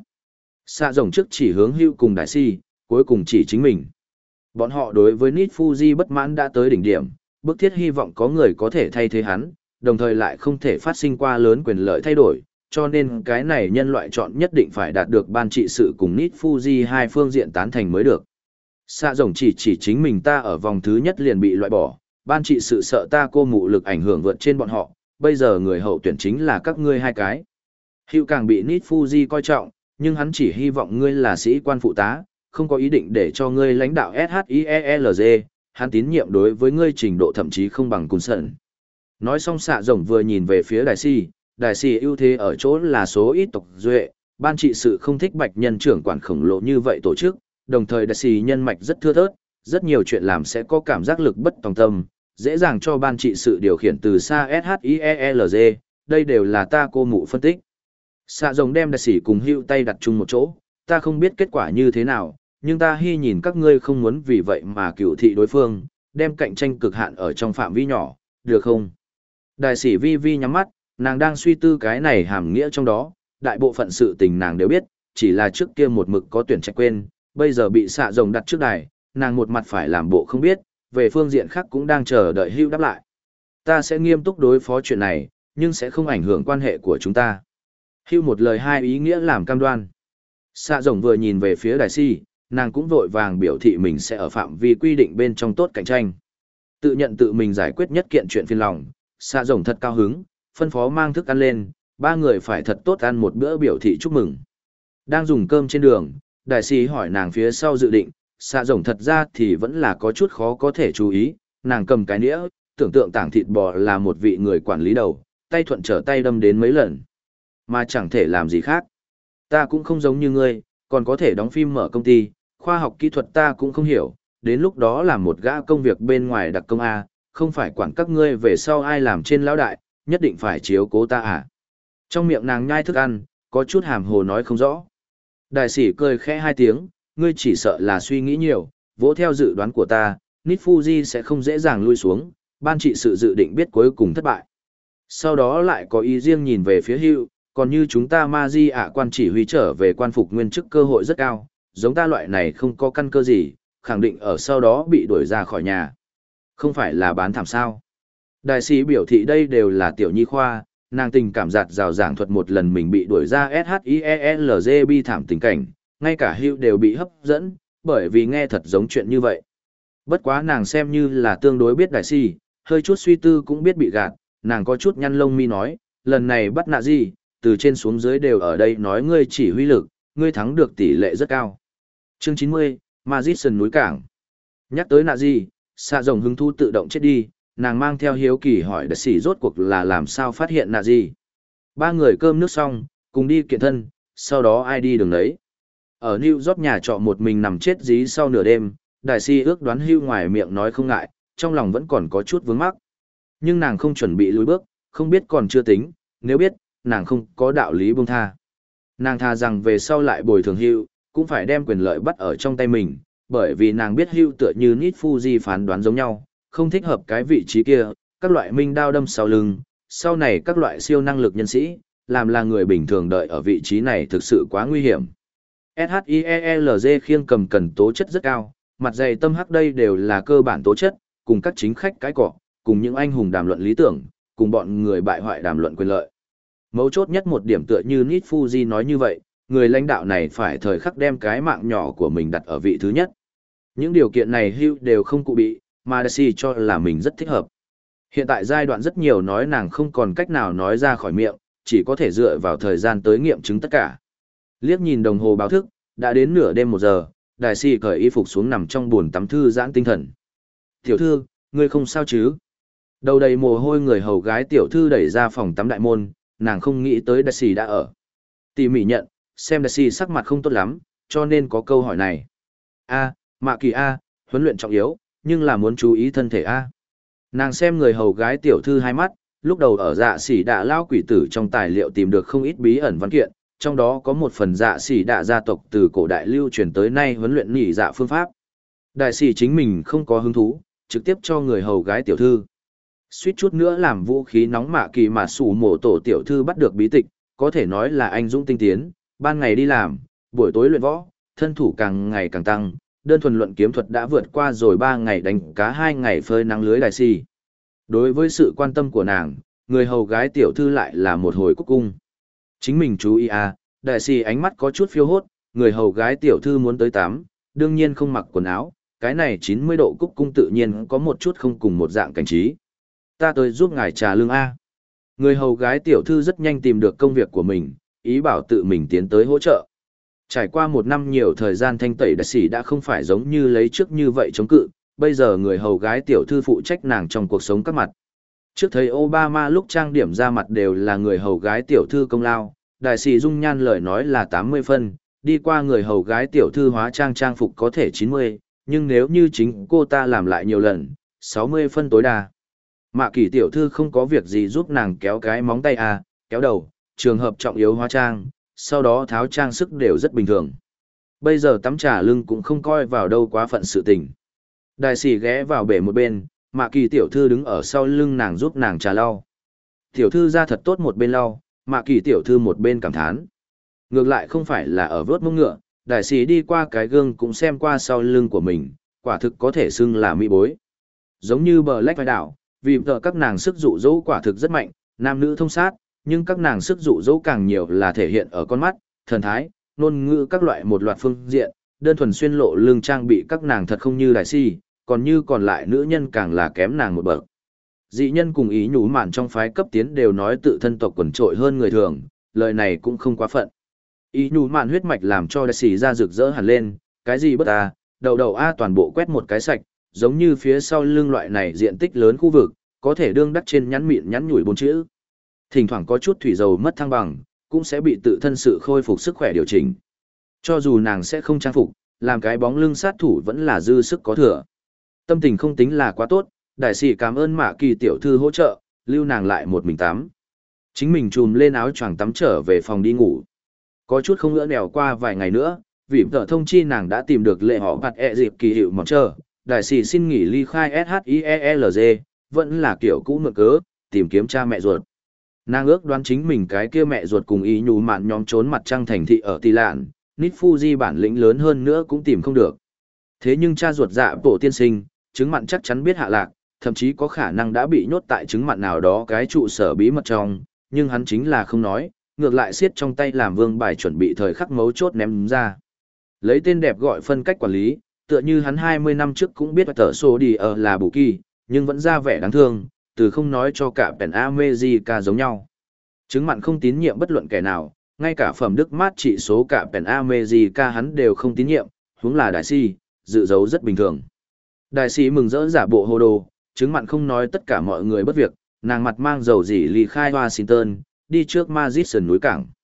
Xạ rồng trước chỉ hướng hưu cùng đại si, cuối cùng chỉ chính mình. Bọn họ đối với Nít Fuji bất mãn đã tới đỉnh điểm, bức thiết hy vọng có người có thể thay thế hắn, đồng thời lại không thể phát sinh qua lớn quyền lợi thay đổi, cho nên cái này nhân loại chọn nhất định phải đạt được ban trị sự cùng Nít Fuji hai phương diện tán thành mới được. Xạ rồng chỉ chỉ chính mình ta ở vòng thứ nhất liền bị loại bỏ, ban trị sự sợ ta cô mụ lực ảnh hưởng vượt trên bọn họ, bây giờ người hậu tuyển chính là các ngươi hai cái. Hữu càng bị Nít Fuji coi trọng, nhưng hắn chỉ hy vọng ngươi là sĩ quan phụ tá, không có ý định để cho ngươi lãnh đạo ét hát i e lờ giê, hắn tín nhiệm đối với ngươi trình độ thậm chí không bằng Cùn Sận. Nói xong xạ rồng vừa nhìn về phía đại si, đại si ưu thế ở chỗ là số ít tộc duệ, ban trị sự không thích bạch nhân trưởng quản khổng lồ như vậy tổ chức, đồng thời đại si nhân mạch rất thưa thớt, rất nhiều chuyện làm sẽ có cảm giác lực bất tòng tâm, dễ dàng cho ban trị sự điều khiển từ xa ét hát i e lờ giê, đây đều là ta cô mụ phân tích. Xạ rồng đem đại sĩ cùng hữu tay đặt chung một chỗ, ta không biết kết quả như thế nào, nhưng ta hy nhìn các ngươi không muốn vì vậy mà cựu thị đối phương, đem cạnh tranh cực hạn ở trong phạm vi nhỏ, được không? Đại sĩ vi vi nhắm mắt, nàng đang suy tư cái này hàm nghĩa trong đó, đại bộ phận sự tình nàng đều biết, chỉ là trước kia một mực có tuyển trạch quên, bây giờ bị xạ rồng đặt trước đài, nàng một mặt phải làm bộ không biết, về phương diện khác cũng đang chờ đợi hữu đáp lại. Ta sẽ nghiêm túc đối phó chuyện này, nhưng sẽ không ảnh hưởng quan hệ của chúng ta. Hữu một lời hai ý nghĩa làm cam đoan. Xạ rồng vừa nhìn về phía đại si, nàng cũng vội vàng biểu thị mình sẽ ở phạm vi quy định bên trong tốt cạnh tranh. Tự nhận tự mình giải quyết nhất kiện chuyện phiền lòng, xạ rồng thật cao hứng, phân phó mang thức ăn lên, ba người phải thật tốt ăn một bữa biểu thị chúc mừng. Đang dùng cơm trên đường, đại si hỏi nàng phía sau dự định, xạ rồng thật ra thì vẫn là có chút khó có thể chú ý, nàng cầm cái nĩa, tưởng tượng tảng thịt bò là một vị người quản lý đầu, tay thuận trở tay đâm đến mấy lần. Mà chẳng thể làm gì khác. Ta cũng không giống như ngươi, còn có thể đóng phim mở công ty, khoa học kỹ thuật ta cũng không hiểu, đến lúc đó làm một gã công việc bên ngoài đặc công A, không phải quản các ngươi về sau ai làm trên lão đại, nhất định phải chiếu cố ta à. Trong miệng nàng nhai thức ăn, có chút hàm hồ nói không rõ. Đại sĩ cười khẽ hai tiếng, ngươi chỉ sợ là suy nghĩ nhiều, vỗ theo dự đoán của ta, Nít Fuji sẽ không dễ dàng lui xuống, ban trị sự dự định biết cuối cùng thất bại. Sau đó lại có ý riêng nhìn về phía Hugh, còn như chúng ta ma di ạ quan chỉ huy trở về quan phục nguyên chức cơ hội rất cao, giống ta loại này không có căn cơ gì, khẳng định ở sau đó bị đuổi ra khỏi nhà. Không phải là bán thảm sao. Đại sĩ biểu thị đây đều là tiểu nhi khoa, nàng tình cảm giạt rào giảng thuật một lần mình bị đuổi ra ét hát i e lờ giê bi thảm tình cảnh, ngay cả Hugh đều bị hấp dẫn, bởi vì nghe thật giống chuyện như vậy. Bất quá nàng xem như là tương đối biết đại sĩ, hơi chút suy tư cũng biết bị gạt, nàng có chút nhăn lông mi nói, lần này bắt nạ gì, từ trên xuống dưới đều ở đây nói ngươi chỉ huy lực, ngươi thắng được tỷ lệ rất cao. Chương chín mươi, Magician núi cảng. Nhắc tới nạ gì, xạ rồng hứng thú tự động chết đi, nàng mang theo hiếu kỳ hỏi đại sĩ rốt cuộc là làm sao phát hiện nạ gì. Ba người cơm nước xong, cùng đi kiện thân, sau đó ai đi đường đấy. Ở New York nhà trọ một mình nằm chết dí sau nửa đêm, đại sĩ ước đoán Hugh ngoài miệng nói không ngại, trong lòng vẫn còn có chút vướng mắc. Nhưng nàng không chuẩn bị lùi bước, không biết còn chưa tính, nếu biết, nàng không có đạo lý buông tha. Nàng tha rằng về sau lại bồi thường Hugh, cũng phải đem quyền lợi bắt ở trong tay mình, bởi vì nàng biết Hugh tựa như Nít Fuji phán đoán giống nhau, không thích hợp cái vị trí kia, các loại minh đao đâm sau lưng, sau này các loại siêu năng lực nhân sĩ, làm là người bình thường đợi ở vị trí này thực sự quá nguy hiểm. ét hát i e lờ giê khiêng cầm cần tố chất rất cao, mặt dày tâm hắc đây đều là cơ bản tố chất, cùng các chính khách cái cỏ, cùng những anh hùng đàm luận lý tưởng, cùng bọn người bại hoại đàm luận quyền lợi. Mấu chốt nhất một điểm tựa như Nit Fuji nói như vậy, người lãnh đạo này phải thời khắc đem cái mạng nhỏ của mình đặt ở vị thứ nhất. Những điều kiện này Hugh đều không cụ bị, mà Daisy cho là mình rất thích hợp. Hiện tại giai đoạn rất nhiều nói nàng không còn cách nào nói ra khỏi miệng, chỉ có thể dựa vào thời gian tới nghiệm chứng tất cả. Liếc nhìn đồng hồ báo thức, đã đến nửa đêm một giờ, Daisy cởi y phục xuống nằm trong bồn tắm thư giãn tinh thần. Tiểu thư, ngươi không sao chứ? Đầu đầy mồ hôi người hầu gái tiểu thư đẩy ra phòng tắm đại môn, nàng không nghĩ tới Daisy đã ở. Tỉ mỉ nhận, xem Daisy sắc mặt không tốt lắm, cho nên có câu hỏi này. A, Mạ Kỳ A, huấn luyện trọng yếu, nhưng là muốn chú ý thân thể A. Nàng xem người hầu gái tiểu thư hai mắt, lúc đầu ở dạ sỉ đạ lao quỷ tử trong tài liệu tìm được không ít bí ẩn văn kiện, trong đó có một phần dạ sỉ đạ gia tộc từ cổ đại lưu truyền tới nay huấn luyện nhị dạ phương pháp. Đại sĩ chính mình không có hứng thú, trực tiếp cho người hầu gái tiểu thư. Suýt chút nữa làm vũ khí nóng Mạ Kỳ mà sủ mổ tổ tiểu thư bắt được bí tịch, có thể nói là anh dũng tinh tiến, ban ngày đi làm, buổi tối luyện võ, thân thủ càng ngày càng tăng, đơn thuần luận kiếm thuật đã vượt qua rồi ba ngày đánh cá hai ngày phơi nắng lưới đại si. Đối với sự quan tâm của nàng, người hầu gái tiểu thư lại là một hồi cúc cung. Chính mình chú ý à, đại si ánh mắt có chút phiêu hốt, người hầu gái tiểu thư muốn tới tắm, đương nhiên không mặc quần áo, cái này chín mươi độ cúc cung tự nhiên có một chút không cùng một dạng cảnh trí. Ta tới giúp ngài trà lương A. Người hầu gái tiểu thư rất nhanh tìm được công việc của mình, ý bảo tự mình tiến tới hỗ trợ. Trải qua một năm nhiều thời gian thanh tẩy đại sĩ đã không phải giống như lấy trước như vậy chống cự, bây giờ người hầu gái tiểu thư phụ trách nàng trong cuộc sống các mặt. Trước thấy Obama lúc trang điểm ra mặt đều là người hầu gái tiểu thư công lao, đại sĩ dung nhan lời nói là tám mươi phân, đi qua người hầu gái tiểu thư hóa trang trang phục có thể chín mươi, nhưng nếu như chính cô ta làm lại nhiều lần, sáu mươi phân tối đa. Mạ Kỳ tiểu thư không có việc gì giúp nàng kéo cái móng tay à, kéo đầu, trường hợp trọng yếu hóa trang, sau đó tháo trang sức đều rất bình thường. Bây giờ tắm trà lưng cũng không coi vào đâu quá phận sự tình. Đại sĩ ghé vào bể một bên, Mạ Kỳ tiểu thư đứng ở sau lưng nàng giúp nàng trà lau. Tiểu thư ra thật tốt một bên lau, Mạ Kỳ tiểu thư một bên cảm thán. Ngược lại không phải là ở vớt mông ngựa, đại sĩ đi qua cái gương cũng xem qua sau lưng của mình, quả thực có thể xưng là mỹ bối. Giống như bờ lách vai đảo, vì vợ các nàng sức dụ dỗ quả thực rất mạnh, nam nữ thông sát, nhưng các nàng sức dụ dỗ càng nhiều là thể hiện ở con mắt, thần thái, ngôn ngữ các loại một loạt phương diện, đơn thuần xuyên lộ lưng trang bị các nàng thật không như đại si, còn như còn lại nữ nhân càng là kém nàng một bậc. Dị nhân cùng ý nhủ mạn trong phái cấp tiến đều nói tự thân tộc quần trội hơn người thường, lời này cũng không quá phận. Ý nhủ mạn huyết mạch làm cho đại sĩ ra rực rỡ hẳn lên, cái gì bất à, đầu đầu a toàn bộ quét một cái sạch, giống như phía sau lưng loại này diện tích lớn khu vực, có thể đương đắc trên nhắn mịn nhắn nhủi bốn chữ. Thỉnh thoảng có chút thủy dầu mất thăng bằng, cũng sẽ bị tự thân sự khôi phục sức khỏe điều chỉnh. Cho dù nàng sẽ không trang phục, làm cái bóng lưng sát thủ vẫn là dư sức có thừa. Tâm tình không tính là quá tốt, đại sĩ cảm ơn Mạ Kỳ tiểu thư hỗ trợ, lưu nàng lại một mình tắm. Chính mình trùm lên áo choàng tắm trở về phòng đi ngủ. Có chút không ngỡ nẻo qua vài ngày nữa, vì tờ thông chi nàng đã tìm được lệ họ bạt ẹ dịp kỳ hiệu mỏng chờ, đại sĩ xin nghỉ ly khai ét hát i e lờ giê, vẫn là kiểu cũ mượn cớ, tìm kiếm cha mẹ ruột. Nàng ước đoán chính mình cái kia mẹ ruột cùng ý nhủ mạn nhóm trốn mặt trăng thành thị ở Tỳ Lạn, Nit Fuji bản lĩnh lớn hơn nữa cũng tìm không được. Thế nhưng cha ruột dạ bộ tiên sinh, chứng mặn chắc chắn biết hạ lạc, thậm chí có khả năng đã bị nhốt tại chứng mặn nào đó cái trụ sở bí mật trong, nhưng hắn chính là không nói, ngược lại siết trong tay làm vương bài chuẩn bị thời khắc mấu chốt ném ra. Lấy tên đẹp gọi phân cách quản lý, tựa như hắn hai mươi năm trước cũng biết tờ số đi ở là bù kỳ, nhưng vẫn ra vẻ đáng thương, từ không nói cho cả Pen America giống nhau. Chứng mặn không tín nhiệm bất luận kẻ nào, ngay cả phẩm đức mát trị số cả Pen America hắn đều không tín nhiệm, huống là đại si, dự dấu rất bình thường. Đại sĩ mừng rỡ giả bộ hồ đồ, chứng mặn không nói tất cả mọi người bất việc, nàng mặt mang dầu dỉ ly khai Washington, đi trước Madison núi cảng.